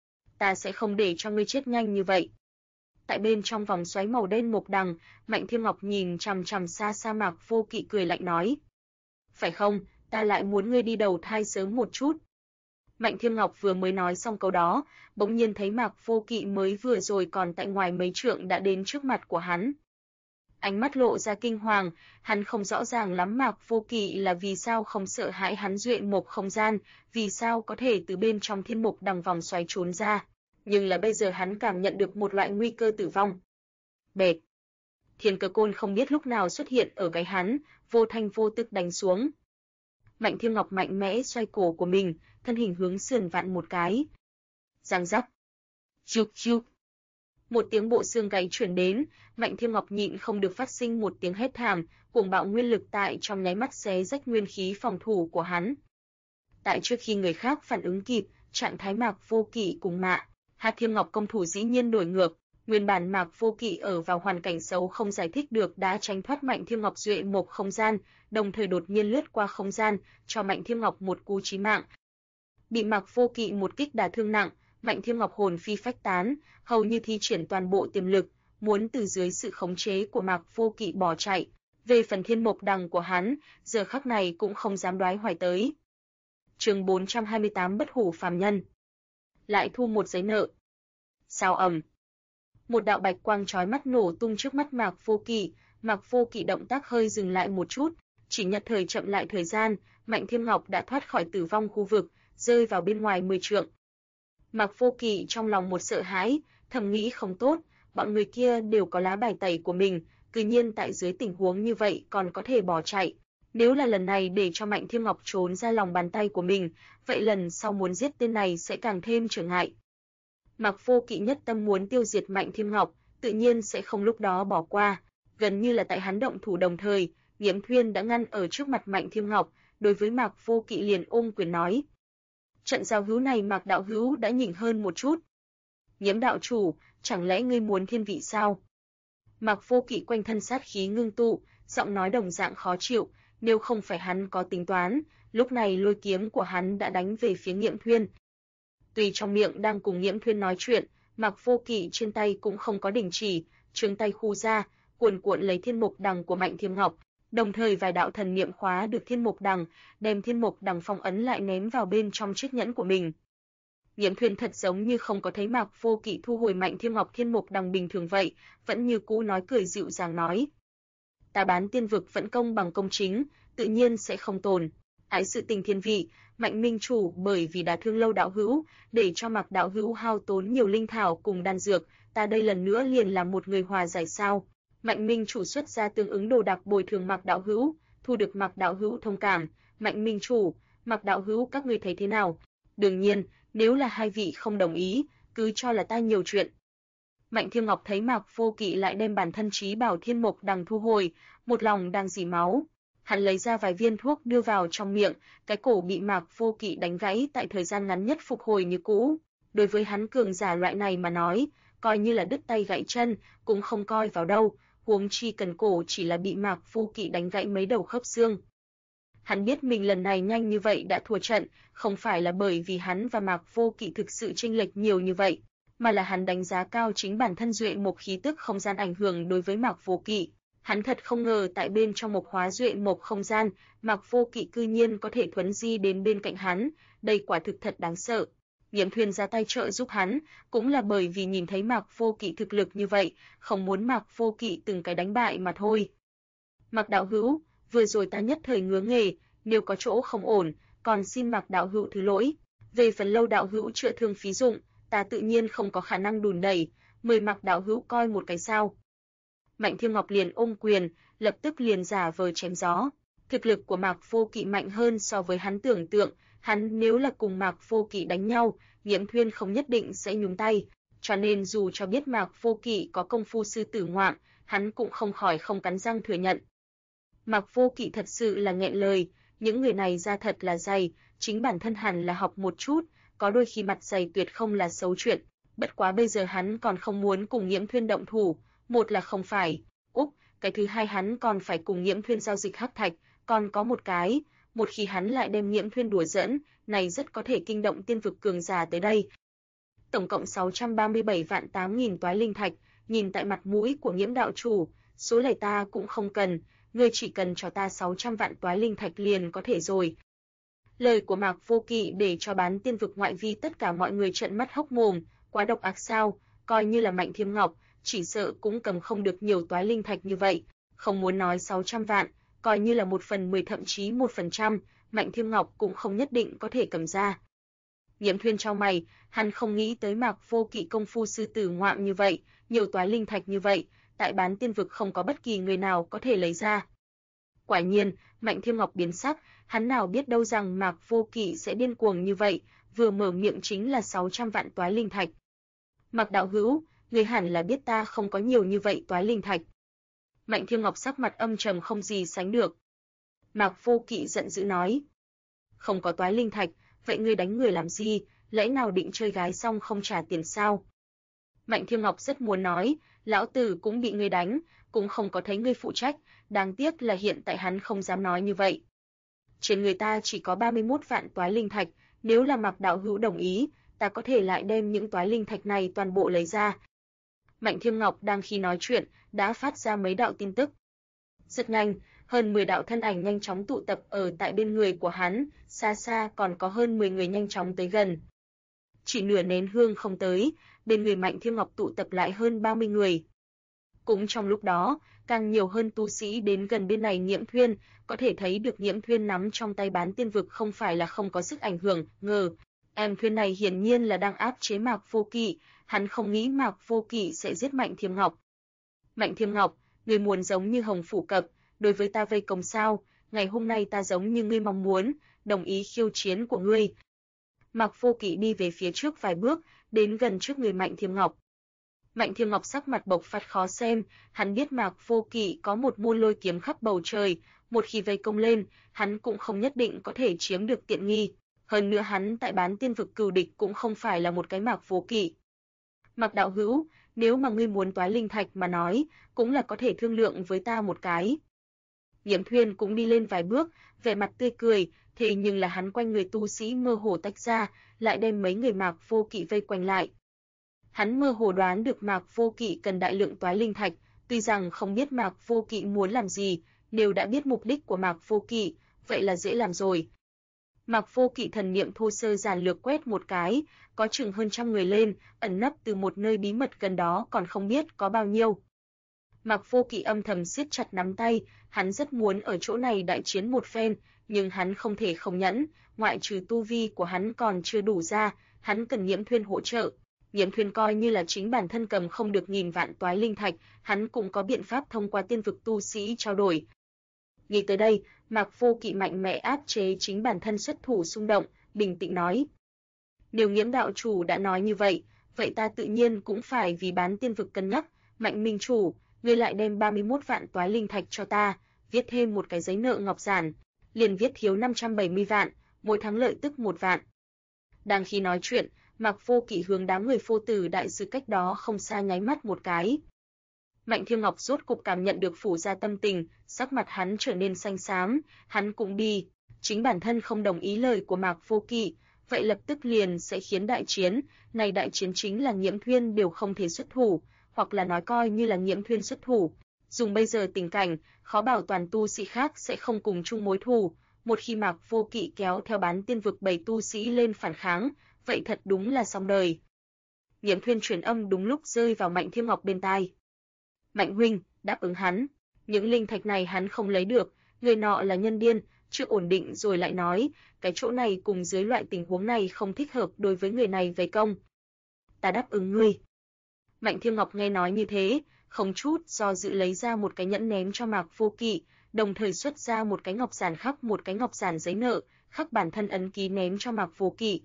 Ta sẽ không để cho ngươi chết nhanh như vậy. Tại bên trong vòng xoáy màu đen mộc đằng, Mạnh Thiên Ngọc nhìn chằm chằm xa xa Mạc Vô Kỵ cười lạnh nói. Phải không, ta lại muốn ngươi đi đầu thai sớm một chút. Mạnh Thiên Ngọc vừa mới nói xong câu đó, bỗng nhiên thấy Mạc Vô Kỵ mới vừa rồi còn tại ngoài mấy trượng đã đến trước mặt của hắn. Ánh mắt lộ ra kinh hoàng, hắn không rõ ràng lắm Mạc Vô Kỵ là vì sao không sợ hãi hắn duệ mộc không gian, vì sao có thể từ bên trong thiên mộc đằng vòng xoáy trốn ra. Nhưng là bây giờ hắn cảm nhận được một loại nguy cơ tử vong. Bệt! Thiên cơ côn không biết lúc nào xuất hiện ở gáy hắn, vô thanh vô tức đánh xuống. Mạnh Thiên Ngọc mạnh mẽ xoay cổ của mình, thân hình hướng sườn vặn một cái. Giang rắc. Chuk chuk. Một tiếng bộ xương gáy truyền đến, Mạnh Thiên Ngọc nhịn không được phát sinh một tiếng hét thảm, cuồng bạo nguyên lực tại trong nháy mắt xé rách nguyên khí phòng thủ của hắn. Tại trước khi người khác phản ứng kịp, trạng thái Mạc Vô Kỵ cùng Hạ Thiên Ngọc công thủ dĩ nhiên đổi ngược, Nguyên bản Mạc Vô Kỵ ở vào hoàn cảnh xấu không giải thích được đã tránh thoát Mạnh Thiên Ngọc duệ mộc không gian, đồng thời đột nhiên lướt qua không gian, cho Mạnh Thiên Ngọc một cú chí mạng. Bị Mạc Vô Kỵ một kích đả thương nặng, Mạnh Thiên Ngọc hồn phi phách tán, hầu như thi triển toàn bộ tiềm lực, muốn từ dưới sự khống chế của Mạc Vô Kỵ bỏ chạy. Về phần Thiên Mộc Đằng của hắn, giờ khắc này cũng không dám đoái hoài tới. Chương 428 Bất hủ phàm nhân. Lại thu một giấy nợ. Sao ầm. Một đạo bạch quang chói mắt nổ tung trước mắt Mạc Vô Kỵ, Mạc Vô Kỵ động tác hơi dừng lại một chút, chỉ nhất thời chậm lại thời gian, Mạnh Thiên Ngọc đã thoát khỏi tử vong khu vực, rơi vào bên ngoài 10 trượng. Mạc Vô Kỵ trong lòng một sợ hãi, thầm nghĩ không tốt, bọn người kia đều có lá bài tẩy của mình, cứ nhiên tại dưới tình huống như vậy còn có thể bỏ chạy. Nếu là lần này để cho Mạnh Thiên Ngọc trốn ra lòng bàn tay của mình, vậy lần sau muốn giết tên này sẽ càng thêm trở ngại. Mạc Vô Kỵ nhất tâm muốn tiêu diệt Mạnh Thiên Ngọc, tự nhiên sẽ không lúc đó bỏ qua. Gần như là tại hắn động thủ đồng thời, Nghiễm Thuyên đã ngăn ở trước mặt Mạnh Thiên Ngọc, đối với Mạc Vô Kỵ liền ôm quyền nói: "Trận giao hữu này Mạc đạo hữu đã nhỉnh hơn một chút. Nghiễm đạo chủ, chẳng lẽ ngươi muốn thiên vị sao?" Mạc Vô Kỵ quanh thân sát khí ngưng tụ, giọng nói đồng dạng khó chịu, nếu không phải hắn có tính toán, lúc này lôi kiếm của hắn đã đánh về phía Nghiễm Thuyên. Tuy trong miệng đang cùng Nghiễm Thuyên nói chuyện, Mạc Vô Kỵ trên tay cũng không có đình chỉ, trường tay khu ra, cuồn cuộn lấy Thiên Mộc Đằng của Mạnh Thiên Ngọc, đồng thời vài đạo thần niệm khóa được Thiên Mộc Đằng, đem Thiên Mộc Đằng phong ấn lại ném vào bên trong chiếc nhẫn của mình. Nghiễm Thuyên thật giống như không có thấy Mạc Vô Kỵ thu hồi Mạnh Thiên Ngọc Thiên Mộc Đằng bình thường vậy, vẫn như cũ nói cười dịu dàng nói: "Ta bán tiên vực vẫn công bằng công chính, tự nhiên sẽ không tồn. Ái sự tình thiên vị, Mạnh minh chủ bởi vì đã thương Lâu đạo hữu, để cho Mạc đạo hữu hao tốn nhiều linh thảo cùng đan dược, ta đây lần nữa liền làm một người hòa giải sao? Mạnh minh chủ xuất ra tương ứng đồ đạc bồi thường Mạc đạo hữu, thu được Mạc đạo hữu thông cảm. Mạnh minh chủ, Mạc đạo hữu các ngươi thấy thế nào? Đương nhiên, nếu là hai vị không đồng ý, cứ cho là ta nhiều chuyện." Mạnh Thiên Ngọc thấy Mạc Vô Kỵ lại đem bản thân trí bảo Thiên Mộc Đằng thu hồi, một lòng đang dỉ máu. Hắn lấy ra vài viên thuốc đưa vào trong miệng, cái cổ bị Mạc Vô Kỵ đánh gãy tại thời gian ngắn nhất phục hồi như cũ. Đối với hắn cường giả loại này mà nói, coi như là đứt tay gãy chân, cũng không coi vào đâu, huống chi cần cổ chỉ là bị Mạc Vô Kỵ đánh gãy mấy đầu khớp xương. Hắn biết mình lần này nhanh như vậy đã thua trận, không phải là bởi vì hắn và Mạc Vô Kỵ thực sự chênh lệch nhiều như vậy, mà là hắn đánh giá cao chính bản thân duệ mộc khí tức không gian ảnh hưởng đối với Mạc Vô Kỵ. Hắn thật không ngờ tại bên trong mộc hóa duệ mộc không gian, Mạc Vô Kỵ cư nhiên có thể thuấn di đến bên cạnh hắn, đây quả thực thật đáng sợ. Nghiễm Thuyên ra tay trợ giúp hắn, cũng là bởi vì nhìn thấy Mạc Vô Kỵ thực lực như vậy, không muốn Mạc Vô Kỵ từng cái đánh bại mà thôi. "Mạc đạo hữu, vừa rồi ta nhất thời ngứa nghề, nếu có chỗ không ổn, còn xin Mạc đạo hữu thứ lỗi. Về phần Lâu đạo hữu chữa thương phí dụng, ta tự nhiên không có khả năng đùn đẩy, mời Mạc đạo hữu coi một cái sao." Mạnh Thiên Ngọc liền ôm quyền, lập tức liền giả vờ chém gió. Thực lực của Mạc Vô Kỵ mạnh hơn so với hắn tưởng tượng, hắn nếu là cùng Mạc Vô Kỵ đánh nhau, Nghiễm Thuyên không nhất định sẽ nhúng tay, cho nên dù cho biết Mạc Vô Kỵ có công phu sư tử ngoạm, hắn cũng không khỏi không cắn răng thừa nhận. Mạc Vô Kỵ thật sự là nghẹn lời, những người này da thật là dày, chính bản thân hẳn là học một chút, có đôi khi mặt dày tuyệt không là xấu chuyện, bất quá bây giờ hắn còn không muốn cùng Nghiễm Thuyên động thủ, một là không phải, cái thứ hai hắn còn phải cùng Nghiễm Thuyên giao dịch hắc thạch, còn có một cái, một khi hắn lại đem Nghiễm Thuyên đùa giỡn, này rất có thể kinh động tiên vực cường giả tới đây. Tổng cộng 637 vạn 8.000 toái linh thạch, nhìn tại mặt mũi của Nghiễm đạo chủ, số này ta cũng không cần, ngươi chỉ cần cho ta 600 vạn toái linh thạch liền có thể rồi. Lời của Mạc Vô Kỵ để cho bán tiên vực ngoại vi tất cả mọi người trợn mắt hốc mồm, quá độc ác sao, coi như là Mạnh Thiên Ngọc, chỉ sợ cũng cầm không được nhiều toái linh thạch như vậy, không muốn nói 600 vạn, coi như là 1/10 thậm chí 1%, Mạnh Thiên Ngọc cũng không nhất định có thể cầm ra. Nghiễm Thuyên chau mày, hắn không nghĩ tới Mạc Vô Kỵ công phu sư tử ngoạm như vậy, nhiều toái linh thạch như vậy, tại bán tiên vực không có bất kỳ người nào có thể lấy ra. Quả nhiên, Mạnh Thiên Ngọc biến sắc, hắn nào biết đâu rằng Mạc Vô Kỵ sẽ điên cuồng như vậy, vừa mở miệng chính là 600 vạn toái linh thạch. Mạc đạo hữu, ngươi hẳn là biết ta không có nhiều như vậy toái linh thạch. Mạnh Thiên Ngọc sắc mặt âm trầm không gì sánh được. Mạc Vô Kỵ giận dữ nói: "Không có toái linh thạch, vậy ngươi đánh người làm gì, lẽ nào định chơi gái xong không trả tiền sao?" Mạnh Thiêm Ngọc rất muốn nói, lão tử cũng bị ngươi đánh, cũng không có thấy ngươi phụ trách, đáng tiếc là hiện tại hắn không dám nói như vậy. Trên người ta chỉ có 31 vạn toái linh thạch, nếu là Mạc đạo hữu đồng ý, ta có thể lại đem những toái linh thạch này toàn bộ lấy ra. Mạnh Thiêm Ngọc đang khi nói chuyện, đã phát ra mấy đạo tin tức. Rất nhanh, hơn 10 đạo thân ảnh nhanh chóng tụ tập ở tại bên người của hắn, xa xa còn có hơn 10 người nhanh chóng tới gần. Chỉ nửa nén hương không tới, bên người Mạnh Thiêm Ngọc tụ tập lại hơn 30 người. Cũng trong lúc đó, càng nhiều hơn tu sĩ đến gần bên này Nhiễm Thuyên, có thể thấy được Nhiễm Thuyên nắm trong tay bán tiên vực không phải là không có sức ảnh hưởng, em Thuyên này hiển nhiên là đang áp chế Mạc Vô Kỵ, hắn không nghĩ Mạc Vô Kỵ sẽ giết Mạnh Thiêm Ngọc. Mạnh Thiêm Ngọc, ngươi muốn giống như Hồng Phủ Cập, đối với ta vây công sao? Ngày hôm nay ta giống như ngươi mong muốn, đồng ý khiêu chiến của ngươi. Mạc Vô Kỵ đi về phía trước vài bước, đến gần trước người Mạnh Thiêm Ngọc. Mạnh Thiêm Ngọc sắc mặt bộc phát khó xem, hắn biết Mạc Vô Kỵ có một môn lôi kiếm khắp bầu trời, một khi vây công lên, hắn cũng không nhất định có thể chiếm được tiện nghi. Hơn nữa hắn tại bán tiên vực cừu địch cũng không phải là một cái Mạc Vô Kỵ. Mạc đạo hữu, nếu mà ngươi muốn toái linh thạch mà nói, cũng là có thể thương lượng với ta một cái. Nhiễm Thuyên cũng đi lên vài bước, vẻ mặt tươi cười, thế nhưng là hắn quanh người tu sĩ mơ hồ tách ra, lại đem mấy người Mạc Vô Kỵ vây quanh lại. Hắn mơ hồ đoán được Mạc Vô Kỵ cần đại lượng toái linh thạch, tuy rằng không biết Mạc Vô Kỵ muốn làm gì, nếu đã biết mục đích của Mạc Vô Kỵ, vậy là dễ làm rồi. Mạc Vô Kỵ thần niệm thô sơ giản lược quét một cái, có chừng hơn trăm người lên, ẩn nấp từ một nơi bí mật gần đó còn không biết có bao nhiêu. Mạc Vô Kỵ âm thầm siết chặt nắm tay, hắn rất muốn ở chỗ này đại chiến một phen, nhưng hắn không thể không nhẫn, ngoại trừ tu vi của hắn còn chưa đủ ra, hắn cần Nhiễm Thuyên hỗ trợ. Nhiễm Thuyên coi như là chính bản thân cầm không được nghìn vạn toái linh thạch, hắn cũng có biện pháp thông qua tiên vực tu sĩ trao đổi. Nghĩ tới đây, Mạc Vô Kỵ mạnh mẽ áp chế chính bản thân xuất thủ xung động, bình tĩnh nói: "Nếu Nhiễm đạo chủ đã nói như vậy, vậy ta tự nhiên cũng phải vì bán tiên vực cân nhắc, Mạnh minh chủ, ngươi lại đem 31 vạn toái linh thạch cho ta, viết thêm một cái giấy nợ ngọc giản, liền viết thiếu 570 vạn, mỗi tháng lợi tức 1 vạn." Đang khi nói chuyện, Mạc Vô Kỵ hướng đám người Phô Tử đại sư cách đó không xa nháy mắt một cái. Mạnh Thiêm Ngọc rốt cục cảm nhận được phủ gia tâm tình, sắc mặt hắn trở nên xanh xám, hắn cũng đi, chính bản thân không đồng ý lời của Mạc Vô Kỵ, vậy lập tức liền sẽ khiến đại chiến, này đại chiến chính là Nhiễm Thuyên đều không thể xuất thủ, hoặc là nói coi như là Nhiễm Thuyên xuất thủ. Dùng bây giờ tình cảnh, khó bảo toàn tu sĩ khác sẽ không cùng chung mối thù, một khi Mạc Vô Kỵ kéo theo bán tiên vực 7 tu sĩ lên phản kháng, vậy thật đúng là xong đời. Nhiễm Thuyên truyền âm đúng lúc rơi vào Mạnh Thiêm Ngọc bên tai. Mạnh huynh, đáp ứng hắn, những linh thạch này hắn không lấy được, người nọ là nhân điên, chưa ổn định rồi lại nói, cái chỗ này cùng dưới loại tình huống này không thích hợp đối với người này vây công. Ta đáp ứng ngươi. Mạnh Thiêm Ngọc nghe nói như thế, không chút do dự lấy ra một cái nhẫn ném cho Mạc Vô Kỵ, đồng thời xuất ra một cái ngọc giản khắc một cái ngọc giản giấy nợ, khắc bản thân ấn ký ném cho Mạc Vô Kỵ.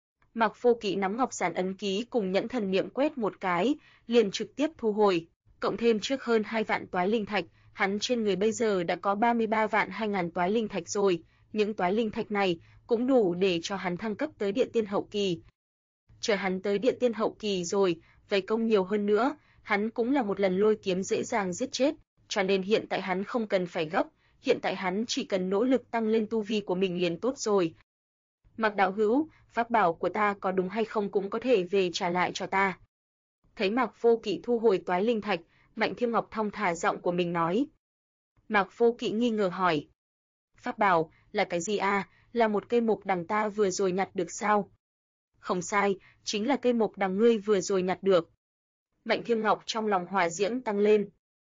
Mạc Vô Kỵ nắm ngọc giản ấn ký cùng nhẫn thần niệm quét một cái, liền trực tiếp thu hồi, cộng thêm trước hơn 2 vạn toái linh thạch, hắn trên người bây giờ đã có 33 vạn 2000 toái linh thạch rồi, những toái linh thạch này cũng đủ để cho hắn thăng cấp tới địa tiên hậu kỳ. Chờ hắn tới địa tiên hậu kỳ rồi, vây công nhiều hơn nữa, hắn cũng là một lần lôi kiếm dễ dàng giết chết, cho nên hiện tại hắn không cần phải gấp, hiện tại hắn chỉ cần nỗ lực tăng lên tu vi của mình liền tốt rồi. Mạc đạo hữu, pháp bảo của ta có đúng hay không cũng có thể về trả lại cho ta. Thấy Mạc Vô Kỵ thu hồi toái linh thạch, Mạnh Thiêm Ngọc thong thả giọng của mình nói. Mạc Vô Kỵ nghi ngờ hỏi. Pháp bảo, là cái gì à, là một cây mộc đằng ta vừa rồi nhặt được sao? Không sai, chính là cây mộc đằng ngươi vừa rồi nhặt được. Mạnh Thiêm Ngọc trong lòng hỏa diễm tăng lên.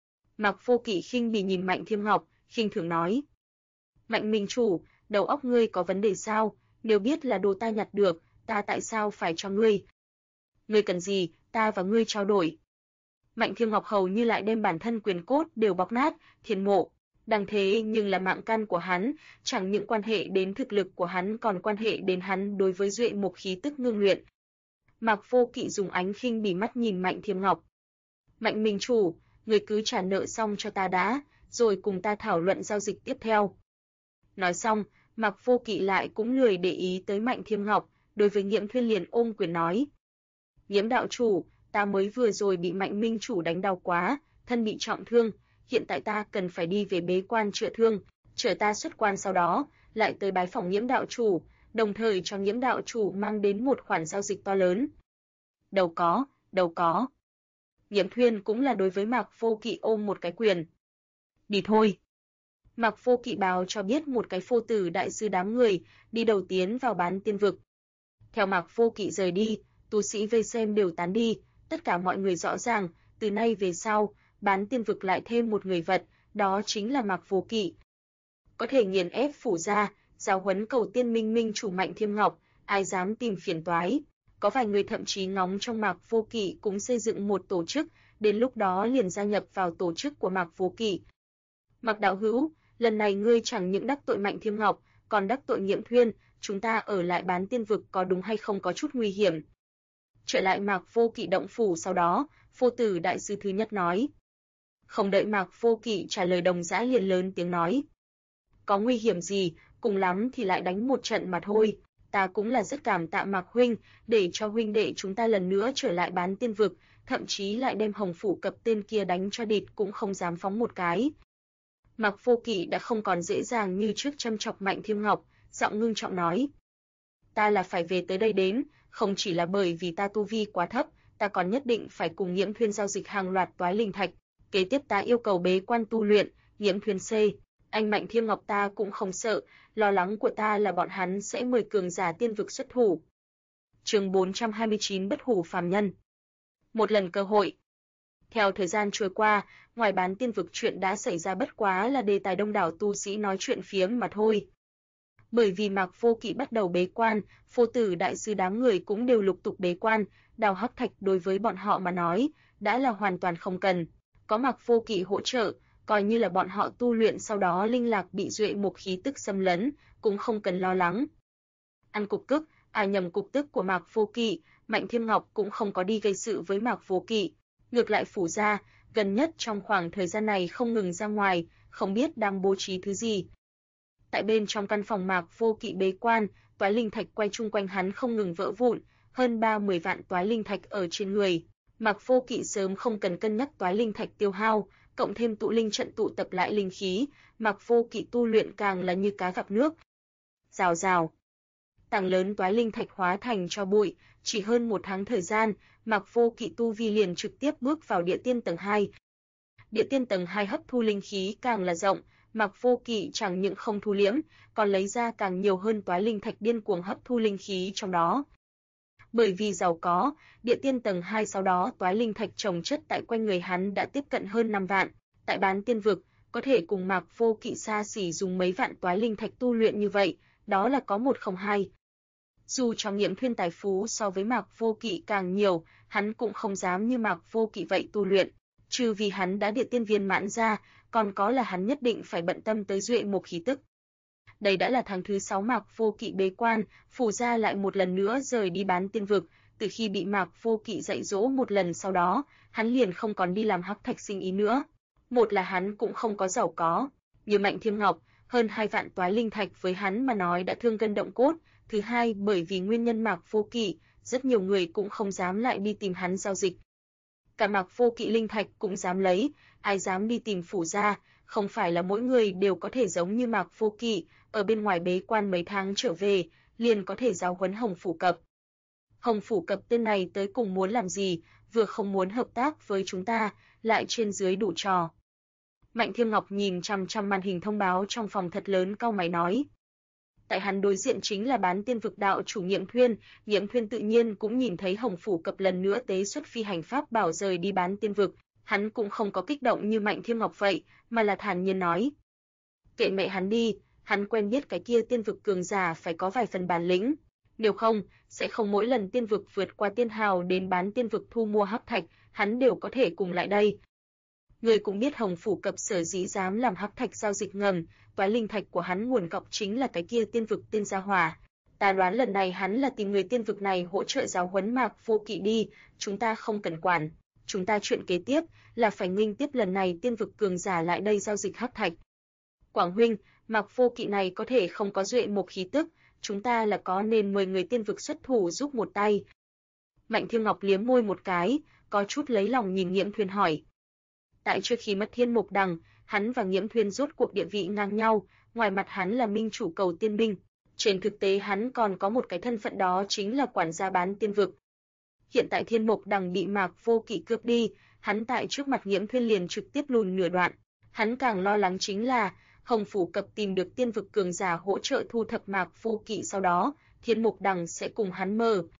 Mạc Vô Kỵ khinh bỉ nhìn Mạnh Thiêm Ngọc, khinh thường nói. Mạnh minh chủ, đầu óc ngươi có vấn đề sao? Nếu biết là đồ ta nhặt được, ta tại sao phải cho ngươi? Ngươi cần gì, ta và ngươi trao đổi. Mạnh Thiêm Ngọc hầu như lại đem bản thân quyền cốt đều bóc nát, Thiên Mộ. Đằng thế nhưng là mạng căn của hắn, chẳng những quan hệ đến thực lực của hắn còn quan hệ đến hắn đối với duệ mục khí tức ngưng luyện. Mạc Vô Kỵ dùng ánh khinh bỉ mắt nhìn Mạnh Thiêm Ngọc. Mạnh minh chủ, ngươi cứ trả nợ xong cho ta đã, rồi cùng ta thảo luận giao dịch tiếp theo. Nói xong, Mạc Vô Kỵ lại cũng lười để ý tới Mạnh Thiêm Ngọc, đối với Nhiễm Thuyên liền ôm quyền nói. Nhiễm đạo chủ, ta mới vừa rồi bị Mạnh Minh chủ đánh đau quá, thân bị trọng thương, hiện tại ta cần phải đi về bế quan chữa thương, chờ ta xuất quan sau đó, lại tới bái phỏng Nghiễm đạo chủ, đồng thời cho Nghiễm đạo chủ mang đến một khoản giao dịch to lớn. Đâu có. Nghiễm Thuyên cũng là đối với Mạc Vô Kỵ ôm một cái quyền. Đi thôi. Mạc Vô Kỵ báo cho biết một cái Phô Tử đại sư đám người đi đầu tiến vào Bán Tiên vực. Theo Mạc Vô Kỵ rời đi, tu sĩ vây xem đều tán đi, tất cả mọi người rõ ràng, từ nay về sau, Bán Tiên vực lại thêm một người vật, đó chính là Mạc Vô Kỵ. Có thể nghiền ép phủ gia, giáo huấn cầu tiên minh minh chủ Mạnh Thiêm Ngọc, ai dám tìm phiền toái. Có vài người thậm chí ngóng trong Mạc Vô Kỵ cũng xây dựng một tổ chức, đến lúc đó liền gia nhập vào tổ chức của Mạc Vô Kỵ. Mạc đạo hữu, lần này ngươi chẳng những đắc tội Mạnh Thiêm Ngọc, còn đắc tội Nghiễm Thuyên, chúng ta ở lại Bán Tiên vực có đúng hay không có chút nguy hiểm. Trở lại Mạc Vô Kỵ động phủ sau đó, Phô Tử đại sư thứ nhất nói. Không đợi Mạc Vô Kỵ trả lời, Đồng Dã liền lớn tiếng nói. Có nguy hiểm gì, cùng lắm thì lại đánh một trận mà thôi. Ta cũng là rất cảm tạ Mạc huynh, để cho huynh đệ chúng ta lần nữa trở lại Bán Tiên vực, thậm chí lại đem Hồng Phủ Cập tên kia đánh cho địt cũng không dám phóng một cái. Mạc Vô Kỵ đã không còn dễ dàng như trước châm chọc Mạnh Thiêm Ngọc, giọng ngưng trọng nói. Ta là phải về tới đây đến, không chỉ là bởi vì ta tu vi quá thấp, ta còn nhất định phải cùng Nghiễm Thuyên giao dịch hàng loạt toái linh thạch. Kế tiếp ta yêu cầu bế quan tu luyện, Nghiễm Thuyên C. Anh Mạnh Thiêm Ngọc ta cũng không sợ, lo lắng của ta là bọn hắn sẽ mời cường giả tiên vực xuất thủ. Chương 429 Bất hủ phàm nhân. Một lần cơ hội. Theo thời gian trôi qua, ngoài Bán Tiên vực chuyện đã xảy ra bất quá là đề tài đông đảo tu sĩ nói chuyện phiếm mà thôi. Bởi vì Mạc Vô Kỵ bắt đầu bế quan, Phô Tử đại sư đám người cũng đều lục tục bế quan, đào hắc thạch đối với bọn họ mà nói, đã là hoàn toàn không cần. Có Mạc Vô Kỵ hỗ trợ, coi như là bọn họ tu luyện sau đó linh lạc bị duệ mục khí tức xâm lấn, cũng không cần lo lắng. Ăn cục tức, nhầm cục tức của Mạc Vô Kỵ, Mạnh Thiêm Ngọc cũng không có đi gây sự với Mạc Vô Kỵ. Ngược lại phủ gia, gần nhất trong khoảng thời gian này không ngừng ra ngoài, không biết đang bố trí thứ gì. Tại bên trong căn phòng Mạc Vô Kỵ bế quan, toái linh thạch quay chung quanh hắn không ngừng vỡ vụn, hơn 30 vạn toái linh thạch ở trên người. Mạc Vô Kỵ sớm không cần cân nhắc toái linh thạch tiêu hao, cộng thêm tụ linh trận tụ tập lại linh khí, Mạc Vô Kỵ tu luyện càng là như cá gặp nước. Rào rào. Tảng lớn toái linh thạch hóa thành cho bụi, chỉ hơn 1 tháng thời gian, Mạc Vô Kỵ tu vi liền trực tiếp bước vào địa tiên tầng 2. Địa tiên tầng 2 hấp thu linh khí càng là rộng, Mạc Vô Kỵ chẳng những không thu liễm, còn lấy ra càng nhiều hơn toái linh thạch điên cuồng hấp thu linh khí trong đó. Bởi vì giàu có, địa tiên tầng 2 sau đó toái linh thạch chồng chất tại quanh người hắn đã tiếp cận hơn 5 vạn. Tại Bán Tiên vực, có thể cùng Mạc Vô Kỵ xa xỉ dùng mấy vạn toái linh thạch tu luyện như vậy, đó là có một không hai. Dù cho Nghiễm Thuyên tài phú so với Mạc Vô Kỵ càng nhiều, hắn cũng không dám như Mạc Vô Kỵ vậy tu luyện, trừ vì hắn đã địa tiên viên mãn ra, còn có là hắn nhất định phải bận tâm tới duệ mục khí tức. Đây đã là tháng thứ 6 Mạc Vô Kỵ bế quan, phủ gia lại một lần nữa rời đi Bán Tiên vực, từ khi bị Mạc Vô Kỵ dạy dỗ một lần sau đó, hắn liền không còn đi làm hắc thạch sinh ý nữa. Một là hắn cũng không có giàu có, như Mạnh Thiêm Ngọc, hơn 2 vạn toái linh thạch với hắn mà nói đã thương gân động cốt, thứ hai bởi vì nguyên nhân Mạc Vô Kỵ, rất nhiều người cũng không dám lại đi tìm hắn giao dịch. Cả Mạc Vô Kỵ linh thạch cũng dám lấy, ai dám đi tìm phủ gia, không phải là mỗi người đều có thể giống như Mạc Vô Kỵ, ở bên ngoài bế quan mấy tháng trở về, liền có thể giáo huấn Hồng Phủ Cập. Hồng Phủ Cập tên này tới cùng muốn làm gì, vừa không muốn hợp tác với chúng ta, lại trên dưới đủ trò. Mạnh Thiêm Ngọc nhìn chằm chằm màn hình thông báo trong phòng thật lớn cau mày nói. Tại hắn đối diện chính là Bán Tiên vực đạo chủ Nghiễm Thuyên tự nhiên cũng nhìn thấy Hồng Phủ Cập lần nữa tế xuất phi hành pháp bảo rời đi Bán Tiên vực, hắn cũng không có kích động như Mạnh Thiêm Ngọc vậy, mà là thản nhiên nói. Kệ mẹ hắn đi, hắn quen biết cái kia tiên vực cường giả phải có vài phần bản lĩnh, nếu không, sẽ không mỗi lần tiên vực vượt qua tiên hào đến Bán Tiên vực thu mua hắc thạch, hắn đều có thể cùng lại đây. Người cũng biết Hồng Phủ Cập sở dĩ dám làm hắc thạch giao dịch ngầm, toái linh thạch của hắn nguồn gốc chính là cái kia tiên vực tiên gia hỏa. Ta đoán lần này hắn là tìm người tiên vực này hỗ trợ giáo huấn Mạc Vô Kỵ đi, chúng ta không cần quản. Chúng ta chuyện kế tiếp là phải nghênh tiếp lần này tiên vực cường giả lại đây giao dịch hắc thạch. Quảng huynh, Mạc Vô Kỵ này có thể không có duệ mục khí tức, chúng ta là có nên mời người tiên vực xuất thủ giúp một tay. Mạnh Thiêm Ngọc liếm môi một cái, có chút lấy lòng nhìn Nghiễm Thuyên hỏi. Tại trước khi mất Thiên Mục Đằng, hắn và Nghiễm Thuyên rốt cuộc địa vị ngang nhau, ngoài mặt hắn là minh chủ Cầu Tiên Binh, trên thực tế hắn còn có một cái thân phận, đó chính là quản gia bán tiên vực. Hiện tại Thiên Mục Đằng bị Mạc Vô Kỵ cướp đi, hắn tại trước mặt Nghiễm Thuyên liền trực tiếp lùn nửa đoạn. Hắn càng lo lắng chính là Hồng Phủ Cập tìm được tiên vực cường giả hỗ trợ thu thập Mạc Vô Kỵ, sau đó Thiên Mục Đằng sẽ cùng hắn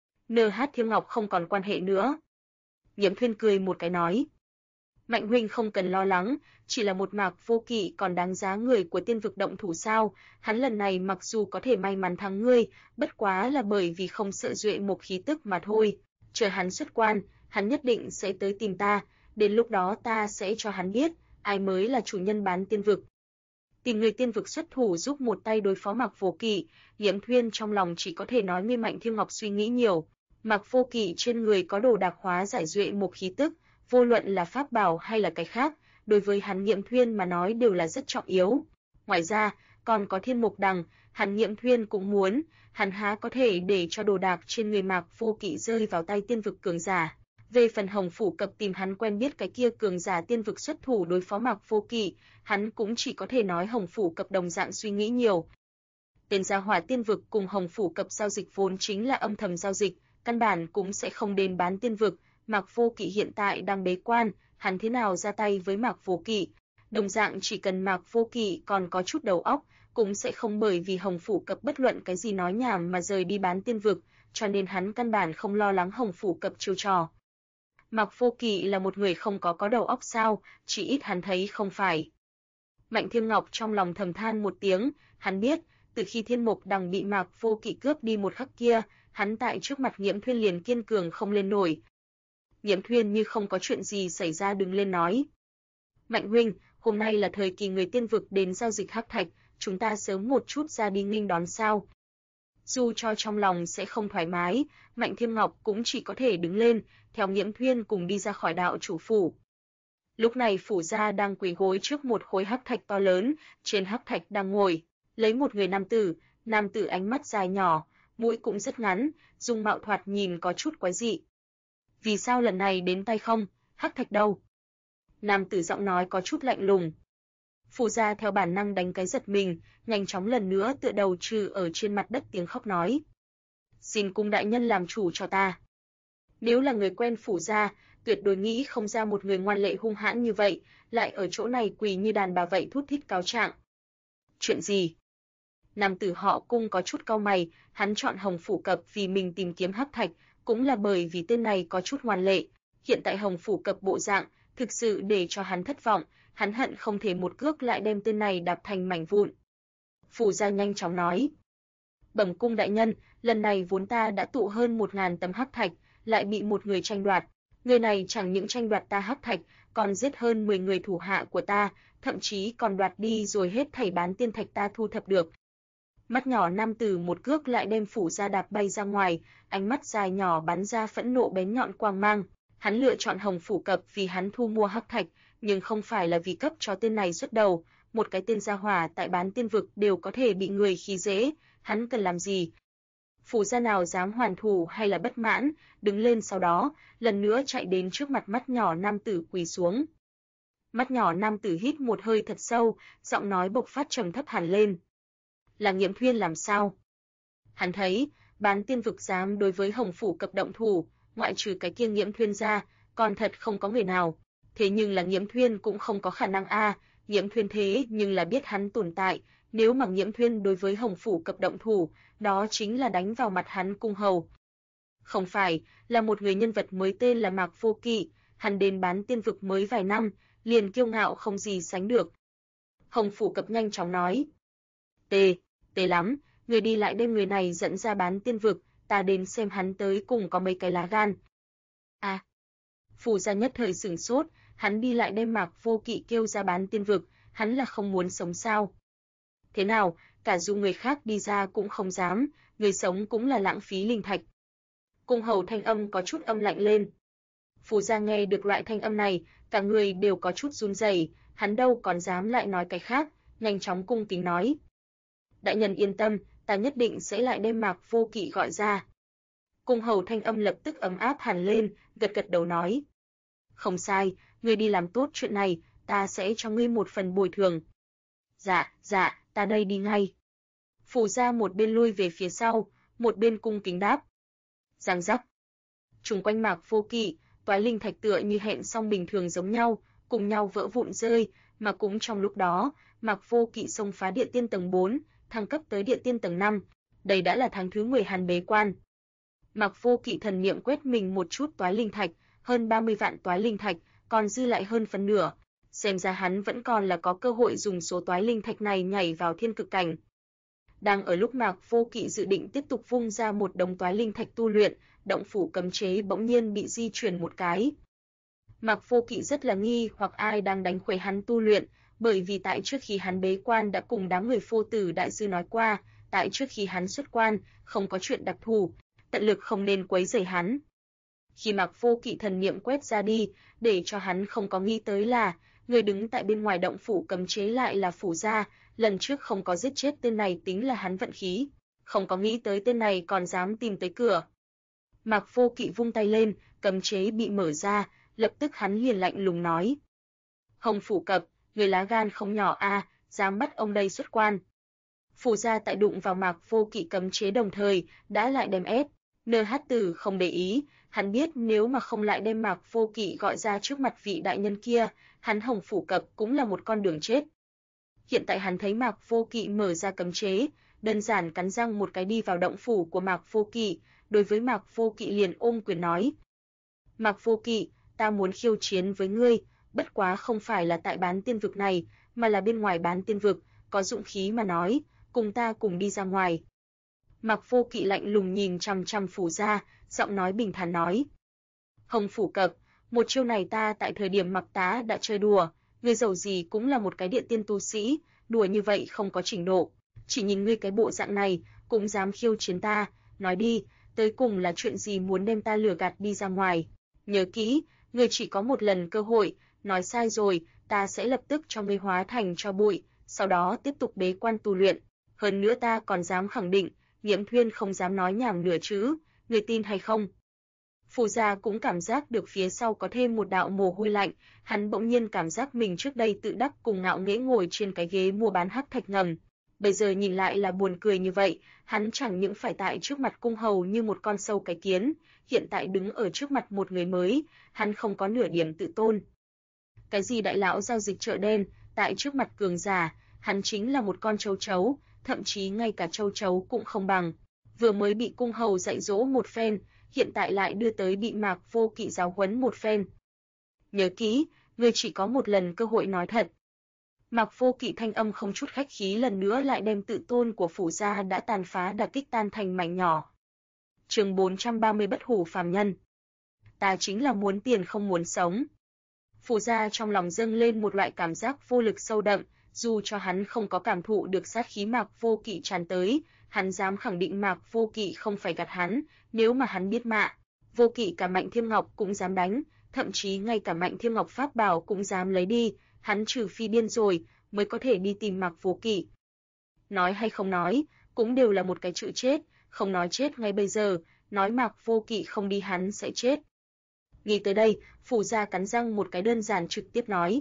NH Thiêm Ngọc không còn quan hệ nữa. Nghiễm Thuyên cười một cái nói, Mạnh huynh không cần lo lắng, chỉ là một Mạc Vô Kỵ còn đáng giá người của tiên vực động thủ sao? Hắn lần này mặc dù có thể may mắn thắng ngươi, bất quá là bởi vì không sợ duệ một khí tức mà thôi. Chờ hắn xuất quan, hắn nhất định sẽ tới tìm ta, đến lúc đó ta sẽ cho hắn biết ai mới là chủ nhân bán tiên vực. Tìm người tiên vực xuất thủ giúp một tay đối phó Mạc Vô Kỵ, Nghiễm Thuyên trong lòng chỉ có thể nói ngươi Mạnh Thiêm Ngọc suy nghĩ nhiều. Mạc Vô Kỵ trên người có đồ đạc hóa giải duệ một khí tức, vô luận là pháp bảo hay là cái khác, đối với hắn Nghiễm Thuyên mà nói đều là rất trọng yếu. Ngoài ra, còn có Thiên Mục Đằng, hắn Nghiễm Thuyên cũng muốn, hắn há có thể để cho đồ đạc trên người Mạc Vô Kỵ rơi vào tay tiên vực cường giả. Về phần Hồng Phủ Cập tìm hắn quen biết cái kia cường giả tiên vực xuất thủ đối phó Mạc Vô Kỵ, hắn cũng chỉ có thể nói Hồng Phủ Cập đồng dạng suy nghĩ nhiều. Tên gia hỏa tiên vực cùng Hồng Phủ Cập giao dịch vốn chính là âm thầm giao dịch, căn bản cũng sẽ không đến bán tiên vực. Mạc Vô Kỵ hiện tại đang bế quan, hắn thế nào ra tay với Mạc Vô Kỵ? Đồng dạng chỉ cần Mạc Vô Kỵ còn có chút đầu óc, cũng sẽ không bởi vì Hồng Phủ Cập bất luận cái gì nói nhảm mà rời đi bán tiên vực, cho nên hắn căn bản không lo lắng Hồng Phủ Cập chiêu trò. Mạc Vô Kỵ là một người không có đầu óc sao? Chỉ ít hắn thấy không phải. Mạnh Thiêm Ngọc trong lòng thầm than một tiếng, hắn biết, từ khi Thiên Mục Đằng bị Mạc Vô Kỵ cướp đi một khắc kia, hắn tại trước mặt Nghiễm Thuyên liền kiên cường không lên nổi. Nghiễm Thuyên như không có chuyện gì xảy ra đứng lên nói, Mạnh huynh, hôm nay là thời kỳ người tiên vực đến giao dịch hắc thạch, chúng ta sớm một chút ra đi nghênh đón sao? Dù cho trong lòng sẽ không thoải mái, Mạnh Thiêm Ngọc cũng chỉ có thể đứng lên, theo Nghiễm Thuyên cùng đi ra khỏi đạo chủ phủ. Lúc này phủ gia đang quỳ gối trước một khối hắc thạch to lớn, trên hắc thạch đang ngồi lấy một người nam tử ánh mắt dài nhỏ, mũi cũng rất ngắn, dung mạo thoạt nhìn có chút quái dị. Vì sao lần này đến tay không? Hắc thạch đâu? Nam tử giọng nói có chút lạnh lùng. Phủ gia theo bản năng đánh cái giật mình, nhanh chóng lần nữa tựa đầu trừ ở trên mặt đất tiếng khóc nói, xin cung đại nhân làm chủ cho ta. Nếu là người quen phủ gia, tuyệt đối nghĩ không ra một người ngoan lệ hung hãn như vậy, lại ở chỗ này quỳ như đàn bà vậy thút thít cáo trạng. Chuyện gì? Nam tử họ Cung có chút cau mày, hắn chọn Hồng Phủ Cập vì mình tìm kiếm hắc thạch, cũng là bởi vì tên này có chút ngoan lệ. Hiện tại Hồng Phủ Cập bộ dạng, thực sự để cho hắn thất vọng, hắn hận không thể một cước lại đem tên này đạp thành mảnh vụn. Phủ gia nhanh chóng nói, bẩm cung đại nhân, lần này vốn ta đã tụ hơn 1000 tấm hắc thạch, lại bị một người tranh đoạt. Người này chẳng những tranh đoạt ta hắc thạch, còn giết hơn 10 người thủ hạ của ta, thậm chí còn đoạt đi rồi hết thảy bán tiên thạch ta thu thập được. Mắt nhỏ nam tử một cước lại đem phủ gia đạp bay ra ngoài, ánh mắt dài nhỏ bắn ra phẫn nộ bén nhọn quang mang. Hắn lựa chọn Hồng Phủ Cập vì hắn thu mua hắc thạch, nhưng không phải là vì cấp cho tên này xuất đầu. Một cái tên gia hỏa tại bán tiên vực đều có thể bị người khi dễ, hắn cần làm gì? Phủ gia nào dám hoàn thủ hay là bất mãn, đứng lên sau đó, lần nữa chạy đến trước mặt mắt nhỏ nam tử quỳ xuống. Mắt nhỏ nam tử hít một hơi thật sâu, giọng nói bộc phát trầm thấp hẳn lên. Là Nghiễm Thuyên làm sao? Hắn thấy, bán tiên vực dám đối với Hồng Phủ Cập động thủ, ngoại trừ cái kia Nghiễm Thuyên ra, còn thật không có người nào. Thế nhưng là Nghiễm Thuyên cũng không có khả năng Nghiễm Thuyên thế nhưng là biết hắn tồn tại, nếu mà Nghiễm Thuyên đối với Hồng Phủ Cập động thủ, đó chính là đánh vào mặt hắn cung hầu. Không phải, là một người nhân vật mới tên là Mạc Vô Kỵ, hắn đến bán tiên vực mới vài năm, liền kiêu ngạo không gì sánh được. Hồng Phủ Cập nhanh chóng nói, tê lắm, người đi lại đem người này dẫn ra bán tiên vực, ta đến xem hắn tới cùng có mấy cái lá gan. Phủ gia nhất thời sửng sốt, hắn đi lại đem Mạc Vô Kỵ kêu ra bán tiên vực, hắn là không muốn sống sao? Thế nào, cả dù người khác đi ra cũng không dám, người sống cũng là lãng phí linh thạch. Cung hầu thanh âm có chút âm lạnh lên. Phủ gia nghe được loại thanh âm này, cả người đều có chút run rẩy, hắn đâu còn dám lại nói cái khác, nhanh chóng cung kính nói. Đại nhân yên tâm, ta nhất định sẽ lại đem Mạc Vô Kỵ gọi ra. Cung hầu thanh âm lập tức ấm áp hẳn lên, gật gật đầu nói. Không sai, ngươi đi làm tốt chuyện này, ta sẽ cho ngươi một phần bồi thường. Dạ, ta đây đi ngay. Phù Gia một bên lui về phía sau, một bên cung kính đáp. Giang rắc. Chung quanh Mạc Vô Kỵ, toái linh thạch tựa như hẹn xong bình thường giống nhau, cùng nhau vỡ vụn rơi, mà cũng trong lúc đó, Mạc Vô Kỵ xông phá địa tiên tầng 4, thăng cấp tới địa tiên tầng 5. Đây đã là tháng thứ 10 hắn bế quan. Mạc Vô Kỵ thần niệm quét mình một chút toái linh thạch, hơn 30 vạn toái linh thạch, còn dư lại hơn phần nửa. Xem ra hắn vẫn còn là có cơ hội dùng số toái linh thạch này nhảy vào thiên cực cảnh. Đang ở lúc Mạc Vô Kỵ dự định tiếp tục vung ra một đống toái linh thạch tu luyện, động phủ cấm chế bỗng nhiên bị di chuyển một cái. Mạc Vô Kỵ rất là nghi hoặc ai đang đánh khuấy hắn tu luyện, bởi vì tại trước khi hắn bế quan đã cùng đám người Phô Tử đại sư nói qua, tại trước khi hắn xuất quan, không có chuyện đặc thù, tận lực không nên quấy rầy hắn. Khi Mạc Vô Kỵ thần niệm quét ra đi, để cho hắn không có nghĩ tới là, người đứng tại bên ngoài động phủ cấm chế lại là Phủ Gia, lần trước không có giết chết tên này tính là hắn vận khí, không có nghĩ tới tên này còn dám tìm tới cửa. Mạc Vô Kỵ vung tay lên, cấm chế bị mở ra, lập tức hắn liền lạnh lùng nói. Hồng Phủ Cập, người lá gan không nhỏ a, dám bắt ông đây xuất quan. Phủ Gia tại đụng vào Mạc Vô Kỵ cấm chế đồng thời, đã lại đem ép. NH Tử không để ý, hắn biết nếu mà không lại đem Mạc Vô Kỵ gọi ra trước mặt vị đại nhân kia, hắn Hồng Phủ Cập cũng là một con đường chết. Hiện tại hắn thấy Mạc Vô Kỵ mở ra cấm chế, đơn giản cắn răng một cái đi vào động phủ của Mạc Vô Kỵ, đối với Mạc Vô Kỵ liền ôm quyền nói. Mạc Vô Kỵ, ta muốn khiêu chiến với ngươi, bất quá không phải là tại bán tiên vực này, mà là bên ngoài bán tiên vực, có dũng khí mà nói, cùng ta cùng đi ra ngoài. Mạc Vô Kỵ lạnh lùng nhìn chằm chằm Phủ Gia, giọng nói bình thản nói. Hồng Phủ Cập, một chiêu này ta tại thời điểm Mặc Tá đã chơi đùa, ngươi dầu gì cũng là một cái địa tiên tu sĩ, đùa như vậy không có trình độ, chỉ nhìn ngươi cái bộ dạng này, cũng dám khiêu chiến ta, nói đi, tới cùng là chuyện gì muốn đem ta lừa gạt đi ra ngoài. Nhớ kỹ, ngươi chỉ có một lần cơ hội, nói sai rồi, ta sẽ lập tức cho ngươi hóa thành tro bụi, sau đó tiếp tục bế quan tu luyện. Hơn nữa ta còn dám khẳng định, Nghiễm Thuyên không dám nói nhảm nửa chữ, ngươi tin hay không? Phù Gia cũng cảm giác được phía sau có thêm một đạo mồ hôi lạnh, hắn bỗng nhiên cảm giác mình trước đây tự đắc cùng ngạo nghễ ngồi trên cái ghế mua bán hắc thạch ngầm. Bây giờ nhìn lại là buồn cười như vậy, hắn chẳng những phải tại trước mặt cung hầu như một con sâu cái kiến, hiện tại đứng ở trước mặt một người mới, hắn không có nửa điểm tự tôn. Cái gì đại lão giao dịch chợ đen, tại trước mặt cường giả, hắn chính là một con châu chấu, thậm chí ngay cả châu chấu cũng không bằng. Vừa mới bị cung hầu dạy dỗ một phen, hiện tại lại đưa tới bị Mạc Vô Kỵ giáo huấn một phen. Nhớ kỹ, ngươi chỉ có một lần cơ hội nói thật. Mạc Vô Kỵ thanh âm không chút khách khí lần nữa lại đem tự tôn của Phủ Gia đã tàn phá đả kích tan thành mảnh nhỏ. Chương 430 Bất hủ phàm nhân. Ta chính là muốn tiền không muốn sống. Phủ Gia trong lòng dâng lên một loại cảm giác vô lực sâu đậm, dù cho hắn không có cảm thụ được sát khí Mạc Vô Kỵ tràn tới, hắn dám khẳng định Mạc Vô Kỵ không phải gạt hắn, nếu mà hắn biết Mạc Vô Kỵ cả Mạnh Thiêm Ngọc cũng dám đánh, thậm chí ngay cả Mạnh Thiêm Ngọc pháp bảo cũng dám lấy đi, hắn trừ phi điên rồi mới có thể đi tìm Mạc Vô Kỵ. Nói hay không nói, cũng đều là một cái chữ chết, không nói chết ngay bây giờ, nói Mạc Vô Kỵ không đi hắn sẽ chết. Nghĩ tới đây, Phủ Gia cắn răng một cái đơn giản trực tiếp nói.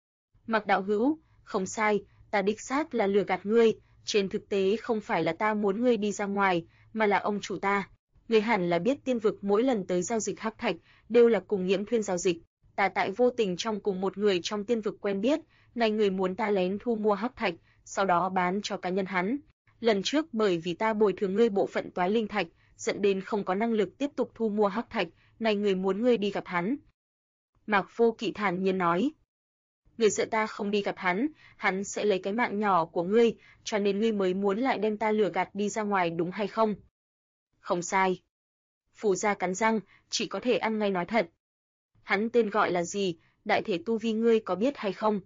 Mạc đạo hữu, không sai, ta đích xác là lừa gạt ngươi, trên thực tế không phải là ta muốn ngươi đi ra ngoài, mà là ông chủ ta. Ngươi hẳn là biết tiên vực mỗi lần tới giao dịch hắc thạch, đều là cùng Nghiễm Thuyên giao dịch. Ta tại vô tình trong cùng một người trong tiên vực quen biết, này người muốn ta lén thu mua hắc thạch, sau đó bán cho cá nhân hắn. Lần trước bởi vì ta bồi thường ngươi bộ phận toái linh thạch, dẫn đến không có năng lực tiếp tục thu mua hắc thạch, này người muốn ngươi đi gặp hắn. Mạc Vô Kỵ thản nhiên nói. Ngươi sợ ta không đi gặp hắn, hắn sẽ lấy cái mạng nhỏ của ngươi, cho nên ngươi mới muốn lại đem ta lừa gạt đi ra ngoài đúng hay không? Không sai. Phủ Gia cắn răng, chỉ có thể ăn ngay nói thật. Hắn tên gọi là gì, đại thể tu vi ngươi có biết hay không?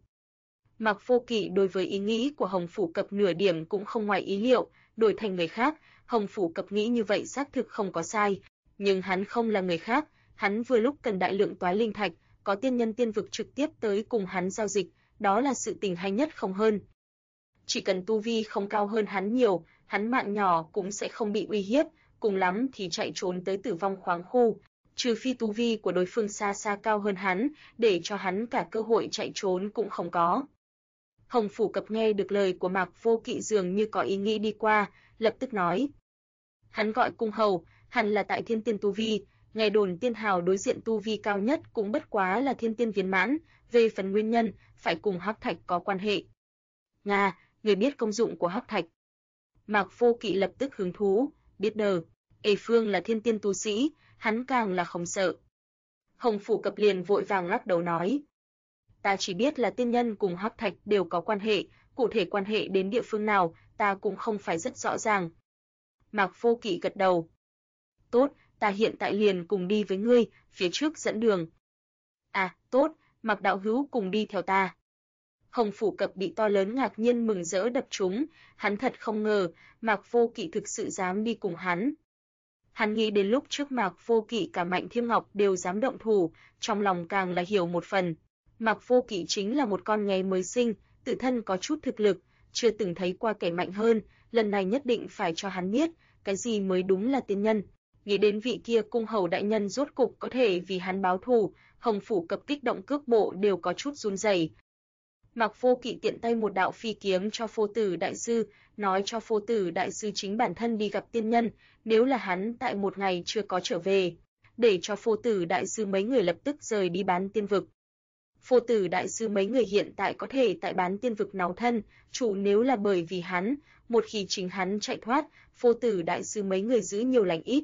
Mạc Vô Kỵ đối với ý nghĩ của Hồng Phủ Cập nửa điểm cũng không ngoài ý liệu, đổi thành người khác, Hồng Phủ Cập nghĩ như vậy xác thực không có sai, nhưng hắn không là người khác, hắn vừa lúc cần đại lượng toái linh thạch, có tiên nhân tiên vực trực tiếp tới cùng hắn giao dịch, đó là sự tình hay nhất không hơn. Chỉ cần tu vi không cao hơn hắn nhiều, hắn mạng nhỏ cũng sẽ không bị uy hiếp, cùng lắm thì chạy trốn tới tử vong khoáng khu. trừ phi tu vi của đối phương xa xa cao hơn hắn, để cho hắn cả cơ hội chạy trốn cũng không có. Hồng Phủ Cập nghe được lời của Mạc Vô Kỵ dường như có ý nghĩ đi qua, lập tức nói. Hắn gọi cung hầu, hẳn là tại thiên tiên tu vi, nghe đồn tiên hào đối diện tu vi cao nhất cũng bất quá là thiên tiên viên mãn, về phần nguyên nhân, phải cùng hắc thạch có quan hệ. Nga, người biết công dụng của hắc thạch. Mạc Vô Kỵ lập tức hứng thú, biết đờ, Phương là thiên tiên tu sĩ, hắn càng là không sợ. Hồng Phủ Cập liền vội vàng lắc đầu nói. Ta chỉ biết là tiên nhân cùng hắc thạch đều có quan hệ, cụ thể quan hệ đến địa phương nào, ta cũng không phải rất rõ ràng. Mạc Vô Kỵ gật đầu. Tốt, ta hiện tại liền cùng đi với ngươi, phía trước dẫn đường. À, tốt, Mạc đạo hữu cùng đi theo ta. Hồng Phủ Cập bị to lớn ngạc nhiên mừng rỡ đập trúng, hắn thật không ngờ, Mạc Vô Kỵ thực sự dám đi cùng hắn. Hắn nghĩ đến lúc trước Mạc Vô Kỵ cả Mạnh Thiêm Ngọc đều dám động thủ, trong lòng càng là hiểu một phần. Mạc Vô Kỵ chính là một con nghé mới sinh, tự thân có chút thực lực, chưa từng thấy qua kẻ mạnh hơn, lần này nhất định phải cho hắn biết, cái gì mới đúng là tiên nhân. Nghĩ đến vị kia cung hầu đại nhân rốt cục có thể vì hắn báo thù, Hồng Phủ Cập kích động cước bộ đều có chút run rẩy. Mạc Vô Kỵ tiện tay một đạo phi kiếm cho Phô Tử đại sư, nói cho Phô Tử đại sư chính bản thân đi gặp tiên nhân, nếu là hắn tại một ngày chưa có trở về, để cho Phô Tử đại sư mấy người lập tức rời đi Bán Tiên vực. Phô Tử đại sư mấy người hiện tại có thể tại Bán Tiên vực náo thân, chủ nếu là bởi vì hắn, một khi chính hắn chạy thoát, Phô Tử đại sư mấy người giữ nhiều lành ít.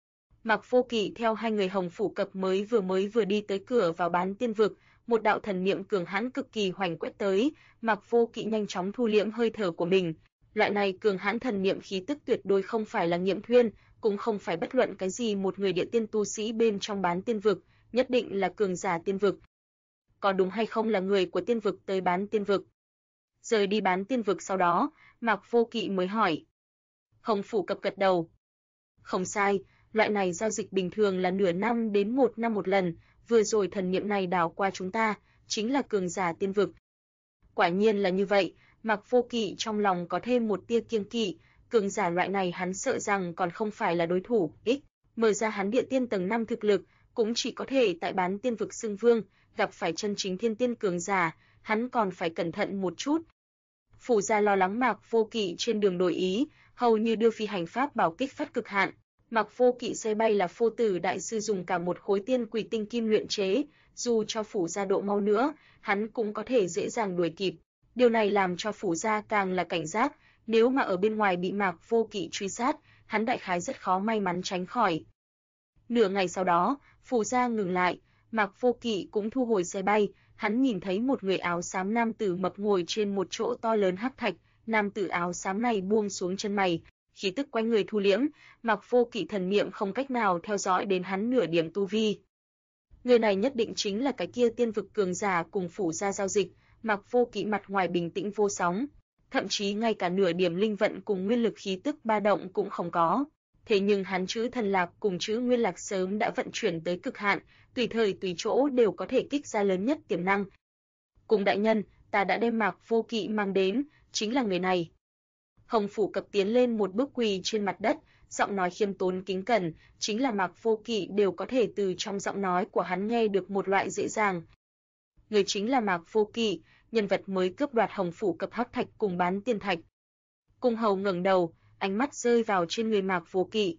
Mạc Vô Kỵ theo hai người Hồng Phủ Cập mới vừa đi tới cửa vào Bán Tiên vực, một đạo thần niệm cường hãn cực kỳ hoành quét tới, Mạc Vô Kỵ nhanh chóng thu liễm hơi thở của mình. Loại này cường hãn thần niệm khí tức tuyệt đối không phải là Nghiệm Thuyên, cũng không phải bất luận cái gì một người địa tiên tu sĩ bên trong Bán Tiên vực, nhất định là cường giả tiên vực. Có đúng hay không là người của tiên vực tới Bán Tiên vực? Rời đi Bán Tiên vực sau đó, Mạc Vô Kỵ mới hỏi. Hồng Phủ Cập gật đầu. Không sai, loại này giao dịch bình thường là nửa năm đến một năm một lần, vừa rồi thần niệm này đảo qua chúng ta, chính là cường giả tiên vực. Quả nhiên là như vậy, Mạc Vô Kỵ trong lòng có thêm một tia kiêng kỵ, cường giả loại này hắn sợ rằng còn không phải là đối thủ, mở ra hắn địa tiên tầng 5 thực lực, cũng chỉ có thể tại Bán Tiên vực xưng vương, gặp phải chân chính thiên tiên cường giả, hắn còn phải cẩn thận một chút. Phủ gia lo lắng Mạc Vô Kỵ trên đường đổi ý, hầu như đưa phi hành pháp bảo kích phát cực hạn. Mạc Vô Kỵ xe bay là Phô Tử đại sư dùng cả một khối tiên quỷ tinh kim luyện chế, dù cho phủ gia độ mau nữa, hắn cũng có thể dễ dàng đuổi kịp. Điều này làm cho phủ gia càng là cảnh giác, nếu mà ở bên ngoài bị Mạc Vô Kỵ truy sát, hắn đại khái rất khó may mắn tránh khỏi. Nửa ngày sau đó, phủ gia ngừng lại, Mạc Vô Kỵ cũng thu hồi xe bay, hắn nhìn thấy một người áo xám nam tử mập ngồi trên một chỗ to lớn hắc thạch, nam tử áo xám này buông xuống chân mày, khí tức quanh người thu liễm, Mạc Vô Kỵ thần niệm không cách nào theo dõi đến hắn nửa điểm tu vi. Người này nhất định chính là cái kia tiên vực cường giả cùng phủ gia giao dịch, Mạc Vô Kỵ mặt ngoài bình tĩnh vô sóng, thậm chí ngay cả nửa điểm linh vận cùng nguyên lực khí tức ba động cũng không có. Thế nhưng hắn chữ thần lạc cùng chữ nguyên lạc sớm đã vận chuyển tới cực hạn, tùy thời tùy chỗ đều có thể kích ra lớn nhất tiềm năng. Cùng đại nhân, ta đã đem Mạc Vô Kỵ mang đến, chính là người này. Hồng Phủ Cập tiến lên một bước quỳ trên mặt đất, giọng nói khiêm tốn kính cẩn, chính là Mạc Vô Kỵ đều có thể từ trong giọng nói của hắn nghe được một loại dễ dàng. Người chính là Mạc Vô Kỵ, nhân vật mới cướp đoạt Hồng Phủ Cập hắc thạch cùng Bán Tiên thạch. Cung hầu ngẩng đầu, ánh mắt rơi vào trên người Mạc Vô Kỵ.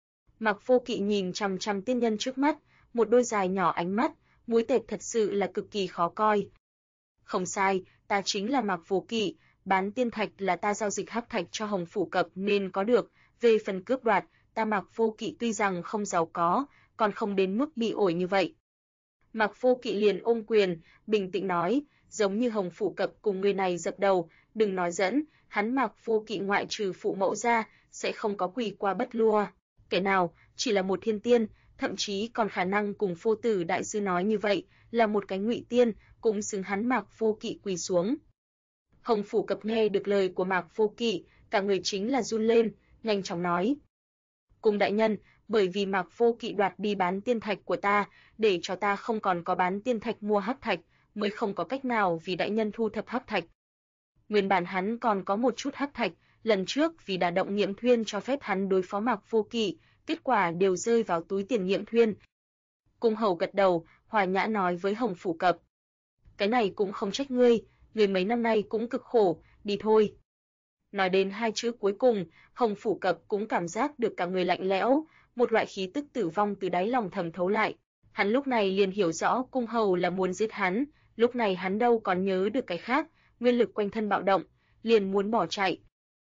Mạc Vô Kỵ nhìn chằm chằm tiên nhân trước mắt, một đôi dài nhỏ ánh mắt, mũi tẹt thật sự là cực kỳ khó coi. Không sai, ta chính là Mạc Vô Kỵ, Bán Tiên thạch là ta giao dịch hắc thạch cho Hồng Phủ Cập nên có được, về phần cướp đoạt, ta Mạc Vô Kỵ tuy rằng không giàu có, còn không đến mức bị ổi như vậy. Mạc Vô Kỵ liền ôm quyền, bình tĩnh nói, giống như Hồng Phủ Cập cùng người này dập đầu, đừng nói dẫn, hắn Mạc Vô Kỵ ngoại trừ phụ mẫu ra, sẽ không có quỳ qua bất lua. Kẻ nào, chỉ là một thiên tiên, thậm chí còn khả năng cùng Phô Tử đại sư nói như vậy, là một cái ngụy tiên, cũng xứng hắn Mạc Vô Kỵ quỳ xuống. Hồng Phủ Cập nghe được lời của Mạc Vô Kỵ, cả người chính là run lên, nhanh chóng nói. Cùng đại nhân, bởi vì Mạc Vô Kỵ đoạt đi Bán Tiên thạch của ta, để cho ta không còn có Bán Tiên thạch mua hắc thạch, mới không có cách nào vì đại nhân thu thập hắc thạch. Nguyên bản hắn còn có một chút hắc thạch, lần trước vì đả động Nghiệm Thuyên cho phép hắn đối phó Mạc Vô Kỵ, kết quả đều rơi vào túi tiền Nghiệm Thuyên. Cung hầu gật đầu, hòa nhã nói với Hồng Phủ Cập. Cái này cũng không trách ngươi mấy năm nay cũng cực khổ, đi thôi. Nói đến hai chữ cuối cùng, Hồng Phủ Cập cũng cảm giác được cả người lạnh lẽo, một loại khí tức tử vong từ đáy lòng thẩm thấu lại. Hắn lúc này liền hiểu rõ cung hầu là muốn giết hắn, lúc này hắn đâu còn nhớ được cái khác, nguyên lực quanh thân bạo động, liền muốn bỏ chạy.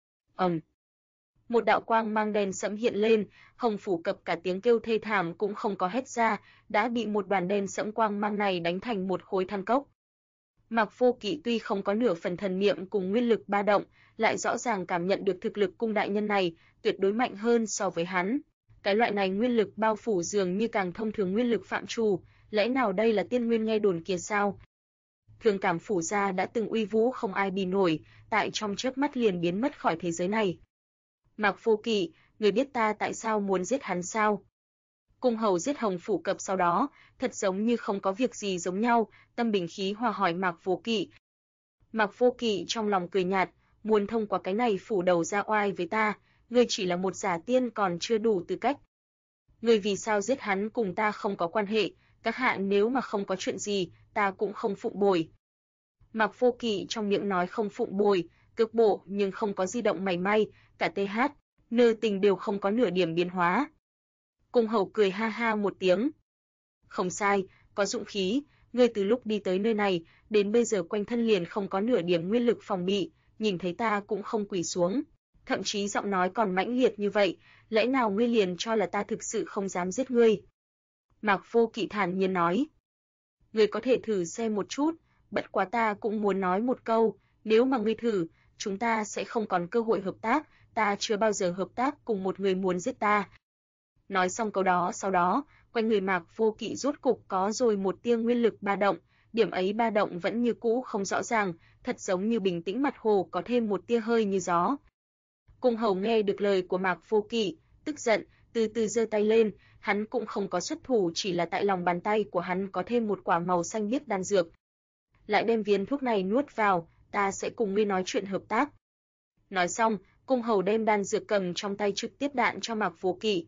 Một đạo quang mang đen sẫm hiện lên, Hồng Phủ Cập cả tiếng kêu thê thảm cũng không có hét ra, đã bị một đoàn đen sẫm quang mang này đánh thành một khối than cốc. Mạc Vô Kỵ tuy không có nửa phần thần niệm cùng nguyên lực ba động, lại rõ ràng cảm nhận được thực lực cung đại nhân này tuyệt đối mạnh hơn so với hắn. Cái loại này nguyên lực bao phủ dường như càng thông thường nguyên lực phạm trù, lẽ nào đây là tiên nguyên nghe đồn kia sao? Thương cảm phủ gia đã từng uy vũ không ai bì nổi, tại trong chớp mắt liền biến mất khỏi thế giới này. Mạc Vô Kỵ, người biết ta tại sao muốn giết hắn sao? Cung hầu giết Hồng Phủ Cập sau đó, thật giống như không có việc gì giống nhau, tâm bình khí hòa hỏi Mạc Vô Kỵ. Mạc Vô Kỵ trong lòng cười nhạt, muốn thông qua cái này phủ đầu ra oai với ta, ngươi chỉ là một giả tiên còn chưa đủ tư cách. Ngươi vì sao giết hắn cùng ta không có quan hệ, các hạ nếu mà không có chuyện gì, ta cũng không phụng bồi. Mạc Vô Kỵ trong miệng nói không phụng bồi, cực bộ nhưng không có di động mảy may, cả TH, nơ tình đều không có nửa điểm biến hóa. Cung hầu cười ha ha một tiếng. Không sai, có dũng khí, ngươi từ lúc đi tới nơi này, đến bây giờ quanh thân liền không có nửa điểm nguyên lực phòng bị, nhìn thấy ta cũng không quỳ xuống. Thậm chí giọng nói còn mãnh liệt như vậy, lẽ nào ngươi liền cho là ta thực sự không dám giết ngươi? Mạc Vô Kỵ thản nhiên nói. Ngươi có thể thử xem một chút, bất quá ta cũng muốn nói một câu, nếu mà ngươi thử, chúng ta sẽ không còn cơ hội hợp tác, ta chưa bao giờ hợp tác cùng một người muốn giết ta. Nói xong câu đó sau đó, quanh người Mạc Vô Kỵ rốt cục có rồi một tia nguyên lực ba động, điểm ấy ba động vẫn như cũ không rõ ràng, thật giống như bình tĩnh mặt hồ có thêm một tia hơi như gió. Cung hầu nghe được lời của Mạc Vô Kỵ, tức giận, từ từ giơ tay lên, hắn cũng không có xuất thủ, chỉ là tại lòng bàn tay của hắn có thêm một quả màu xanh biếc đan dược. Lại đem viên thuốc này nuốt vào, ta sẽ cùng ngươi nói chuyện hợp tác. Nói xong, cung hầu đem đan dược cầm trong tay trực tiếp đạn cho Mạc Vô Kỵ.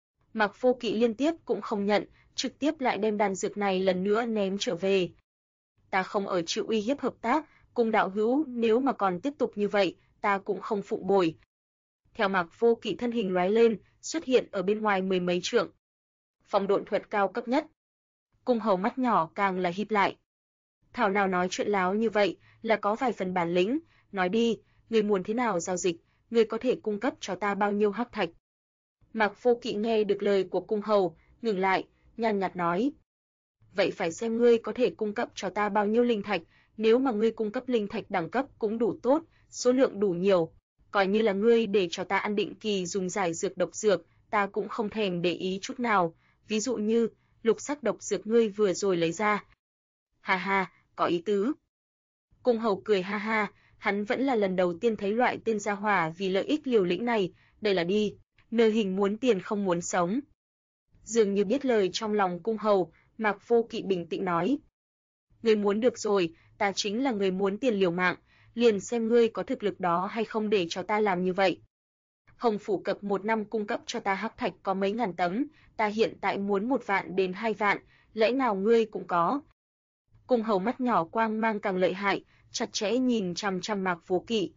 Mạc Vô Kỵ liên tiếp cũng không nhận, trực tiếp lại đem đan dược này lần nữa ném trở về. Ta không ở chịu uy hiếp hợp tác, cung đạo hữu, nếu mà còn tiếp tục như vậy, ta cũng không phụng bồi. Theo Mạc Vô Kỵ thân hình lóe lên, xuất hiện ở bên ngoài mười mấy trượng. Phong độn thuật cao cấp nhất. Cung hầu mắt nhỏ càng là híp lại. Thảo nào nói chuyện láo như vậy, là có vài phần bản lĩnh, nói đi, ngươi muốn thế nào giao dịch, ngươi có thể cung cấp cho ta bao nhiêu hắc thạch? Mạc Vô Kỵ nghe được lời của cung hầu, ngừng lại, nhàn nhạt nói. Vậy phải xem ngươi có thể cung cấp cho ta bao nhiêu linh thạch, nếu mà ngươi cung cấp linh thạch đẳng cấp cũng đủ tốt, số lượng đủ nhiều, coi như là ngươi để cho ta ăn định kỳ dùng giải dược độc dược, ta cũng không thèm để ý chút nào, ví dụ như, lục sắc độc dược ngươi vừa rồi lấy ra. Ha ha, có ý tứ. Cung hầu cười ha ha, hắn vẫn là lần đầu tiên thấy loại tên gia hỏa vì lợi ích liều lĩnh này, đây là đi, nơi hình muốn tiền không muốn sống. Dường như biết lời trong lòng cung hầu, Mạc Vô Kỵ bình tĩnh nói. Ngươi muốn được rồi, ta chính là người muốn tiền liều mạng, liền xem ngươi có thực lực đó hay không để cho ta làm như vậy. Hồng Phủ Cập một năm cung cấp cho ta hắc thạch có mấy ngàn tấm, ta hiện tại muốn 1 vạn đến 2 vạn, lẽ nào ngươi cũng có? Cung hầu mắt nhỏ quang mang càng lợi hại, chặt chẽ nhìn chằm chằm Mạc Vô Kỵ.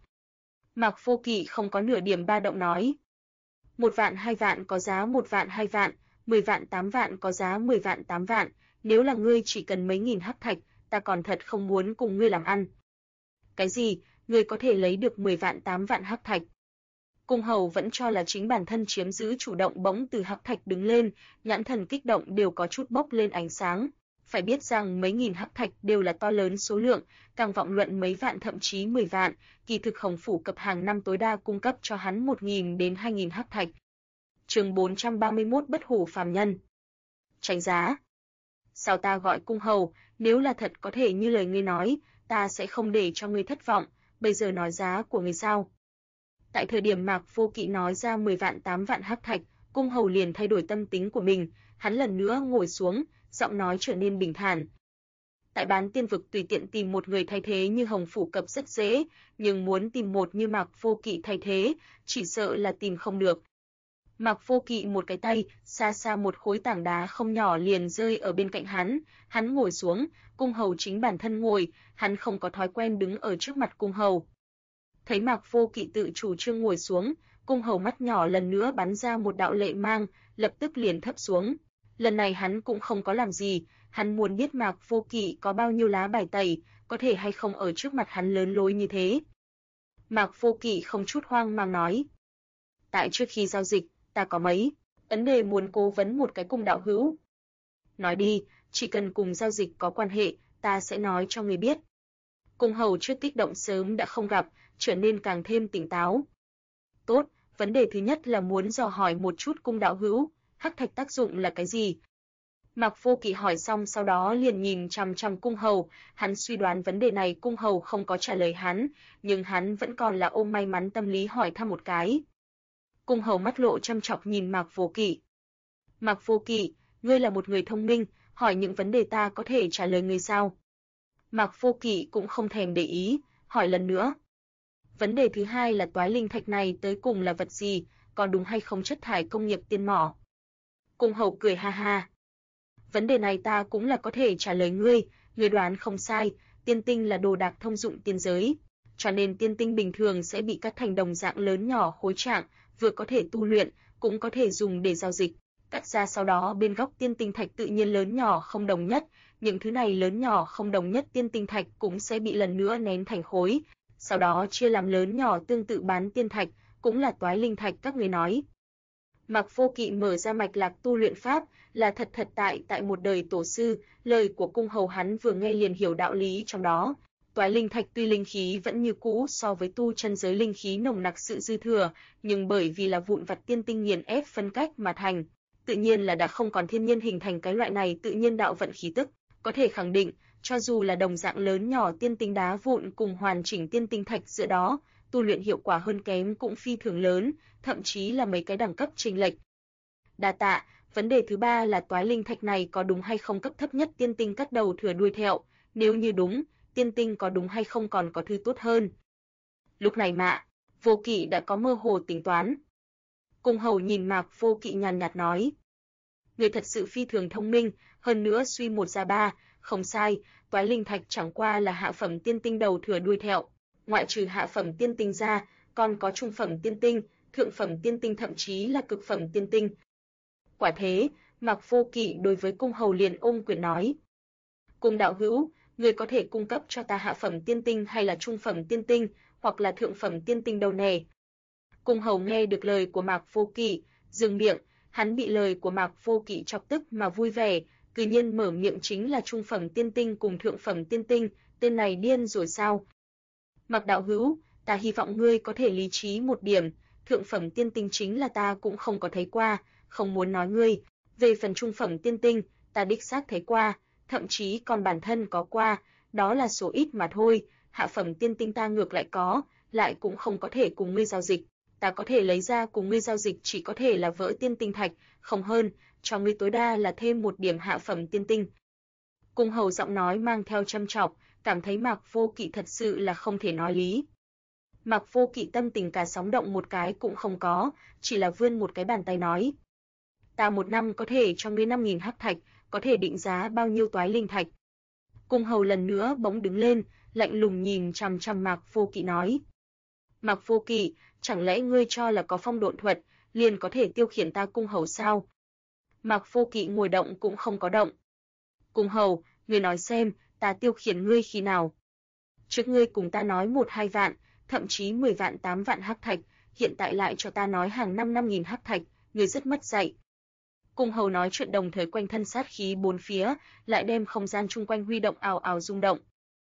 Mạc Vô Kỵ không có nửa điểm ba động nói. 1 vạn 2 vạn có giá 1 vạn 2 vạn, 10 vạn 8 vạn có giá 10 vạn 8 vạn, nếu là ngươi chỉ cần mấy nghìn hắc thạch, ta còn thật không muốn cùng ngươi làm ăn. Cái gì, ngươi có thể lấy được 10 vạn 8 vạn hắc thạch? Cung hầu vẫn cho là chính bản thân chiếm giữ chủ động, bỗng từ hắc thạch đứng lên, nhãn thần kích động đều có chút bốc lên ánh sáng. Phải biết rằng mấy nghìn hắc thạch đều là to lớn số lượng, càng vọng luận mấy vạn thậm chí 10 vạn, kỳ thực Hồng Phủ Cập hàng năm tối đa cung cấp cho hắn 1.000 đến 2.000 hắc thạch. Chương 431 Bất hủ phàm nhân. Tránh giá. Sao ta gọi cung hầu, nếu là thật có thể như lời ngươi nói, ta sẽ không để cho ngươi thất vọng, bây giờ nói giá của ngươi sao? Tại thời điểm Mạc Vô Kỵ nói ra 10 vạn 8 vạn hắc thạch, cung hầu liền thay đổi tâm tính của mình, hắn lần nữa ngồi xuống, giọng nói trở nên bình thản. Tại bán tiên vực tùy tiện tìm một người thay thế như Hồng Phủ Cập rất dễ, nhưng muốn tìm một như Mạc Vô Kỵ thay thế, chỉ sợ là tìm không được. Mạc Vô Kỵ một cái tay, xa xa một khối tảng đá không nhỏ liền rơi ở bên cạnh hắn ngồi xuống, cung hầu chính bản thân ngồi, hắn không có thói quen đứng ở trước mặt cung hầu. Thấy Mạc Vô Kỵ tự chủ trương ngồi xuống, cung hầu mắt nhỏ lần nữa bắn ra một đạo lệ mang, lập tức liền thấp xuống. Lần này hắn cũng không có làm gì, hắn muốn biết Mạc Vô Kỵ có bao nhiêu lá bài tẩy, có thể hay không ở trước mặt hắn lớn lối như thế. Mạc Vô Kỵ không chút hoang mang nói: tại trước khi giao dịch, ta có mấy vấn đề muốn cố vấn một cái cung đạo hữu. Nói đi, chỉ cần cùng giao dịch có quan hệ, ta sẽ nói cho người biết. Cung hầu trước kích động sớm đã không gặp, trở nên càng thêm tỉnh táo. Tốt, vấn đề thứ nhất là muốn dò hỏi một chút cung đạo hữu, hắc thạch tác dụng là cái gì? Mạc Vô Kỵ hỏi xong sau đó liền nhìn chằm chằm cung hầu, hắn suy đoán vấn đề này cung hầu không có trả lời hắn, nhưng hắn vẫn còn là ôm may mắn tâm lý hỏi thăm một cái. Cung hầu mắt lộ chăm chọc nhìn Mạc Vô Kỵ. Mạc Vô Kỵ, ngươi là một người thông minh, hỏi những vấn đề ta có thể trả lời ngươi sao? Mạc Vô Kỵ cũng không thèm để ý, hỏi lần nữa. Vấn đề thứ hai là toái linh thạch này tới cùng là vật gì, có đúng hay không chất thải công nghiệp tiên mỏ? Cung hầu cười ha ha. Vấn đề này ta cũng là có thể trả lời ngươi đoán không sai, tiên tinh là đồ đạc thông dụng tiên giới, cho nên tiên tinh bình thường sẽ bị cắt thành đồng dạng lớn nhỏ khối trạng, vừa có thể tu luyện, cũng có thể dùng để giao dịch. Cắt ra sau đó bên góc tiên tinh thạch tự nhiên lớn nhỏ không đồng nhất, những thứ này lớn nhỏ không đồng nhất tiên tinh thạch cũng sẽ bị lần nữa nén thành khối, sau đó chia làm lớn nhỏ tương tự bán tiên thạch, cũng là toái linh thạch các người nói. Mạc Vô Kỵ mở ra mạch lạc tu luyện pháp, là thật tại một đời tổ sư, lời của cung hầu hắn vừa nghe liền hiểu đạo lý trong đó. Toái linh thạch tuy linh khí vẫn như cũ so với tu chân giới linh khí nồng nặc sự dư thừa, nhưng bởi vì là vụn vặt tiên tinh nghiền ép phân cách mà thành, tự nhiên là đã không còn thiên nhiên hình thành cái loại này tự nhiên đạo vận khí tức, có thể khẳng định, cho dù là đồng dạng lớn nhỏ tiên tinh đá vụn cùng hoàn chỉnh tiên tinh thạch giữa đó, tu luyện hiệu quả hơn kém cũng phi thường lớn, thậm chí là mấy cái đẳng cấp chênh lệch. Đa tạ, vấn đề thứ ba là toái linh thạch này có đúng hay không cấp thấp nhất tiên tinh cắt đầu thừa đuôi thẹo, nếu như đúng, tiên tinh có đúng hay không còn có thứ tốt hơn. Lúc này Mạc Vô Kỵ đã có mơ hồ tính toán. Cung hầu nhìn Mạc Vô Kỵ nhàn nhạt nói: người thật sự phi thường thông minh, hơn nữa suy một ra ba, không sai, toái linh thạch chẳng qua là hạ phẩm tiên tinh đầu thừa đuôi thẹo, ngoại trừ hạ phẩm tiên tinh ra, còn có trung phẩm tiên tinh, thượng phẩm tiên tinh thậm chí là cực phẩm tiên tinh. Quả thế, Mạc Vô Kỵ đối với cung hầu liền ôm quyền nói: cung đạo hữu, người có thể cung cấp cho ta hạ phẩm tiên tinh hay là trung phẩm tiên tinh, hoặc là thượng phẩm tiên tinh đâu nè? Cung hầu nghe được lời của Mạc Vô Kỵ, dừng miệng, hắn bị lời của Mạc Vô Kỵ chọc tức mà vui vẻ, cư nhiên mở miệng chính là trung phẩm tiên tinh cùng thượng phẩm tiên tinh, tên này điên rồi sao? Mạc đạo hữu, ta hy vọng ngươi có thể lý trí một điểm, thượng phẩm tiên tinh chính là ta cũng không có thấy qua, không muốn nói ngươi, về phần trung phẩm tiên tinh, ta đích xác thấy qua, thậm chí còn bản thân có qua, đó là số ít mà thôi, hạ phẩm tiên tinh ta ngược lại có, lại cũng không có thể cùng ngươi giao dịch, ta có thể lấy ra cùng ngươi giao dịch chỉ có thể là vỡ tiên tinh thạch, không hơn, cho ngươi tối đa là thêm một điểm hạ phẩm tiên tinh. Cung hầu giọng nói mang theo châm chọc, cảm thấy Mạc Vô Kỵ thật sự là không thể nói lý. Mạc Vô Kỵ tâm tình cả sóng động một cái cũng không có, chỉ là vươn một cái bàn tay nói: ta một năm có thể cho ngươi 5.000 hắc thạch, có thể định giá bao nhiêu toái linh thạch? Cung hầu lần nữa bỗng đứng lên, lạnh lùng nhìn chằm chằm Mạc Vô Kỵ nói: Mạc Vô Kỵ, chẳng lẽ ngươi cho là có phong độn thuật, liền có thể tiêu khiển ta cung hầu sao? Mạc Vô Kỵ ngồi động cũng không có động. Cung hầu, ngươi nói xem, ta tiêu khiển ngươi khi nào? Trước ngươi cùng ta nói 1-2 vạn, thậm chí 10 vạn 8 vạn hắc thạch, hiện tại lại cho ta nói hàng năm 5.000 hắc thạch, ngươi rất mất dạy. Cung hầu nói chuyện đồng thời quanh thân sát khí bốn phía, lại đem không gian chung quanh huy động ào ào rung động.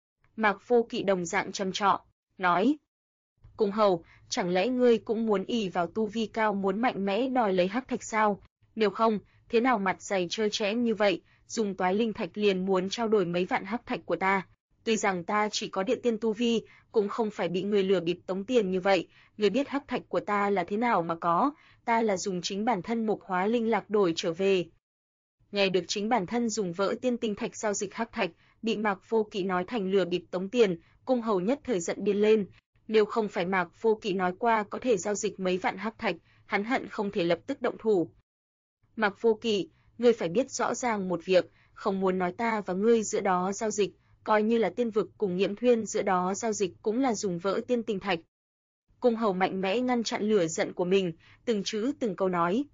Mạc Vô Kỵ đồng dạng trầm trọng, nói: cung hầu, chẳng lẽ ngươi cũng muốn ỷ vào tu vi cao muốn mạnh mẽ đòi lấy hắc thạch sao? Nếu không, thế nào mặt dày trơ trẽn như vậy, dùng toái linh thạch liền muốn trao đổi mấy vạn hắc thạch của ta? Tuy rằng ta chỉ có địa tiên tu vi, cũng không phải bị người lừa bịp tống tiền như vậy, người biết hắc thạch của ta là thế nào mà có, ta là dùng chính bản thân mộc hóa linh lạc đổi trở về. Nghe được chính bản thân dùng vỡ tiên tinh thạch giao dịch hắc thạch, bị Mạc Vô Kỵ nói thành lừa bịp tống tiền, cung hầu nhất thời giận điên lên. Nếu không phải Mạc Vô Kỵ nói qua có thể giao dịch mấy vạn hắc thạch, hắn hận không thể lập tức động thủ. Mạc Vô Kỵ, ngươi phải biết rõ ràng một việc, không muốn nói ta và ngươi giữa đó giao dịch, coi như là tiên vực cùng Nghiễm Thuyên giữa đó giao dịch cũng là dùng vỡ tiên tinh thạch. Cung Hầu mạnh mẽ ngăn chặn lửa giận của mình, từng chữ từng câu nói.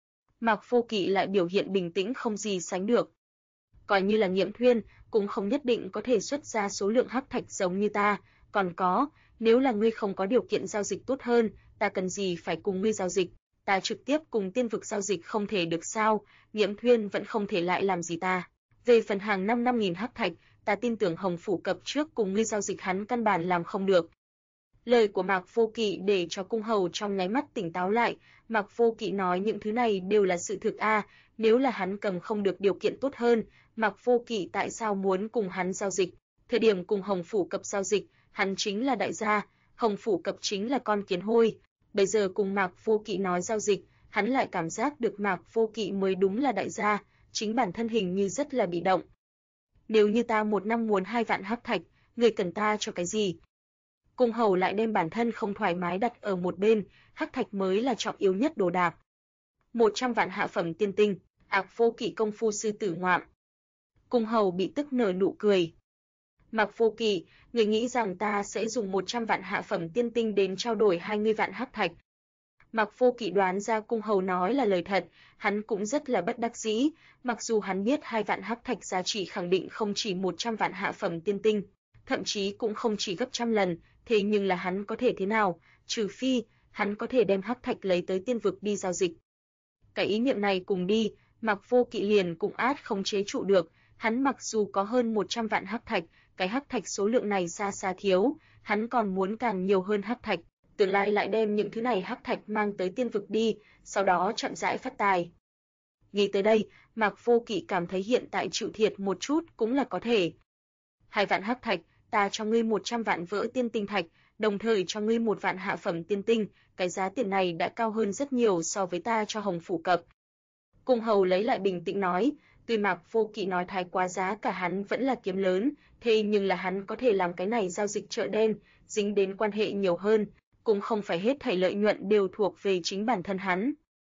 Mạc Vô Kỵ lại biểu hiện bình tĩnh không gì sánh được. Coi như là Nghiễm Thuyên, cũng không nhất định có thể xuất ra số lượng hắc thạch giống như ta, còn có, nếu là ngươi không có điều kiện giao dịch tốt hơn, ta cần gì phải cùng ngươi giao dịch, ta trực tiếp cùng tiên vực giao dịch không thể được sao, Nghiễm Thuyên vẫn không thể lại làm gì ta. Về phần hàng 5.000 hắc thạch, ta tin tưởng Hồng Phủ Cập trước cùng ngươi giao dịch hắn căn bản làm không được. Lời của Mạc Vô Kỵ để cho Cung Hầu trong nháy mắt tỉnh táo lại, Mạc Vô Kỵ nói những thứ này đều là sự thực nếu là hắn cầm không được điều kiện tốt hơn, Mạc Vô Kỵ tại sao muốn cùng hắn giao dịch? Thời điểm cùng Hồng Phủ Cập giao dịch, hắn chính là đại gia, Hồng Phủ Cập chính là con kiến hôi. Bây giờ cùng Mạc Vô Kỵ nói giao dịch, hắn lại cảm giác được Mạc Vô Kỵ mới đúng là đại gia, chính bản thân hình như rất là bị động. Nếu như ta một năm muốn 2 vạn hắc thạch, người cần ta cho cái gì? Cung Hầu lại đem bản thân không thoải mái đặt ở một bên, hắc thạch mới là trọng yếu nhất đồ đạc. 100 vạn hạ phẩm tiên tinh, Mạc Vô Kỵ công phu sư tử ngoạm. Cung Hầu bị tức nở nụ cười. Mạc Vô Kỵ, người nghĩ rằng ta sẽ dùng 100 vạn hạ phẩm tiên tinh đến trao đổi 20 vạn hắc thạch? Mạc Vô Kỵ đoán ra Cung Hầu nói là lời thật, hắn cũng rất là bất đắc dĩ, mặc dù hắn biết 2 vạn hắc thạch giá trị khẳng định không chỉ 100 vạn hạ phẩm tiên tinh, thậm chí cũng không chỉ gấp trăm lần, thế nhưng là hắn có thể thế nào, trừ phi hắn có thể đem hắc thạch lấy tới tiên vực đi giao dịch. Cái ý niệm này cùng đi, Mạc Vô Kỵ liền cũng át không chế trụ được, hắn mặc dù có hơn 100 vạn hắc thạch, cái hắc thạch số lượng này xa xa thiếu, hắn còn muốn càng nhiều hơn hắc thạch, tương lai lại đem những thứ này hắc thạch mang tới tiên vực đi, sau đó chậm rãi phát tài. Nghĩ tới đây, Mạc Vô Kỵ cảm thấy hiện tại chịu thiệt một chút cũng là có thể. 2 vạn hắc thạch, ta cho ngươi 100 vạn vỡ tiên tinh thạch, đồng thời cho ngươi 1 vạn hạ phẩm tiên tinh, cái giá tiền này đã cao hơn rất nhiều so với ta cho Hồng Phủ Cập. Cung Hầu lấy lại bình tĩnh nói, tuy Mạc Vô Kỵ nói thái quá giá cả hắn vẫn là kiếm lớn, thế nhưng là hắn có thể làm cái này giao dịch chợ đen, dính đến quan hệ nhiều hơn, cũng không phải hết thảy lợi nhuận đều thuộc về chính bản thân hắn.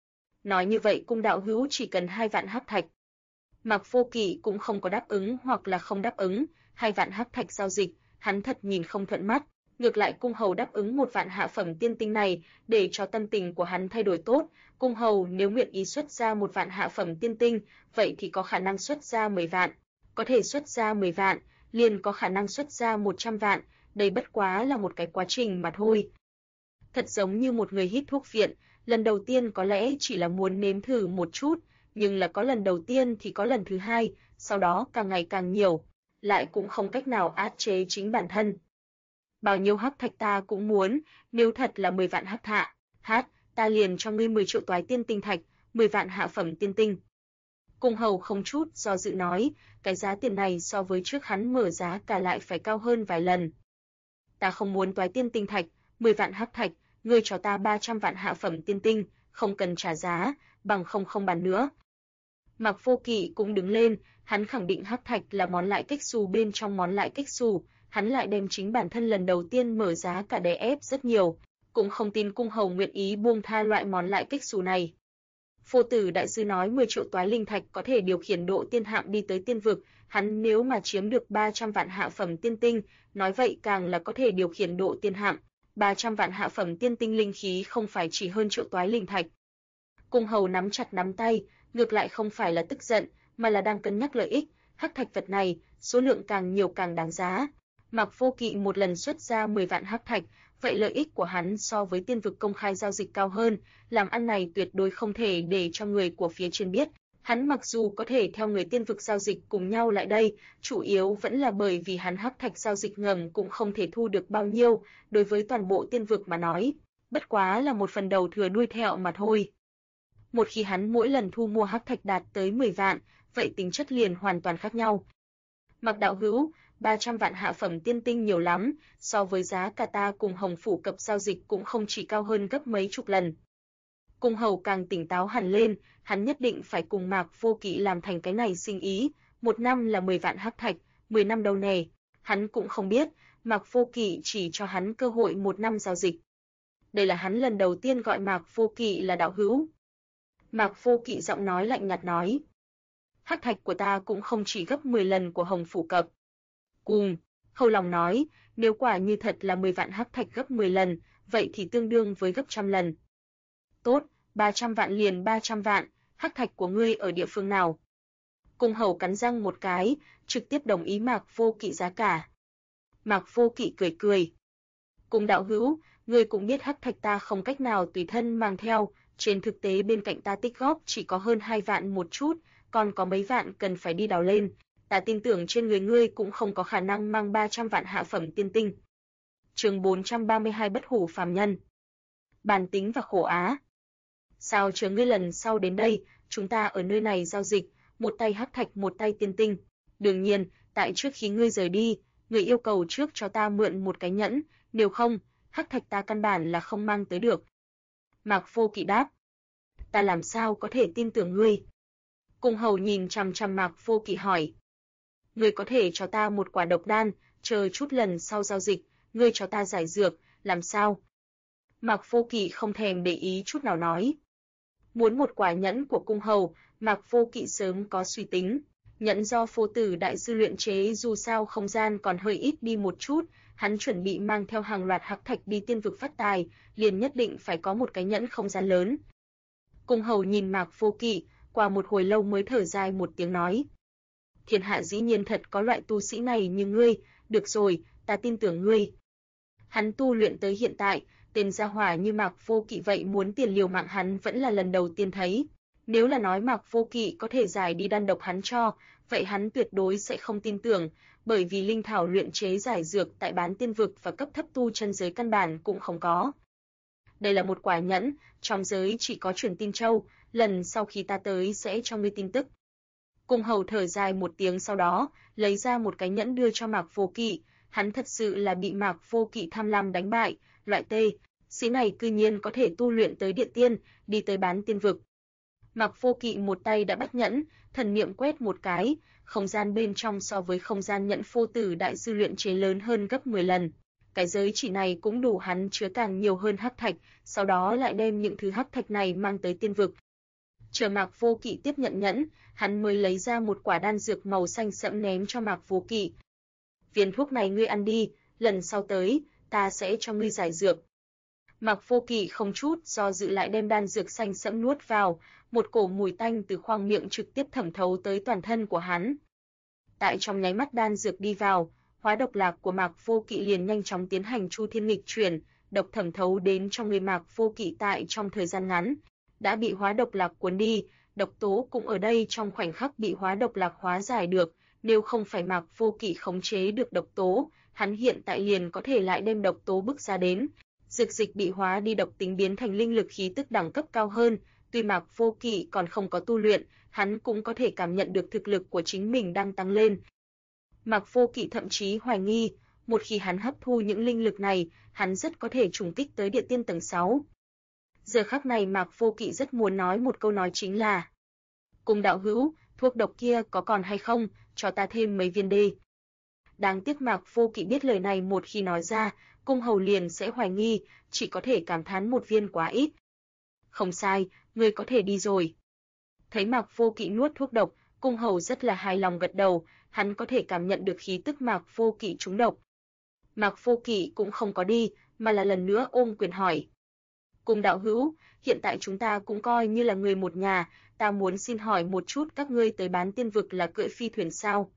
Nói như vậy Cung đạo hữu chỉ cần 2 vạn hắc thạch. Mạc Vô Kỵ cũng không có đáp ứng hoặc là không đáp ứng, 2 vạn hắc thạch giao dịch, hắn thật nhìn không thuận mắt, ngược lại Cung Hầu đáp ứng 1 vạn hạ phẩm tiên tinh này, để cho tâm tình của hắn thay đổi tốt, Cung Hầu nếu nguyện ý xuất ra 1 vạn hạ phẩm tiên tinh, vậy thì có khả năng xuất ra 10 vạn, có thể xuất ra 10 vạn, liền có khả năng xuất ra 100 vạn, đây bất quá là một cái quá trình mà thôi. Thật giống như một người hít thuốc viện, lần đầu tiên có lẽ chỉ là muốn nếm thử một chút, nhưng là có lần đầu tiên thì có lần thứ hai, sau đó càng ngày càng nhiều, lại cũng không cách nào áp chế chính bản thân. Bao nhiêu hắc thạch ta cũng muốn, nếu thật là 10 vạn hắc thạch, ta liền cho ngươi 10 triệu toái tiên tinh thạch, 10 vạn hạ phẩm tiên tinh. Cung Hầu không chút do dự nói, cái giá tiền này so với trước hắn mở giá cả lại phải cao hơn vài lần. Ta không muốn toái tiên tinh thạch, 10 vạn hắc thạch, ngươi cho ta 300 vạn hạ phẩm tiên tinh, không cần trả giá, bằng không bàn nữa. Mạc Vô Kỵ cũng đứng lên, hắn khẳng định hắc thạch là món lãi kếch xù bên trong món lãi kếch xù, hắn lại đem chính bản thân lần đầu tiên mở giá cả đè ép rất nhiều, cũng không tin Cung Hầu nguyện ý buông tha loại món lãi kếch xù này. Phổ Tử đại sư nói 10 triệu toái linh thạch có thể điều khiển độ tiên hạm đi tới tiên vực, hắn nếu mà chiếm được 300 vạn hạ phẩm tiên tinh, nói vậy càng là có thể điều khiển độ tiên hạm. 300 vạn hạ phẩm tiên tinh linh khí không phải chỉ hơn triệu toái linh thạch. Cung Hầu nắm chặt nắm tay, ngược lại không phải là tức giận, mà là đang cân nhắc lợi ích, hắc thạch vật này, số lượng càng nhiều càng đáng giá. Mạc Vô Kỵ một lần xuất ra 10 vạn hắc thạch, vậy lợi ích của hắn so với tiên vực công khai giao dịch cao hơn, làm ăn này tuyệt đối không thể để cho người của phía trên biết. Hắn mặc dù có thể theo người tiên vực giao dịch cùng nhau lại đây, chủ yếu vẫn là bởi vì hắn hắc thạch giao dịch ngầm cũng không thể thu được bao nhiêu, đối với toàn bộ tiên vực mà nói, bất quá là một phần đầu thừa đuôi thẹo mà thôi. Một khi hắn mỗi lần thu mua hắc thạch đạt tới 10 vạn, vậy tính chất liền hoàn toàn khác nhau. Mạc đạo hữu, 300 vạn hạ phẩm tiên tinh nhiều lắm, so với giá cả ta cùng Hồng Phủ Cập giao dịch cũng không chỉ cao hơn gấp mấy chục lần. Cung Hầu càng tỉnh táo hẳn lên, hắn nhất định phải cùng Mạc Vô Kỵ làm thành cái này sinh ý, 1 năm là 10 vạn hắc thạch, 10 năm đâu nè, hắn cũng không biết, Mạc Vô Kỵ chỉ cho hắn cơ hội 1 năm giao dịch. Đây là hắn lần đầu tiên gọi Mạc Vô Kỵ là đạo hữu. Mạc Vô Kỵ giọng nói lạnh nhạt nói. Hắc thạch của ta cũng không chỉ gấp 10 lần của Hồng Phủ Cập. Cùng, Khâu Lòng nói, nếu quả như thật là 10 vạn hắc thạch gấp 10 lần, vậy thì tương đương với gấp trăm lần. Tốt, 300 vạn liền 300 vạn, hắc thạch của ngươi ở địa phương nào? Cung Hầu cắn răng một cái, trực tiếp đồng ý Mạc Vô Kỵ giá cả. Mạc Vô Kỵ cười cười. Cung đạo hữu, ngươi cũng biết hắc thạch ta không cách nào tùy thân mang theo, trên thực tế bên cạnh ta tích góp chỉ có hơn 2 vạn một chút, còn có mấy vạn cần phải đi đào lên. Ta tin tưởng trên người ngươi cũng không có khả năng mang 300 vạn hạ phẩm tiên tinh. Chương 432 Bất hủ phàm nhân. Bản tính và khổ á. Sao chờ ngươi lần sau đến đây, chúng ta ở nơi này giao dịch, một tay hắc thạch một tay tiên tinh. Đương nhiên, tại trước khi ngươi rời đi, ngươi yêu cầu trước cho ta mượn một cái nhẫn, nếu không, hắc thạch ta căn bản là không mang tới được. Mạc Vô Kỵ đáp. Ta làm sao có thể tin tưởng ngươi? Cung Hầu nhìn chằm chằm Mạc Vô Kỵ hỏi. Ngươi có thể cho ta một quả độc đan, chờ chút lần sau giao dịch, ngươi cho ta giải dược, làm sao? Mạc Vô Kỵ không thèm để ý chút nào nói. Muốn một quả nhẫn của Cung Hầu, Mạc Vô Kỵ sớm có suy tính. Nhẫn do Phô Tử đại sư luyện chế, dù sao không gian còn hơi ít đi một chút, hắn chuẩn bị mang theo hàng loạt hắc thạch đi tiên vực phát tài, liền nhất định phải có một cái nhẫn không gian lớn. Cung Hầu nhìn Mạc Vô Kỵ, qua một hồi lâu mới thở dài một tiếng nói. Thiên hạ dĩ nhiên thật có loại tu sĩ này như ngươi, được rồi, ta tin tưởng ngươi. Hắn tu luyện tới hiện tại, tên gia hỏa như Mạc Vô Kỵ vậy muốn tiền liều mạng hắn vẫn là lần đầu tiên thấy. Nếu là nói Mạc Vô Kỵ có thể giải đi đan độc hắn cho, vậy hắn tuyệt đối sẽ không tin tưởng, bởi vì linh thảo luyện chế giải dược tại bán tiên vực và cấp thấp tu chân giới căn bản cũng không có. Đây là một quả nhẫn, trong giới chỉ có truyền tin châu, lần sau khi ta tới sẽ cho ngươi tin tức. Cung Hầu thở dài một tiếng sau đó, lấy ra một cái nhẫn đưa cho Mạc Vô Kỵ, hắn thật sự là bị Mạc Vô Kỵ tham lam đánh bại, loại tê, sĩ này cư nhiên có thể tu luyện tới địa tiên, đi tới bán tiên vực. Mạc Vô Kỵ một tay đã bắt nhẫn, thần niệm quét một cái, không gian bên trong so với không gian nhẫn Phô Tử đại sư luyện chế lớn hơn gấp 10 lần. Cái giới chỉ này cũng đủ hắn chứa càng nhiều hơn hắc thạch, sau đó lại đem những thứ hắc thạch này mang tới tiên vực. Chờ Mạc Vô Kỵ tiếp nhận nhẫn, hắn mới lấy ra một quả đan dược màu xanh sẫm ném cho Mạc Vô Kỵ. Viên thuốc này ngươi ăn đi, lần sau tới, ta sẽ cho ngươi giải dược. Mạc Vô Kỵ không chút do dự lại đem đan dược xanh sẫm nuốt vào, một cổ mùi tanh từ khoang miệng trực tiếp thẩm thấu tới toàn thân của hắn. Tại trong nháy mắt đan dược đi vào, hóa độc lạc của Mạc Vô Kỵ liền nhanh chóng tiến hành chu thiên nghịch chuyển, độc thẩm thấu đến trong người Mạc Vô Kỵ tại trong thời gian ngắn, đã bị hóa độc lạc cuốn đi, độc tố cũng ở đây trong khoảnh khắc bị hóa độc lạc hóa giải được, nếu không phải Mạc Vô Kỵ khống chế được độc tố, hắn hiện tại liền có thể lại đem độc tố bức ra đến. Dược dịch bị hóa đi độc tính biến thành linh lực khí tức đẳng cấp cao hơn, tuy Mạc Vô Kỵ còn không có tu luyện, hắn cũng có thể cảm nhận được thực lực của chính mình đang tăng lên. Mạc Vô Kỵ thậm chí hoài nghi, một khi hắn hấp thu những linh lực này, hắn rất có thể trùng kích tới địa tiên tầng 6. Giờ khắc này Mạc Vô Kỵ rất muốn nói một câu nói chính là: Cung đạo hữu, thuốc độc kia có còn hay không, cho ta thêm mấy viên đi. Đáng tiếc Mạc Vô Kỵ biết lời này một khi nói ra, Cung Hầu liền sẽ hoài nghi, chỉ có thể cảm thán một viên quá ít. Không sai, ngươi có thể đi rồi. Thấy Mạc Vô Kỵ nuốt thuốc độc, Cung Hầu rất là hài lòng gật đầu, hắn có thể cảm nhận được khí tức Mạc Vô Kỵ trúng độc. Mạc Vô Kỵ cũng không có đi, mà là lần nữa ôm quyền hỏi: Cung đạo hữu, hiện tại chúng ta cũng coi như là người một nhà, ta muốn xin hỏi một chút, các ngươi tới bán tiên vực là cưỡi phi thuyền sao?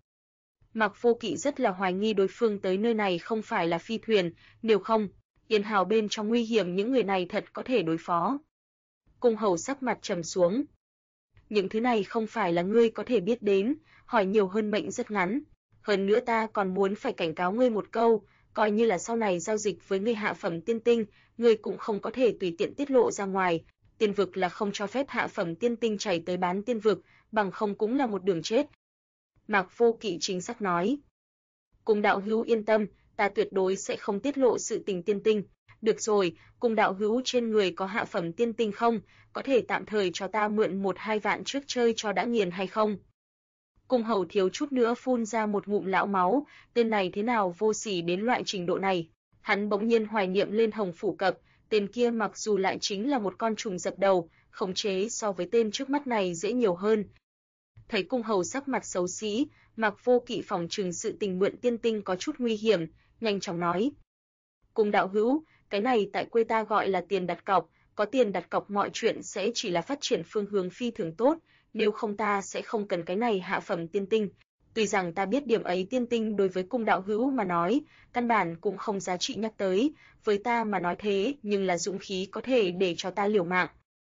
Mạc Vô Kỵ rất là hoài nghi đối phương tới nơi này không phải là phi thuyền, nếu không, Yên Hào bên trong nguy hiểm những người này thật có thể đối phó. Cung Hầu sắc mặt trầm xuống. Những thứ này không phải là ngươi có thể biết đến, hỏi nhiều hơn mệnh rất ngắn. Hơn nữa ta còn muốn phải cảnh cáo ngươi một câu, coi như là sau này giao dịch với ngươi hạ phẩm tiên tinh, ngươi cũng không có thể tùy tiện tiết lộ ra ngoài. Tiên vực là không cho phép hạ phẩm tiên tinh chảy tới bán tiên vực, bằng không cũng là một đường chết. Mạc Vô Kỵ chính xác nói. Cung đạo hữu yên tâm, ta tuyệt đối sẽ không tiết lộ sự tình tiên tinh. Được rồi, cung đạo hữu trên người có hạ phẩm tiên tinh không, có thể tạm thời cho ta mượn 1-2 vạn trước chơi cho đã nghiền hay không? Cung Hầu thiếu chút nữa phun ra một ngụm lão máu, tên này thế nào vô sỉ đến loại trình độ này. Hắn bỗng nhiên hoài niệm lên Hồng Phủ Cập, Tên kia mặc dù lại chính là một con trùng dập đầu, khống chế so với tên trước mắt này dễ nhiều hơn. Thấy cung hầu sắc mặt xấu xí, Mạc Vô Kỵ phỏng chừng sự tình mượn tiên tinh có chút nguy hiểm, nhanh chóng nói: "Cung đạo hữu, cái này tại quê ta gọi là tiền đặt cọc, có tiền đặt cọc mọi chuyện sẽ chỉ là phát triển phương hướng phi thường tốt, nếu không ta sẽ không cần cái này hạ phẩm tiên tinh. Tuy rằng ta biết điểm ấy tiên tinh đối với cung đạo hữu mà nói, căn bản cũng không giá trị nhắc tới, với ta mà nói thế, nhưng là dũng khí có thể để cho ta liều mạng."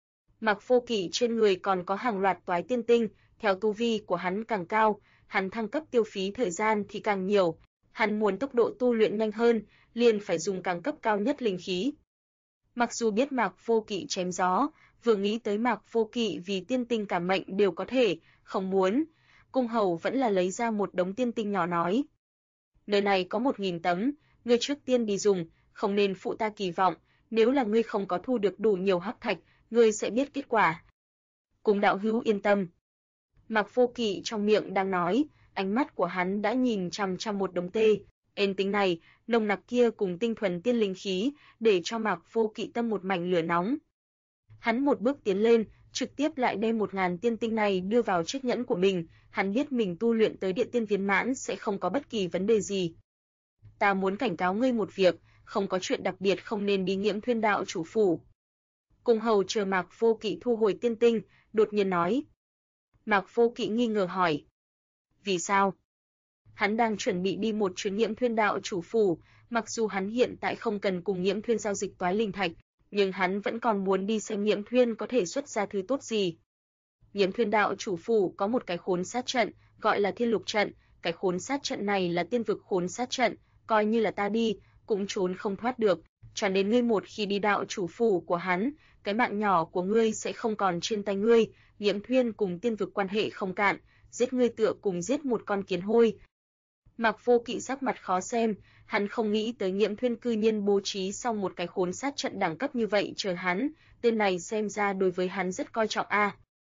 Mạc Vô Kỵ trên người còn có hàng loạt toái tiên tinh, theo tu vi của hắn càng cao, hắn thăng cấp tiêu phí thời gian thì càng nhiều, hắn muốn tốc độ tu luyện nhanh hơn, liền phải dùng càng cấp cao nhất linh khí. Mặc dù biết Mạc Vô Kỵ chém gió, vừa nghĩ tới Mạc Vô Kỵ vì tiên tinh cả mệnh đều có thể, không muốn, cung hầu vẫn là lấy ra một đống tiên tinh nhỏ nói: "Nơi này có 1000 tấm, ngươi trước tiên đi dùng, không nên phụ ta kỳ vọng, nếu là ngươi không có thu được đủ nhiều hắc thạch, ngươi sẽ biết kết quả." "Cung đạo hữu yên tâm." Mạc Vô Kỵ trong miệng đang nói, ánh mắt của hắn đã nhìn chằm chằm một đống tên tinh này, nồng nặc kia cùng tinh thuần tiên linh khí, để cho Mạc Vô Kỵ tâm một mảnh lửa nóng. Hắn một bước tiến lên, trực tiếp lại đem 1000 tiên tinh này đưa vào chiếc nhẫn của mình, hắn biết mình tu luyện tới địa tiên viên mãn sẽ không có bất kỳ vấn đề gì. "Ta muốn cảnh cáo ngươi một việc, không có chuyện đặc biệt không nên đi Nghiễm Thuyên đạo chủ phủ." Cung hầu chờ Mạc Vô Kỵ thu hồi tiên tinh, đột nhiên nói. Mạc Vô Kỵ nghi ngờ hỏi: "Vì sao?" Hắn đang chuẩn bị đi một chuyến Nghiễm Thuyên đạo chủ phủ, mặc dù hắn hiện tại không cần cùng Nghiễm Thuyên giao dịch toái linh thạch, nhưng hắn vẫn còn muốn đi xem Nghiễm Thuyên có thể xuất ra thứ tốt gì. Nghiễm Thuyên đạo chủ phủ có một cái khốn sát trận, gọi là Thiên Lục trận, cái khốn sát trận này là tiên vực khốn sát trận, coi như là ta đi, cũng trốn không thoát được, cho nên ngươi một khi đi đạo chủ phủ của hắn, cái mạng nhỏ của ngươi sẽ không còn trên tay ngươi, Nghiễm Thuyên cùng tiên vực quan hệ không cạn, giết ngươi tựa cùng giết một con kiến hôi. Mạc Vô Kỵ sắc mặt khó xem, hắn không nghĩ tới Nghiễm Thuyên cư nhiên bố trí xong một cái khốn sát trận đẳng cấp như vậy chờ hắn, tên này xem ra đối với hắn rất coi trọng a.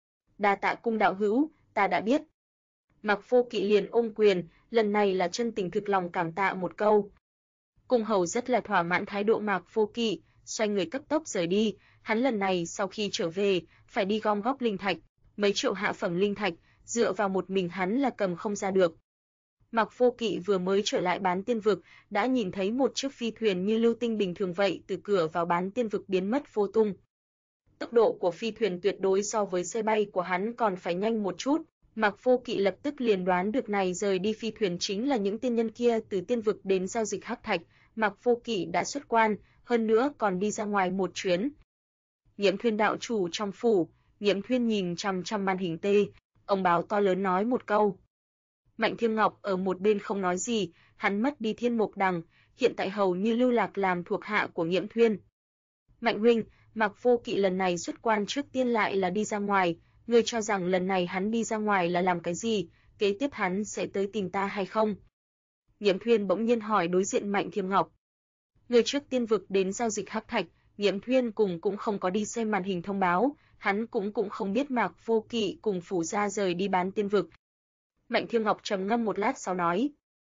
Đa tạ cung đạo hữu, ta đã biết. Mạc Vô Kỵ liền ôm quyền, lần này là chân tình thực lòng cảm tạ một câu. Cung hầu rất là thỏa mãn thái độ Mạc Vô Kỵ, xoay người cấp tốc rời đi, hắn lần này sau khi trở về, phải đi gom góp linh thạch, mấy triệu hạ phẩm linh thạch, dựa vào một mình hắn là cầm không ra được. Mạc Vô Kỵ vừa mới trở lại Bán Tiên vực, đã nhìn thấy một chiếc phi thuyền như lưu tinh bình thường vậy từ cửa vào Bán Tiên vực biến mất vô tung. Tốc độ của phi thuyền tuyệt đối so với xe bay của hắn còn phải nhanh một chút, Mạc Vô Kỵ lập tức liền đoán được này rời đi phi thuyền chính là những tiên nhân kia từ tiên vực đến giao dịch hắc thạch, Mạc Vô Kỵ đã xuất quan, hơn nữa còn đi ra ngoài một chuyến. Nghiễm Thuyên đạo chủ trong phủ, Nghiễm Thuyên nhìn chằm chằm màn hình ông báo to lớn nói một câu. Mạnh Thiêm Ngọc ở một bên không nói gì, hắn mất đi Thiên Mục Đằng, hiện tại hầu như lưu lạc làm thuộc hạ của Nghiễm Thuyên. Mạnh huynh, Mạc Vô Kỵ lần này xuất quan trước tiên lại là đi ra ngoài, ngươi cho rằng lần này hắn đi ra ngoài là làm cái gì, kế tiếp hắn sẽ tới tìm ta hay không? Nghiễm Thuyên bỗng nhiên hỏi đối diện Mạnh Thiêm Ngọc. Người trước tiên vực đến giao dịch hắc thạch, Nghiễm Thuyên cũng không có đi xem màn hình thông báo, hắn cũng không biết Mạc Vô Kỵ cùng phủ gia rời đi Bán Tiên vực. Mạnh Thiêm Ngọc trầm ngâm một lát sau nói,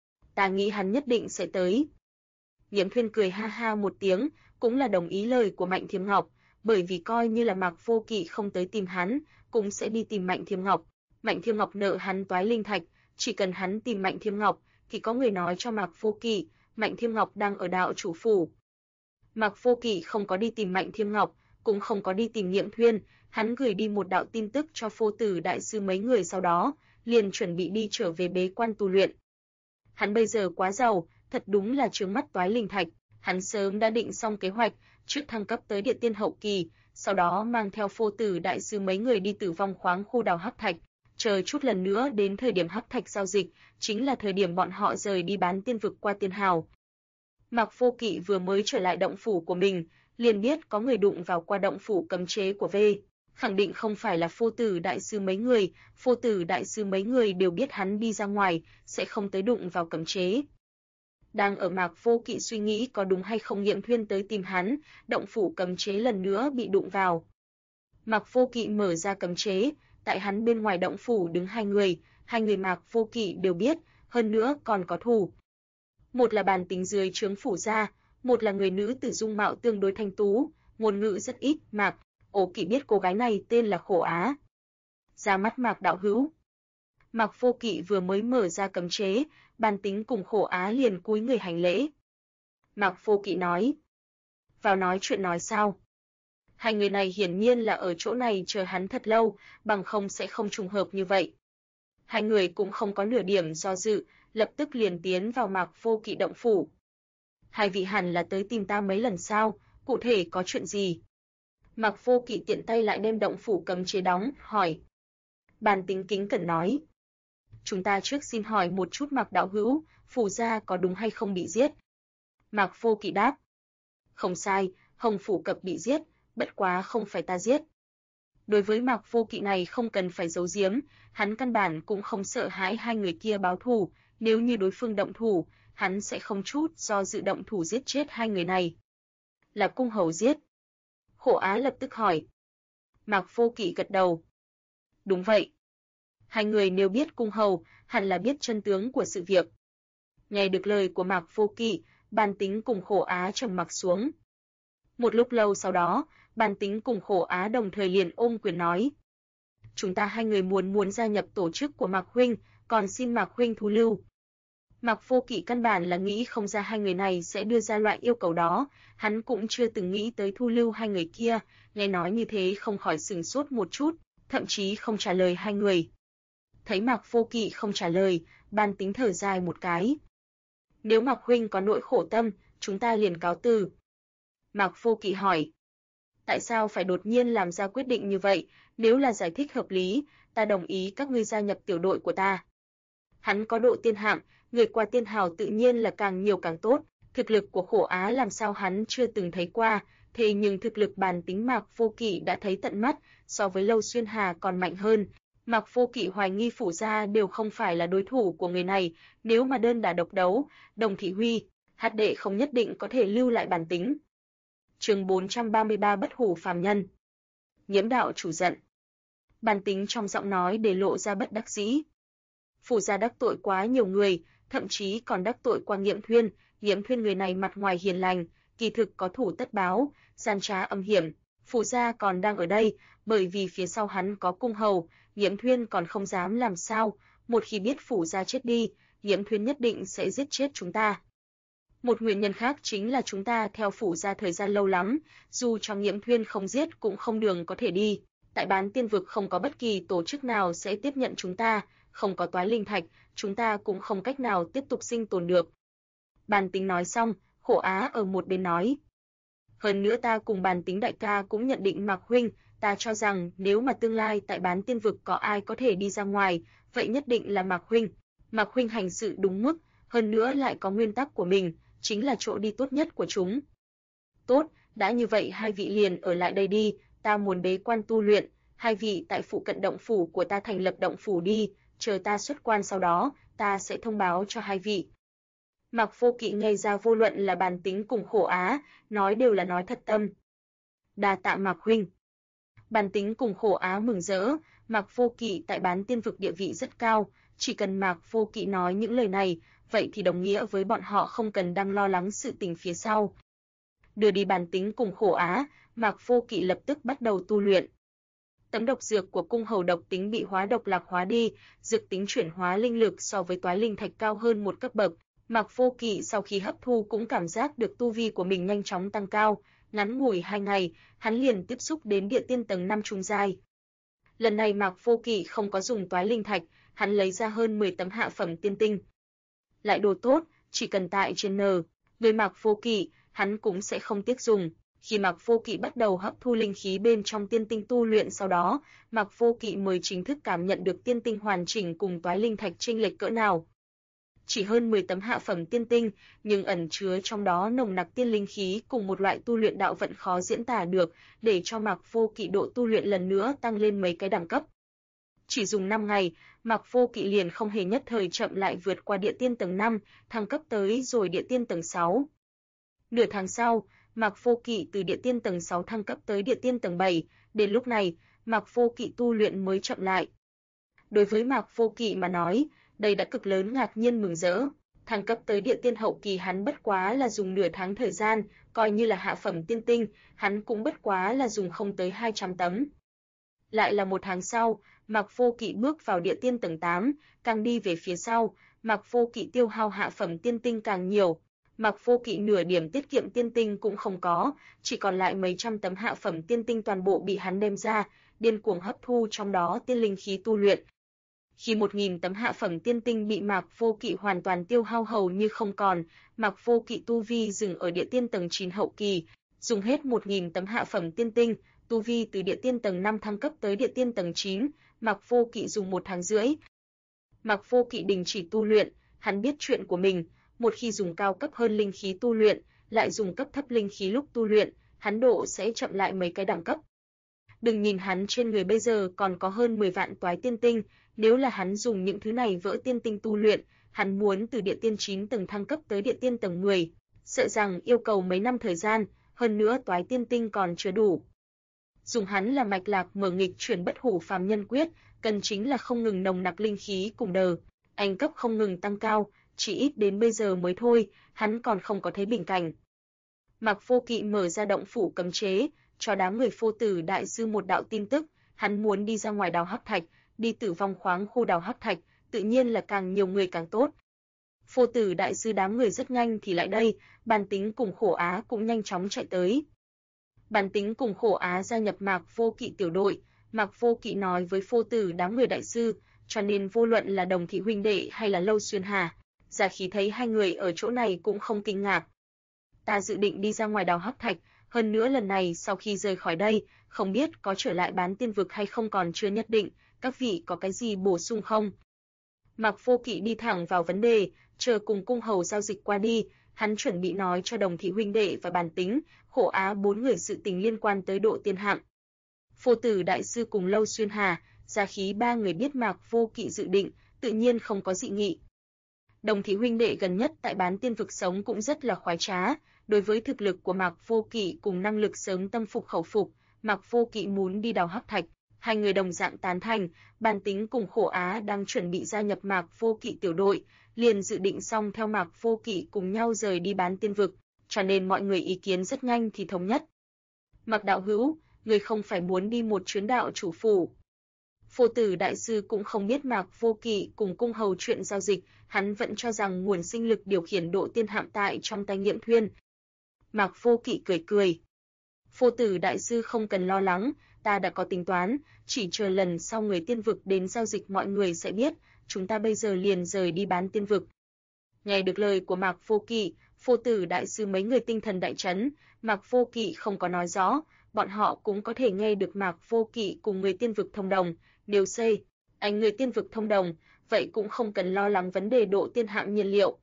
ta nghĩ hắn nhất định sẽ tới. Nghiễm Thuyên cười ha ha một tiếng, cũng là đồng ý lời của Mạnh Thiêm Ngọc, bởi vì coi như là Mạc Vô Kỵ không tới tìm hắn, cũng sẽ đi tìm Mạnh Thiêm Ngọc. Mạnh Thiêm Ngọc nợ hắn toái linh thạch, chỉ cần hắn tìm Mạnh Thiêm Ngọc, thì có người nói cho Mạc Vô Kỵ, Mạnh Thiêm Ngọc đang ở đạo chủ phủ. Mạc Vô Kỵ không có đi tìm Mạnh Thiêm Ngọc, cũng không có đi tìm Nghiễm Thuyên, hắn gửi đi một đạo tin tức cho Phô Tử đại sư mấy người sau đó, liền chuẩn bị đi trở về bế quan tu luyện. Hắn bây giờ quá giàu, thật đúng là trướng mắt toái linh thạch, hắn sớm đã định xong kế hoạch, trước thăng cấp tới địa tiên hậu kỳ, sau đó mang theo Phô Tử đại sư mấy người đi Tử Vong khoáng khu đào hắc thạch, chờ chút lần nữa đến thời điểm hắc thạch giao dịch, chính là thời điểm bọn họ rời đi Bán Tiên vực qua Tiên Hào. Mạc Vô Kỵ vừa mới trở lại động phủ của mình, liền biết có người đụng vào qua động phủ cấm chế của V, khẳng định không phải là Phô Tử đại sư mấy người, Phô Tử đại sư mấy người đều biết hắn đi ra ngoài, sẽ không tới đụng vào cấm chế. Đang ở Mạc Vô Kỵ suy nghĩ có đúng hay không Nghiễm Thuyên tới tìm hắn, động phủ cấm chế lần nữa bị đụng vào. Mạc Vô Kỵ mở ra cấm chế, tại hắn bên ngoài động phủ đứng hai người Mạc Vô Kỵ đều biết, hơn nữa còn có thù. Một là bàn tính dưới trướng phủ gia, Một là người nữ tử dung mạo tương đối thanh tú, ngôn ngữ rất ít, Mạc Ô Kỵ biết cô gái này tên là Khổ Á. Ra mắt Mạc đạo hữu. Mạc Vô Kỵ vừa mới mở ra cấm chế, Bàn Tính cùng Khổ Á liền cúi người hành lễ. Mạc Vô Kỵ nói, vào nói chuyện nói sao? Hai người này hiển nhiên là ở chỗ này chờ hắn thật lâu, bằng không sẽ không trùng hợp như vậy. Hai người cũng không có nửa điểm do dự, lập tức liền tiến vào Mạc Vô Kỵ động phủ. Hai vị hẳn là tới tìm ta mấy lần sao, cụ thể có chuyện gì? Mạc Vô Kỵ tiện tay lại đem động phủ cấm chế đóng, hỏi. Bàn Tính kính cẩn nói. Chúng ta trước xin hỏi một chút Mạc đạo hữu, phủ gia có đúng hay không bị giết? Mạc Vô Kỵ đáp. Không sai, Hồng Phủ Cập bị giết, bất quá không phải ta giết. Đối với Mạc Vô Kỵ này không cần phải giấu giếm, hắn căn bản cũng không sợ hãi hai người kia báo thù, nếu như đối phương động thủ, hắn sẽ không chút do dự động thủ giết chết hai người này. Là cung hầu giết. Khổ Á lập tức hỏi. Mạc Vô Kỵ gật đầu. Đúng vậy. Hai người nếu biết cung hầu, hẳn là biết chân tướng của sự việc. Nghe được lời của Mạc Vô Kỵ, Bàn Tính cùng Khổ Á trầm mặc xuống. Một lúc lâu sau đó, Bàn Tính cùng Khổ Á đồng thời liền ôm quyền nói. Chúng ta hai người muốn gia nhập tổ chức của Mạc huynh, còn xin Mạc huynh thu lưu. Mạc Vô Kỵ căn bản là nghĩ không ra hai người này sẽ đưa ra loại yêu cầu đó, hắn cũng chưa từng nghĩ tới thu lưu hai người kia, nghe nói như thế không khỏi sửng sốt một chút, thậm chí không trả lời hai người. Thấy Mạc Vô Kỵ không trả lời, Bàn Tính thở dài một cái. Nếu Mạc huynh có nỗi khổ tâm, chúng ta liền cáo từ. Mạc Vô Kỵ hỏi. Tại sao phải đột nhiên làm ra quyết định như vậy, nếu là giải thích hợp lý, ta đồng ý các ngươi gia nhập tiểu đội của ta. Hắn có độ tiên hạng, người qua tiên hào tự nhiên là càng nhiều càng tốt, thực lực của Khổ Á làm sao hắn chưa từng thấy qua, thế nhưng thực lực Bàn Tính Mạc Vô Kỵ đã thấy tận mắt, so với Lâu Xuyên Hà còn mạnh hơn. Mạc Vô Kỵ hoài nghi phủ gia đều không phải là đối thủ của người này, nếu mà đơn đả độc đấu, Đồng Thị Huy, Hát đệ không nhất định có thể lưu lại Bàn Tính. Chương 433 Bất hủ phàm nhân. Nhiễm đạo chủ giận. Bàn Tính trong giọng nói để lộ ra bất đắc dĩ. Phủ gia đắc tội quá nhiều người, thậm chí còn đắc tội qua Nghiễm Thuyên, Nghiễm Thuyên người này mặt ngoài hiền lành, kỳ thực có thủ tất báo, gian trá âm hiểm. Phủ gia còn đang ở đây, bởi vì phía sau hắn có cung hầu, Nghiễm Thuyên còn không dám làm sao, một khi biết phủ gia chết đi, Nghiễm Thuyên nhất định sẽ giết chết chúng ta. Một nguyên nhân khác chính là chúng ta theo phủ gia thời gian lâu lắm, dù cho Nghiễm Thuyên không giết cũng không đường có thể đi. Tại Bán Tiên vực không có bất kỳ tổ chức nào sẽ tiếp nhận chúng ta, không có toái linh thạch, chúng ta cũng không cách nào tiếp tục sinh tồn được. Bàn Tính nói xong, Khổ Á ở một bên nói. Hơn nữa ta cùng Bàn Tính đại ca cũng nhận định Mạc huynh, ta cho rằng nếu mà tương lai tại Bán Tiên vực có ai có thể đi ra ngoài, vậy nhất định là Mạc huynh. Mạc huynh hành sự đúng mức, hơn nữa lại có nguyên tắc của mình, chính là chỗ đi tốt nhất của chúng. Tốt, đã như vậy hai vị liền ở lại đây đi, ta muốn bế quan tu luyện, hai vị tại phụ cận động phủ của ta thành lập động phủ đi, chờ ta xuất quan sau đó, ta sẽ thông báo cho hai vị. Mạc Vô Kỵ nghe ra vô luận là Bàn Tính cùng Khổ Á, nói đều là nói thật tâm. Đa tạ Mạc huynh. Bàn Tính cùng Khổ Á mừng rỡ, Mạc Vô Kỵ tại Bán Tiên vực địa vị rất cao, chỉ cần Mạc Vô Kỵ nói những lời này, vậy thì đồng nghĩa với bọn họ không cần đang lo lắng sự tình phía sau. Đưa đi Bàn Tính cùng Khổ Á, Mạc Vô Kỵ lập tức bắt đầu tu luyện. Tấm độc dược của cung hầu độc tính bị hóa độc lạc hóa đi, dược tính chuyển hóa linh lực so với toái linh thạch cao hơn một cấp bậc. Mạc Vô Kỵ sau khi hấp thu cũng cảm giác được tu vi của mình nhanh chóng tăng cao, ngắn ngủi 2 ngày, hắn liền tiếp xúc đến địa tiên tầng 5 trung giai. Lần này Mạc Vô Kỵ không có dùng toái linh thạch, hắn lấy ra hơn 10 tấm hạ phẩm tiên tinh. Lại đồ tốt, chỉ cần tại trên người Mạc Vô Kỵ, hắn cũng sẽ không tiếc dùng. Khi Mạc Vô Kỵ bắt đầu hấp thu linh khí bên trong tiên tinh tu luyện sau đó, Mạc Vô Kỵ mới chính thức cảm nhận được tiên tinh hoàn chỉnh cùng toái linh thạch chênh lệch cỡ nào. Chỉ hơn 10 tấm hạ phẩm tiên tinh, nhưng ẩn chứa trong đó nồng nặc tiên linh khí cùng một loại tu luyện đạo vận khó diễn tả được, để cho Mạc Vô Kỵ độ tu luyện lần nữa tăng lên mấy cái đẳng cấp. Chỉ dùng 5 ngày, Mạc Vô Kỵ liền không hề nhất thời chậm lại vượt qua địa tiên tầng 5, thăng cấp tới rồi địa tiên tầng 6. Nửa tháng sau, Mạc Vô Kỵ từ địa tiên tầng 6 thăng cấp tới địa tiên tầng 7, đến lúc này, Mạc Vô Kỵ tu luyện mới chậm lại. Đối với Mạc Vô Kỵ mà nói, đây đã cực lớn ngạc nhiên mừng rỡ. Thăng cấp tới địa tiên hậu kỳ hắn bất quá là dùng nửa tháng thời gian, coi như là hạ phẩm tiên tinh, hắn cũng bất quá là dùng không tới 200 tấm. Lại là một tháng sau, Mạc Vô Kỵ bước vào địa tiên tầng 8, càng đi về phía sau, Mạc Vô Kỵ tiêu hao hạ phẩm tiên tinh càng nhiều. Mạc Vô Kỵ nửa điểm tiết kiệm tiên tinh cũng không có, chỉ còn lại mấy trăm tấm hạ phẩm tiên tinh toàn bộ bị hắn đem ra, điên cuồng hấp thu trong đó tiên linh khí tu luyện. Khi 1000 tấm hạ phẩm tiên tinh bị Mạc Vô Kỵ hoàn toàn tiêu hao hầu như không còn, Mạc Vô Kỵ tu vi dừng ở địa tiên tầng 9 hậu kỳ, dùng hết 1000 tấm hạ phẩm tiên tinh, tu vi từ địa tiên tầng 5 thăng cấp tới địa tiên tầng 9, Mạc Vô Kỵ dùng 1 tháng rưỡi. Mạc Vô Kỵ đình chỉ tu luyện, hắn biết chuyện của mình, một khi dùng cao cấp hơn linh khí tu luyện, lại dùng cấp thấp linh khí lúc tu luyện, hắn độ sẽ chậm lại mấy cái đẳng cấp. Đừng nhìn hắn trên người bây giờ còn có hơn 10 vạn toái tiên tinh, nếu là hắn dùng những thứ này vỡ tiên tinh tu luyện, hắn muốn từ địa tiên 9 tầng thăng cấp tới địa tiên tầng 10, sợ rằng yêu cầu mấy năm thời gian, hơn nữa toái tiên tinh còn chưa đủ. Dùng hắn là mạch lạc mở nghịch chuyển bất hủ phàm nhân quyết, cần chính là không ngừng nồng nặc linh khí cùng đờ, anh cấp không ngừng tăng cao, chỉ ít đến bây giờ mới thôi, hắn còn không có thấy bình cảnh. Mạc Vô Kỵ mở ra động phủ cấm chế, cho đám người Phô Tử đại sư một đạo tin tức, hắn muốn đi ra ngoài đào hắc thạch, đi Tử Vong khoáng khu đào hắc thạch, tự nhiên là càng nhiều người càng tốt. Phô Tử đại sư đám người rất nhanh thì lại đây, Bàn Tính cùng Khổ Á cũng nhanh chóng chạy tới. Bàn Tính cùng Khổ Á gia nhập Mạc Vô Kỵ tiểu đội, Mạc Vô Kỵ nói với Phô Tử đám người đại sư, cho nên vô luận là Đồng thị huynh đệ hay là Lâu Xuyên Hà, Giả Khí thấy hai người ở chỗ này cũng không kinh ngạc. Ta dự định đi ra ngoài đào hắc thạch, hơn nữa lần này sau khi rời khỏi đây, không biết có trở lại bán tiên vực hay không còn chưa nhất định, các vị có cái gì bổ sung không? Mạc Vô Kỵ đi thẳng vào vấn đề, chờ cùng cung hầu giao dịch qua đi, hắn chuẩn bị nói cho Đồng thị huynh đệ và Bàn Tính, Khổ Á bốn người sự tình liên quan tới độ tiên hạng. Phô Tử đại sư cùng Lâu Xuyên Hà, Giả Khí ba người biết Mạc Vô Kỵ dự định, tự nhiên không có dị nghị. Đồng thị huynh đệ gần nhất tại bán tiên vực sống cũng rất là khoái trá, đối với thực lực của Mạc Vô Kỵ cùng năng lực sớm tâm phục khẩu phục, Mạc Vô Kỵ muốn đi đào hắc thạch, hai người đồng dạng tán thành, Bàn Tính cùng Khổ Á đang chuẩn bị gia nhập Mạc Vô Kỵ tiểu đội, liền dự định xong theo Mạc Vô Kỵ cùng nhau rời đi bán tiên vực, cho nên mọi người ý kiến rất nhanh thì thống nhất. Mạc đạo hữu, người không phải muốn đi một chuyến đạo chủ phủ? Phô Tử đại sư cũng không biết Mạc Vô Kỵ cùng cung hầu chuyện giao dịch, hắn vẫn cho rằng nguồn sinh lực điều khiển độ tiên hạm tại trong tay Nghiệm Thuyên. Mạc Vô Kỵ cười cười. Phô Tử đại sư không cần lo lắng, ta đã có tính toán, chỉ chờ lần sau người tiên vực đến giao dịch mọi người sẽ biết, chúng ta bây giờ liền rời đi bán tiên vực. Nghe được lời của Mạc Vô Kỵ, Phô Tử đại sư mấy người tinh thần đại chấn, Mạc Vô Kỵ không có nói rõ, bọn họ cũng có thể nghe được Mạc Vô Kỵ cùng người tiên vực thông đồng, nếu xây, anh người tiên vực thông đồng, vậy cũng không cần lo lắng vấn đề độ tiên hạng nhiên liệu.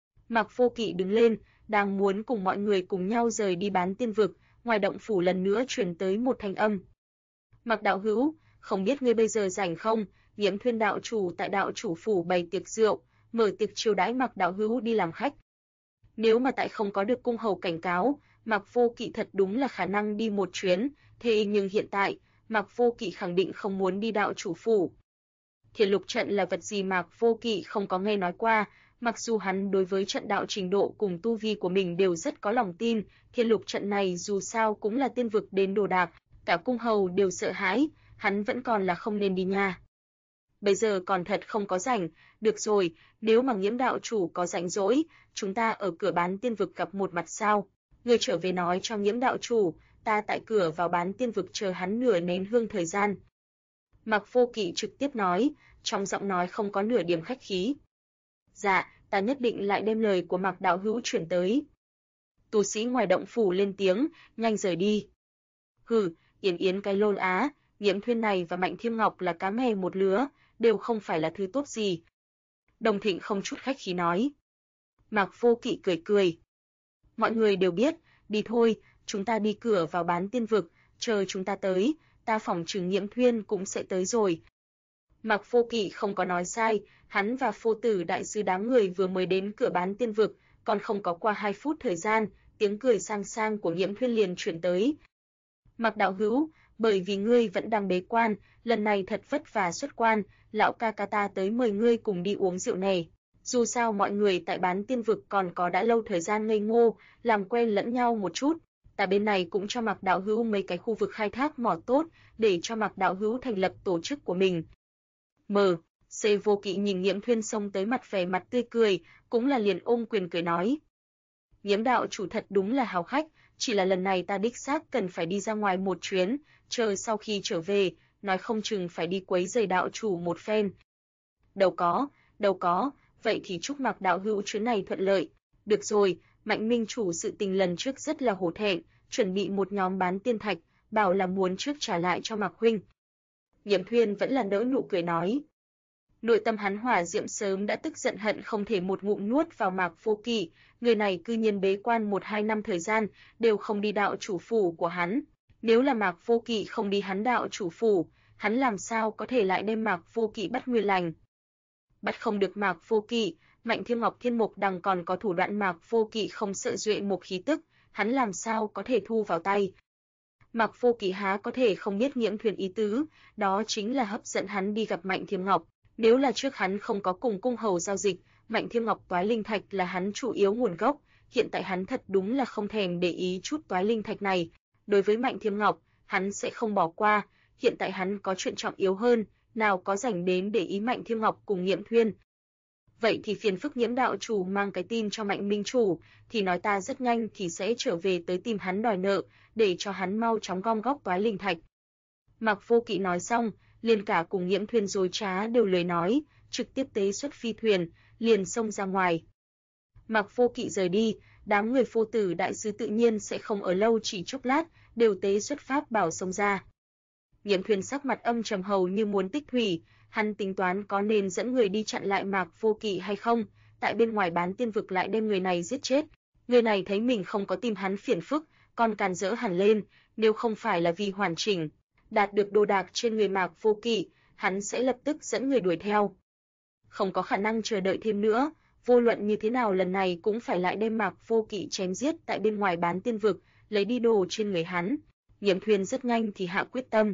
Mạc Vô Kỵ đứng lên, đang muốn cùng mọi người cùng nhau rời đi bán tiên vực, ngoài động phủ lần nữa truyền tới một thanh âm. Mạc đạo hữu, không biết ngươi bây giờ rảnh không? Nghiễm Thuyên đạo chủ tại đạo chủ phủ bày tiệc rượu, mở tiệc chiêu đãi Mạc đạo hữu đi làm khách. Nếu mà tại không có được cung hầu cảnh cáo, Mạc Vô Kỵ thật đúng là khả năng đi một chuyến, thế nhưng hiện tại, Mạc Vô Kỵ khẳng định không muốn đi đạo chủ phủ. Thiên lục trận là vật gì Mạc Vô Kỵ không có nghe nói qua, mặc dù hắn đối với trận đạo trình độ cùng tu vi của mình đều rất có lòng tin, thiên lục trận này dù sao cũng là tiên vực đến đồ đạc, cả cung hầu đều sợ hãi, hắn vẫn còn là không nên đi nha. Bây giờ còn thật không có rảnh, được rồi, nếu mà Nghiễm đạo chủ có rảnh rỗi, chúng ta ở cửa bán tiên vực gặp một mặt sao? Ngươi trở về nói cho Nghiễm đạo chủ, ta tại cửa vào bán tiên vực chờ hắn nửa nén hương thời gian. Mạc Vô Kỵ trực tiếp nói, trong giọng nói không có nửa điểm khách khí. Dạ, ta nhất định lại đem lời của Mạc đạo hữu chuyển tới. Tu sĩ ngoài động phủ lên tiếng, nhanh rời đi. Hừ, Yến Yến cái lôn á, Nghiễm Thuyên này và Mạnh Thiêm Ngọc là cá mè một lứa, đều không phải là thứ tốt gì. Đồng Thịnh không chút khách khí nói. Mạc Vô Kỵ cười cười. Mọi người đều biết, đi thôi, chúng ta đi cửa vào bán tiên vực, chờ chúng ta tới, ta phỏng chừng Nghiễm Thuyên cũng sẽ tới rồi. Mạc Vô Kỵ không có nói sai, hắn và Phô Tử đại sư đám người vừa mới đến cửa bán tiên vực, còn không có qua 2 phút thời gian, tiếng cười sang sang của Nghiễm Thuyên liền truyền tới. Mạc đạo hữu, bởi vì ngươi vẫn đang bế quan, lần này thật vất vả xuất quan, lão ca ca ta tới mời ngươi cùng đi uống rượu này. Dù sao mọi người tại bán tiên vực còn có đã lâu thời gian ngây ngô, làm quen lẫn nhau một chút. Ta bên này cũng cho Mạc đạo hữu mấy cái khu vực khai thác mỏ tốt, để cho Mạc đạo hữu thành lập tổ chức của mình. C. Vô Kỵ nhìn Nghiễm Thuyên xông tới mặt vẻ mặt tươi cười, cũng là liền ôm quyền cười nói. Nghiễm đạo chủ thật đúng là hào khách, chỉ là lần này ta đích xác cần phải đi ra ngoài một chuyến, chờ sau khi trở về, nói không chừng phải đi quấy rầy đạo chủ một phen. Đâu có, vậy thì chúc Mạc đạo hữu chuyến này thuận lợi. Được rồi, Mạnh Minh chủ sự tình lần trước rất là hổ thẹn, chuẩn bị một nhóm bán tiên thạch, bảo là muốn trước trả lại cho Mạc huynh. Nghiễm Thuyên vẫn là nở nụ cười nói. Nội tâm hắn hỏa diệm sớm đã tức giận hận không thể một ngụm nuốt vào Mạc Vô Kỵ, người này cư nhiên bế quan 1-2 năm thời gian, đều không đi đạo chủ phủ của hắn. Nếu là Mạc Vô Kỵ không đi hắn đạo chủ phủ, hắn làm sao có thể lại đem Mạc Vô Kỵ bắt nguyên lành. Bắt không được Mạc Vô Kỵ, Mạnh Thiên Ngọc Thiên Mục Đằng còn có thủ đoạn Mạc Vô Kỵ không sợ duệ một khí tức, hắn làm sao có thể thu vào tay. Mạc Vô Kỵ há có thể không biết Nghiễm Thuyên ý tứ, đó chính là hấp dẫn hắn đi gặp Mạnh Thiên Ngọc. Nếu là trước hắn không có cùng cung hầu giao dịch, Mạnh Thiên Ngọc toái linh thạch là hắn chủ yếu nguồn gốc, hiện tại hắn thật đúng là không thèm để ý chút toái linh thạch này. Đối với Mạnh Thiên Ngọc, hắn sẽ không bỏ qua, hiện tại hắn có chuyện trọng yếu hơn, nào có rảnh đến để ý Mạnh Thiên Ngọc cùng Nghiễm Thuyên. Vậy thì phiền phức Nghiễm đạo chủ mang cái tin cho Mạnh Minh chủ, thì nói ta rất nhanh thì sẽ trở về tới tìm hắn đòi nợ, để cho hắn mau chóng gom góp toái linh thạch. Mạc Vô Kỵ nói xong, liền cả cùng Nghiễm Thuyên dối trá đều lời nói, trực tiếp tế xuất phi thuyền, liền xông ra ngoài. Mạc Vô Kỵ rời đi, đám người Phô Tử đại sứ tự nhiên sẽ không ở lâu chỉ chốc lát, đều tế xuất pháp bảo xông ra. Nghiễm Thuyên sắc mặt âm trầm hầu như muốn tích thủy, hắn tính toán có nên dẫn người đi chặn lại Mạc Vô Kỵ hay không, tại bên ngoài bán tiên vực lại đem người này giết chết. Người này thấy mình không có tìm hắn phiền phức, còn càn rỡ hẳn lên, nếu không phải là vì hoàn chỉnh đạt được đồ đạc trên người Mạc Vô Kỵ, hắn sẽ lập tức dẫn người đuổi theo. Không có khả năng chờ đợi thêm nữa, vô luận như thế nào lần này cũng phải lại đem Mạc Vô Kỵ chém giết tại bên ngoài bán tiên vực, lấy đi đồ trên người hắn. Nghiễm Thuyên rất nhanh thì hạ quyết tâm.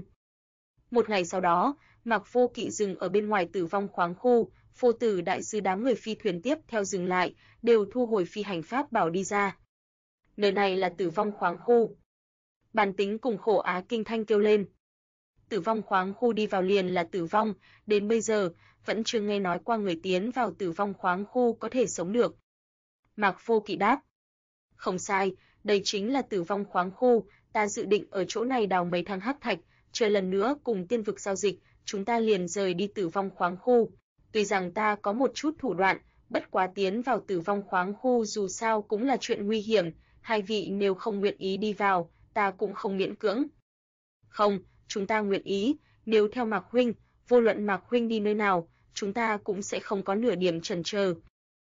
Một ngày sau đó, Mạc Vô Kỵ dừng ở bên ngoài Tử Vong khoáng khu, Phô Tử đại sư đám người phi thuyền tiếp theo dừng lại, đều thu hồi phi hành pháp bảo đi ra. Nơi này là Tử Vong khoáng khu. Bàn Tính cùng Khổ Á kinh thanh kêu lên. Tử Vong khoáng khu đi vào liền là tử vong, đến bây giờ vẫn chưa nghe nói qua người tiến vào Tử Vong khoáng khu có thể sống được. Mạc Vô Kỵ đáp. Không sai, đây chính là Tử Vong khoáng khu, ta dự định ở chỗ này đào mấy thang hắc thạch, chờ lần nữa cùng tiên vực giao dịch, chúng ta liền rời đi Tử Vong khoáng khu. Tuy rằng ta có một chút thủ đoạn, bất quá tiến vào Tử Vong khoáng khu dù sao cũng là chuyện nguy hiểm, hai vị nếu không nguyện ý đi vào, ta cũng không miễn cưỡng. Không, chúng ta nguyện ý, nếu theo Mạc huynh, vô luận Mạc huynh đi nơi nào, chúng ta cũng sẽ không có nửa điểm chần chờ.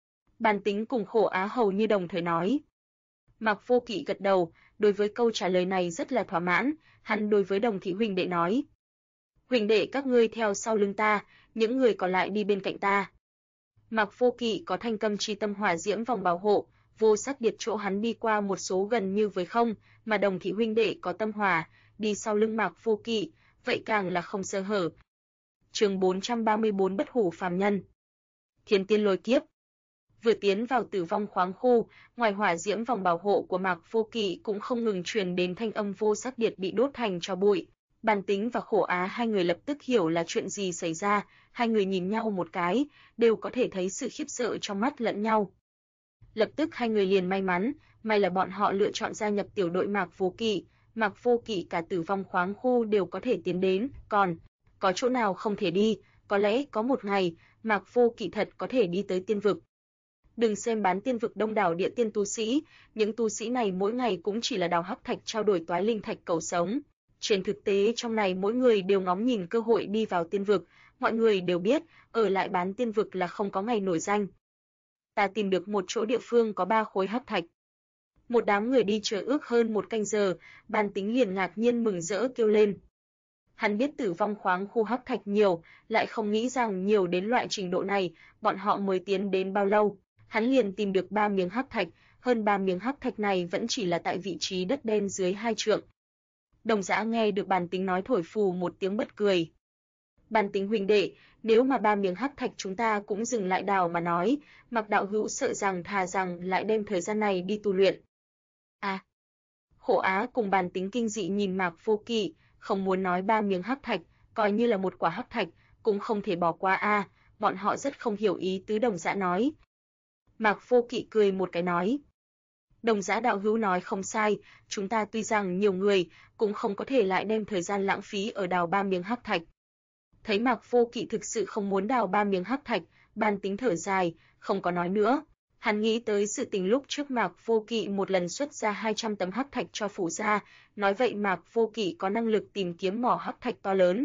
Bàn Tính cùng Khổ Á hầu như đồng thời nói. Mạc Vô Kỵ gật đầu, đối với câu trả lời này rất là thỏa mãn, hắn đối với Đồng thị huynh đệ nói. Huynh đệ các ngươi theo sau lưng ta, những người còn lại đi bên cạnh ta. Mạc Vô Kỵ có thanh câm chi tâm hỏa diễm vòng bảo hộ, vô sắc điệt chỗ hắn đi qua một số gần như với không, mà Đồng thị huynh đệ có tâm hỏa, đi sau lưng Mạc Vô Kỵ, vậy càng là không sơ hở. Chương 434 Bất hủ phàm nhân. Thiên tiên lôi kiếp. Vừa tiến vào Tử Vong khoáng khu, ngoài hỏa diễm vòng bảo hộ của Mạc Vô Kỵ cũng không ngừng truyền đến thanh âm vô sắc điệt bị đốt thành tro bụi. Bàn Tính và Khổ Á hai người lập tức hiểu là chuyện gì xảy ra, hai người nhìn nhau một cái, đều có thể thấy sự khiếp sợ trong mắt lẫn nhau. Lập tức hai người liền may mắn, may là bọn họ lựa chọn gia nhập tiểu đội Mạc Vô Kỵ. Mạc Vô Kỵ cả Tử Vong khoáng khu đều có thể tiến đến, còn có chỗ nào không thể đi, có lẽ có một ngày, Mạc Vô Kỵ thật có thể đi tới tiên vực. Đừng xem bán tiên vực đông đảo địa tiên tu sĩ, những tu sĩ này mỗi ngày cũng chỉ là đào hắc thạch trao đổi toái linh thạch cầu sống. Trên thực tế trong này mỗi người đều ngóng nhìn cơ hội đi vào tiên vực, mọi người đều biết, ở lại bán tiên vực là không có ngày nổi danh. Ta tìm được một chỗ địa phương có 3 khối hắc thạch. Một đám người đi chờ ước hơn một canh giờ, Bàn Tính liền ngạc nhiên mừng rỡ kêu lên. Hắn biết Tử Vong khoáng khu hắc thạch nhiều, lại không nghĩ rằng nhiều đến loại trình độ này, bọn họ mới tiến đến bao lâu. Hắn liền tìm được 3 miếng hắc thạch, hơn 3 miếng hắc thạch này vẫn chỉ là tại vị trí đất đen dưới 2 trượng. Đồng Dã nghe được Bàn Tính nói thổi phù một tiếng bật cười. Bàn Tính huynh đệ, nếu mà 3 miếng hắc thạch chúng ta cũng dừng lại đào mà nói, Mạc đạo hữu sợ rằng thà rằng lại đem thời gian này đi tu luyện. À, Khổ Á cùng Bàn Tính kinh dị nhìn Mạc Vô Kỵ, không muốn nói 3 miếng hắc thạch, coi như là một quả hắc thạch, cũng không thể bỏ qua a, bọn họ rất không hiểu ý tứ Đồng Dã nói. Mạc Vô Kỵ cười một cái nói, Đồng Dã đạo hữu nói không sai, chúng ta tuy rằng nhiều người, cũng không có thể lại đem thời gian lãng phí ở đào 3 miếng hắc thạch. Thấy Mạc Vô Kỵ thực sự không muốn đào 3 miếng hắc thạch, Bàn Tính thở dài, không có nói nữa. Hắn nghĩ tới sự tình lúc trước Mạc Vô Kỵ một lần xuất ra 200 tấm hắc thạch cho phủ gia, nói vậy Mạc Vô Kỵ có năng lực tìm kiếm mỏ hắc thạch to lớn.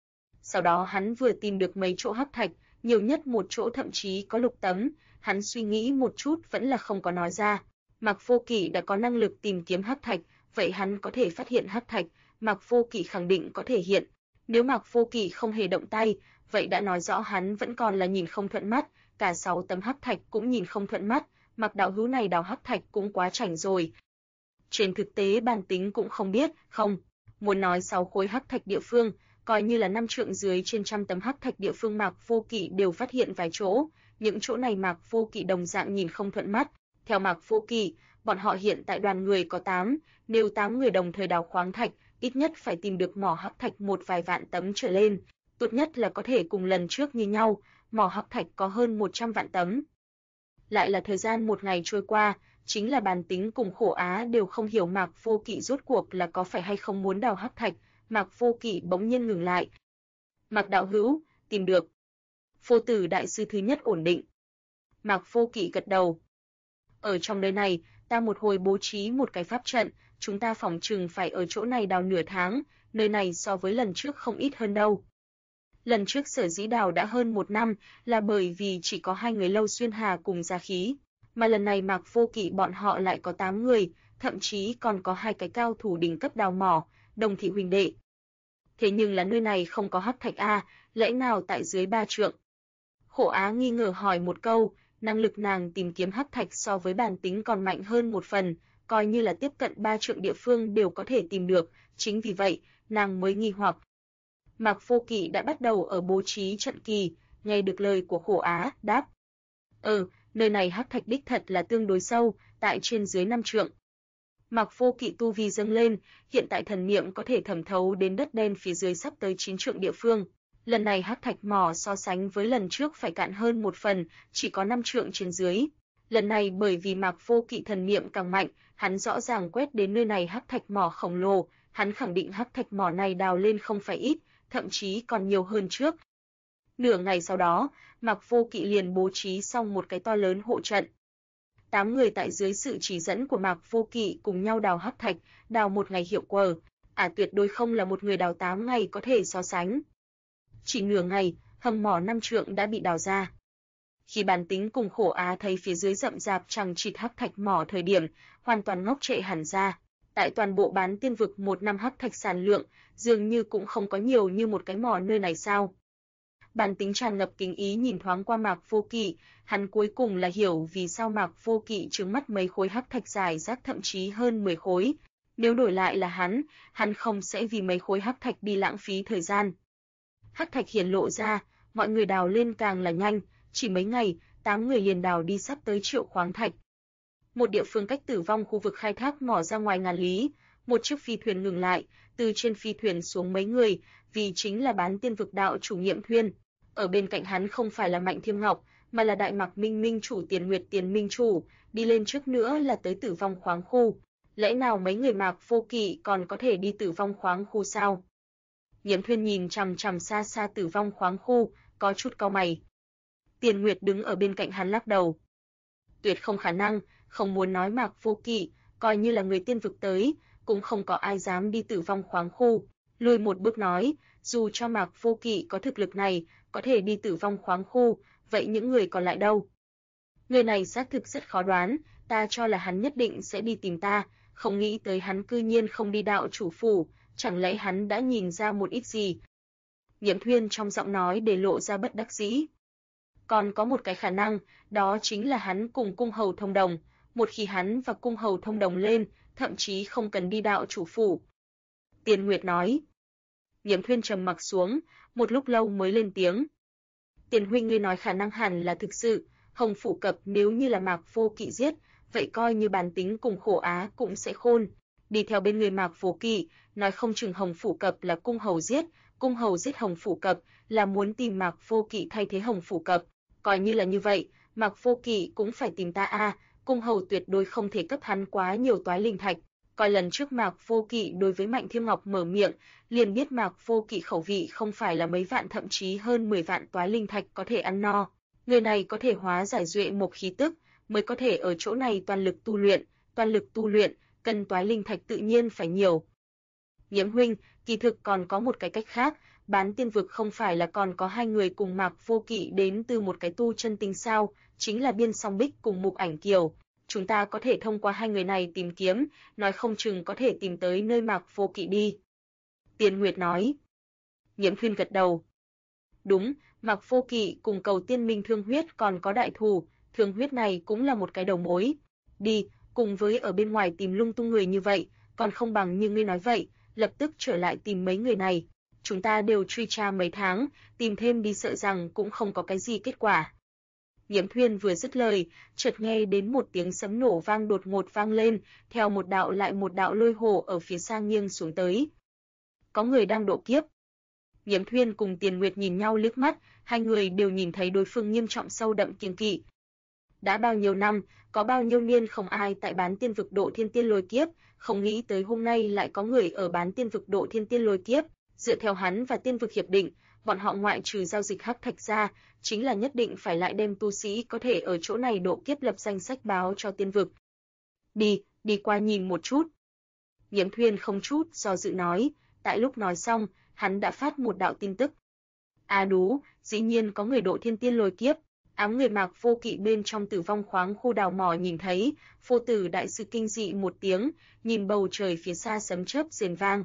Sau đó hắn vừa tìm được mấy chỗ hắc thạch, nhiều nhất một chỗ thậm chí có lục tấm, hắn suy nghĩ một chút vẫn là không có nói ra. Mạc Vô Kỵ đã có năng lực tìm kiếm hắc thạch, vậy hắn có thể phát hiện hắc thạch, Mạc Vô Kỵ khẳng định có thể hiện. Nếu Mạc Vô Kỵ không hề động tay, vậy đã nói rõ hắn vẫn còn là nhìn không thuận mắt, cả 6 tấm hắc thạch cũng nhìn không thuận mắt, Mạc đạo hữu này đào hắc thạch cũng quá chảnh rồi. Trên thực tế Bàn Tính cũng không biết, không, muốn nói 6 khối hắc thạch địa phương, coi như là 5 trượng dưới trên trăm tấm hắc thạch địa phương Mạc Vô Kỵ đều phát hiện vài chỗ, những chỗ này Mạc Vô Kỵ đồng dạng nhìn không thuận mắt. Theo Mạc Vô Kỵ, bọn họ hiện tại đoàn người có 8, nếu 8 người đồng thời đào khoáng thạch, ít nhất phải tìm được mỏ hắc thạch một vài vạn tấm trở lên, tốt nhất là có thể cùng lần trước như nhau, mỏ hắc thạch có hơn 100 vạn tấm. Lại là thời gian một ngày trôi qua, chính là Bàn Tính cùng Khổ Á đều không hiểu Mạc Vô Kỵ rốt cuộc là có phải hay không muốn đào hắc thạch, Mạc Vô Kỵ bỗng nhiên ngừng lại. Mạc đạo hữu, tìm được. Phô Tử đại sư thứ nhất ổn định. Mạc Vô Kỵ gật đầu. Ở trong nơi này, ta một hồi bố trí một cái pháp trận, chúng ta phỏng chừng phải ở chỗ này đào nửa tháng, nơi này so với lần trước không ít hơn đâu. Lần trước sở dĩ đào đã hơn 1 năm là bởi vì chỉ có 2 người Lâu Xuyên Hà cùng ra khí, mà lần này Mạc Vô Kỵ bọn họ lại có 8 người, thậm chí còn có 2 cái cao thủ đỉnh cấp đào mỏ, Đồng thị huynh đệ. Thế nhưng là nơi này không có hắc thạch a, lẽ nào tại dưới 3 trượng? Khổ Á nghi ngờ hỏi một câu, năng lực nàng tìm kiếm hắc thạch so với Bàn Tính còn mạnh hơn một phần, coi như là tiếp cận 3 trượng địa phương đều có thể tìm được, chính vì vậy, nàng mới nghi hoặc. Mạc Vô Kỵ đã bắt đầu ở bố trí trận kỳ, nghe được lời của Khổ Á, đáp. Nơi này hắc thạch đích thật là tương đối sâu, tại trên dưới 5 trượng. Mạc Vô Kỵ tu vi dâng lên, hiện tại thần niệm có thể thẩm thấu đến đất đen phía dưới sắp tới 9 trượng địa phương. Lần này hắc thạch mỏ so sánh với lần trước phải cạn hơn một phần, chỉ có 5 trượng trên dưới. Lần này bởi vì Mạc Vô Kỵ thần niệm càng mạnh, hắn rõ ràng quét đến nơi này hắc thạch mỏ khổng lồ, hắn khẳng định hắc thạch mỏ này đào lên không phải ít, thậm chí còn nhiều hơn trước. Nửa ngày sau đó, Mạc Vô Kỵ liền bố trí xong một cái to lớn hộ trận. 8 người tại dưới sự chỉ dẫn của Mạc Vô Kỵ cùng nhau đào hắc thạch, đào một ngày hiệu quả, tuyệt đối không là một người đào 8 ngày có thể so sánh. Chỉ nửa ngày, hầm mỏ 5 trượng đã bị đào ra. Khi Bàn Tính cùng Khổ Á thấy phía dưới rậm rạp chằng chịt hắc thạch mỏ thời điểm, hoàn toàn ngốc trệ hẳn ra. Tại toàn bộ Bán Tiên vực 1 năm hắc thạch sản lượng, dường như cũng không có nhiều như một cái mỏ nơi này sao? Bàn Tính tràn ngập kính ý nhìn thoáng qua Mạc Vô Kỵ, hắn cuối cùng là hiểu vì sao Mạc Vô Kỵ trừng mắt mấy khối hắc thạch dài rác thậm chí hơn 10 khối. Nếu đổi lại là hắn không sẽ vì mấy khối hắc thạch đi lãng phí thời gian. Hắc thạch hiển lộ ra, mọi người đào lên càng là nhanh, chỉ mấy ngày, 8 người liền đào đi sắp tới triệu khoáng thạch. Một địa phương cách Tử Vong khu vực khai thác mỏ ra ngoài ngàn lý, một chiếc phi thuyền ngừng lại, từ trên phi thuyền xuống mấy người, vì chính là Bán Tiên vực đạo chủ Nghiệm Thuyên. Ở bên cạnh hắn không phải là Mạnh Thiêm Ngọc, mà là Đại Mạc Minh Minh chủ Tiền Nguyệt Tiền Minh chủ, đi lên trước nữa là tới Tử Vong khoáng khu. Lẽ nào mấy người Mạc Vô Kỵ còn có thể đi Tử Vong khoáng khu sao? Nghiệm Thuyên nhìn chằm chằm xa xa Tử Vong khoáng khu, có chút cau mày. Tiền Nguyệt đứng ở bên cạnh hắn lắc đầu. Tuyệt không khả năng, không muốn nói Mạc Vô Kỵ, coi như là người tiên vực tới, cũng không có ai dám đi Tử Vong khoáng khu. Lùi một bước nói, dù cho Mạc Vô Kỵ có thực lực này, có thể đi Tử Vong khoáng khu, vậy những người còn lại đâu? Người này xác thực rất khó đoán, ta cho là hắn nhất định sẽ đi tìm ta, không nghĩ tới hắn cư nhiên không đi đạo chủ phủ, chẳng lẽ hắn đã nhìn ra một ít gì? Nghiệm Thuyên trong giọng nói để lộ ra bất đắc dĩ. Còn có một cái khả năng, đó chính là hắn cùng cung hầu thông đồng, một khi hắn và cung hầu thông đồng lên, thậm chí không cần đi đạo chủ phủ. Tiền Nguyệt nói. Nhiễm Thuyên trầm mặc xuống, một lúc lâu mới lên tiếng. Tiền huynh ngươi nói khả năng hẳn là thực sự, Hồng Phủ Cập nếu như là Mạc Vô Kỵ giết, vậy coi như bản tính cùng Khổ Á cũng sẽ khôn. Đi theo bên người Mạc Vô Kỵ, nói không chừng Hồng Phủ Cập là cung hầu giết Hồng Phủ Cập là muốn tìm Mạc Vô Kỵ thay thế Hồng Phủ Cập. Coi như là như vậy, Mạc Vô Kỵ cũng phải tìm ta a, cung hầu tuyệt đối không thể cấp hắn quá nhiều toái linh thạch. Coi lần trước Mạc Vô Kỵ đối với Mạnh Thiêm Ngọc mở miệng, liền biết Mạc Vô Kỵ khẩu vị không phải là mấy vạn thậm chí hơn 10 vạn toái linh thạch có thể ăn no. Người này có thể hóa giải duệ mộc khí tức, mới có thể ở chỗ này toàn lực tu luyện, cần toái linh thạch tự nhiên phải nhiều. Nhiễm huynh, kỳ thực còn có một cái cách khác, Bán Tiên vực không phải là còn có hai người cùng Mạc Vô Kỵ đến từ một cái tu chân tinh sao, chính là Biên Song Bích cùng Mục Ảnh Kiều. Chúng ta có thể thông qua hai người này tìm kiếm, nói không chừng có thể tìm tới nơi Mạc Vô Kỵ đi. Tiên Nguyệt nói. Nhiễm Thuyên gật đầu. Đúng, Mạc Vô Kỵ cùng Cầu Tiên Minh thương huyết còn có đại thù, thương huyết này cũng là một cái đầu mối. Đi, cùng với ở bên ngoài tìm lung tung người như vậy, còn không bằng như ngươi nói vậy, lập tức trở lại tìm mấy người này. Chúng ta đều truy tra mấy tháng, tìm thêm đi sợ rằng cũng không có cái gì kết quả. Nhiễm Thuyên vừa dứt lời, chợt nghe đến một tiếng sấm nổ vang đột ngột vang lên, theo một đạo lại một đạo lôi hồ ở phía xa nghiêng xuống tới. Có người đang độ kiếp. Nhiễm Thuyên cùng Tiền Nguyệt nhìn nhau liếc mắt, hai người đều nhìn thấy đối phương nghiêm trọng sâu đậm kiêng kỵ. Đã bao nhiêu năm, có bao nhiêu niên không ai tại Bán Tiên vực độ thiên tiên lôi kiếp, không nghĩ tới hôm nay lại có người ở Bán Tiên vực độ thiên tiên lôi kiếp. Dựa theo hắn và Tiên vực hiệp định, bọn họ ngoại trừ giao dịch hắc thạch ra, chính là nhất định phải lại đem tu sĩ có thể ở chỗ này độ kiếp lập danh sách báo cho Tiên vực. Đi qua nhìn một chút. Nhiễm Thuyên không chút do dự nói, tại lúc nói xong, hắn đã phát một đạo tin tức. Đú, dĩ nhiên có người độ thiên tiên lôi kiếp. Ám người Mạc Vô Kỵ bên trong Tử Vong khoáng khu đào mỏ nhìn thấy, Phô Tử đại sư kinh dị một tiếng, nhìn bầu trời phía xa sấm chớp rền vang.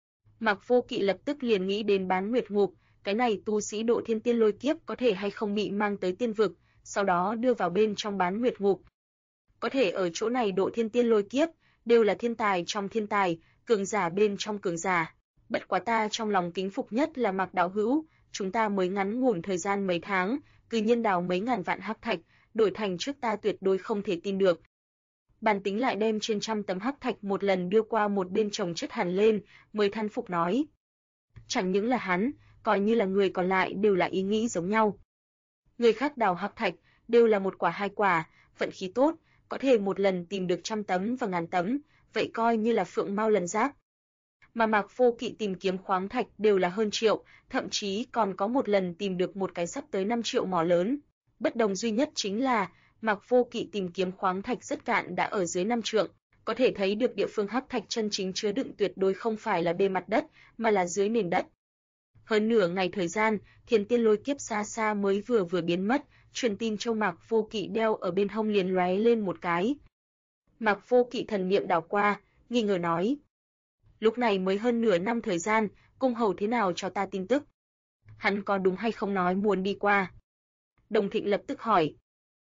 Mạc Vô Kỵ lập tức liền nghĩ đến Bán Nguyệt Ngục, cái này tu sĩ độ thiên tiên lôi kiếp có thể hay không bị mang tới tiên vực, sau đó đưa vào bên trong Bán Nguyệt Ngục. Có thể ở chỗ này độ thiên tiên lôi kiếp, đều là thiên tài trong thiên tài, cường giả bên trong cường giả. Bất quá ta trong lòng kính phục nhất là Mạc đạo hữu, chúng ta mới ngắn ngủn thời gian mấy tháng, cư nhiên đào mấy ngàn vạn hắc thạch, đổi thành trước ta tuyệt đối không thể tin được. Bản tính lại đem trên trăm tấm hắc thạch một lần đưa qua một bên chồng chất hẳn lên, mới than phục nói. Chẳng những là hắn, coi như là người còn lại đều là ý nghĩ giống nhau. Người khác đào hắc thạch, đều là một quả hai quả, vận khí tốt, có thể một lần tìm được 100 tấm và 1000 tấm, vậy coi như là phượng mao lần giáp. Mà Mạc Vô Kỵ tìm kiếm khoáng thạch đều là hơn triệu, thậm chí còn có một lần tìm được một cái sắp tới 5 triệu mỏ lớn. Bất đồng duy nhất chính là, Mạc Vô Kỵ tìm kiếm khoáng thạch rất cạn đã ở dưới 5 trượng, có thể thấy được địa phương hắc thạch chân chính chứa đựng tuyệt đối không phải là bề mặt đất, mà là dưới nền đất. Hơn nửa ngày thời gian, Thiên Tiên lôi kiếp xa xa mới vừa biến mất, truyền tin châu Mạc Vô Kỵ đeo ở bên hông liền lóe lên một cái. Mạc Vô Kỵ thần niệm đảo qua, nghi ngờ nói. Lúc này mới hơn nửa năm thời gian, cung hầu thế nào cho ta tin tức? Hắn có đúng hay không nói muốn đi qua? Đồng Thịnh lập tức hỏi.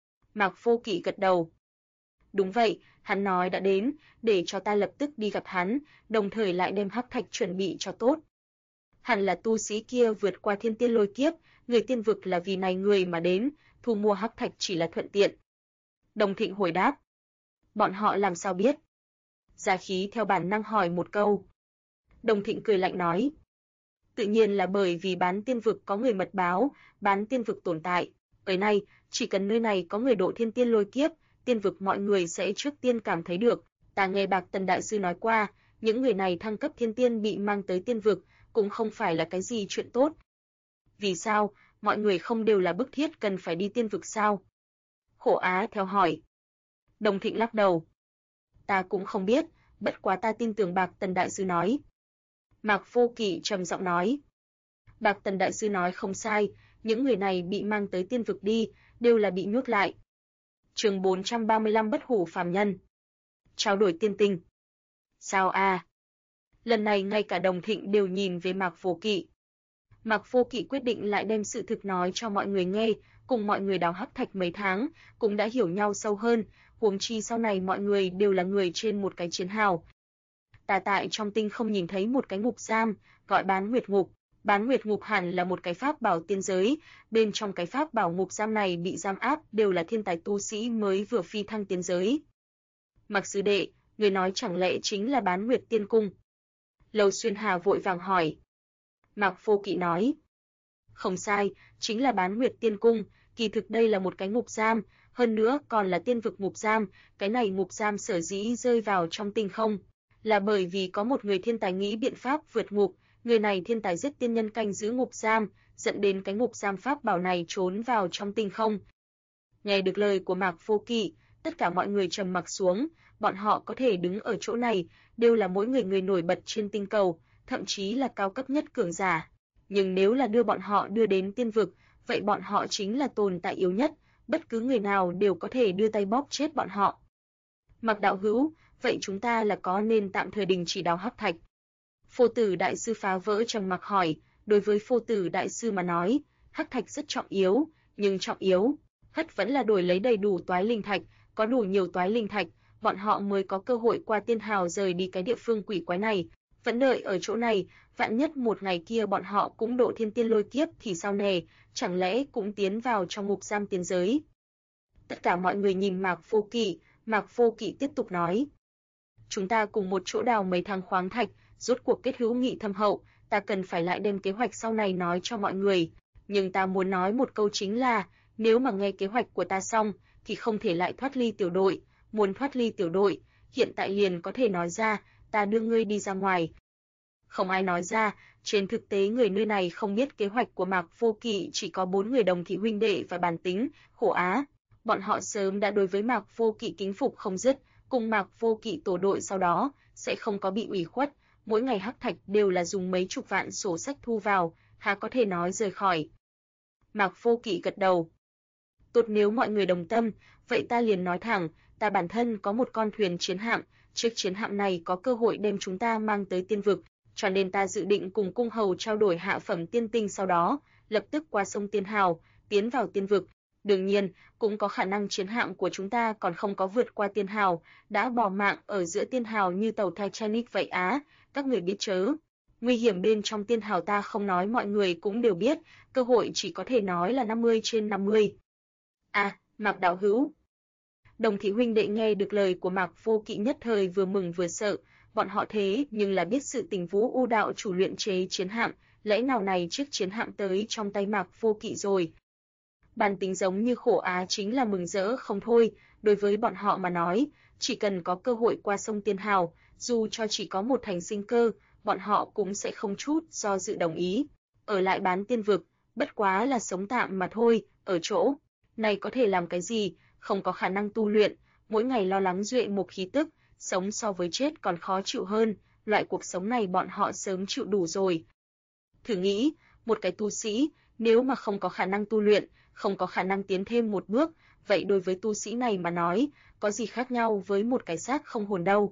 Mạc Vô Kỵ gật đầu. Đúng vậy, hắn nói đã đến, để cho ta lập tức đi gặp hắn, đồng thời lại đem hắc thạch chuẩn bị cho tốt. Hẳn là tu sĩ kia vượt qua thiên tiên lôi kiếp, người tiên vực là vì này người mà đến, thu mua hắc thạch chỉ là thuận tiện. Đồng Thịnh hồi đáp. Bọn họ làm sao biết? Gia Khí theo bản năng hỏi một câu. Đồng Thịnh cười lạnh nói. Tự nhiên là bởi vì Bán Tiên vực có người mật báo, Bán Tiên vực tồn tại. Ở nay, chỉ cần nơi này có người độ thiên tiên lôi kiếp, tiên vực mọi người sẽ trước tiên cảm thấy được. Ta nghe Bạc Tần Đại Sư nói qua, những người này thăng cấp thiên tiên bị mang tới tiên vực, cũng không phải là cái gì chuyện tốt. Vì sao, mọi người không đều là bức thiết cần phải đi tiên vực sao? Khổ Á theo hỏi. Đồng Thịnh lắc đầu. Ta cũng không biết, bất quá ta tin tưởng Bạc Tần Đại Sư nói. Mạc Vô Kỵ trầm giọng nói. Bạc Tần Đại Sư nói không sai, những người này bị mang tới tiên vực đi, đều là bị nhốt lại. Chương 435 Bất hủ phàm nhân. Trao đổi tiên tinh. Sao a? Lần này ngay cả Đồng Thịnh đều nhìn về Mạc Vô Kỵ. Mạc Vô Kỵ quyết định lại đem sự thực nói cho mọi người nghe, cùng mọi người đào hắc thạch mấy tháng, cũng đã hiểu nhau sâu hơn, huống chi sau này mọi người đều là người trên một cái chiến hào. Ta tại trong tinh không nhìn thấy một cái ngục giam, gọi Bán Nguyệt Ngục. Bán Nguyệt Ngục hẳn là một cái pháp bảo tiên giới, bên trong cái pháp bảo ngục giam này bị giam áp đều là thiên tài tu sĩ mới vừa phi thăng tiên giới. Mạc sư đệ, người nói chẳng lẽ chính là Bán Nguyệt Tiên Cung? Lầu Xuyên Hà vội vàng hỏi. Mạc Vô Kỵ nói. Không sai, chính là Bán Nguyệt Tiên Cung, kỳ thực đây là một cái ngục giam, hơn nữa còn là tiên vực ngục giam, cái này ngục giam sở dĩ rơi vào trong tinh không, là bởi vì có một người thiên tài nghĩ biện pháp vượt ngục, người này thiên tài giết tiên nhân canh giữ ngục giam, dẫn đến cái ngục giam pháp bảo này trốn vào trong tinh không. Nghe được lời của Mạc Vô Kỵ, tất cả mọi người trầm mặc xuống, bọn họ có thể đứng ở chỗ này, đều là mỗi người nổi bật trên tinh cầu, thậm chí là cao cấp nhất cường giả. Nhưng nếu là đưa bọn họ đưa đến tiên vực, vậy bọn họ chính là tồn tại yếu nhất, bất cứ người nào đều có thể đưa tay bóp chết bọn họ. Mạc đạo hữu, vậy chúng ta là có nên tạm thời đình chỉ đào hắc thạch? Phô Tử đại sư phá vỡ trầm mặc hỏi, đối với Phô Tử đại sư mà nói, hắc thạch rất trọng yếu, nhưng trọng yếu nhất vẫn là đổi lấy đầy đủ toái linh thạch, có đủ nhiều toái linh thạch, bọn họ mới có cơ hội qua tiên hào rời đi cái địa phương quỷ quái này. Vẫn đợi ở chỗ này, vạn nhất một ngày kia bọn họ cũng độ thiên tiên lôi kiếp thì sao nè, chẳng lẽ cũng tiến vào trong ngục giam tiên giới? Tất cả mọi người nhìn Mạc Vô Kỵ, Mạc Vô Kỵ tiếp tục nói. Chúng ta cùng một chỗ đào mấy thang khoáng thạch, rốt cuộc kết hữu nghị thâm hậu, ta cần phải lại đem kế hoạch sau này nói cho mọi người. Nhưng ta muốn nói một câu chính là, nếu mà nghe kế hoạch của ta xong, thì không thể lại thoát ly tiểu đội, muốn thoát ly tiểu đội, hiện tại liền có thể nói ra, ta đưa ngươi đi ra ngoài. Không ai nói ra, trên thực tế người nơi này không biết kế hoạch của Mạc Vô Kỵ, chỉ có 4 người đồng thị huynh đệ và Bàn Tính, Khổ Á. Bọn họ sớm đã đối với Mạc Vô Kỵ kính phục không dứt, cùng Mạc Vô Kỵ tổ đội sau đó, sẽ không có bị ủy khuất, mỗi ngày hắc thạch đều là dùng mấy chục vạn sổ sách thu vào, há có thể nói rời khỏi. Mạc Vô Kỵ gật đầu. Tốt, nếu mọi người đồng tâm, vậy ta liền nói thẳng, ta bản thân có một con thuyền chiến hạm, chiếc chiến hạm này có cơ hội đem chúng ta mang tới tiên vực, cho nên ta dự định cùng cung hầu trao đổi hạ phẩm tiên tinh, sau đó lập tức qua sông Tiên Hào, tiến vào tiên vực. Đương nhiên, cũng có khả năng chiến hạm của chúng ta còn không có vượt qua Tiên Hào, đã bỏ mạng ở giữa Tiên Hào như tàu Titanic vậy á, các người biết chớ. Nguy hiểm bên trong Tiên Hào ta không nói mọi người cũng đều biết, cơ hội chỉ có thể nói là 50/50. À, Mạc đạo hữu. Đồng thị huynh đệ nghe được lời của Mạc Vô Kỵ nhất thời vừa mừng vừa sợ, bọn họ thế nhưng là biết sự tình Vũ U đạo chủ luyện chế chiến hạm, lẽ nào này chiếc chiến hạm tới trong tay Mạc Vô Kỵ rồi. Bàn Tính giống như Khổ Á chính là mừng rỡ không thôi, đối với bọn họ mà nói, chỉ cần có cơ hội qua sông Tiên Hào, dù cho chỉ có một thành sinh cơ, bọn họ cũng sẽ không chút do dự đồng ý. Ở lại bán tiên vực, bất quá là sống tạm mà thôi, ở chỗ này có thể làm cái gì, không có khả năng tu luyện, mỗi ngày lo lắng duệ một khí tức, sống so với chết còn khó chịu hơn, loại cuộc sống này bọn họ sớm chịu đủ rồi. Thử nghĩ, một cái tu sĩ, nếu mà không có khả năng tu luyện, không có khả năng tiến thêm một bước, vậy đối với tu sĩ này mà nói, có gì khác nhau với một cái xác không hồn đâu.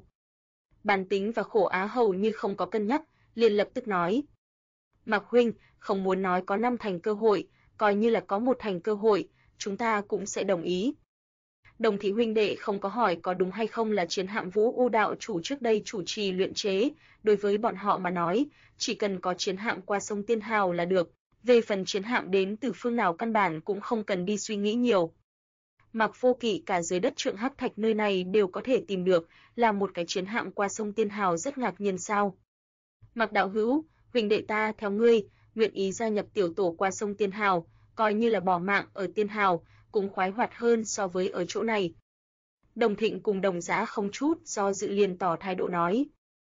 Bàn Tính và Khổ Á hầu như không có cân nhắc, liền lập tức nói. Mạc huynh, không muốn nói có 5 thành cơ hội, coi như là có 1 thành cơ hội, chúng ta cũng sẽ đồng ý. Đồng thị huynh đệ không có hỏi có đúng hay không là chiến hạm Vũ U đạo chủ trước đây chủ trì luyện chế, đối với bọn họ mà nói, chỉ cần có chiến hạm qua sông Tiên Hào là được, về phần chiến hạm đến từ phương nào căn bản cũng không cần đi suy nghĩ nhiều. Mạc Vô Kỵ cả dưới đất Trượng Hắc Thạch nơi này đều có thể tìm được, là một cái chiến hạm qua sông Tiên Hào rất ngạc nhiên sao. Mạc đạo hữu, huynh đệ ta theo ngươi, nguyện ý gia nhập tiểu tổ qua sông Tiên Hào, coi như là bỏ mạng ở Tiên Hào, cũng khoái hoạt hơn so với ở chỗ này. Đồng Thịnh cùng Đồng Giá không chút do dự liền tỏ thái độ nói.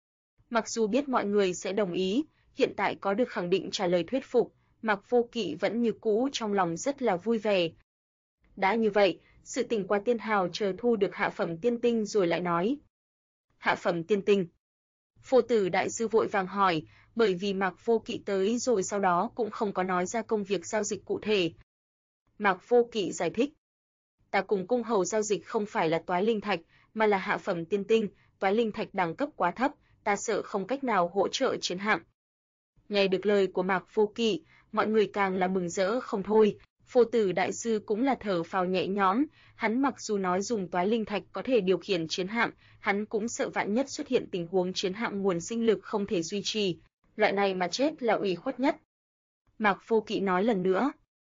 Mặc dù biết mọi người sẽ đồng ý, hiện tại có được khẳng định trả lời thuyết phục, Mạc Vô Kỵ vẫn như cũ trong lòng rất là vui vẻ. Đã như vậy, sự tình qua Tiên Hào chờ thu được hạ phẩm tiên tinh rồi lại nói. Hạ phẩm tiên tinh. Phô Tử đại sư vội vàng hỏi, bởi vì Mạc Vô Kỵ tới rồi sau đó cũng không có nói ra công việc giao dịch cụ thể. Mạc Vô Kỵ giải thích. Ta cùng cung hầu giao dịch không phải là toái linh thạch, mà là hạ phẩm tiên tinh, toái linh thạch đẳng cấp quá thấp, ta sợ không cách nào hỗ trợ chiến hạm. Nghe được lời của Mạc Vô Kỵ, mọi người càng là mừng rỡ không thôi, Phổ Tử đại sư cũng là thở phào nhẹ nhõm, hắn mặc dù nói dùng toái linh thạch có thể điều khiển chiến hạm, hắn cũng sợ vạn nhất xuất hiện tình huống chiến hạm nguồn sinh lực không thể duy trì, loại này mà chết là ủy khuất nhất. Mạc Vô Kỵ nói lần nữa.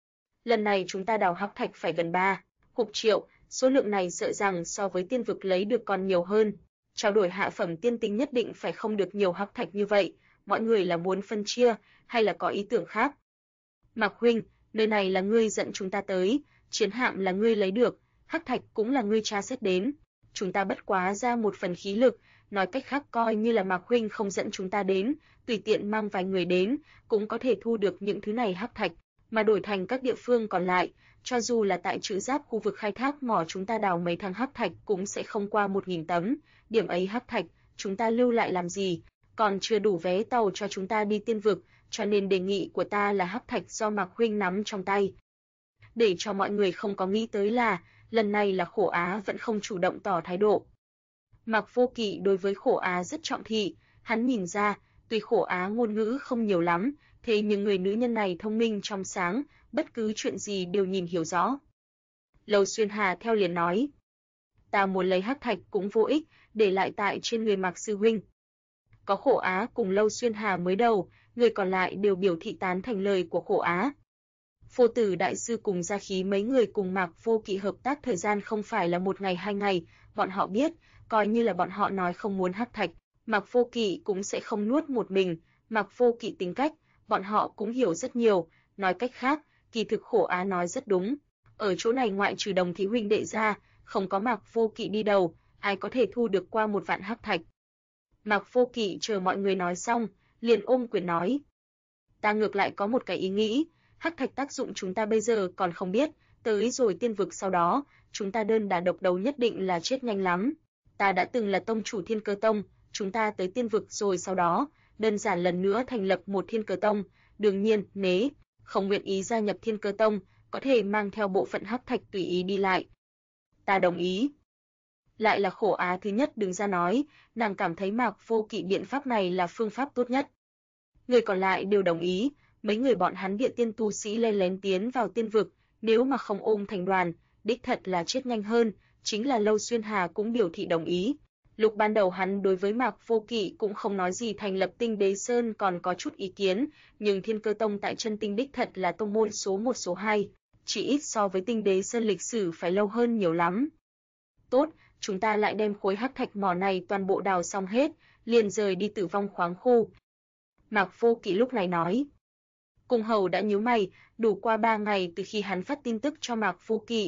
Lần này chúng ta đào hắc thạch phải gần 3 triệu, số lượng này sợ rằng so với tiên vực lấy được còn nhiều hơn. Trao đổi hạ phẩm tiên tinh nhất định phải không được nhiều hắc thạch như vậy, mọi người là muốn phân chia hay là có ý tưởng khác? Mạc huynh, nơi này là ngươi dẫn chúng ta tới, chiến hạm là ngươi lấy được, hắc thạch cũng là ngươi tra xét đến, chúng ta bất quá ra một phần khí lực, nói cách khác coi như là Mạc huynh không dẫn chúng ta đến, tùy tiện mang vài người đến, cũng có thể thu được những thứ này hắc thạch, mà đổi thành các địa phương còn lại, cho dù là tại trữ giáp khu vực khai thác mỏ chúng ta đào mấy thang hắc thạch cũng sẽ không qua 1000 tấm, điểm ấy hắc thạch, chúng ta lưu lại làm gì, còn chưa đủ vé tàu cho chúng ta đi tiên vực, cho nên đề nghị của ta là hắc thạch do Mạc huynh nắm trong tay. Để cho mọi người không có nghĩ tới là, lần này là Khổ Á vẫn không chủ động tỏ thái độ. Mạc Vô Kỵ đối với Khổ Á rất trọng thị, hắn nhìn ra, tuy Khổ Á ngôn ngữ không nhiều lắm, thế nhưng người nữ nhân này thông minh trong sáng, bất cứ chuyện gì đều nhìn hiểu rõ. Lâu Xuyên Hà theo liền nói, ta muốn lấy hắc thạch cũng vô ích, để lại tại trên người Mạc sư huynh. Có Khổ Á cùng Lâu Xuyên Hà mới đầu, người còn lại đều biểu thị tán thành lời của Khổ Á. Phổ Tử đại sư cùng Gia Khí mấy người cùng Mạc Vô Kỵ hợp tác thời gian không phải là 1 ngày 2 ngày, bọn họ biết, coi như là bọn họ nói không muốn hắc thạch, Mạc Vô Kỵ cũng sẽ không nuốt một mình, Mạc Vô Kỵ tính cách, bọn họ cũng hiểu rất nhiều, nói cách khác, kỳ thực Khổ Á nói rất đúng. Ở chỗ này ngoại trừ Đồng Thí huynh đệ ra, không có Mạc Vô Kỵ đi đầu, ai có thể thu được qua 1 vạn hắc thạch. Mạc Vô Kỵ chờ mọi người nói xong, liền ôm quyền nói: "Ta ngược lại có một cái ý nghĩ, hắc thạch tác dụng chúng ta bây giờ còn không biết, tới rồi tiên vực sau đó, chúng ta đơn đả độc đấu nhất định là chết nhanh lắm. Ta đã từng là tông chủ Thiên Cơ Tông, chúng ta tới tiên vực rồi sau đó, đơn giản lần nữa thành lập một Thiên Cơ Tông, đương nhiên, nếu không nguyện ý gia nhập Thiên Cơ Tông, có thể mang theo bộ phận hắc thạch tùy ý đi lại." Ta đồng ý. Lại là Khổ Á thứ nhất đứng ra nói, nàng cảm thấy Mạc Vô Kỵ biện pháp này là phương pháp tốt nhất. Người còn lại đều đồng ý, mấy người bọn hắn địa tiên tu sĩ lén lén tiến vào tiên vực, nếu mà không ôm thành đoàn, đích thật là chết nhanh hơn, chính là Lâu Xuyên Hà cũng biểu thị đồng ý. Lúc ban đầu hắn đối với Mạc Vô Kỵ cũng không nói gì thành lập Tinh Đế Sơn còn có chút ý kiến, nhưng Thiên Cơ Tông tại chân tinh đích thật là tông môn số 1 số 2, chỉ ít so với Tinh Đế Sơn lịch sử phải lâu hơn nhiều lắm. Tốt, chúng ta lại đem khối hắc thạch mỏ này toàn bộ đào xong hết, liền rời đi Tử Vong khoáng khu. Mạc Vô Kỵ lúc này nói. Cung Hầu đã nhíu mày, đủ qua 3 ngày từ khi hắn phát tin tức cho Mạc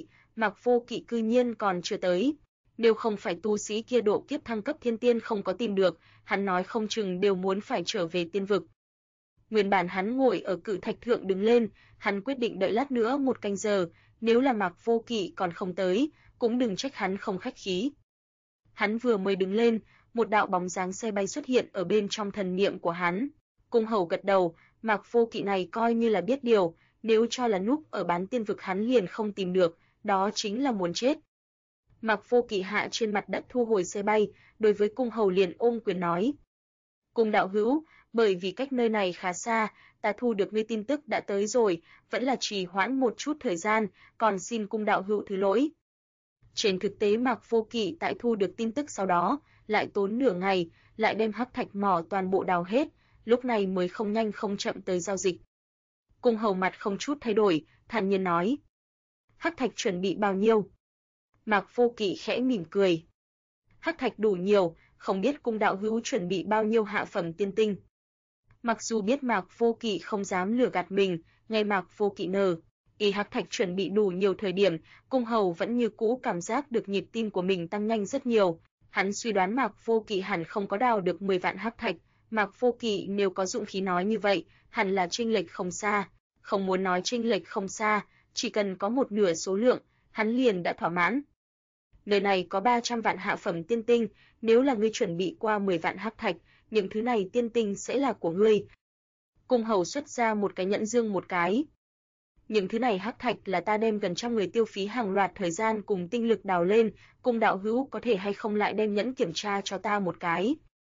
Vô Kỵ cư nhiên còn chưa tới. Nếu không phải tu sĩ kia độ kiếp thăng cấp thiên tiên không có tìm được, hắn nói không chừng đều muốn phải trở về tiên vực. Nguyên bản hắn ngồi ở cự thạch thượng đứng lên, hắn quyết định đợi lát nữa 1 canh giờ, nếu là Mạc Vô Kỵ còn không tới, cũng đừng trách hắn không khách khí. Hắn vừa mới đứng lên, một đạo bóng dáng xe bay xuất hiện ở bên trong thần niệm của hắn. Cung Hầu gật đầu, Mạc Vô Kỵ này coi như là biết điều, nếu cho là núp ở bán tiên vực hắn liền không tìm được, đó chính là muốn chết. Mạc Vô Kỵ hạ trên mặt đất thu hồi xe bay, đối với Cung Hầu liền ôm quyền nói: "Cung đạo hữu, bởi vì cách nơi này khá xa, ta thu được ngươi tin tức đã tới rồi, vẫn là trì hoãn một chút thời gian, còn xin Cung đạo hữu thứ lỗi." Trên thực tế Mạc Vô Kỵ tại thu được tin tức sau đó, lại tốn nửa ngày, lại đem hắc thạch mỏ toàn bộ đào hết, lúc này mới không nhanh không chậm tới giao dịch. Cung Hầu mặt không chút thay đổi, thản nhiên nói: "Hắc thạch chuẩn bị bao nhiêu?" Mạc Vô Kỵ khẽ mỉm cười: "Hắc thạch đủ nhiều, không biết Cung đạo hữu chuẩn bị bao nhiêu hạ phẩm tiên tinh." Mặc dù biết Mạc Vô Kỵ không dám lừa gạt mình, nghe Mạc Vô Kỵ hắc thạch chuẩn bị đủ nhiều thời điểm, Cung Hầu vẫn như cũ cảm giác được nhịp tim của mình tăng nhanh rất nhiều. Hắn suy đoán Mạc Vô Kỵ hẳn không có đào được 10 vạn hắc thạch, Mạc Vô Kỵ nếu có dũng khí nói như vậy, hẳn là chênh lệch không xa, không muốn nói chênh lệch không xa, chỉ cần có 1/2 số lượng, hắn liền đã thỏa mãn. Nơi này có 300 vạn hạ phẩm tiên tinh, nếu là ngươi chuẩn bị qua 10 vạn hắc thạch, những thứ này tiên tinh sẽ là của ngươi. Cung Hầu xuất ra một cái nhẫn dương một cái. Những thứ này hắc thạch là ta đem gần trăm người tiêu phí hàng loạt thời gian cùng tinh lực đào lên, Cung đạo hữu có thể hay không lại đem nhẫn kiểm tra cho ta một cái.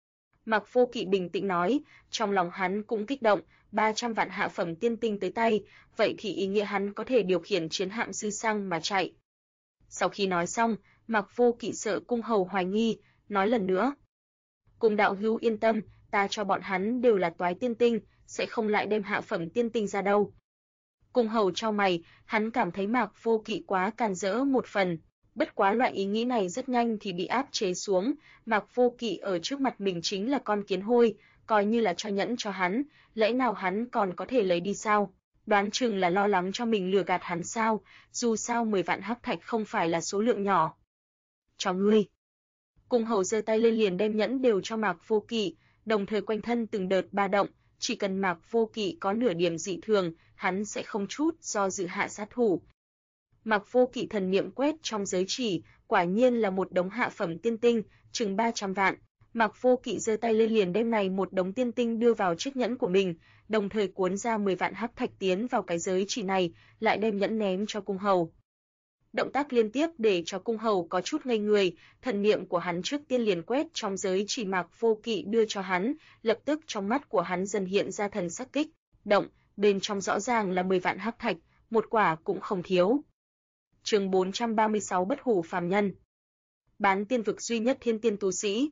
Mạc Vô Kỵ bình tĩnh nói, trong lòng hắn cũng kích động, 300 vạn hạ phẩm tiên tinh tới tay, vậy thì ý nghĩa hắn có thể điều khiển chiến hạm dư xăng mà chạy. Sau khi nói xong, Mạc Vô Kỵ sợ cung hầu hoài nghi, nói lần nữa. Cung đạo hữu yên tâm, ta cho bọn hắn đều là toái tiên tinh, sẽ không lại đem hạ phẩm tiên tinh ra đâu. Cung hầu chau mày, hắn cảm thấy Mạc Vô Kỵ quá càn rỡ một phần. Bất quá loại ý nghĩ này rất nhanh thì bị áp chế xuống, Mạc Vô Kỵ ở trước mặt mình chính là con kiến hôi, coi như là cho nhẫn cho hắn, lẽ nào hắn còn có thể lấy đi sao? Đoán chừng là lo lắng cho mình lừa gạt hắn sao, dù sao 10 vạn hắc thạch không phải là số lượng nhỏ. Cho ngươi. Cung hầu giơ tay lên liền đem nhẫn đều cho Mạc Vô Kỵ, đồng thời quanh thân từng đợt ba động, chỉ cần Mạc Vô Kỵ có nửa điểm dị thường, hắn sẽ không chút do dự hạ sát thủ. Mạc Vô Kỵ thần niệm quét trong giới chỉ, quả nhiên là một đống hạ phẩm tiên tinh, chừng 300 vạn. Mạc Vô Kỵ giơ tay lên liền đem này một đống tiên tinh đưa vào chiếc nhẫn của mình, đồng thời cuốn ra 10 vạn hắc thạch tiến vào cái giới chỉ này, lại đem nhẫn ném cho cung hầu. Động tác liên tiếp để cho cung hầu có chút ngây người, thần niệm của hắn trước tiên liền quét trong giới chỉ Mạc Vô Kỵ đưa cho hắn, lập tức trong mắt của hắn dần hiện ra thần sắc kích động, bên trong rõ ràng là 10 vạn hắc thạch, một quả cũng không thiếu. Chương 436 Bất hủ phàm nhân. Bán tiên vực duy nhất thiên tiên tu sĩ.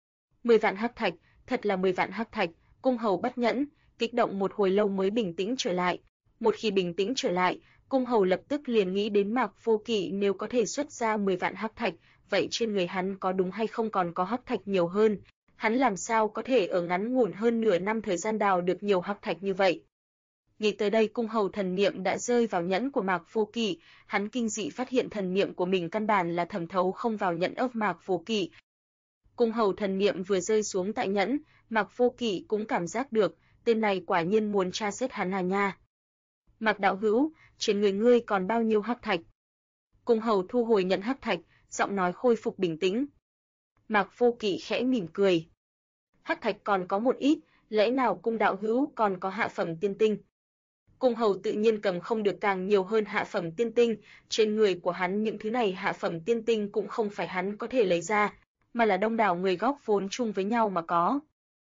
10 vạn hắc thạch, thật là 10 vạn hắc thạch, cung hầu bất nhẫn, kích động một hồi lâu mới bình tĩnh trở lại. Một khi bình tĩnh trở lại, cung hầu lập tức liền nghĩ đến Mạc Vô Kỵ nếu có thể xuất ra 10 vạn hắc thạch, vậy trên người hắn có đúng hay không còn có hắc thạch nhiều hơn? Hắn làm sao có thể ở ngắn ngủn hơn nửa năm thời gian đào được nhiều hắc thạch như vậy? Nghĩ tới đây cung hầu thần niệm đã rơi vào nhẫn của Mạc Vô Kỵ, hắn kinh dị phát hiện thần niệm của mình căn bản là thẩm thấu không vào nhẫn ấp Mạc Vô Kỵ. Cung hầu thần niệm vừa rơi xuống tại nhẫn, Mạc Vô Kỵ cũng cảm giác được, tên này quả nhiên muốn tra xét hắn à nha. Mạc đạo hữu, trên người ngươi còn bao nhiêu hắc thạch? Cung hầu thu hồi nhẫn hắc thạch, giọng nói khôi phục bình tĩnh. Mạc Vô Kỵ khẽ mỉm cười. Hắc thạch còn có một ít, lẽ nào cung đạo hữu còn có hạ phẩm tiên tinh? Cung hầu tự nhiên cầm không được càng nhiều hơn hạ phẩm tiên tinh, trên người của hắn những thứ này hạ phẩm tiên tinh cũng không phải hắn có thể lấy ra, mà là đông đảo người góp vốn chung với nhau mà có.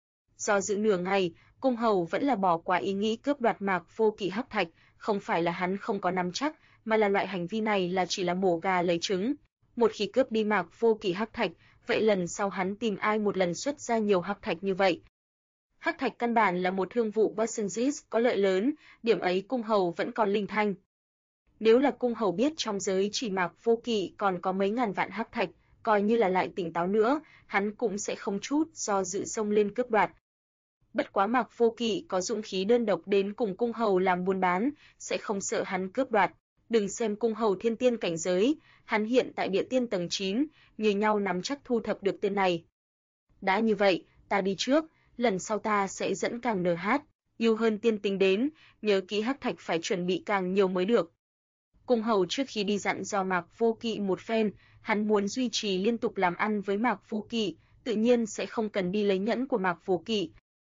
Do dự nửa ngày, cung hầu vẫn là bỏ qua ý nghĩ cướp đoạt Mạc Vô Kỵ hắc thạch, không phải là hắn không có nắm chắc, mà là loại hành vi này là chỉ là mổ gà lấy trứng. Một khi cướp đi Mạc Vô Kỵ hắc thạch, vậy lần sau hắn tìm ai một lần xuất ra nhiều hắc thạch như vậy? Hắc thạch căn bản là một thương vụ Business có lợi lớn, điểm ấy cung hầu vẫn còn linh thanh. Nếu là cung hầu biết trong giới chỉ Mạc Vô Kỵ còn có mấy ngàn vạn hắc thạch, coi như là lại tỉnh táo nữa, hắn cũng sẽ không chút do dự xông lên cướp đoạt. Bất quá Mạc Vô Kỵ có dũng khí đơn độc đến cùng cung hầu làm buôn bán, sẽ không sợ hắn cướp đoạt. Đừng xem cung hầu thiên tiên cảnh giới, hắn hiện tại địa tiên tầng 9, như nhau nắm chắc thu thập được tên này. Đã như vậy, ta đi trước, lần sau ta sẽ dẫn càng NH, yêu hơn tiên tính đến, nhớ kỹ hắc thạch phải chuẩn bị càng nhiều mới được. Cung hầu trước khi đi dặn dò Mạc Vô Kỵ một phen, hắn muốn duy trì liên tục làm ăn với Mạc Vô Kỵ, tự nhiên sẽ không cần đi lấy nhẫn của Mạc Vô Kỵ.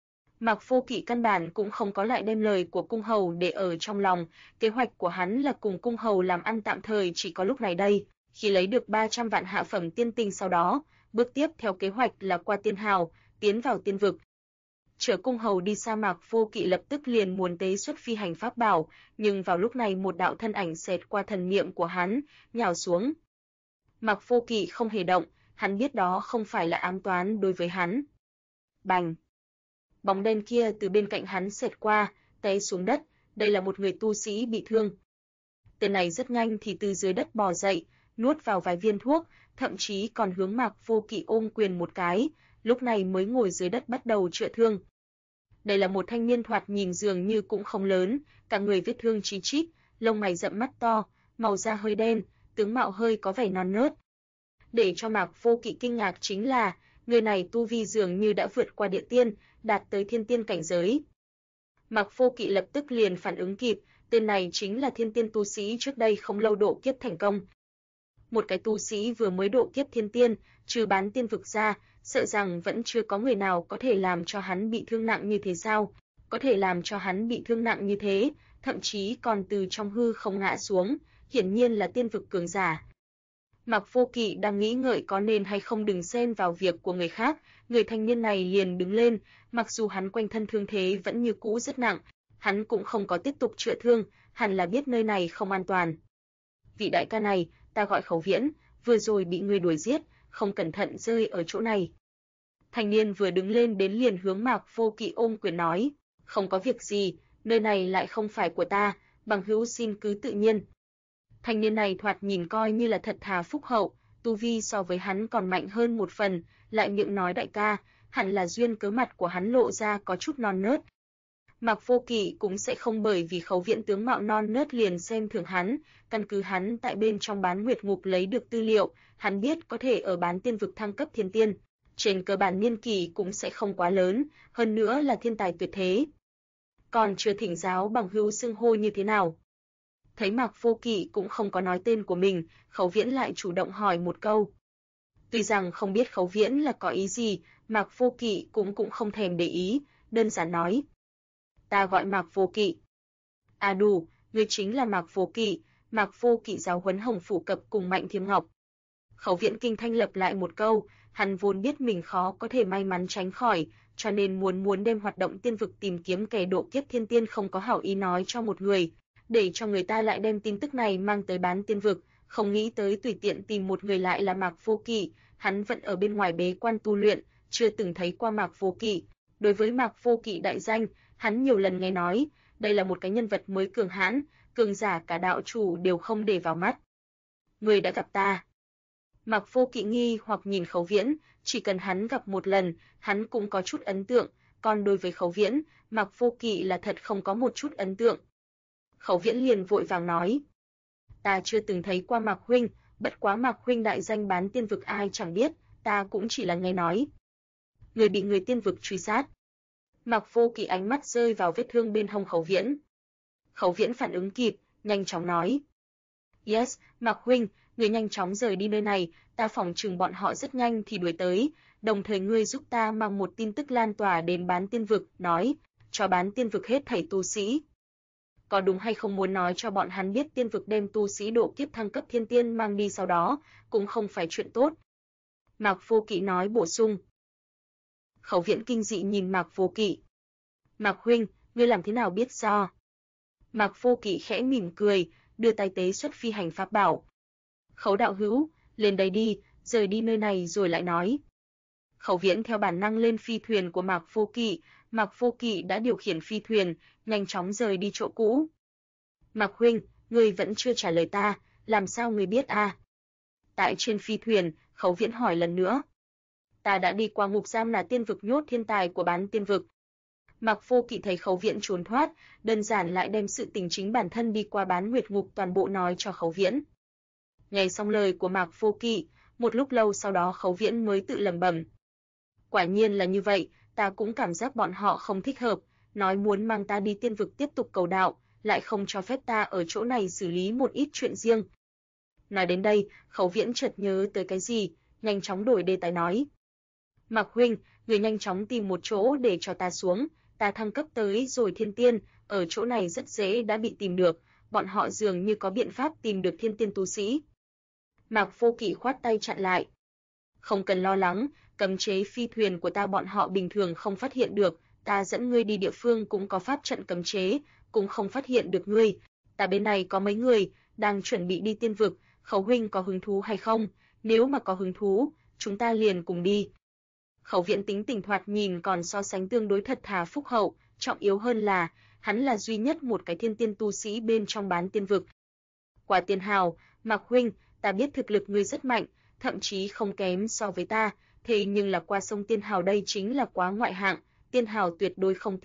Mạc Vô Kỵ căn bản cũng không có lại đem lời của cung hầu để ở trong lòng, kế hoạch của hắn là cùng cung hầu làm ăn tạm thời chỉ có lúc này đây, khi lấy được 300 vạn hạ phẩm tiên tinh sau đó, bước tiếp theo kế hoạch là qua tiên hào, tiến vào tiên vực. Chờ cung hầu đi xa Mạc Vô Kỵ lập tức liền muốn tế xuất phi hành pháp bảo, nhưng vào lúc này một đạo thân ảnh xẹt qua thần niệm của hắn, nhào xuống. Mạc Vô Kỵ không hề động, hắn biết đó không phải là ám toán đối với hắn. Bành! Bóng đen kia từ bên cạnh hắn xẹt qua, té xuống đất, đây là một người tu sĩ bị thương. Tên này rất nhanh thì từ dưới đất bò dậy, nuốt vào vài viên thuốc, thậm chí còn hướng Mạc Vô Kỵ ôm quyền một cái, lúc này mới ngồi dưới đất bắt đầu chữa thương. Đây là một thanh niên thoạt nhìn dường như cũng không lớn, cả người vết thương chí chít, lông mày rậm mắt to, màu da hơi đen, tướng mạo hơi có vẻ non nớt. Để cho Mạc Vô Kỵ kinh ngạc chính là, người này tu vi dường như đã vượt qua địa tiên, đạt tới thiên tiên cảnh giới. Mạc Vô Kỵ lập tức liền phản ứng kịp, tên này chính là thiên tiên tu sĩ trước đây không lâu độ kiếp thành công. Một cái tu sĩ vừa mới độ kiếp thiên tiên, trừ bán tiên vực ra, sợ rằng vẫn chưa có người nào có thể làm cho hắn bị thương nặng như thế sao? Có thể làm cho hắn bị thương nặng như thế, thậm chí còn từ trong hư không ngã xuống, hiển nhiên là tiên vực cường giả. Mạc Vô Kỵ đang nghĩ ngợi có nên hay không đừng xen vào việc của người khác, người thanh niên này liền đứng lên, mặc dù hắn quanh thân thương thế vẫn như cũ rất nặng, hắn cũng không có tiếp tục chữa thương, hẳn là biết nơi này không an toàn. Vị đại ca này, ta gọi Khấu Viễn, vừa rồi bị người đuổi giết, không cẩn thận rơi ở chỗ này. Thanh niên vừa đứng lên đến liền hướng Mạc Vô Kỵ ôm quyền nói, không có việc gì, nơi này lại không phải của ta, bằng hữu xin cứ tự nhiên. Thanh niên này thoạt nhìn coi như là thật thà phúc hậu, tu vi so với hắn còn mạnh hơn một phần, lại miệng nói đại ca, hẳn là duyên cớ mặt của hắn lộ ra có chút non nớt. Mạc Vô Kỵ cũng sẽ không bởi vì Khấu Viễn tướng mạo non nớt liền xem thường hắn, căn cứ hắn tại bên trong Bán Nguyệt Ngục lấy được tư liệu, hắn biết có thể ở Bán Tiên vực thăng cấp thiên tiên, trên cơ bản niên kỷ cũng sẽ không quá lớn, hơn nữa là thiên tài tuyệt thế. Còn chưa thỉnh giáo bằng hữu xưng hô như thế nào? Thấy Mạc Vô Kỵ cũng không có nói tên của mình, Khấu Viễn lại chủ động hỏi một câu. Tuy rằng không biết Khấu Viễn là có ý gì, Mạc Vô Kỵ cũng không thèm để ý, đơn giản nói. Ta gọi Mạc Vô Kỵ. À đủ, ngươi chính là Mạc Vô Kỵ, Mạc Vô Kỵ giáo huấn Hồng Phủ Cập cùng Mạnh Thiêm Ngọc. Khấu Viễn kinh thanh lập lại một câu, hắn vốn biết mình khó có thể may mắn tránh khỏi, cho nên muốn đem hoạt động tiên vực tìm kiếm kẻ độ kiếp thiên tiên không có hảo ý nói cho một người, để cho người ta lại đem tin tức này mang tới Bán Tiên vực, không nghĩ tới tùy tiện tìm một người lại là Mạc Vô Kỵ, hắn vẫn ở bên ngoài bế quan tu luyện, chưa từng thấy qua Mạc Vô Kỵ. Đối với Mạc Vô Kỵ đại danh, hắn nhiều lần nghe nói, đây là một cái nhân vật mới cường hãn, cường giả cả đạo chủ đều không để vào mắt. Người đã gặp ta. Mạc Vô Kỵ nghi hoặc nhìn Khấu Viễn, chỉ cần hắn gặp một lần, hắn cũng có chút ấn tượng, còn đối với Khấu Viễn, Mạc Vô Kỵ là thật không có một chút ấn tượng. Khấu Viễn liền vội vàng nói, ta chưa từng thấy qua Mạc huynh, bất quá Mạc huynh đại danh Bán Tiên vực ai chẳng biết, ta cũng chỉ là nghe nói. Người bị người tiên vực truy sát. Mạc Vô Kỵ ánh mắt rơi vào vết thương bên hông Khấu Viễn. Khấu Viễn phản ứng kịp, nhanh chóng nói, yes, Mạc huynh, người nhanh chóng rời đi nơi này, ta phỏng chừng bọn họ rất nhanh thì đuổi tới, đồng thời ngươi giúp ta mang một tin tức lan tỏa đến Bán Tiên vực, nói, cho Bán Tiên vực hết thảy tu sĩ. Có đúng hay không muốn nói cho bọn hắn biết tiên vực đem tu sĩ độ kiếp thăng cấp thiên tiên mang đi sau đó, cũng không phải chuyện tốt. Mạc Vô Kỵ nói bổ sung. Khấu Viễn kinh dị nhìn Mạc Vô Kỵ. Mạc huynh, ngươi làm thế nào biết do? Mạc Vô Kỵ khẽ mỉm cười, đưa tay tế xuất phi hành pháp bảo. Khấu đạo hữu, lên đây đi, rời đi nơi này rồi lại nói. Khấu Viễn theo bản năng lên phi thuyền của Mạc Vô Kỵ, Mạc Vô Kỵ đã điều khiển phi thuyền, nhanh chóng rời đi chỗ cũ. Mạc huynh, ngươi vẫn chưa trả lời ta, làm sao ngươi biết a? Tại trên phi thuyền, Khấu Viễn hỏi lần nữa. Ta đã đi qua ngục giam là tiên vực nhốt thiên tài của Bán Tiên vực. Mạc Vô Kỵ thấy Khấu Viễn trốn thoát, đơn giản lại đem sự tình chính bản thân đi qua Bán Nguyệt Ngục toàn bộ nói cho Khấu Viễn. Nghe xong lời của Mạc Vô Kỵ, một lúc lâu sau đó Khấu Viễn mới tự lẩm bẩm. Quả nhiên là như vậy, ta cũng cảm giác bọn họ không thích hợp, nói muốn mang ta đi tiên vực tiếp tục cầu đạo, lại không cho phép ta ở chỗ này xử lý một ít chuyện riêng. Nói đến đây, Khấu Viễn chợt nhớ tới cái gì, nhanh chóng đổi đề tài nói. Mạc huynh, người nhanh chóng tìm một chỗ để cho ta xuống, ta thăng cấp tới rồi thiên tiên, ở chỗ này rất dễ đã bị tìm được, bọn họ dường như có biện pháp tìm được thiên tiên tu sĩ. Mạc Vô Kỵ khoát tay chặn lại. Không cần lo lắng, cấm chế phi thuyền của ta bọn họ bình thường không phát hiện được, ta dẫn ngươi đi địa phương cũng có pháp trận cấm chế, cũng không phát hiện được ngươi. Ta bên này có mấy người, đang chuẩn bị đi tiên vực, Khấu huynh có hứng thú hay không? Nếu mà có hứng thú, chúng ta liền cùng đi. Khấu Viễn tính tình thoạt nhìn còn so sánh tương đối thật thà phúc hậu, trọng yếu hơn là, hắn là duy nhất một cái thiên tiên tu sĩ bên trong Bán Tiên vực. Quả Tiên Hào, Mạc huynh, ta biết thực lực ngươi rất mạnh, thậm chí không kém so với ta, thế nhưng là qua sông Tiên Hào đây chính là quá ngoại hạng, Tiên Hào tuyệt đối không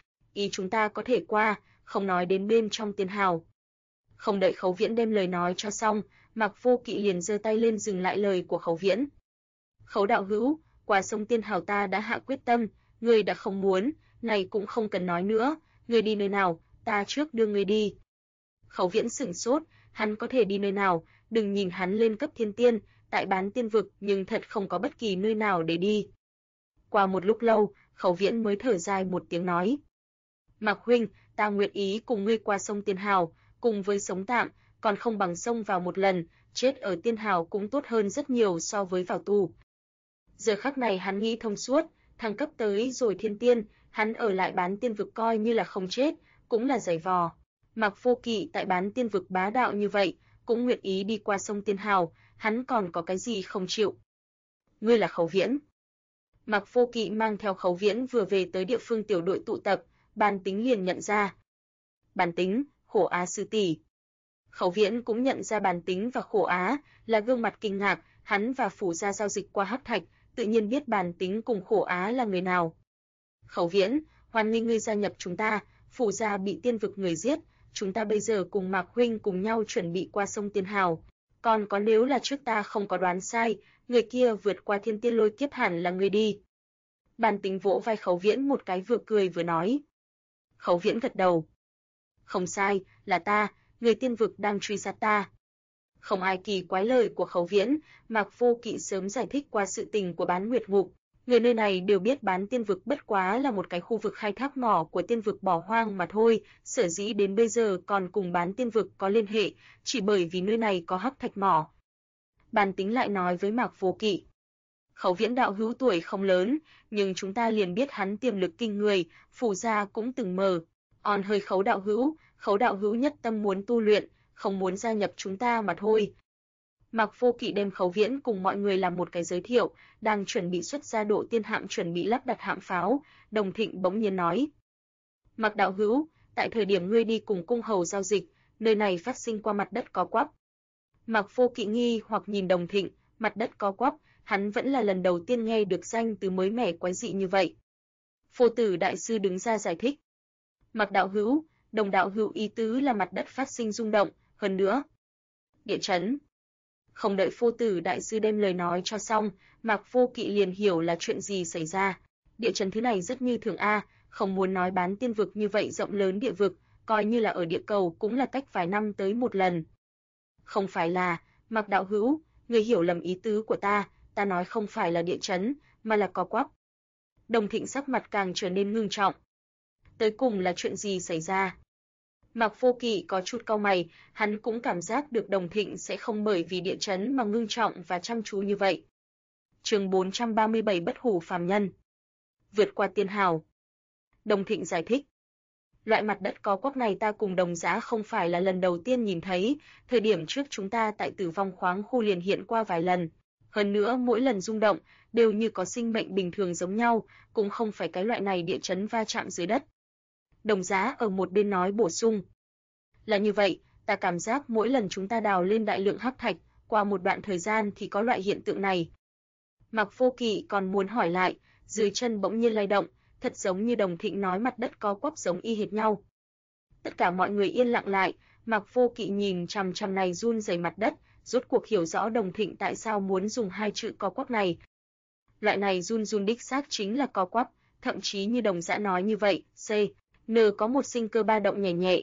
ý chúng ta có thể qua, không nói đến bên trong Tiên Hào. Không đợi Khấu Viễn đem lời nói cho xong, Mạc Vô Kỵ liền giơ tay lên dừng lại lời của Khấu Viễn. Khấu đạo hữu, qua sông Tiên Hào ta đã hạ quyết tâm, ngươi đã không muốn, này cũng không cần nói nữa, ngươi đi nơi nào, ta trước đưa ngươi đi. Khấu Viễn sửng sốt, hắn có thể đi nơi nào, đừng nhìn hắn lên cấp thiên tiên, tại Bán Tiên vực nhưng thật không có bất kỳ nơi nào để đi. Qua một lúc lâu, Khấu Viễn mới thở dài một tiếng nói. Mạc huynh, ta nguyện ý cùng ngươi qua sông Tiên Hào, cùng với sống tạm, còn không bằng xông vào một lần, chết ở Tiên Hào cũng tốt hơn rất nhiều so với vào tù. Giờ khắc này hắn nghĩ thông suốt, thăng cấp tới rồi thiên tiên, hắn ở lại Bán Tiên vực coi như là không chết, cũng là giày vò. Mạc Vô Kỵ tại Bán Tiên vực bá đạo như vậy, cũng nguyện ý đi qua sông Tiên Hào, hắn còn có cái gì không chịu. Ngươi là Khấu Viễn. Mạc Vô Kỵ mang theo Khấu Viễn vừa về tới địa phương tiểu đội tụ tập, Bàn Tính liền nhận ra. Bàn Tính, Khổ Á sư tỷ. Khấu Viễn cũng nhận ra Bàn Tính và Khổ Á, là gương mặt kinh ngạc, hắn và Phủ gia giao dịch qua hắc thạch, tự nhiên biết Bàn Tính cùng Khổ Á là người nào. Khấu Viễn, hoan nghênh ngươi gia nhập chúng ta, Phủ gia bị Tiên vực người giết, chúng ta bây giờ cùng Mạc huynh cùng nhau chuẩn bị qua sông Tiên Hào. Còn có nếu là trước ta không có đoán sai, người kia vượt qua thiên tiên lôi kiếp hẳn là người đi. Bàn Tính vỗ vai Khấu Viễn một cái vừa cười vừa nói. Khấu Viễn gật đầu. Không sai, là ta, người Tiên vực đang truy sát ta. Không ai kỳ quái lời của Khấu Viễn, Mạc Vô Kỵ sớm giải thích qua sự tình của Bán Nguyệt Ngục. Người nơi này đều biết Bán Tiên vực bất quá là một cái khu vực khai thác mỏ của Tiên vực bỏ hoang mà thôi, sở dĩ đến bây giờ còn cùng Bán Tiên vực có liên hệ, chỉ bởi vì nơi này có hắc thạch mỏ. Bàn Tính lại nói với Mạc Vô Kỵ. Khấu Viễn đạo hữu tuổi không lớn, nhưng chúng ta liền biết hắn tiềm lực kinh người, Phủ gia cũng từng mờ. Hơi Khấu đạo hữu nhất tâm muốn tu luyện, không muốn gia nhập chúng ta mà thôi. Mạc Vô Kỵ đem Khấu Viễn cùng mọi người làm một cái giới thiệu, đang chuẩn bị xuất ra độ tiên hạm chuẩn bị lắp đặt hạm pháo, Đồng Thịnh bỗng nhiên nói. Mạc đạo hữu, tại thời điểm ngươi đi cùng cung hầu giao dịch, nơi này phát sinh qua mặt đất có quắp. Mạc Vô Kỵ nghi hoặc nhìn Đồng Thịnh, mặt đất có quắp, hắn vẫn là lần đầu tiên nghe được danh từ mới mẻ quái dị như vậy. Phổ Tử đại sư đứng ra giải thích. Mạc đạo hữu, Đồng đạo hữu ý tứ là mặt đất phát sinh rung động, hơn nữa. Địa chấn. Không đợi Phổ Tử đại sư đem lời nói cho xong, Mạc Vô Kỵ liền hiểu là chuyện gì xảy ra. Địa chấn thứ này rất như thường không muốn nói Bán Tiên vực như vậy rộng lớn địa vực, coi như là ở địa cầu cũng là cách vài năm tới một lần. Không phải là, Mạc đạo hữu, người hiểu lầm ý tứ của ta nói không phải là địa chấn, mà là có quắp. Đồng Thịnh sắc mặt càng trở nên ngưng trọng. Tới cùng là chuyện gì xảy ra? Mạc Vô Kỵ có chút cau mày, hắn cũng cảm giác được Đồng Thịnh sẽ không bởi vì địa chấn mà ngưng trọng và chăm chú như vậy. Chương 437 Bất hủ phàm nhân. Vượt qua Tiên Hào. Đồng Thịnh giải thích. Loại mặt đất có quắp này ta cùng Đồng Giá không phải là lần đầu tiên nhìn thấy, thời điểm trước chúng ta tại Tử Vong khoáng khu liền hiện qua vài lần. Hơn nữa mỗi lần rung động đều như có sinh mệnh bình thường giống nhau, cũng không phải cái loại này địa chấn va chạm dưới đất. Đồng Giá ở một bên nói bổ sung. Là như vậy, ta cảm giác mỗi lần chúng ta đào lên đại lượng hắc thạch, qua một đoạn thời gian thì có loại hiện tượng này. Mạc Vô Kỵ còn muốn hỏi lại, dưới chân bỗng nhiên lay động, thật giống như Đồng Thịnh nói mặt đất có quắp giống y hệt nhau. Tất cả mọi người yên lặng lại, Mạc Vô Kỵ nhìn chằm chằm này run rẩy mặt đất, rốt cuộc hiểu rõ Đồng Thịnh tại sao muốn dùng hai chữ có quắp này. Loại này run đích xác chính là có quắp, thậm chí như Đồng Dã nói như vậy, N có một sinh cơ ba động nhẹ nhẹ.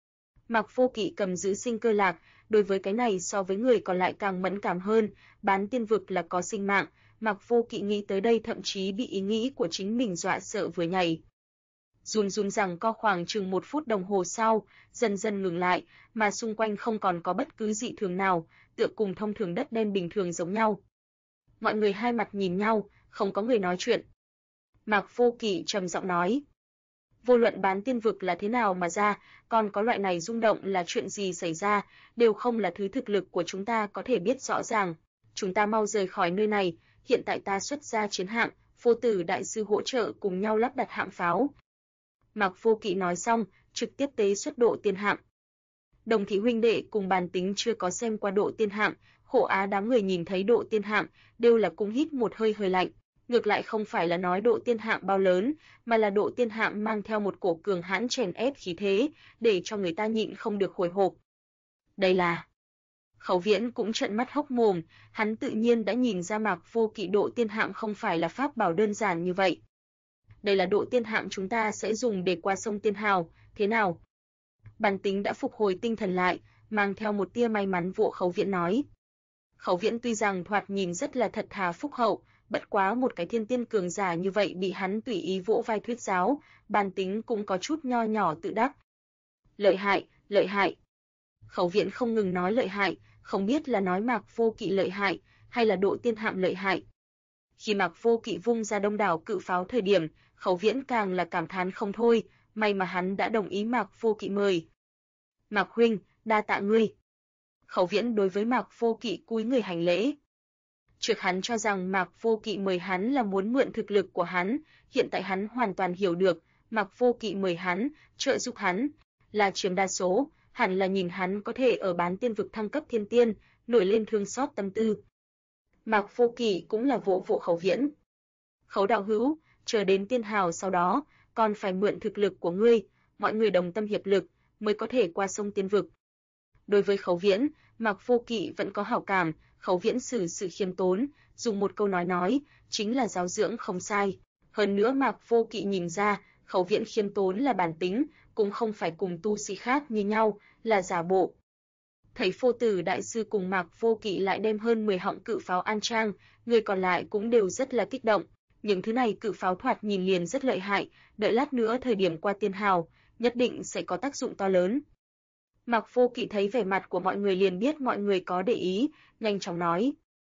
Mạc Vô Kỵ cầm giữ sinh cơ lạc, đối với cái này so với người còn lại càng mẫn cảm hơn, Bán Tiên vực là có sinh mạng, Mạc Vô Kỵ nghĩ tới đây thậm chí bị ý nghĩ của chính mình dọa sợ vừa nhảy. Run rằng co khoảng chừng 1 phút đồng hồ sau, dần dần ngừng lại, mà xung quanh không còn có bất cứ dị thường nào, tựa cùng thông thường đất đen bình thường giống nhau. Mọi người hai mặt nhìn nhau, không có người nói chuyện. Mạc Vô Kỵ trầm giọng nói. Vô luận Bán Tiên vực là thế nào mà ra, còn có loại này rung động là chuyện gì xảy ra, đều không là thứ thực lực của chúng ta có thể biết rõ ràng. Chúng ta mau rời khỏi nơi này, hiện tại ta xuất ra chiến hạm, Phổ Tử đại sư hỗ trợ cùng nhau lắp đặt hạm pháo. Mạc Vô Kỵ nói xong, trực tiếp tế xuất độ tiên hạm. Đồng Thị huynh đệ cùng Bàn Tính chưa có xem qua độ tiên hạm, Khổ Á đám người nhìn thấy độ tiên hạm, đều là cũng hít một hơi lạnh. Ngược lại không phải là nói độ tiên hạm bao lớn, mà là độ tiên hạm mang theo một cổ cường hãn chèn ép khí thế, để cho người ta nhịn không được hồi hộp. Đây là... Khấu Viễn cũng trợn mắt hốc mồm, hắn tự nhiên đã nhìn ra Mạc Vô Kỵ độ tiên hạm không phải là pháp bảo đơn giản như vậy. Đây là độ tiên hạm chúng ta sẽ dùng để qua sông Tiên Hào, thế nào? Bàn Tính đã phục hồi tinh thần lại, mang theo một tia may mắn vỗ Khấu Viễn nói. Khấu Viễn tuy rằng thoạt nhìn rất là thật thà phúc hậu, bất quá một cái thiên tiên cường giả như vậy bị hắn tùy ý vỗ vai thuyết giáo, Bàn Tính cũng có chút nho nhỏ tự đắc. Lợi hại, lợi hại. Khấu Viễn không ngừng nói lợi hại, không biết là nói Mạc Vô Kỵ lợi hại hay là Độ Tiên Hạm lợi hại. Khi Mạc Vô Kỵ vung ra đông đảo cự pháo thời điểm, Khấu Viễn càng là cảm thán không thôi, may mà hắn đã đồng ý Mạc Vô Kỵ mời. Mạc huynh, đa tạ ngươi. Khấu Viễn đối với Mạc Vô Kỵ cúi người hành lễ. Trước hắn cho rằng Mạc Vô Kỵ mời hắn là muốn mượn thực lực của hắn, hiện tại hắn hoàn toàn hiểu được, Mạc Vô Kỵ mời hắn, trợ giúp hắn, là chiếm đa số, hẳn là nhìn hắn có thể ở bán tiên vực thăng cấp thiên tiên, nổi lên thương xót tâm tư. Mạc Vô Kỵ cũng là vỗ vỗ Khấu Viễn. Khấu đạo hữu, chờ đến tiên hào sau đó, còn phải mượn thực lực của ngươi, mọi người đồng tâm hiệp lực, mới có thể qua sông tiên vực. Đối với Khấu Viễn, Mạc Vô Kỵ vẫn có hảo cảm, Khấu Viễn xử sự khiêm tốn, dùng một câu nói, chính là giáo dưỡng không sai. Hơn nữa Mạc Vô Kỵ nhìn ra, Khấu Viễn khiêm tốn là bản tính, cũng không phải cùng tu sĩ khác như nhau, là giả bộ. Thấy Phô Tử đại sư cùng Mạc Vô Kỵ lại đem hơn 10 họng cự pháo an trang, người còn lại cũng đều rất là kích động. Những thứ này cự pháo thoạt nhìn liền rất lợi hại, đợi lát nữa thời điểm qua tiên hào, nhất định sẽ có tác dụng to lớn. Mạc Vô Kỵ thấy vẻ mặt của mọi người liền biết mọi người có để ý, nhanh chóng nói.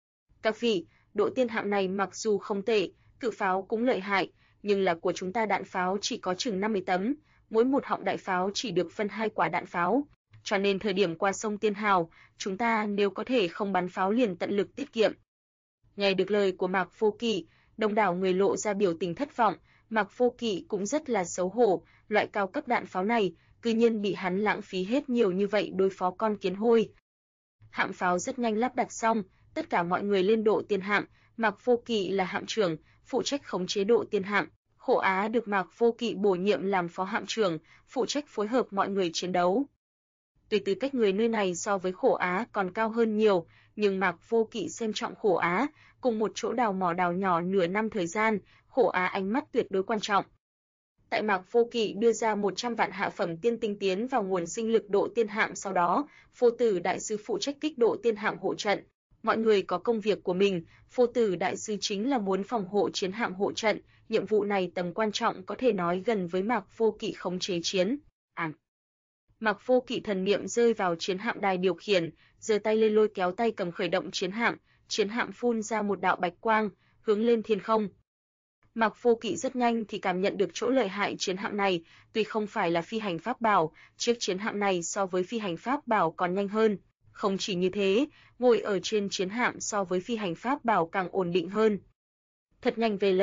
Các vị, Độ Tiên Hạm này mặc dù không tệ, cự pháo cũng lợi hại, nhưng là của chúng ta đạn pháo chỉ có chừng 50 tấm, mỗi một họng đại pháo chỉ được phân 2 quả đạn pháo. Cho nên thời điểm qua sông Tiên Hào, chúng ta nếu có thể không bắn pháo liền tận lực tiết kiệm. Nghe được lời của Mạc Vô Kỵ, đông đảo người lộ ra biểu tình thất vọng, Mạc Vô Kỵ cũng rất là xấu hổ, loại cao cấp đạn pháo này, cư nhiên bị hắn lãng phí hết nhiều như vậy đối phó con kiến hôi. Hạm pháo rất nhanh lắp đặt xong, tất cả mọi người lên Độ Tiên Hạm, Mạc Vô Kỵ là hạm trưởng, phụ trách khống chế Độ Tiên Hạm. Khổ Á được Mạc Vô Kỵ bổ nhiệm làm phó hạm trưởng, phụ trách phối hợp mọi người chiến đấu. Tuy tư cách người nơi này so với Khổ Á còn cao hơn nhiều, nhưng Mạc Vô Kỵ xem trọng Khổ Á, cùng một chỗ đào mỏ đào nhỏ nửa năm thời gian, Khổ Á ánh mắt tuyệt đối quan trọng. Tại Mạc Vô Kỵ đưa ra 100 vạn hạ phẩm tiên tinh tiến vào nguồn sinh lực Độ Tiên Hạm sau đó, Phô Tử đại sư phụ trách kích Độ Tiên Hạm hộ trận. Mọi người có công việc của mình, Phô Tử đại sư chính là muốn phòng hộ chiến hạm hộ trận, nhiệm vụ này tầm quan trọng có thể nói gần với Mạc Vô Kỵ khống chế chiến. Mạc Vô Kỵ thần niệm rơi vào chiến hạm đài điều khiển, giơ tay lên lôi kéo tay cầm khởi động chiến hạm phun ra một đạo bạch quang, hướng lên thiên không. Mạc Vô Kỵ rất nhanh thì cảm nhận được chỗ lợi hại chiến hạm này, tuy không phải là phi hành pháp bảo, chiếc chiến hạm này so với phi hành pháp bảo còn nhanh hơn. Không chỉ như thế, ngồi ở trên chiến hạm so với phi hành pháp bảo càng ổn định hơn. Thật nhanh VL.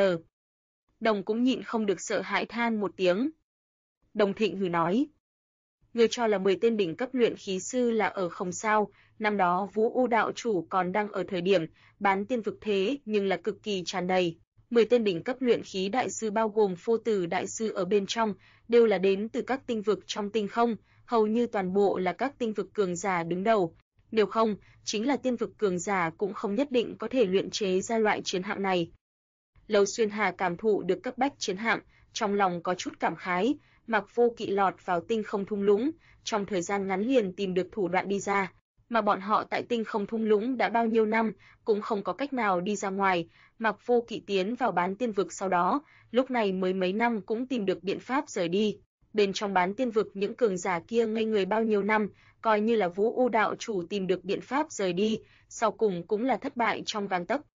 Đồng cũng nhịn không được sợ hãi than một tiếng. Đồng Thịnh hừ nói. Người cho là 10 tên đỉnh cấp luyện khí sư là ở không sao, năm đó Vũ U đạo chủ còn đang ở thời điểm bán tiên vực thế nhưng là cực kỳ tràn đầy. 10 tên đỉnh cấp luyện khí đại sư bao gồm Phô Tử đại sư ở bên trong, đều là đến từ các tinh vực trong tinh không, hầu như toàn bộ là các tinh vực cường giả đứng đầu. Nếu không, chính là tiên vực cường giả cũng không nhất định có thể luyện chế ra loại chiến hạm này. Lâu Xuyên Hà cảm thụ được cấp bách chiến hạm, trong lòng có chút cảm khái, Mạc Vô Kỵ lọt vào tinh không thung lũng, trong thời gian ngắn liền tìm được thủ đoạn đi ra, mà bọn họ tại tinh không thung lũng đã bao nhiêu năm, cũng không có cách nào đi ra ngoài. Mạc Vô Kỵ tiến vào bán tiên vực sau đó, lúc này mới mấy năm cũng tìm được biện pháp rời đi. Bên trong bán tiên vực những cường giả kia ngây người bao nhiêu năm, coi như là Vũ U đạo chủ tìm được biện pháp rời đi, sau cùng cũng là thất bại trong gang tấc.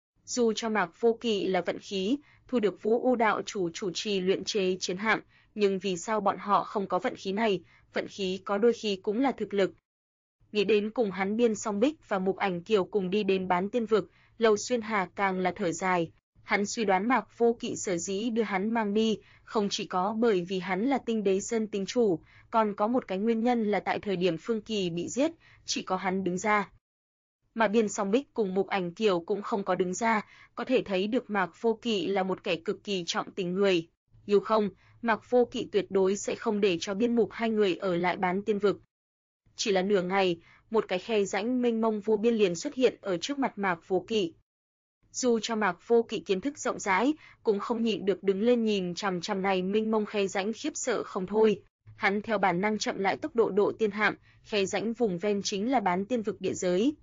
Dù cho Mạc Vô Kỵ là vận khí, thu được Vũ U đạo chủ chủ trì luyện chế chiến hạm, nhưng vì sao bọn họ không có vận khí này, vận khí có đôi khi cũng là thực lực. Nghĩ đến cùng hắn Biên Song Bích và Mục Ảnh Kiều cùng đi đến bán tiên vực, Lâu Xuyên Hà càng là thở dài. Hắn suy đoán Mạc Vô Kỵ sở dĩ đưa hắn mang đi, không chỉ có bởi vì hắn là Tinh Đế Sơn tinh chủ, còn có một cái nguyên nhân là tại thời điểm Phương Kỳ bị giết, chỉ có hắn đứng ra. Mà Biên Song Bích cùng Mục Ảnh Kiều cũng không có đứng ra, có thể thấy được Mạc Vô Kỵ là một kẻ cực kỳ trọng tình người. Dù không, Mạc Vô Kỵ tuyệt đối sẽ không để cho Biên Mục hai người ở lại bán tiên vực. Chỉ là nửa ngày, một cái khe rãnh mênh mông vô biên liền xuất hiện ở trước mặt Mạc Vô Kỵ. Dù cho Mạc Vô Kỵ kiến thức rộng rãi, cũng không nhịn được đứng lên nhìn chằm chằm này mênh mông khe rãnh khiếp sợ không thôi. Hắn theo bản năng chậm lại tốc độ Độ Tiên Hạm, khe rãnh vùng ven chính là bán tiên vực địa giới.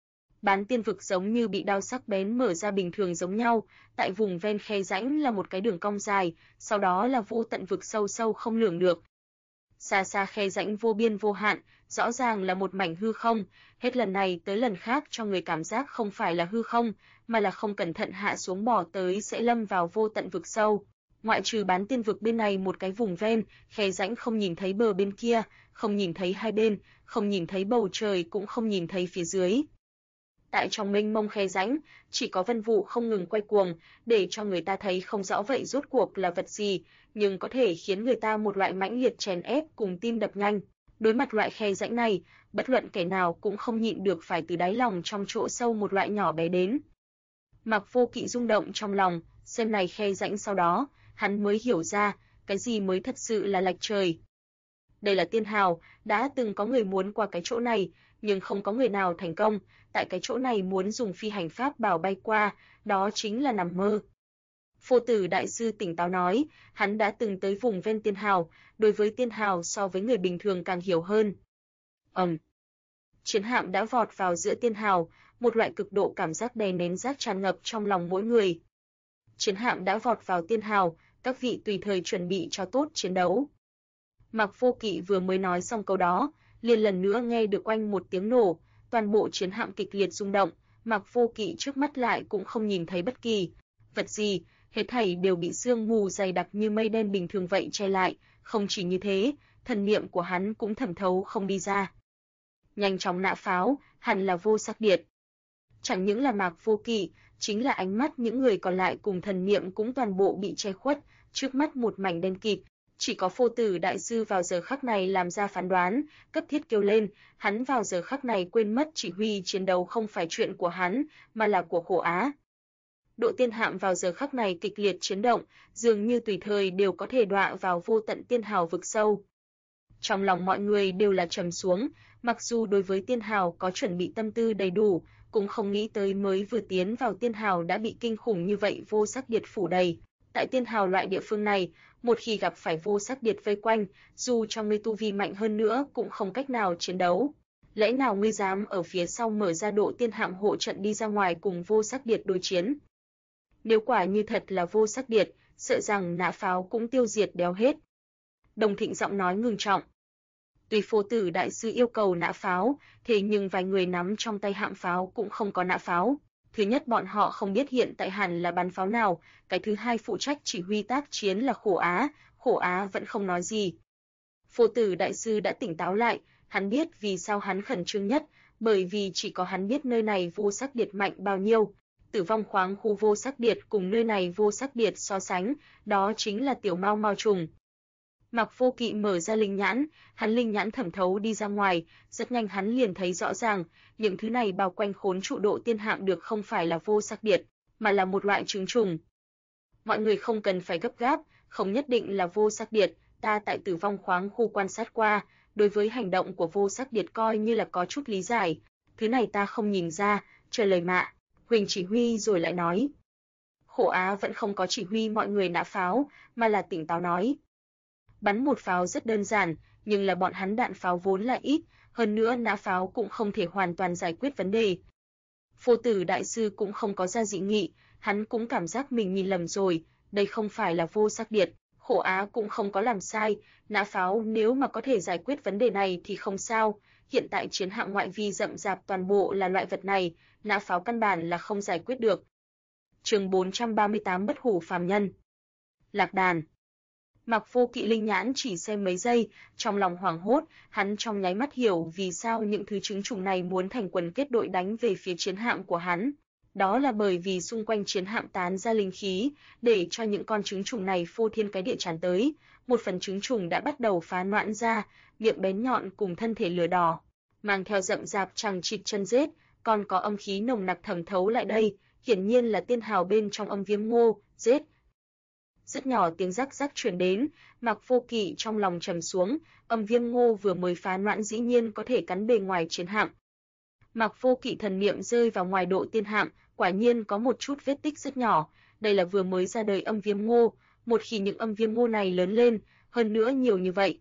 Bán tiên vực giống như bị đao sắc bén mở ra bình thường giống nhau, tại vùng ven khe rãnh là một cái đường cong dài, sau đó là vô tận vực sâu sâu không lường được. Xa xa khe rãnh vô biên vô hạn, rõ ràng là một mảnh hư không, hết lần này tới lần khác cho người cảm giác không phải là hư không, mà là không cẩn thận hạ xuống bỏ tới sẽ lâm vào vô tận vực sâu. Ngoại trừ bán tiên vực bên này một cái vùng ven, khe rãnh không nhìn thấy bờ bên kia, không nhìn thấy hai bên, không nhìn thấy bầu trời cũng không nhìn thấy phía dưới. Tại trong mênh mông khe rãnh, chỉ có vân vụ không ngừng quay cuồng, để cho người ta thấy không rõ vậy rốt cuộc là vật gì, nhưng có thể khiến người ta một loại mãnh liệt chèn ép cùng tim đập nhanh. Đối mặt loại khe rãnh này, bất luận kẻ nào cũng không nhịn được phải từ đáy lòng trong chỗ sâu một loại nhỏ bé đến. Mạc Vô Kỵ rung động trong lòng, xem này khe rãnh sau đó, hắn mới hiểu ra, cái gì mới thật sự là lệch trời. Đây là tiên hào, đã từng có người muốn qua cái chỗ này, nhưng không có người nào thành công, tại cái chỗ này muốn dùng phi hành pháp bảo bay qua, đó chính là nằm mơ. Phổ Tử đại sư tỉnh táo nói, hắn đã từng tới vùng ven tiên hào, đối với tiên hào so với người bình thường càng hiểu hơn. Chiến hạm đã vọt vào giữa tiên hào, một loại cực độ cảm giác đè nén rác tràn ngập trong lòng mỗi người. Chiến hạm đã vọt vào tiên hào, các vị tùy thời chuẩn bị cho tốt chiến đấu. Mạc Vô Kỵ vừa mới nói xong câu đó, liền lần nữa nghe được oanh một tiếng nổ, toàn bộ chiến hạm kịch liệt rung động, Mạc Vô Kỵ trước mắt lại cũng không nhìn thấy bất kỳ vật gì, hết thảy đều bị sương mù dày đặc như mây đen bình thường vậy che lại, không chỉ như thế, thần niệm của hắn cũng thẩm thấu không đi ra. Nhanh chóng nã pháo, hẳn là Vô Sắc Điệt. Chẳng những là Mạc Vô Kỵ, chính là ánh mắt những người còn lại cùng thần niệm cũng toàn bộ bị che khuất, trước mắt một mảnh đen kịt. Chỉ có Phổ Tử đại sư vào giờ khắc này làm ra phán đoán, cấp thiết kêu lên, hắn vào giờ khắc này quên mất chỉ huy chiến đấu không phải chuyện của hắn, mà là của Khổ Á. Độ tiên hạm vào giờ khắc này kịch liệt chiến động, dường như tùy thời đều có thể đọa vào vô tận tiên hào vực sâu. Trong lòng mọi người đều là trầm xuống, mặc dù đối với tiên hào có chuẩn bị tâm tư đầy đủ, cũng không nghĩ tới mới vừa tiến vào tiên hào đã bị kinh khủng như vậy Vô Sắc Điệt phủ đầy. Tại tiên hào loại địa phương này, một khi gặp phải Vô Sắc Điệt vây quanh, dù cho ngươi tu vi mạnh hơn nữa cũng không cách nào chiến đấu. Lẽ nào ngươi dám ở phía sau mở ra độ tiên hạm hộ trận đi ra ngoài cùng Vô Sắc Điệt đối chiến? Nếu quả như thật là Vô Sắc Điệt, sợ rằng nã pháo cũng tiêu diệt đéo hết. Đồng Thịnh giọng nói ngưng trọng. Tuy Phổ Tử đại sư yêu cầu nã pháo, thế nhưng vài người nắm trong tay hạm pháo cũng không có nã pháo. Thứ nhất bọn họ không biết hiện tại hẳn là bắn pháo nào, cái thứ hai phụ trách chỉ huy tác chiến là Khổ Á vẫn không nói gì. Phổ Tử đại sư đã tỉnh táo lại, hắn biết vì sao hắn khẩn trương nhất, bởi vì chỉ có hắn biết nơi này Vô Sắc Điệt mạnh bao nhiêu. Tử vong khoáng khu Vô Sắc Điệt cùng nơi này Vô Sắc Điệt so sánh, đó chính là tiểu mao mao trùng. Mạc Vô Kỵ mở ra linh nhãn, hắn linh nhãn thẩm thấu đi ra ngoài, rất nhanh hắn liền thấy rõ ràng, những thứ này bao quanh khốn trụ độ tiên hạm được không phải là Vô Sắc Điệt, mà là một loại trứng trùng. Mọi người không cần phải gấp gáp, không nhất định là Vô Sắc Điệt, ta tại Tử vong khoáng khu quan sát qua, đối với hành động của Vô Sắc Điệt coi như là có chút lý giải, thứ này ta không nhìn ra, chờ lời mạ, Huỳnh chỉ huy rồi lại nói. Khổ Á vẫn không có chỉ huy mọi người nã pháo, mà là tỉnh táo nói. Bắn một pháo rất đơn giản, nhưng là bọn hắn đạn pháo vốn là ít, hơn nữa nã pháo cũng không thể hoàn toàn giải quyết vấn đề. Phổ Tử đại sư cũng không có ra dị nghị, hắn cũng cảm giác mình nhìn lầm rồi, đây không phải là Vô Sắc Điệt, Khổ Á cũng không có làm sai, nã pháo nếu mà có thể giải quyết vấn đề này thì không sao, hiện tại chiến hạm ngoại vi rậm rạp toàn bộ là loại vật này, nã pháo căn bản là không giải quyết được. Chương 438 Bất hủ phàm nhân. Lạc đàn. Mạc Vô Kỵ linh nhãn chỉ xem mấy giây, trong lòng hoảng hốt, hắn trong nháy mắt hiểu vì sao những thứ trứng trùng này muốn thành quần kết đội đánh về phía chiến hạm của hắn. Đó là bởi vì xung quanh chiến hạm tán ra linh khí, để cho những con trứng trùng này phô thiên cái địa tràn tới. Một phần trứng trùng đã bắt đầu phá noãn ra, miệng bén nhọn cùng thân thể lửa đỏ, mang theo rậm rạp chằng chịt chân rết, còn có âm khí nồng nặc thẩm thấu lại đây, hiển nhiên là tiên hào bên trong âm viêm ngô, rết. Rất nhỏ tiếng rắc rắc truyền đến, Mạc Vô Kỵ trong lòng trầm xuống, âm viêm ngô vừa mới phá noãn dĩ nhiên có thể cắn bề ngoài chiến hạm. Mạc Vô Kỵ thần niệm rơi vào ngoài độ tiên hạm, quả nhiên có một chút vết tích rất nhỏ, đây là vừa mới ra đời âm viêm ngô, một khi những âm viêm ngô này lớn lên, hơn nữa nhiều như vậy.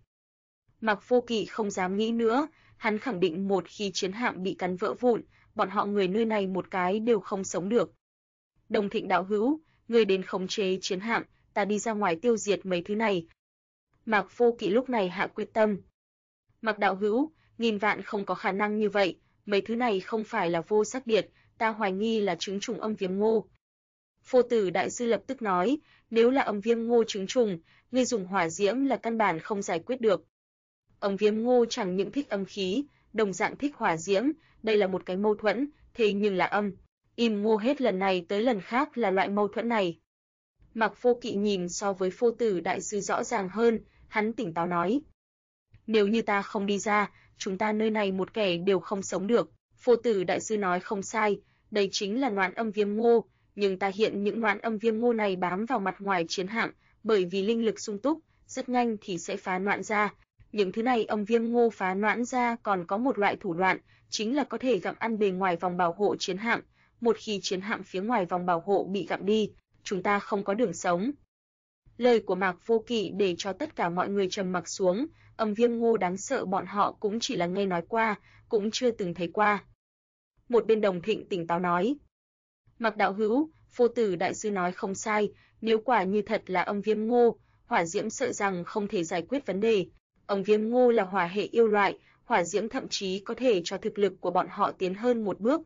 Mạc Vô Kỵ không dám nghĩ nữa, hắn khẳng định một khi chiến hạm bị cắn vỡ vụn, bọn họ người nơi này một cái đều không sống được. Đồng Thịnh đạo hữu, người đến khống chế chiến hạm, ta đi ra ngoài tiêu diệt mấy thứ này. Mạc Vô Kỵ lúc này hạ quyết tâm. Mạc đạo hữu, nghìn vạn không có khả năng như vậy, mấy thứ này không phải là vô sắc điệt, ta hoài nghi là trứng trùng âm viêm ngô. Phô Tử đại sư lập tức nói, nếu là âm viêm ngô trứng trùng, ngươi dùng hỏa diễm là căn bản không giải quyết được. Âm viêm ngô chẳng những thích âm khí, đồng dạng thích hỏa diễm, đây là một cái mâu thuẫn, thế nhưng là âm. Im ngô hết lần này tới lần khác là loại mâu thuẫn này. Mạc Vô Kỵ nhìn so với Phô Tử đại sư rõ ràng hơn, hắn tỉnh táo nói. Nếu như ta không đi ra, chúng ta nơi này một kẻ đều không sống được. Phô Tử đại sư nói không sai, đây chính là noãn âm viêm ngô, nhưng ta hiện những noãn âm viêm ngô này bám vào mặt ngoài chiến hạm, bởi vì linh lực sung túc, rất nhanh thì sẽ phá noãn ra. Những thứ này âm viêm ngô phá noãn ra còn có một loại thủ đoạn, chính là có thể gặm ăn bề ngoài vòng bảo hộ chiến hạm. Một khi chiến hạm phía ngoài vòng bảo hộ bị gặm đi, chúng ta không có đường sống. Lời của Mạc Vô Kỵ để cho tất cả mọi người trầm mặc xuống, âm viêm ngô đáng sợ bọn họ cũng chỉ là nghe nói qua, cũng chưa từng thấy qua. Một bên Đồng Thịnh tỉnh táo nói. Mạc đạo hữu, Phô Tử đại sư nói không sai, nếu quả như thật là âm viêm ngô, hỏa diễm sợ rằng không thể giải quyết vấn đề. Âm viêm ngô là hỏa hệ yêu loại, hỏa diễm thậm chí có thể cho thực lực của bọn họ tiến hơn một bước.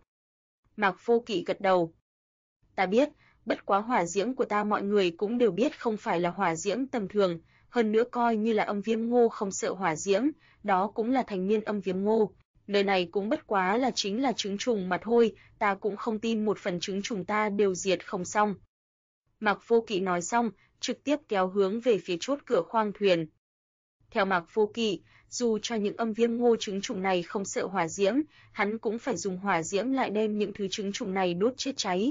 Mạc Vô Kỵ gật đầu. Ta biết, bất quá hỏa diễm của ta mọi người cũng đều biết không phải là hỏa diễm tầm thường, hơn nữa coi như là âm viêm ngô không sợ hỏa diễm, đó cũng là thành niên âm viêm ngô. Nơi này cũng bất quá là chính là trứng trùng mà thôi, ta cũng không tin một phần trứng trùng ta đều diệt không xong. Mạc Vô Kỵ nói xong, trực tiếp kéo hướng về phía chốt cửa khoang thuyền. Theo Mạc Vô Kỵ, dù cho những âm viêm ngô trứng trùng này không sợ hỏa diễm, hắn cũng phải dùng hỏa diễm lại đem những thứ trứng trùng này đốt chết cháy.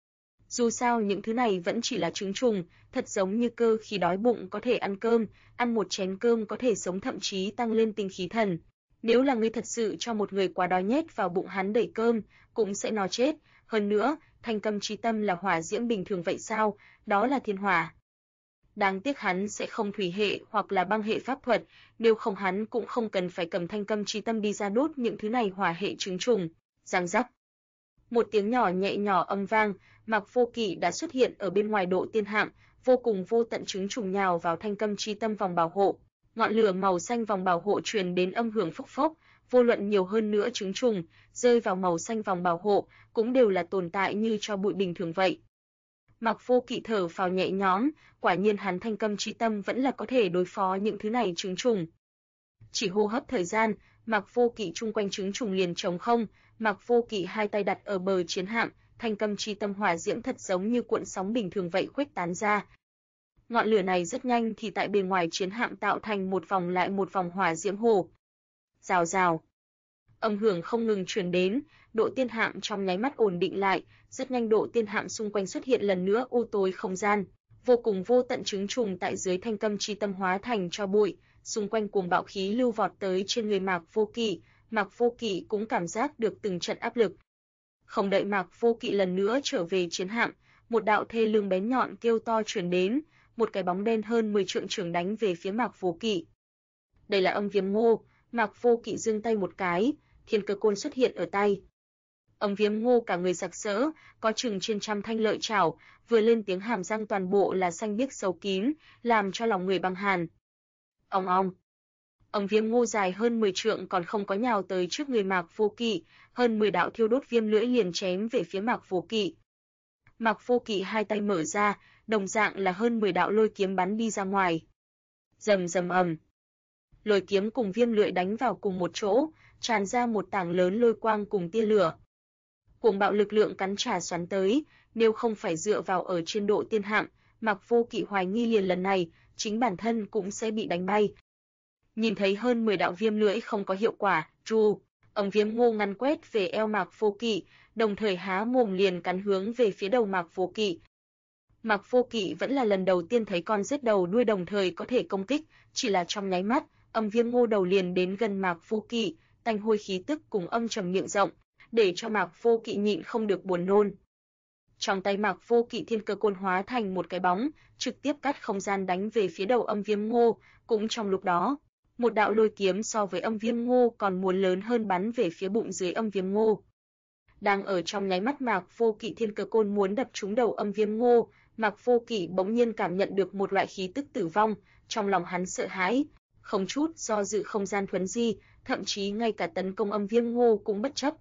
Dù sao những thứ này vẫn chỉ là trứng trùng, thật giống như cơ khi đói bụng có thể ăn cơm, ăn một chén cơm có thể sống thậm chí tăng lên tinh khí thần. Nếu là ngươi thật sự cho một người quá đói nhét vào bụng hắn đầy cơm, cũng sẽ no chết. Hơn nữa, thanh câm chí tâm là hỏa diễm bình thường vậy sao? Đó là thiên hỏa. Đáng tiếc hắn sẽ không thủy hệ hoặc là băng hệ pháp thuật, nếu không hắn cũng không cần phải cầm thanh câm chí tâm đi ra đốt những thứ này hỏa hệ trứng trùng. Răng rắc. Một tiếng nhỏ nhẹ nhỏ âm vang, Mạc Vô Kỵ đã xuất hiện ở bên ngoài độ tiên hạm, vô cùng vô tận trứng trùng nhào vào thanh câm chí tâm vòng bảo hộ. Ngọn lửa màu xanh vòng bảo hộ truyền đến âm hưởng phốc phốc, vô luận nhiều hơn nữa trứng trùng rơi vào màu xanh vòng bảo hộ, cũng đều là tồn tại như cho bụi bình thường vậy. Mạc Vô Kỵ thở phào nhẹ nhõm, quả nhiên hắn thanh câm chí tâm vẫn là có thể đối phó những thứ này trứng trùng. Chỉ hô hấp thời gian, Mạc Vô Kỵ chung quanh trứng trùng liền trống không, Mạc Vô Kỵ hai tay đặt ở bờ chiến hạm, thanh câm chí tâm hỏa diễm thật giống như cuộn sóng bình thường vậy khuếch tán ra. Ngọn lửa này rất nhanh thì tại bề ngoài chiến hạm tạo thành một vòng lại một vòng hỏa diễm hồ. Rào rào. Âm hưởng không ngừng truyền đến, độ tiên hạm trong nháy mắt ổn định lại, rất nhanh độ tiên hạm xung quanh xuất hiện lần nữa u tối không gian, vô cùng vô tận trứng trùng tại dưới thanh câm chí tâm hóa thành cho bụi, xung quanh cuồng bạo khí lưu vọt tới trên người Mạc Vô Kỵ, Mạc Vô Kỵ cũng cảm giác được từng trận áp lực. Không đợi Mạc Vô Kỵ lần nữa trở về chiến hạm, một đạo thê lương bén nhọn kêu to truyền đến, một cái bóng đen hơn 10 trượng trưởng đánh về phía Mạc Vô Kỵ. Đây là âm viêm ngô, Mạc Vô Kỵ giương tay một cái, thiên cơ côn xuất hiện ở tay. Âm viêm ngô cả người sặc sỡ, có chừng trên trăm thanh lợi chảo, vừa lên tiếng hàm răng toàn bộ là xanh biếc sâu kín, làm cho lòng người băng hàn. Ong ong. Âm viêm ngô dài hơn 10 trượng còn không có nhào tới trước người Mạc Vô Kỵ, hơn 10 đạo thiêu đốt viêm lưỡi liền chém về phía Mạc Vô Kỵ. Mạc Vô Kỵ hai tay mở ra, đồng dạng là hơn 10 đạo lôi kiếm bắn đi ra ngoài. Rầm rầm ầm. Lôi kiếm cùng viêm lưỡi đánh vào cùng một chỗ, tràn ra một tảng lớn lôi quang cùng tia lửa. Cuồng bạo lực lượng cắn trả xoắn tới, nếu không phải dựa vào ở trên độ tiên hạm, Mạc Vô Kỵ hoài nghi liền lần này, chính bản thân cũng sẽ bị đánh bay. Nhìn thấy hơn 10 đạo viêm lưỡi không có hiệu quả, âm viêm ngô ngăn quét về eo Mạc Vô Kỵ, đồng thời há mồm liền cắn hướng về phía đầu Mạc Vô Kỵ. Mạc Vô Kỵ vẫn là lần đầu tiên thấy con rết đầu đuôi đồng thời có thể công kích, chỉ là trong nháy mắt, âm viêm ngô đầu liền đến gần Mạc Vô Kỵ, tanh hôi khí tức cùng âm trầm miệng rộng, để cho Mạc Vô Kỵ nhịn không được buồn nôn. Trong tay Mạc Vô Kỵ thiên cơ côn hóa thành một cái bóng, trực tiếp cắt không gian đánh về phía đầu âm viêm ngô, cũng trong lúc đó, một đạo lôi kiếm so với âm viêm ngô còn muốn lớn hơn bắn về phía bụng dưới âm viêm ngô. Đang ở trong nháy mắt Mạc Vô Kỵ thiên cơ côn muốn đập trúng đầu âm viêm ngô, Mạc Vô Kỵ bỗng nhiên cảm nhận được một loại khí tức tử vong, trong lòng hắn sợ hãi, không chút do dự không gian thuấn di, thậm chí ngay cả tấn công Âm Viêm Ngô cũng bất chấp.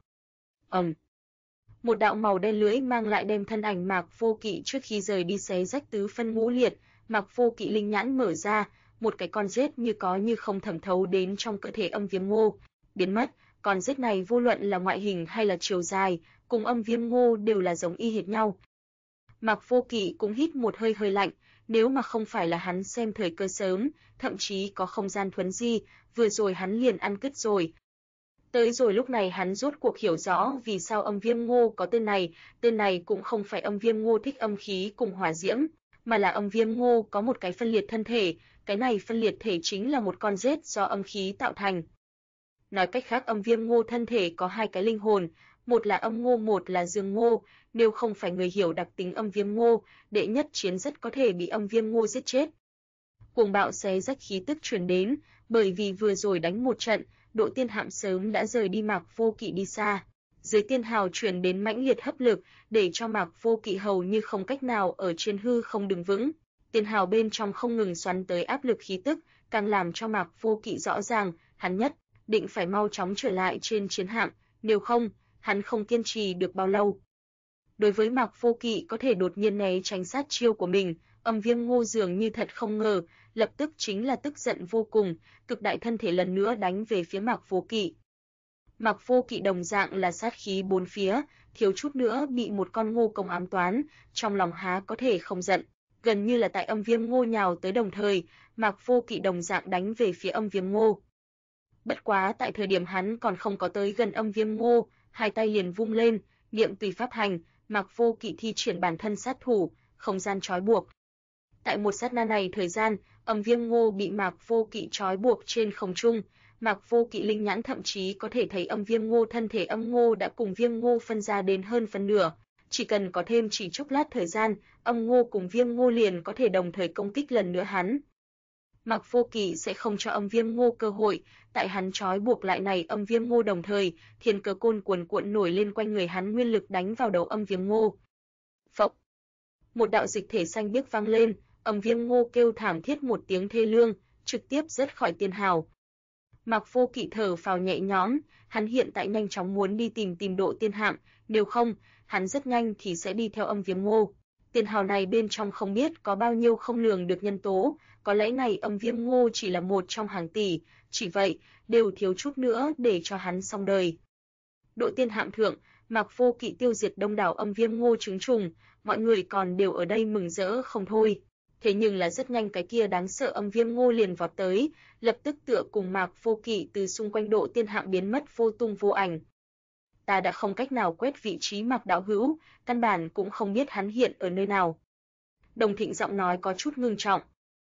Một đạo màu đen lưỡi mang lại đem thân ảnh Mạc Vô Kỵ trước khi rời đi xé rách tứ phân ngũ liệt, Mạc Vô Kỵ linh nhãn mở ra, một cái con rết như có như không thẩm thấu đến trong cơ thể Âm Viêm Ngô, biến mất. Con rết này vô luận là ngoại hình hay là chiều dài, cùng Âm Viêm Ngô đều là giống y hệt nhau. Mạc Vô Kỵ cũng hít một hơi hơi lạnh, nếu mà không phải là hắn xem thời cơ sớm, thậm chí có không gian thuấn di, vừa rồi hắn liền ăn cứt rồi. Tới rồi lúc này hắn rốt cuộc hiểu rõ vì sao Âm Viêm Ngô có tên này cũng không phải Âm Viêm Ngô thích âm khí cùng hỏa diễm, mà là Âm Viêm Ngô có một cái phân liệt thân thể, cái này phân liệt thể chính là một con rết do âm khí tạo thành. Nói cách khác Âm Viêm Ngô thân thể có hai cái linh hồn, một là Âm Ngô, một là Dương Ngô, nếu không phải người hiểu đặc tính Âm Viêm Ngô, đệ nhất chiến rất có thể bị Âm Viêm Ngô giết chết. Cuồng bạo xé rách khí tức truyền đến, bởi vì vừa rồi đánh một trận, Độ Tiên Hạm sớm đã rời đi Mạc Vô Kỵ đi xa. Dưới tiên hào truyền đến mãnh liệt hấp lực, để cho Mạc Vô Kỵ hầu như không cách nào ở trên hư không đứng vững. Tiên hào bên trong không ngừng xoắn tới áp lực khí tức, càng làm cho Mạc Vô Kỵ rõ ràng, hắn nhất định phải mau chóng trở lại trên chiến hạm, nếu không, hắn không kiên trì được bao lâu. Đối với Mạc Vô Kỵ có thể đột nhiên né tránh sát chiêu của mình, Âm Viêm Ngô dường như thật không ngờ, lập tức chính là tức giận vô cùng, cực đại thân thể lần nữa đánh về phía Mạc Vô Kỵ. Mạc Vô Kỵ đồng dạng là sát khí bốn phía, thiếu chút nữa bị một con ngô công ám toán, trong lòng há có thể không giận. Gần như là tại Âm Viêm Ngô nhào tới đồng thời, Mạc Vô Kỵ đồng dạng đánh về phía Âm Viêm Ngô. Bất quá tại thời điểm hắn còn không có tới gần Âm Viêm Ngô, hai tay liền vung lên, niệm tùy pháp hành, Mạc Vô Kỵ thi triển bản thân sát thủ, không gian trói buộc. Tại một sát na này thời gian, Âm Viêm Ngô bị Mạc Vô Kỵ trói buộc trên không trung, Mạc Vô Kỵ linh nhãn thậm chí có thể thấy Âm Viêm Ngô thân thể Âm Ngô đã cùng Viêm Ngô phân ra đến hơn phân nửa, chỉ cần có thêm chỉ chốc lát thời gian, Âm Ngô cùng Viêm Ngô liền có thể đồng thời công kích lần nữa hắn. Mạc Vô Kỵ sẽ không cho Âm Viêm Ngô cơ hội, tại hắn trói buộc lại này Âm Viêm Ngô đồng thời, thiên cơ côn cuồn cuộn nổi lên quanh người hắn nguyên lực đánh vào đầu Âm Viêm Ngô. Phộc! Một đạo dịch thể xanh biếc vang lên, Âm Viêm Ngô kêu thảm thiết một tiếng thê lương, trực tiếp rớt khỏi tiên hào. Mạc Vô Kỵ thở phào nhẹ nhõm, hắn hiện tại nhanh chóng muốn đi tìm Độ Tiên Hạm, nếu không, hắn rất nhanh thì sẽ đi theo Âm Viêm Ngô. Tiên hào này bên trong không biết có bao nhiêu không lường được nhân tố, có lẽ này Âm Viêm Ngô chỉ là một trong hàng tỷ, chỉ vậy, đều thiếu chút nữa để cho hắn xong đời. Độ Tiên Hạm thượng, Mạc Vô Kỵ tiêu diệt đông đảo Âm Viêm Ngô trứng trùng, mọi người còn đều ở đây mừng rỡ không thôi. Thế nhưng là rất nhanh cái kia đáng sợ Âm Viêm Ngô liền vọt tới, lập tức tựa cùng Mạc Vô Kỵ từ xung quanh Độ Tiên Hạm biến mất vô tung vô ảnh. Ta đã không cách nào quét vị trí Mạc đạo hữu, căn bản cũng không biết hắn hiện ở nơi nào. Đồng Thịnh giọng nói có chút ngưng trọng.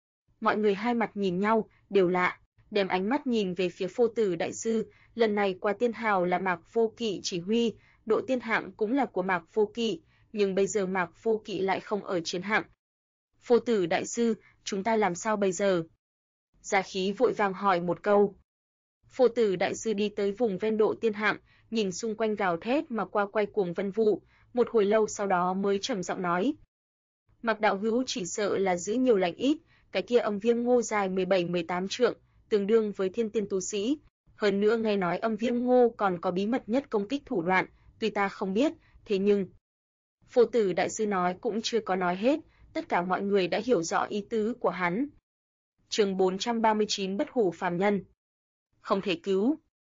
Mọi người hai mặt nhìn nhau, đều lạ, đem ánh mắt nhìn về phía Phô Tử đại sư, lần này qua tiên hào là Mạc Vô Kỵ chỉ huy, Độ Tiên Hạm cũng là của Mạc Vô Kỵ, nhưng bây giờ Mạc Vô Kỵ lại không ở chiến hạm. Phô Tử đại sư, chúng ta làm sao bây giờ? Gia Khí vội vàng hỏi một câu. Phô Tử đại sư đi tới vùng ven Độ Tiên Hạm, nhìn xung quanh gào thét mà qua quay cuồng vân vụ, một hồi lâu sau đó mới trầm giọng nói. Mạc đạo hữu chỉ sợ là giữ nhiều lành ít, cái kia Âm Viêm Ngô dài 17-18 trượng, tương đương với thiên tiên tu sĩ. Hơn nữa nghe nói Âm Viêm Ngô còn có bí mật nhất công kích thủ đoạn, tuy ta không biết, thế nhưng... Phô Tử đại sư nói cũng chưa có nói hết, tất cả mọi người đã hiểu rõ ý tứ của hắn. Chương 439 Bất hủ phàm nhân. Không thể cứu.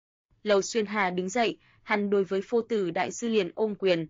Lầu Xuyên Hà đứng dậy, hắn đối với Phô Tử đại sư liền ôm quyền.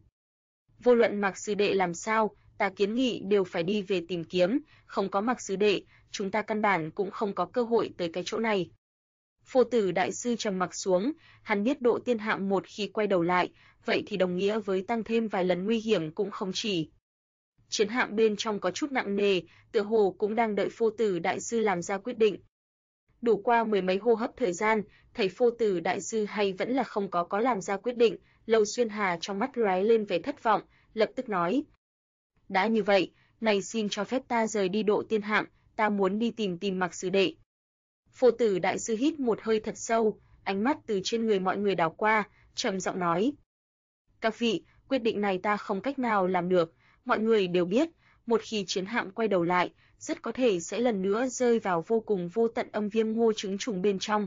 Vô luận Mạc sư đệ làm sao, ta kiến nghị đều phải đi về tìm kiếm, không có Mạc sư đệ, chúng ta căn bản cũng không có cơ hội tới cái chỗ này. Phô Tử đại sư trầm mặc xuống, hắn biết Độ Tiên Hạm một khi quay đầu lại, vậy thì đồng nghĩa với tăng thêm vài lần nguy hiểm cũng không chỉ. Chiến hạm bên trong có chút nặng nề, tựa hồ cũng đang đợi Phô Tử đại sư làm ra quyết định. Đủ qua mười mấy hô hấp thời gian, thầy Phô Tử đại sư hay vẫn là không có làm ra quyết định, Lầu Xuyên Hà trong mắt lóe lên vẻ thất vọng, lập tức nói: "Đã như vậy, này xin cho phép ta rời đi Độ Tiên Hạm, ta muốn đi tìm Mạc sư đệ." Phô Tử đại sư hít một hơi thật sâu, ánh mắt từ trên người mọi người đảo qua, trầm giọng nói: "Các vị, quyết định này ta không cách nào làm được, mọi người đều biết, một khi chiến hạm quay đầu lại, rất có thể sẽ lần nữa rơi vào vô cùng vô tận âm viêm ngô trứng trùng bên trong.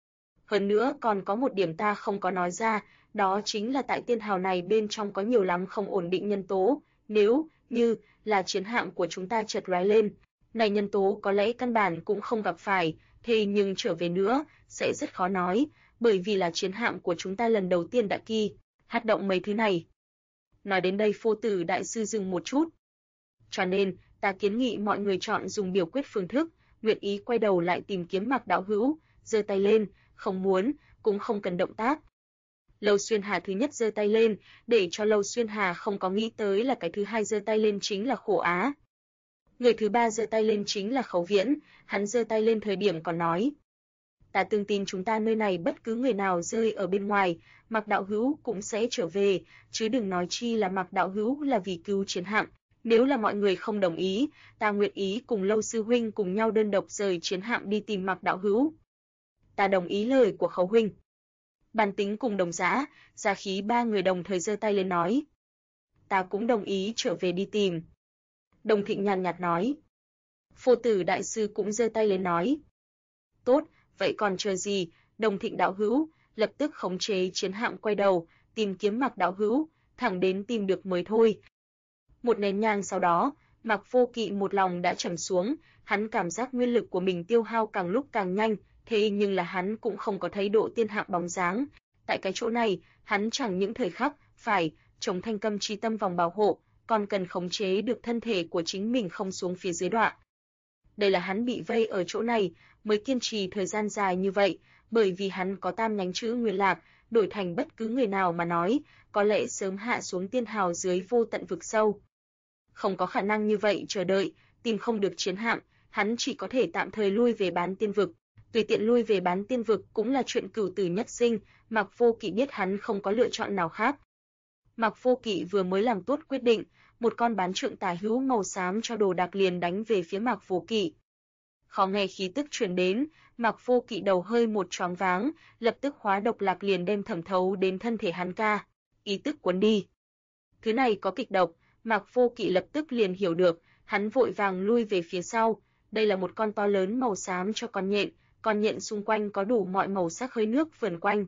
Hơn nữa còn có một điểm ta không có nói ra, đó chính là tại tiên hào này bên trong có nhiều lắm không ổn định nhân tố, nếu như là chiến hạm của chúng ta chợt lóe lên, này nhân tố có lẽ căn bản cũng không gặp phải, thế nhưng trở về nữa sẽ rất khó nói, bởi vì là chiến hạm của chúng ta lần đầu tiên đã hoạt động mấy thứ này. Nói đến đây Phô Tử đại sư dừng một chút. Cho nên, ta kiến nghị mọi người chọn dùng biểu quyết phương thức, nguyện ý quay đầu lại tìm kiếm Mạc đạo hữu, giơ tay lên, không muốn, cũng không cần động tác. Lâu Xuyên Hà thứ nhất giơ tay lên, để cho Lâu Xuyên Hà không có nghĩ tới là cái thứ hai giơ tay lên chính là Khổ Á. Người thứ ba giơ tay lên chính là Khấu Viễn, hắn giơ tay lên thời điểm còn nói: "Ta tương tin chúng ta nơi này bất cứ người nào rơi ở bên ngoài, Mạc đạo hữu cũng sẽ trở về, chứ đừng nói chi là Mạc đạo hữu là vì cứu chiến hạm. Nếu là mọi người không đồng ý, ta nguyện ý cùng Lâu sư huynh cùng nhau đơn độc rời chiến hạm đi tìm Mạc đạo hữu." Ta đồng ý lời của Khấu huynh. Bàn Tính cùng Đồng Dã, Gia Khí ba người đồng thời giơ tay lên nói: "Ta cũng đồng ý trở về đi tìm." Đồng Thịnh nhàn nhạt nói. Phô Tử đại sư cũng giơ tay lên nói: "Tốt, vậy còn chờ gì, Đồng Thịnh đạo hữu, lập tức khống chế chiến hạm quay đầu, tìm kiếm Mạc đạo hữu, thẳng đến tìm được mới thôi." Một nén nhang sau đó, Mạc Vô Kỵ một lòng đã trầm xuống, hắn cảm giác nguyên lực của mình tiêu hao càng lúc càng nhanh, thế nhưng là hắn cũng không có thấy độ tiên hạm bóng dáng. Tại cái chỗ này, hắn chẳng những thời khắc phải chống thanh câm chi tâm vòng bảo hộ, còn cần khống chế được thân thể của chính mình không xuống phía dưới đoạn. Đây là hắn bị vây ở chỗ này, mới kiên trì thời gian dài như vậy, bởi vì hắn có tam nhánh chữ Nguyên Lạc, đổi thành bất cứ người nào mà nói, có lẽ sớm hạ xuống tiên hào dưới vô tận vực sâu. Không có khả năng như vậy chờ đợi, tìm không được chiến hạm, hắn chỉ có thể tạm thời lui về Bán Tiên vực. Tùy tiện lui về Bán Tiên vực cũng là chuyện cửu tử nhất sinh, Mạc Vô Kỵ biết hắn không có lựa chọn nào khác. Mạc Vô Kỵ vừa mới làm tốt quyết định, một con bán trượng tà hữu màu xám cho đồ đạc liền đánh về phía Mạc Vô Kỵ. Khó nghe khí tức truyền đến, Mạc Vô Kỵ đầu hơi một choáng váng, lập tức hóa độc lạc liền đem thẩm thấu đến thân thể hắn ca, ý tức cuốn đi. Thứ này có kịch độc, Mạc Vô Kỵ lập tức liền hiểu được, hắn vội vàng lui về phía sau, đây là một con to lớn màu xám cho con nhện xung quanh có đủ mọi màu sắc hơi nước vờn quanh.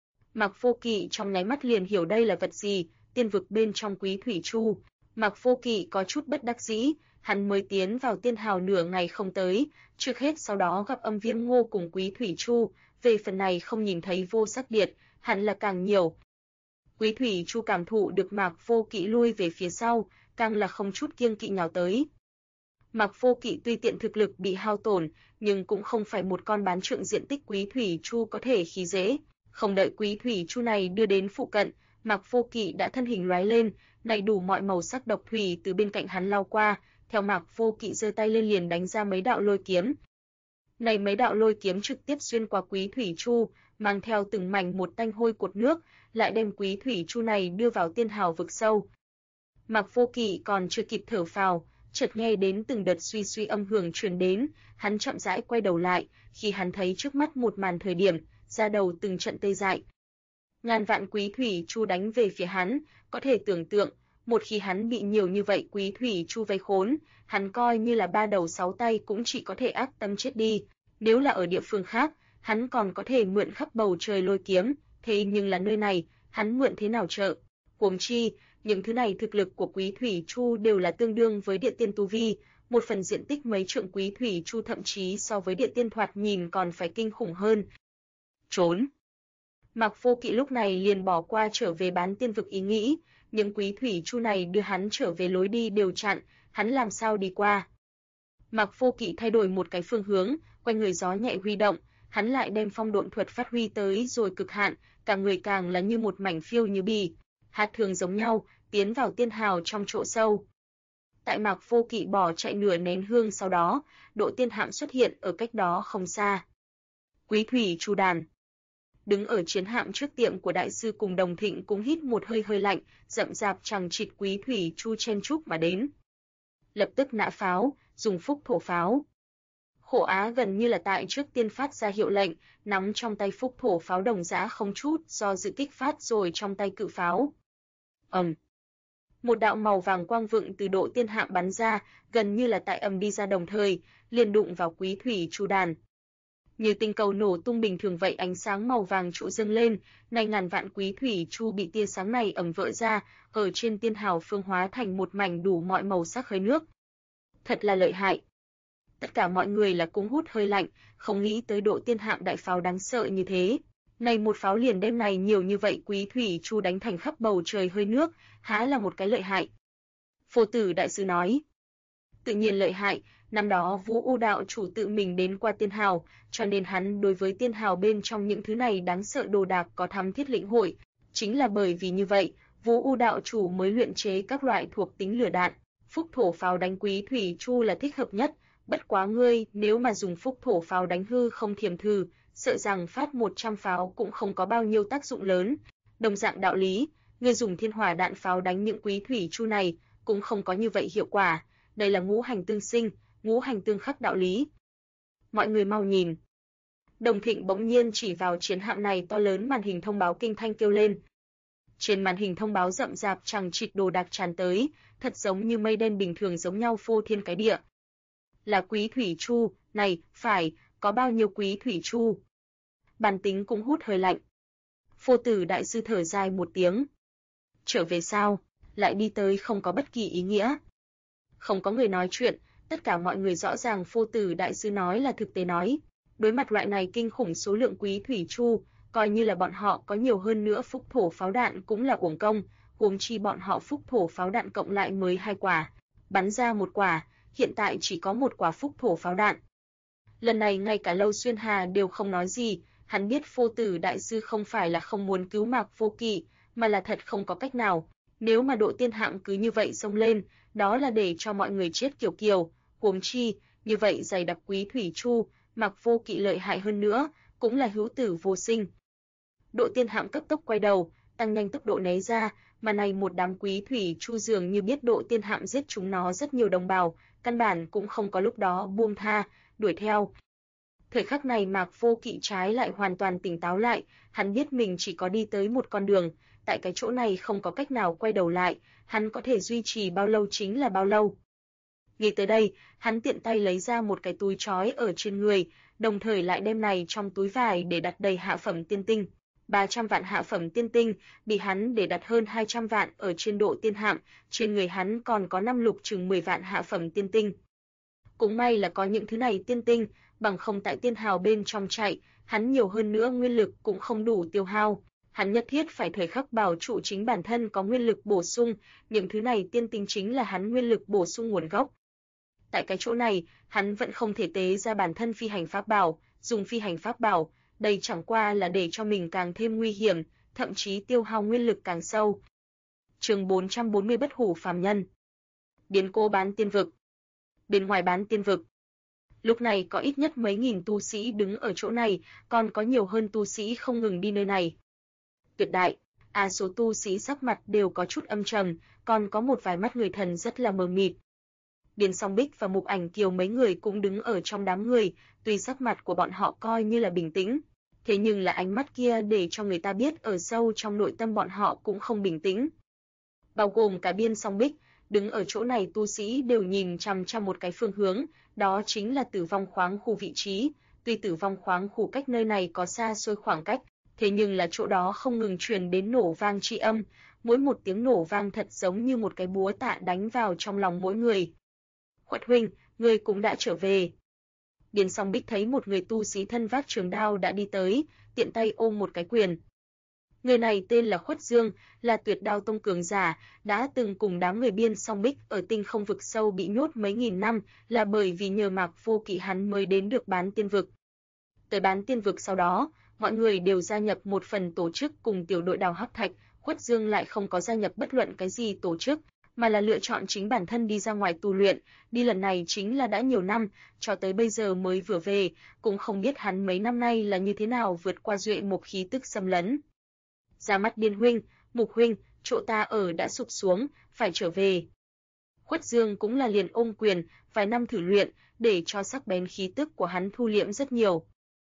Mạc Vô Kỵ trong nháy mắt liền hiểu đây là vật gì, tiên vực bên trong Quý Thủy Chu. Mạc Vô Kỵ có chút bất đắc dĩ, hắn mới tiến vào tiên hào nửa ngày không tới, trước hết sau đó gặp Âm Viêm Ngô cùng Quý Thủy Chu, về phần này không nhìn thấy Vô Sắc Điệt, hẳn là càng nhiều. Quý Thủy Chu cảm thụ được Mạc Vô Kỵ lui về phía sau, càng là không chút kiêng kỵ nhào tới. Mạc Vô Kỵ tuy tiện thực lực bị hao tổn, nhưng cũng không phải một con bán trượng diện tích Quý Thủy Chu có thể khi dễ. Không đợi Quý Thủy Chu này đưa đến phụ cận, Mạc Vô Kỵ đã thân hình lóe lên, này đủ mọi màu sắc độc thủy từ bên cạnh hắn lao qua, theo Mạc Vô Kỵ giơ tay lên liền đánh ra mấy đạo lôi kiếm. Này mấy đạo lôi kiếm trực tiếp xuyên qua Quý Thủy Chu, mang theo từng mảnh một tanh hôi cột nước, lại đem Quý Thủy Chu này đưa vào tiên hào vực sâu. Mạc Vô Kỵ còn chưa kịp thở phào, chợt nghe đến từng đợt suy suy âm hưởng truyền đến, hắn chậm rãi quay đầu lại, khi hắn thấy trước mắt một màn thời điểm, da đầu từng trận tê dại. Ngàn vạn Quý Thủy Chu đánh về phía hắn, có thể tưởng tượng, một khi hắn bị nhiều như vậy Quý Thủy Chu vây khốn, hắn coi như là ba đầu sáu tay cũng chỉ có thể ác tâm chết đi. Nếu là ở địa phương khác, hắn còn có thể mượn khắp bầu trời lôi kiếm, thế nhưng là nơi này, hắn mượn thế nào trợ? Huống chi, những thứ này thực lực của Quý Thủy Chu đều là tương đương với địa tiên tu vi, một phần diện tích mấy trượng Quý Thủy Chu thậm chí so với địa tiên thoạt nhìn còn phải kinh khủng hơn. Trốn. Mạc Vô Kỵ lúc này liền bỏ qua trở về Bán Tiên vực ý nghĩ, những Quý Thủy Chu này đưa hắn trở về lối đi đều chặn, hắn làm sao đi qua. Mạc Vô Kỵ thay đổi một cái phương hướng, quanh người gió nhẹ huy động, hắn lại đem phong độn thuật phát huy tới rồi cực hạn, cả người càng là như một mảnh phiêu như bì, hạt thường giống nhau, tiến vào tiên hào trong chỗ sâu. Tại Mạc Vô Kỵ bỏ chạy nửa nén hương sau đó, độ tiên hạm xuất hiện ở cách đó không xa. Quý Thủy Chu đàn. Đứng ở chiến hạm trước tiệm của đại sư cùng Đồng Thịnh cũng hít một hơi hơi lạnh, rậm rạp chằng chịt Quý Thủy Chu chen chúc mà đến. Lập tức nã pháo, dùng phúc thổ pháo. Khổ Á gần như là tại trước tiên phát ra hiệu lệnh, nắm trong tay phúc thổ pháo Đồng Dã không chút do dự kích phát rồi trong tay cự pháo. Một đạo màu vàng quang vựng từ độ tiên hạm bắn ra, gần như là tại ầm đi ra đồng thời, liền đụng vào Quý Thủy Chu đàn. Như tinh cầu nổ tung bình thường vậy, ánh sáng màu vàng trụ dâng lên, này ngàn vạn Quý Thủy Chu bị tia sáng này ầm vỡ ra, ở trên tiên hào phương hóa thành một mảnh đủ mọi màu sắc hơi nước. Thật là lợi hại. Tất cả mọi người là cũng hút hơi lạnh, không nghĩ tới độ tiên hạm đại pháo đáng sợ như thế. Này một pháo liền đêm này nhiều như vậy Quý Thủy Chu đánh thành khắp bầu trời hơi nước, há là một cái lợi hại. Phổ Tử đại sư nói. Tự nhiên lợi hại, năm đó Vũ U đạo chủ tự mình đến qua tiên hào, cho nên hắn đối với tiên hào bên trong những thứ này đáng sợ đồ đạc có thắm thiết lĩnh hội. Chính là bởi vì như vậy, Vũ U đạo chủ mới luyện chế các loại thuộc tính lửa đạn. Phúc thổ pháo đánh Quý Thủy Chu là thích hợp nhất, bất quá ngươi nếu mà dùng phúc thổ pháo đánh hư không thiềm thử, sợ rằng phát 100 pháo cũng không có bao nhiêu tác dụng lớn. Đồng dạng đạo lý, ngươi dùng thiên hỏa đạn pháo đánh những Quý Thủy Chu này cũng không có như vậy hiệu quả. Đây là ngũ hành tương sinh, ngũ hành tương khắc đạo lý. Mọi người mau nhìn. Đồng Thịnh bỗng nhiên chỉ vào chiến hạm này to lớn màn hình thông báo kinh thanh kêu lên. Trên màn hình thông báo rậm rạp chằng chịt đồ đạc tràn tới, thật giống như mây đen bình thường giống nhau phô thiên cái địa. Là Quý Thủy Chu, này, phải, có bao nhiêu Quý Thủy Chu? Bản tính cũng hút hơi lạnh. Phổ Tử đại sư thở dài một tiếng. Trở về sao? Lại đi tới không có bất kỳ ý nghĩa. Không có người nói chuyện, tất cả mọi người rõ ràng Phổ Tử đại sư nói là thực tế nói. Đối mặt loại này kinh khủng số lượng Quý Thủy Chu, coi như là bọn họ có nhiều hơn nữa phúc thổ pháo đạn cũng là uổng công, huống chi bọn họ phúc thổ pháo đạn cộng lại mới 2 quả, bắn ra 1 quả, hiện tại chỉ có 1 quả phúc thổ pháo đạn. Lần này ngay cả Lâu Xuyên Hà đều không nói gì, hắn biết Phổ Tử đại sư không phải là không muốn cứu Mạc Vô Kỵ, mà là thật không có cách nào. Nếu mà độ tiên hạm cứ như vậy xông lên, đó là để cho mọi người chết kiểu kiều, huống chi, như vậy dày đặc Quý Thủy Chu, Mạc Vô Kỵ lợi hại hơn nữa, cũng là hữu tử vô sinh. Độ tiên hạm cấp tốc quay đầu, tăng nhanh tốc độ né ra, mà này một đám Quý Thủy Chu dường như biết độ tiên hạm giết chúng nó rất nhiều đồng bào, căn bản cũng không có lúc đó buông tha, đuổi theo. Thời khắc này Mạc Vô Kỵ trái lại hoàn toàn tỉnh táo lại, hắn biết mình chỉ có đi tới một con đường, tại cái chỗ này không có cách nào quay đầu lại, hắn có thể duy trì bao lâu chính là bao lâu. Nghĩ tới đây, hắn tiện tay lấy ra một cái túi trói ở trên người, đồng thời lại đem này trong túi vải để đặt đầy hạ phẩm tiên tinh. 300 vạn hạ phẩm tiên tinh, bị hắn để đặt hơn 200 vạn ở trên độ tiên hạm, trên người hắn còn có 5 lục chừng 10 vạn hạ phẩm tiên tinh. Cũng may là có những thứ này tiên tinh, bằng không tại tiên hào bên trong chạy, hắn nhiều hơn nữa nguyên lực cũng không đủ tiêu hao. Hắn nhất thiết phải thời khắc bảo trụ chính bản thân có nguyên lực bổ sung, những thứ này tiên tinh chính là hắn nguyên lực bổ sung nguồn gốc. Tại cái chỗ này, hắn vẫn không thể tế ra bản thân phi hành pháp bảo, dùng phi hành pháp bảo, đây chẳng qua là để cho mình càng thêm nguy hiểm, thậm chí tiêu hao nguyên lực càng sâu. Chương 440 Bất hủ phàm nhân. Biến cố bán tiên vực. Bên ngoài bán tiên vực, lúc này có ít nhất mấy nghìn tu sĩ đứng ở chỗ này, còn có nhiều hơn tu sĩ không ngừng đi nơi này. Tuyệt đại, số tu sĩ sắc mặt đều có chút âm trầm, còn có một vài mắt người thần rất là mờ mịt. Điền Song Bích và Mục Ảnh Kiều mấy người cũng đứng ở trong đám người, tuy sắc mặt của bọn họ coi như là bình tĩnh, thế nhưng là ánh mắt kia để cho người ta biết ở sâu trong nội tâm bọn họ cũng không bình tĩnh. Bao gồm cả Điền Song Bích, đứng ở chỗ này tu sĩ đều nhìn chằm chằm một cái phương hướng, đó chính là Tử Vong khoáng khu vị trí. Tuy Tử Vong khoáng khu cách nơi này có xa xôi khoảng cách, thế nhưng là chỗ đó không ngừng truyền đến nổ vang tri âm, mỗi một tiếng nổ vang thật giống như một cái búa tạ đánh vào trong lòng mỗi người. Khuất huynh, ngươi cũng đã trở về. Điền Song Bích thấy một người tu sĩ thân vác trường đao đã đi tới, tiện tay ôm một cái quyền. Người này tên là Khuất Dương, là Tuyệt Đao tông cường giả, đã từng cùng đám người Điền Song Bích ở tinh không vực sâu bị nhốt mấy nghìn năm, là bởi vì nhờ Mạc Vô Kỵ hắn mới đến được bán tiên vực. Tới bán tiên vực sau đó, mọi người đều gia nhập một phần tổ chức cùng tiểu đội đào hắc thạch, Khuất Dương lại không có gia nhập bất luận cái gì tổ chức, mà là lựa chọn chính bản thân đi ra ngoài tu luyện, đi lần này chính là đã nhiều năm, cho tới bây giờ mới vừa về, cũng không biết hắn mấy năm nay là như thế nào vượt qua duệ một khí tức xâm lấn. Ra mắt Điền huynh, Mục huynh, chỗ ta ở đã sụp xuống, phải trở về. Khuất Dương cũng là liền ôm quyền, vài năm thử luyện, để cho sắc bén khí tức của hắn thu liễm rất nhiều.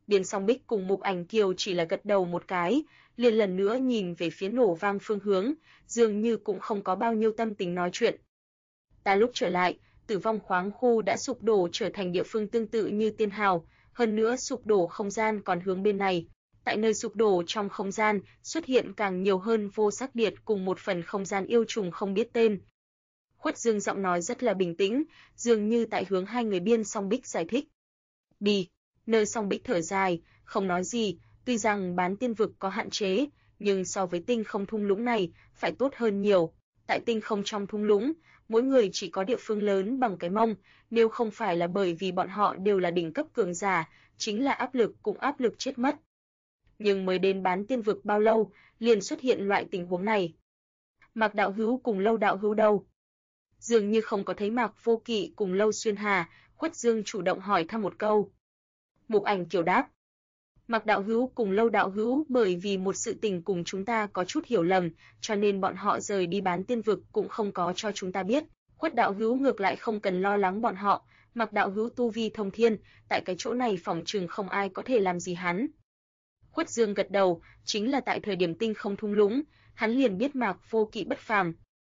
Điền Song Bích cùng Mục Ảnh Kiều chỉ là gật đầu một cái, liền lần nữa nhìn về phía nổ vang phương hướng, dường như cũng không có bao nhiêu tâm tình nói chuyện. Ta lúc trở lại, Tử Vong khoáng khu đã sụp đổ trở thành địa phương tương tự như Tiên Hào, hơn nữa sụp đổ không gian còn hướng bên này. Tại nơi sụp đổ trong không gian, xuất hiện càng nhiều hơn vô sắc điệt cùng một phần không gian yêu trùng không biết tên. Khuất Dương giọng nói rất là bình tĩnh, dường như tại hướng hai người Biên Song Bích giải thích. Đi, nơi Song Bích thở dài, không nói gì, tuy rằng bán tiên vực có hạn chế, nhưng so với tinh không thung lũng này, phải tốt hơn nhiều. Tại tinh không trong thung lũng, mỗi người chỉ có địa phương lớn bằng cái mông, nếu không phải là bởi vì bọn họ đều là đỉnh cấp cường giả, chính là áp lực cũng áp lực chết mất. Nhưng mới đến bán tiên vực bao lâu, liền xuất hiện loại tình huống này. Mạc đạo hữu cùng Lâu đạo hữu đâu? Dường như không có thấy Mạc Vô Kỵ cùng Lâu Xuyên Hà, Khuất Dương chủ động hỏi thăm một câu. Mục Ảnh Kiều đáp. Mạc đạo hữu cùng Lâu đạo hữu bởi vì một sự tình cùng chúng ta có chút hiểu lầm, cho nên bọn họ rời đi bán tiên vực cũng không có cho chúng ta biết. Khuất đạo hữu ngược lại không cần lo lắng bọn họ, Mạc đạo hữu tu vi thông thiên, tại cái chỗ này phỏng chừng không ai có thể làm gì hắn. Khuất Dương gật đầu, chính là tại thời điểm tinh không thung lũng, hắn liền biết Mạc Vô Kỵ bất phàm.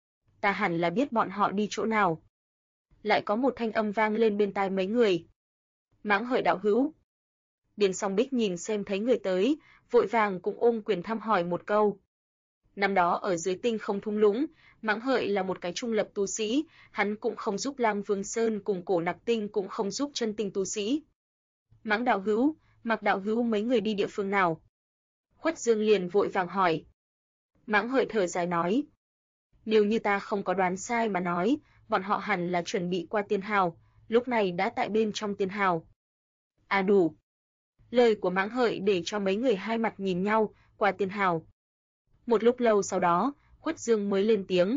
Ta hẳn là biết bọn họ đi chỗ nào. Lại có một thanh âm vang lên bên tai mấy người. Mãng Hợi đạo hữu. Điền Song Bích nhìn xem thấy người tới, vội vàng cũng ôm quyền thăm hỏi một câu. Năm đó ở dưới tinh không thung lũng, Mãng Hợi là một cái trung lập tu sĩ, hắn cũng không giúp Lang Vương Sơn cùng Cổ Nặc Tinh cũng không giúp chân tinh tu sĩ. Mãng đạo hữu, Mạc đạo hữu mấy người đi địa phương nào? Khuất Dương liền vội vàng hỏi. Mãng Hợi thở dài nói. Nếu như ta không có đoán sai mà nói, bọn họ hẳn là chuẩn bị qua Tiên Hào, lúc này đã tại bên trong Tiên Hào. À đủ. Lời của Mãng Hợi để cho mấy người hai mặt nhìn nhau, qua Tiên Hào. Một lúc lâu sau đó, Khuất Dương mới lên tiếng.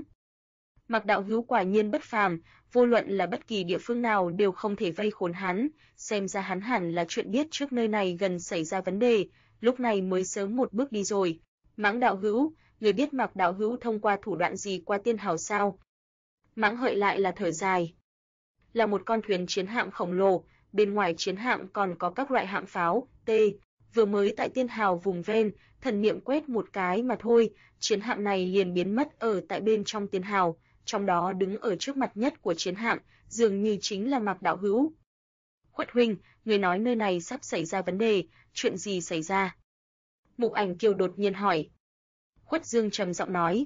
Mạc đạo hữu quả nhiên bất phàm, vô luận là bất kỳ địa phương nào đều không thể vây khốn hắn, xem ra hắn hẳn là chuyện biết trước nơi này gần xảy ra vấn đề, lúc này mới sớm một bước đi rồi. Mãng đạo hữu, người biết Mạc đạo hữu thông qua thủ đoạn gì qua Tiên Hào sao? Mãng Hợi lại là thở dài. Là một con thuyền chiến hạm khổng lồ, bên ngoài chiến hạm còn có các loại hạm pháo, vừa mới tại Tiên Hào vùng ven, thần niệm quét một cái mà thôi, chiến hạm này liền biến mất ở tại bên trong Tiên Hào, trong đó đứng ở trước mặt nhất của chiến hạm, dường như chính là Mạc đạo hữu. Khuất huynh, người nói nơi này sắp xảy ra vấn đề, chuyện gì xảy ra? Mục Ảnh Kiều đột nhiên hỏi. Khuất Dương trầm giọng nói.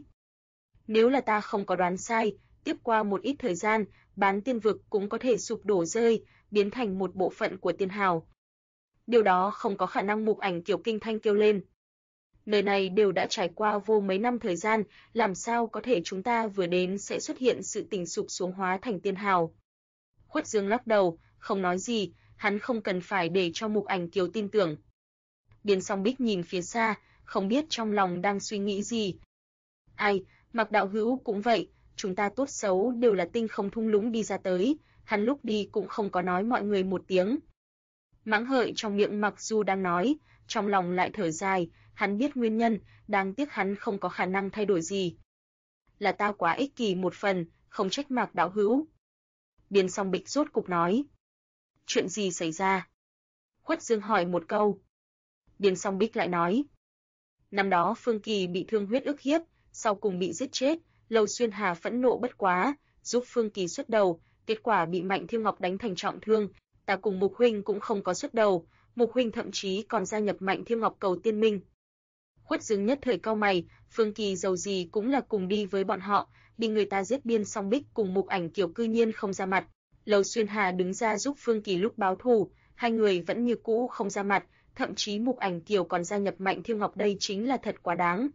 Nếu là ta không có đoán sai, tiếp qua một ít thời gian, bán tiên vực cũng có thể sụp đổ rơi, biến thành một bộ phận của Tiên Hào. Điều đó không có khả năng. Mục Ảnh Kiều kinh thanh kêu lên. Nơi này đều đã trải qua vô mấy năm thời gian, làm sao có thể chúng ta vừa đến sẽ xuất hiện sự tình sụp xuống hóa thành Tiên Hào. Khuất Dương lắc đầu, không nói gì, hắn không cần phải để cho Mục Ảnh Kiều tin tưởng. Điền Song Bích nhìn phía xa, không biết trong lòng đang suy nghĩ gì. Ai, Mạc đạo hữu cũng vậy, chúng ta tốt xấu đều là tinh không thung lũng đi ra tới, hắn lúc đi cũng không có nói mọi người một tiếng. Mãng Hợi trong miệng mặc dù đang nói, trong lòng lại thở dài, hắn biết nguyên nhân, đáng tiếc hắn không có khả năng thay đổi gì. Là ta quá ích kỷ một phần, không trách Mạc đạo hữu. Điền Song Bích rốt cục nói. Chuyện gì xảy ra? Khuất Dương hỏi một câu. Điền Song Bích lại nói. Năm đó Phương Kỳ bị Thương Huyết ức hiếp, sau cùng bị giết chết, Lâu Xuyên Hà phẫn nộ bất quá, giúp Phương Kỳ xuất đầu, kết quả bị Mạnh Thiên Ngọc đánh thành trọng thương, ta cùng Mục huynh cũng không có xuất đầu, Mục huynh thậm chí còn gia nhập Mạnh Thiên Ngọc cầu tiên minh. Khuất Dương nhất thời cau mày, Phương Kỳ dầu gì cũng là cùng đi với bọn họ, bị người ta giết. Điền Song Bích cùng Mục Ảnh Kiều cư nhiên không ra mặt, Lâu Xuyên Hà đứng ra giúp Phương Kỳ lúc báo thù, hai người vẫn như cũ không ra mặt, thậm chí Mục Ảnh Kiều còn gia nhập Mạnh Thiên Ngọc, đây chính là thật quá đáng.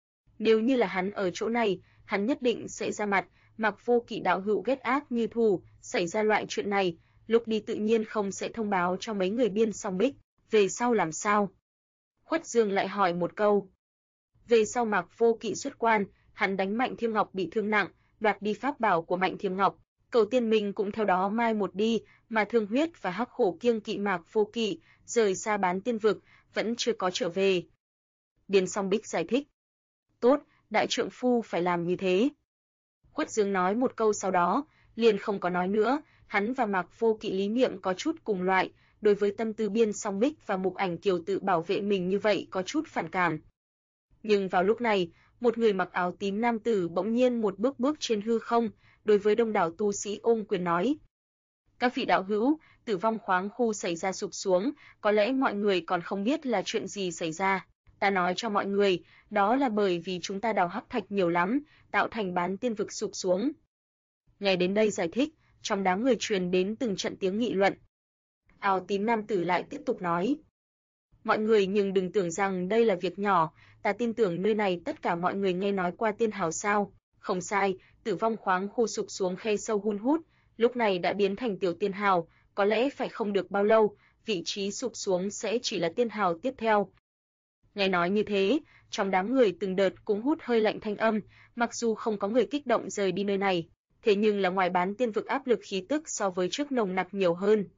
Nếu như là hắn ở chỗ này, hắn nhất định sẽ ra mặt. Mạc Vô Kỵ đạo hữu ghét ác như thù, xảy ra loại chuyện này, lúc đi tự nhiên không sẽ thông báo cho mấy người Biên Song Bích, về sau làm sao? Khuất Dương lại hỏi một câu. Về sau Mạc Vô Kỵ xuất quan, hắn đánh Mạnh Thiên Ngọc bị thương nặng, đoạt đi pháp bảo của Mạnh Thiên Ngọc, cầu tiên minh cũng theo đó mai một đi, mà Thương Huyết và Hắc Hổ kiêng kỵ Mạc Vô Kỵ, rời xa bán tiên vực, vẫn chưa có trở về. Điền Song Bích giải thích. Tốt, đại trượng phu phải làm như thế. Khuất Dương nói một câu sau đó, liền không có nói nữa, hắn và Mạc Vô Kỵ lý niệm có chút cùng loại, đối với tâm tư Biên Song Bích và Mục Ảnh Kiều tự bảo vệ mình như vậy có chút phản cảm. Nhưng vào lúc này, một người mặc áo tím nam tử bỗng nhiên một bước bước trên hư không, đối với đông đảo tu sĩ ôm quyền nói: "Các vị đạo hữu, Tử Vong khoáng khu xảy ra sụp xuống, có lẽ mọi người còn không biết là chuyện gì xảy ra. Ta nói cho mọi người, đó là bởi vì chúng ta đào hắc thạch nhiều lắm, tạo thành bán tiên vực sụp xuống." Nghe đến đây giải thích, trong đám người truyền đến từng trận tiếng nghị luận. Áo tím nam tử lại tiếp tục nói: "Mọi người nhưng đừng tưởng rằng đây là việc nhỏ, ta tin tưởng nơi này tất cả mọi người nghe nói qua Tiên Hào sao? Không sai, Tử Vong khoáng khu sụp xuống khe sâu hun hút, lúc này đã biến thành Tiểu Tiên Hào, có lẽ phải không được bao lâu, vị trí sụp xuống sẽ chỉ là Tiên Hào tiếp theo." Nghe nói như thế, trong đám người từng đợt cũng hút hơi lạnh thanh âm, mặc dù không có người kích động rời đi nơi này, thế nhưng là ngoài bán tiên vực áp lực khí tức so với trước nồng nặc nhiều hơn.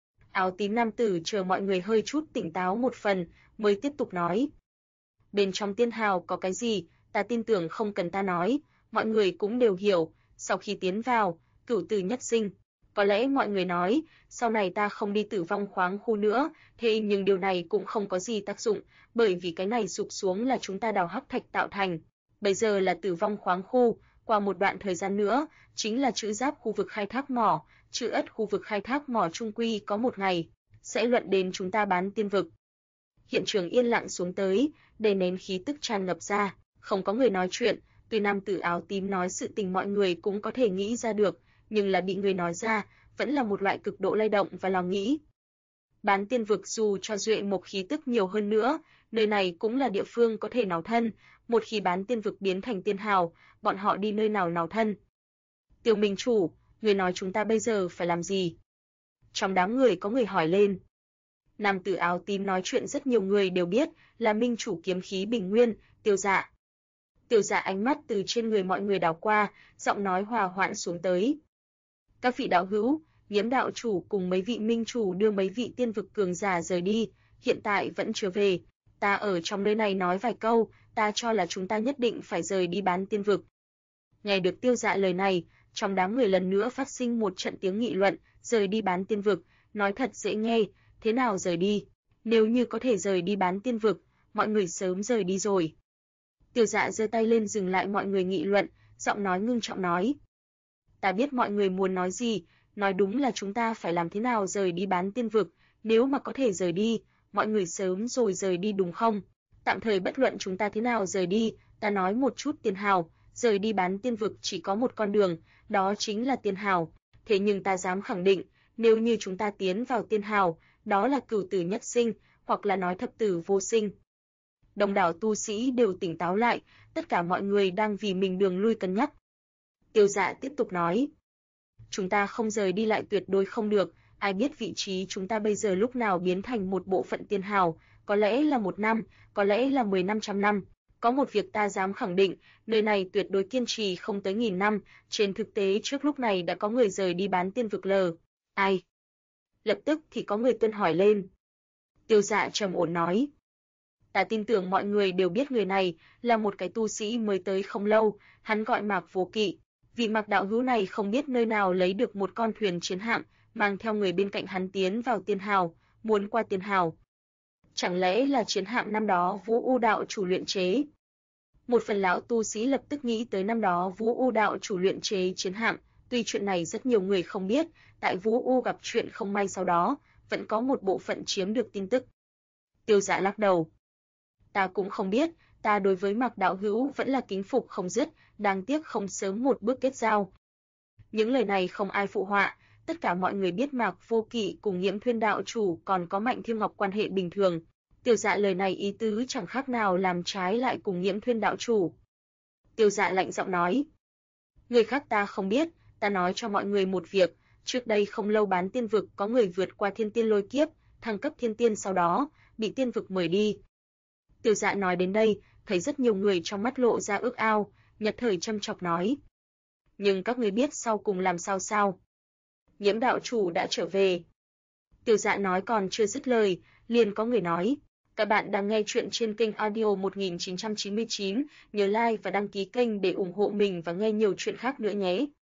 Áo tím nam tử chờ mọi người hơi chút tỉnh táo một phần, mới tiếp tục nói: "Bên trong Tiên Hào có cái gì, ta tin tưởng không cần ta nói, mọi người cũng đều hiểu, sau khi tiến vào, cửu tử nhất sinh. Có lẽ mọi người nói, sau này ta không đi Tử Vong khoáng khu nữa, thế nhưng điều này cũng không có gì tác dụng, bởi vì cái này sụp xuống là chúng ta đào hắc thạch tạo thành. Bây giờ là Tử Vong khoáng khu, qua một đoạn thời gian nữa, chính là Trữ Giáp khu vực khai thác mỏ, Trữ Ất khu vực khai thác mỏ trung quy có một ngày sẽ luận đến chúng ta bán tiên vực." Hiện trường yên lặng xuống tới, đè nén khí tức tràn ngập ra, không có người nói chuyện, tuy nam tử áo tím nói sự tình mọi người cũng có thể nghĩ ra được, nhưng là bị người nói ra, vẫn là một loại cực độ lay động và lòng nghĩ. Bán tiên vực dù cho duệ mộc khí tức nhiều hơn nữa, nơi này cũng là địa phương có thể nào thân, một khi bán tiên vực biến thành Tiên Hào, bọn họ đi nơi nào nào thân. "Tiểu Minh chủ, người nói chúng ta bây giờ phải làm gì?" Trong đám người có người hỏi lên. Nam tử áo tím nói chuyện rất nhiều người đều biết, là minh chủ kiếm khí Bình Nguyên, Tiêu Dạ. Tiêu Dạ ánh mắt từ trên người mọi người đảo qua, giọng nói hòa hoãn xuống tới: "Các vị đạo hữu, Nhiễm đạo chủ cùng mấy vị minh chủ đưa mấy vị tiên vực cường giả rời đi, hiện tại vẫn chưa về. Ta ở trong nơi này nói vài câu, ta cho là chúng ta nhất định phải rời đi bán tiên vực." Nghe được Tiêu Dạ lời này, trong đám người lần nữa phát sinh một trận tiếng nghị luận, rời đi bán tiên vực, nói thật dễ nghe, thế nào rời đi? Nếu như có thể rời đi bán tiên vực, mọi người sớm rời đi rồi. Tiêu Dạ giơ tay lên dừng lại mọi người nghị luận, giọng nói ngưng trọng nói: "Ta biết mọi người muốn nói gì, nói đúng là chúng ta phải làm thế nào rời đi bán tiên vực, nếu mà có thể rời đi, mọi người sớm rồi rời đi đúng không? Tạm thời bất luận chúng ta thế nào rời đi, ta nói một chút Tiên Hào, rời đi bán tiên vực chỉ có một con đường, đó chính là Tiên Hào, thế nhưng ta dám khẳng định, nếu như chúng ta tiến vào Tiên Hào, đó là cửu tử nhất sinh, hoặc là nói thập tử vô sinh." Đông đảo tu sĩ đều tỉnh táo lại, tất cả mọi người đang vì mình đường lui cân nhắc. Tiêu Dạ tiếp tục nói: "Chúng ta không rời đi lại tuyệt đối không được, ai biết vị trí chúng ta bây giờ lúc nào biến thành một bộ phận Tiên Hào, có lẽ là 1 năm, có lẽ là 10-500 năm. Có một việc ta dám khẳng định, nơi này tuyệt đối kiên trì không tới 1000 năm, trên thực tế trước lúc này đã có người rời đi bán tiên vực lờ. Ai?" Lập tức thì có người tuân hỏi lên. Tiêu Dạ trầm ổn nói: "Ta tin tưởng mọi người đều biết người này là một cái tu sĩ mới tới không lâu, hắn gọi Mạc Vô Kỵ. Vị Mạc đạo hữu này không biết nơi nào lấy được một con thuyền chiến hạm, mang theo người bên cạnh hắn tiến vào Tiên Hào, muốn qua Tiên Hào. Chẳng lẽ là chiến hạm năm đó Vũ U đạo chủ luyện chế?" Một phần lão tu sĩ lập tức nghĩ tới năm đó Vũ U đạo chủ luyện chế chiến hạm, tuy chuyện này rất nhiều người không biết, tại Vũ U gặp chuyện không may sau đó, vẫn có một bộ phận chiếm được tin tức. Tiêu Dạ lắc đầu: "Ta cũng không biết, ta đối với Mạc đạo hữu vẫn là kính phục không dứt, đáng tiếc không sớm một bước kết giao." Những lời này không ai phụ họa, tất cả mọi người biết Mạc Vô Kỵ cùng Nhiễm Thuyên đạo chủ còn có Mạnh Thiên Ngọc quan hệ bình thường. Tiêu Dạ lời này ý tứ chẳng khác nào làm trái lại cùng Nhiễm Thuyên đạo chủ. Tiêu Dạ lạnh giọng nói: "Người khác ta không biết, ta nói cho mọi người một việc, trước đây không lâu bán tiên vực có người vượt qua thiên tiên lôi kiếp, thăng cấp thiên tiên sau đó, bị tiên vực mời đi." Tiêu Dạ nói đến đây, thấy rất nhiều người trong mắt lộ ra ước ao, nhất thời châm chọc nói: "Nhưng các ngươi biết sau cùng làm sao sao? Nhiễm đạo chủ đã trở về." Tiêu Dạ nói còn chưa dứt lời, liền có người nói: "Các bạn đang nghe chuyện trên kênh audio 1999, nhớ like và đăng ký kênh để ủng hộ mình và nghe nhiều chuyện khác nữa nhé."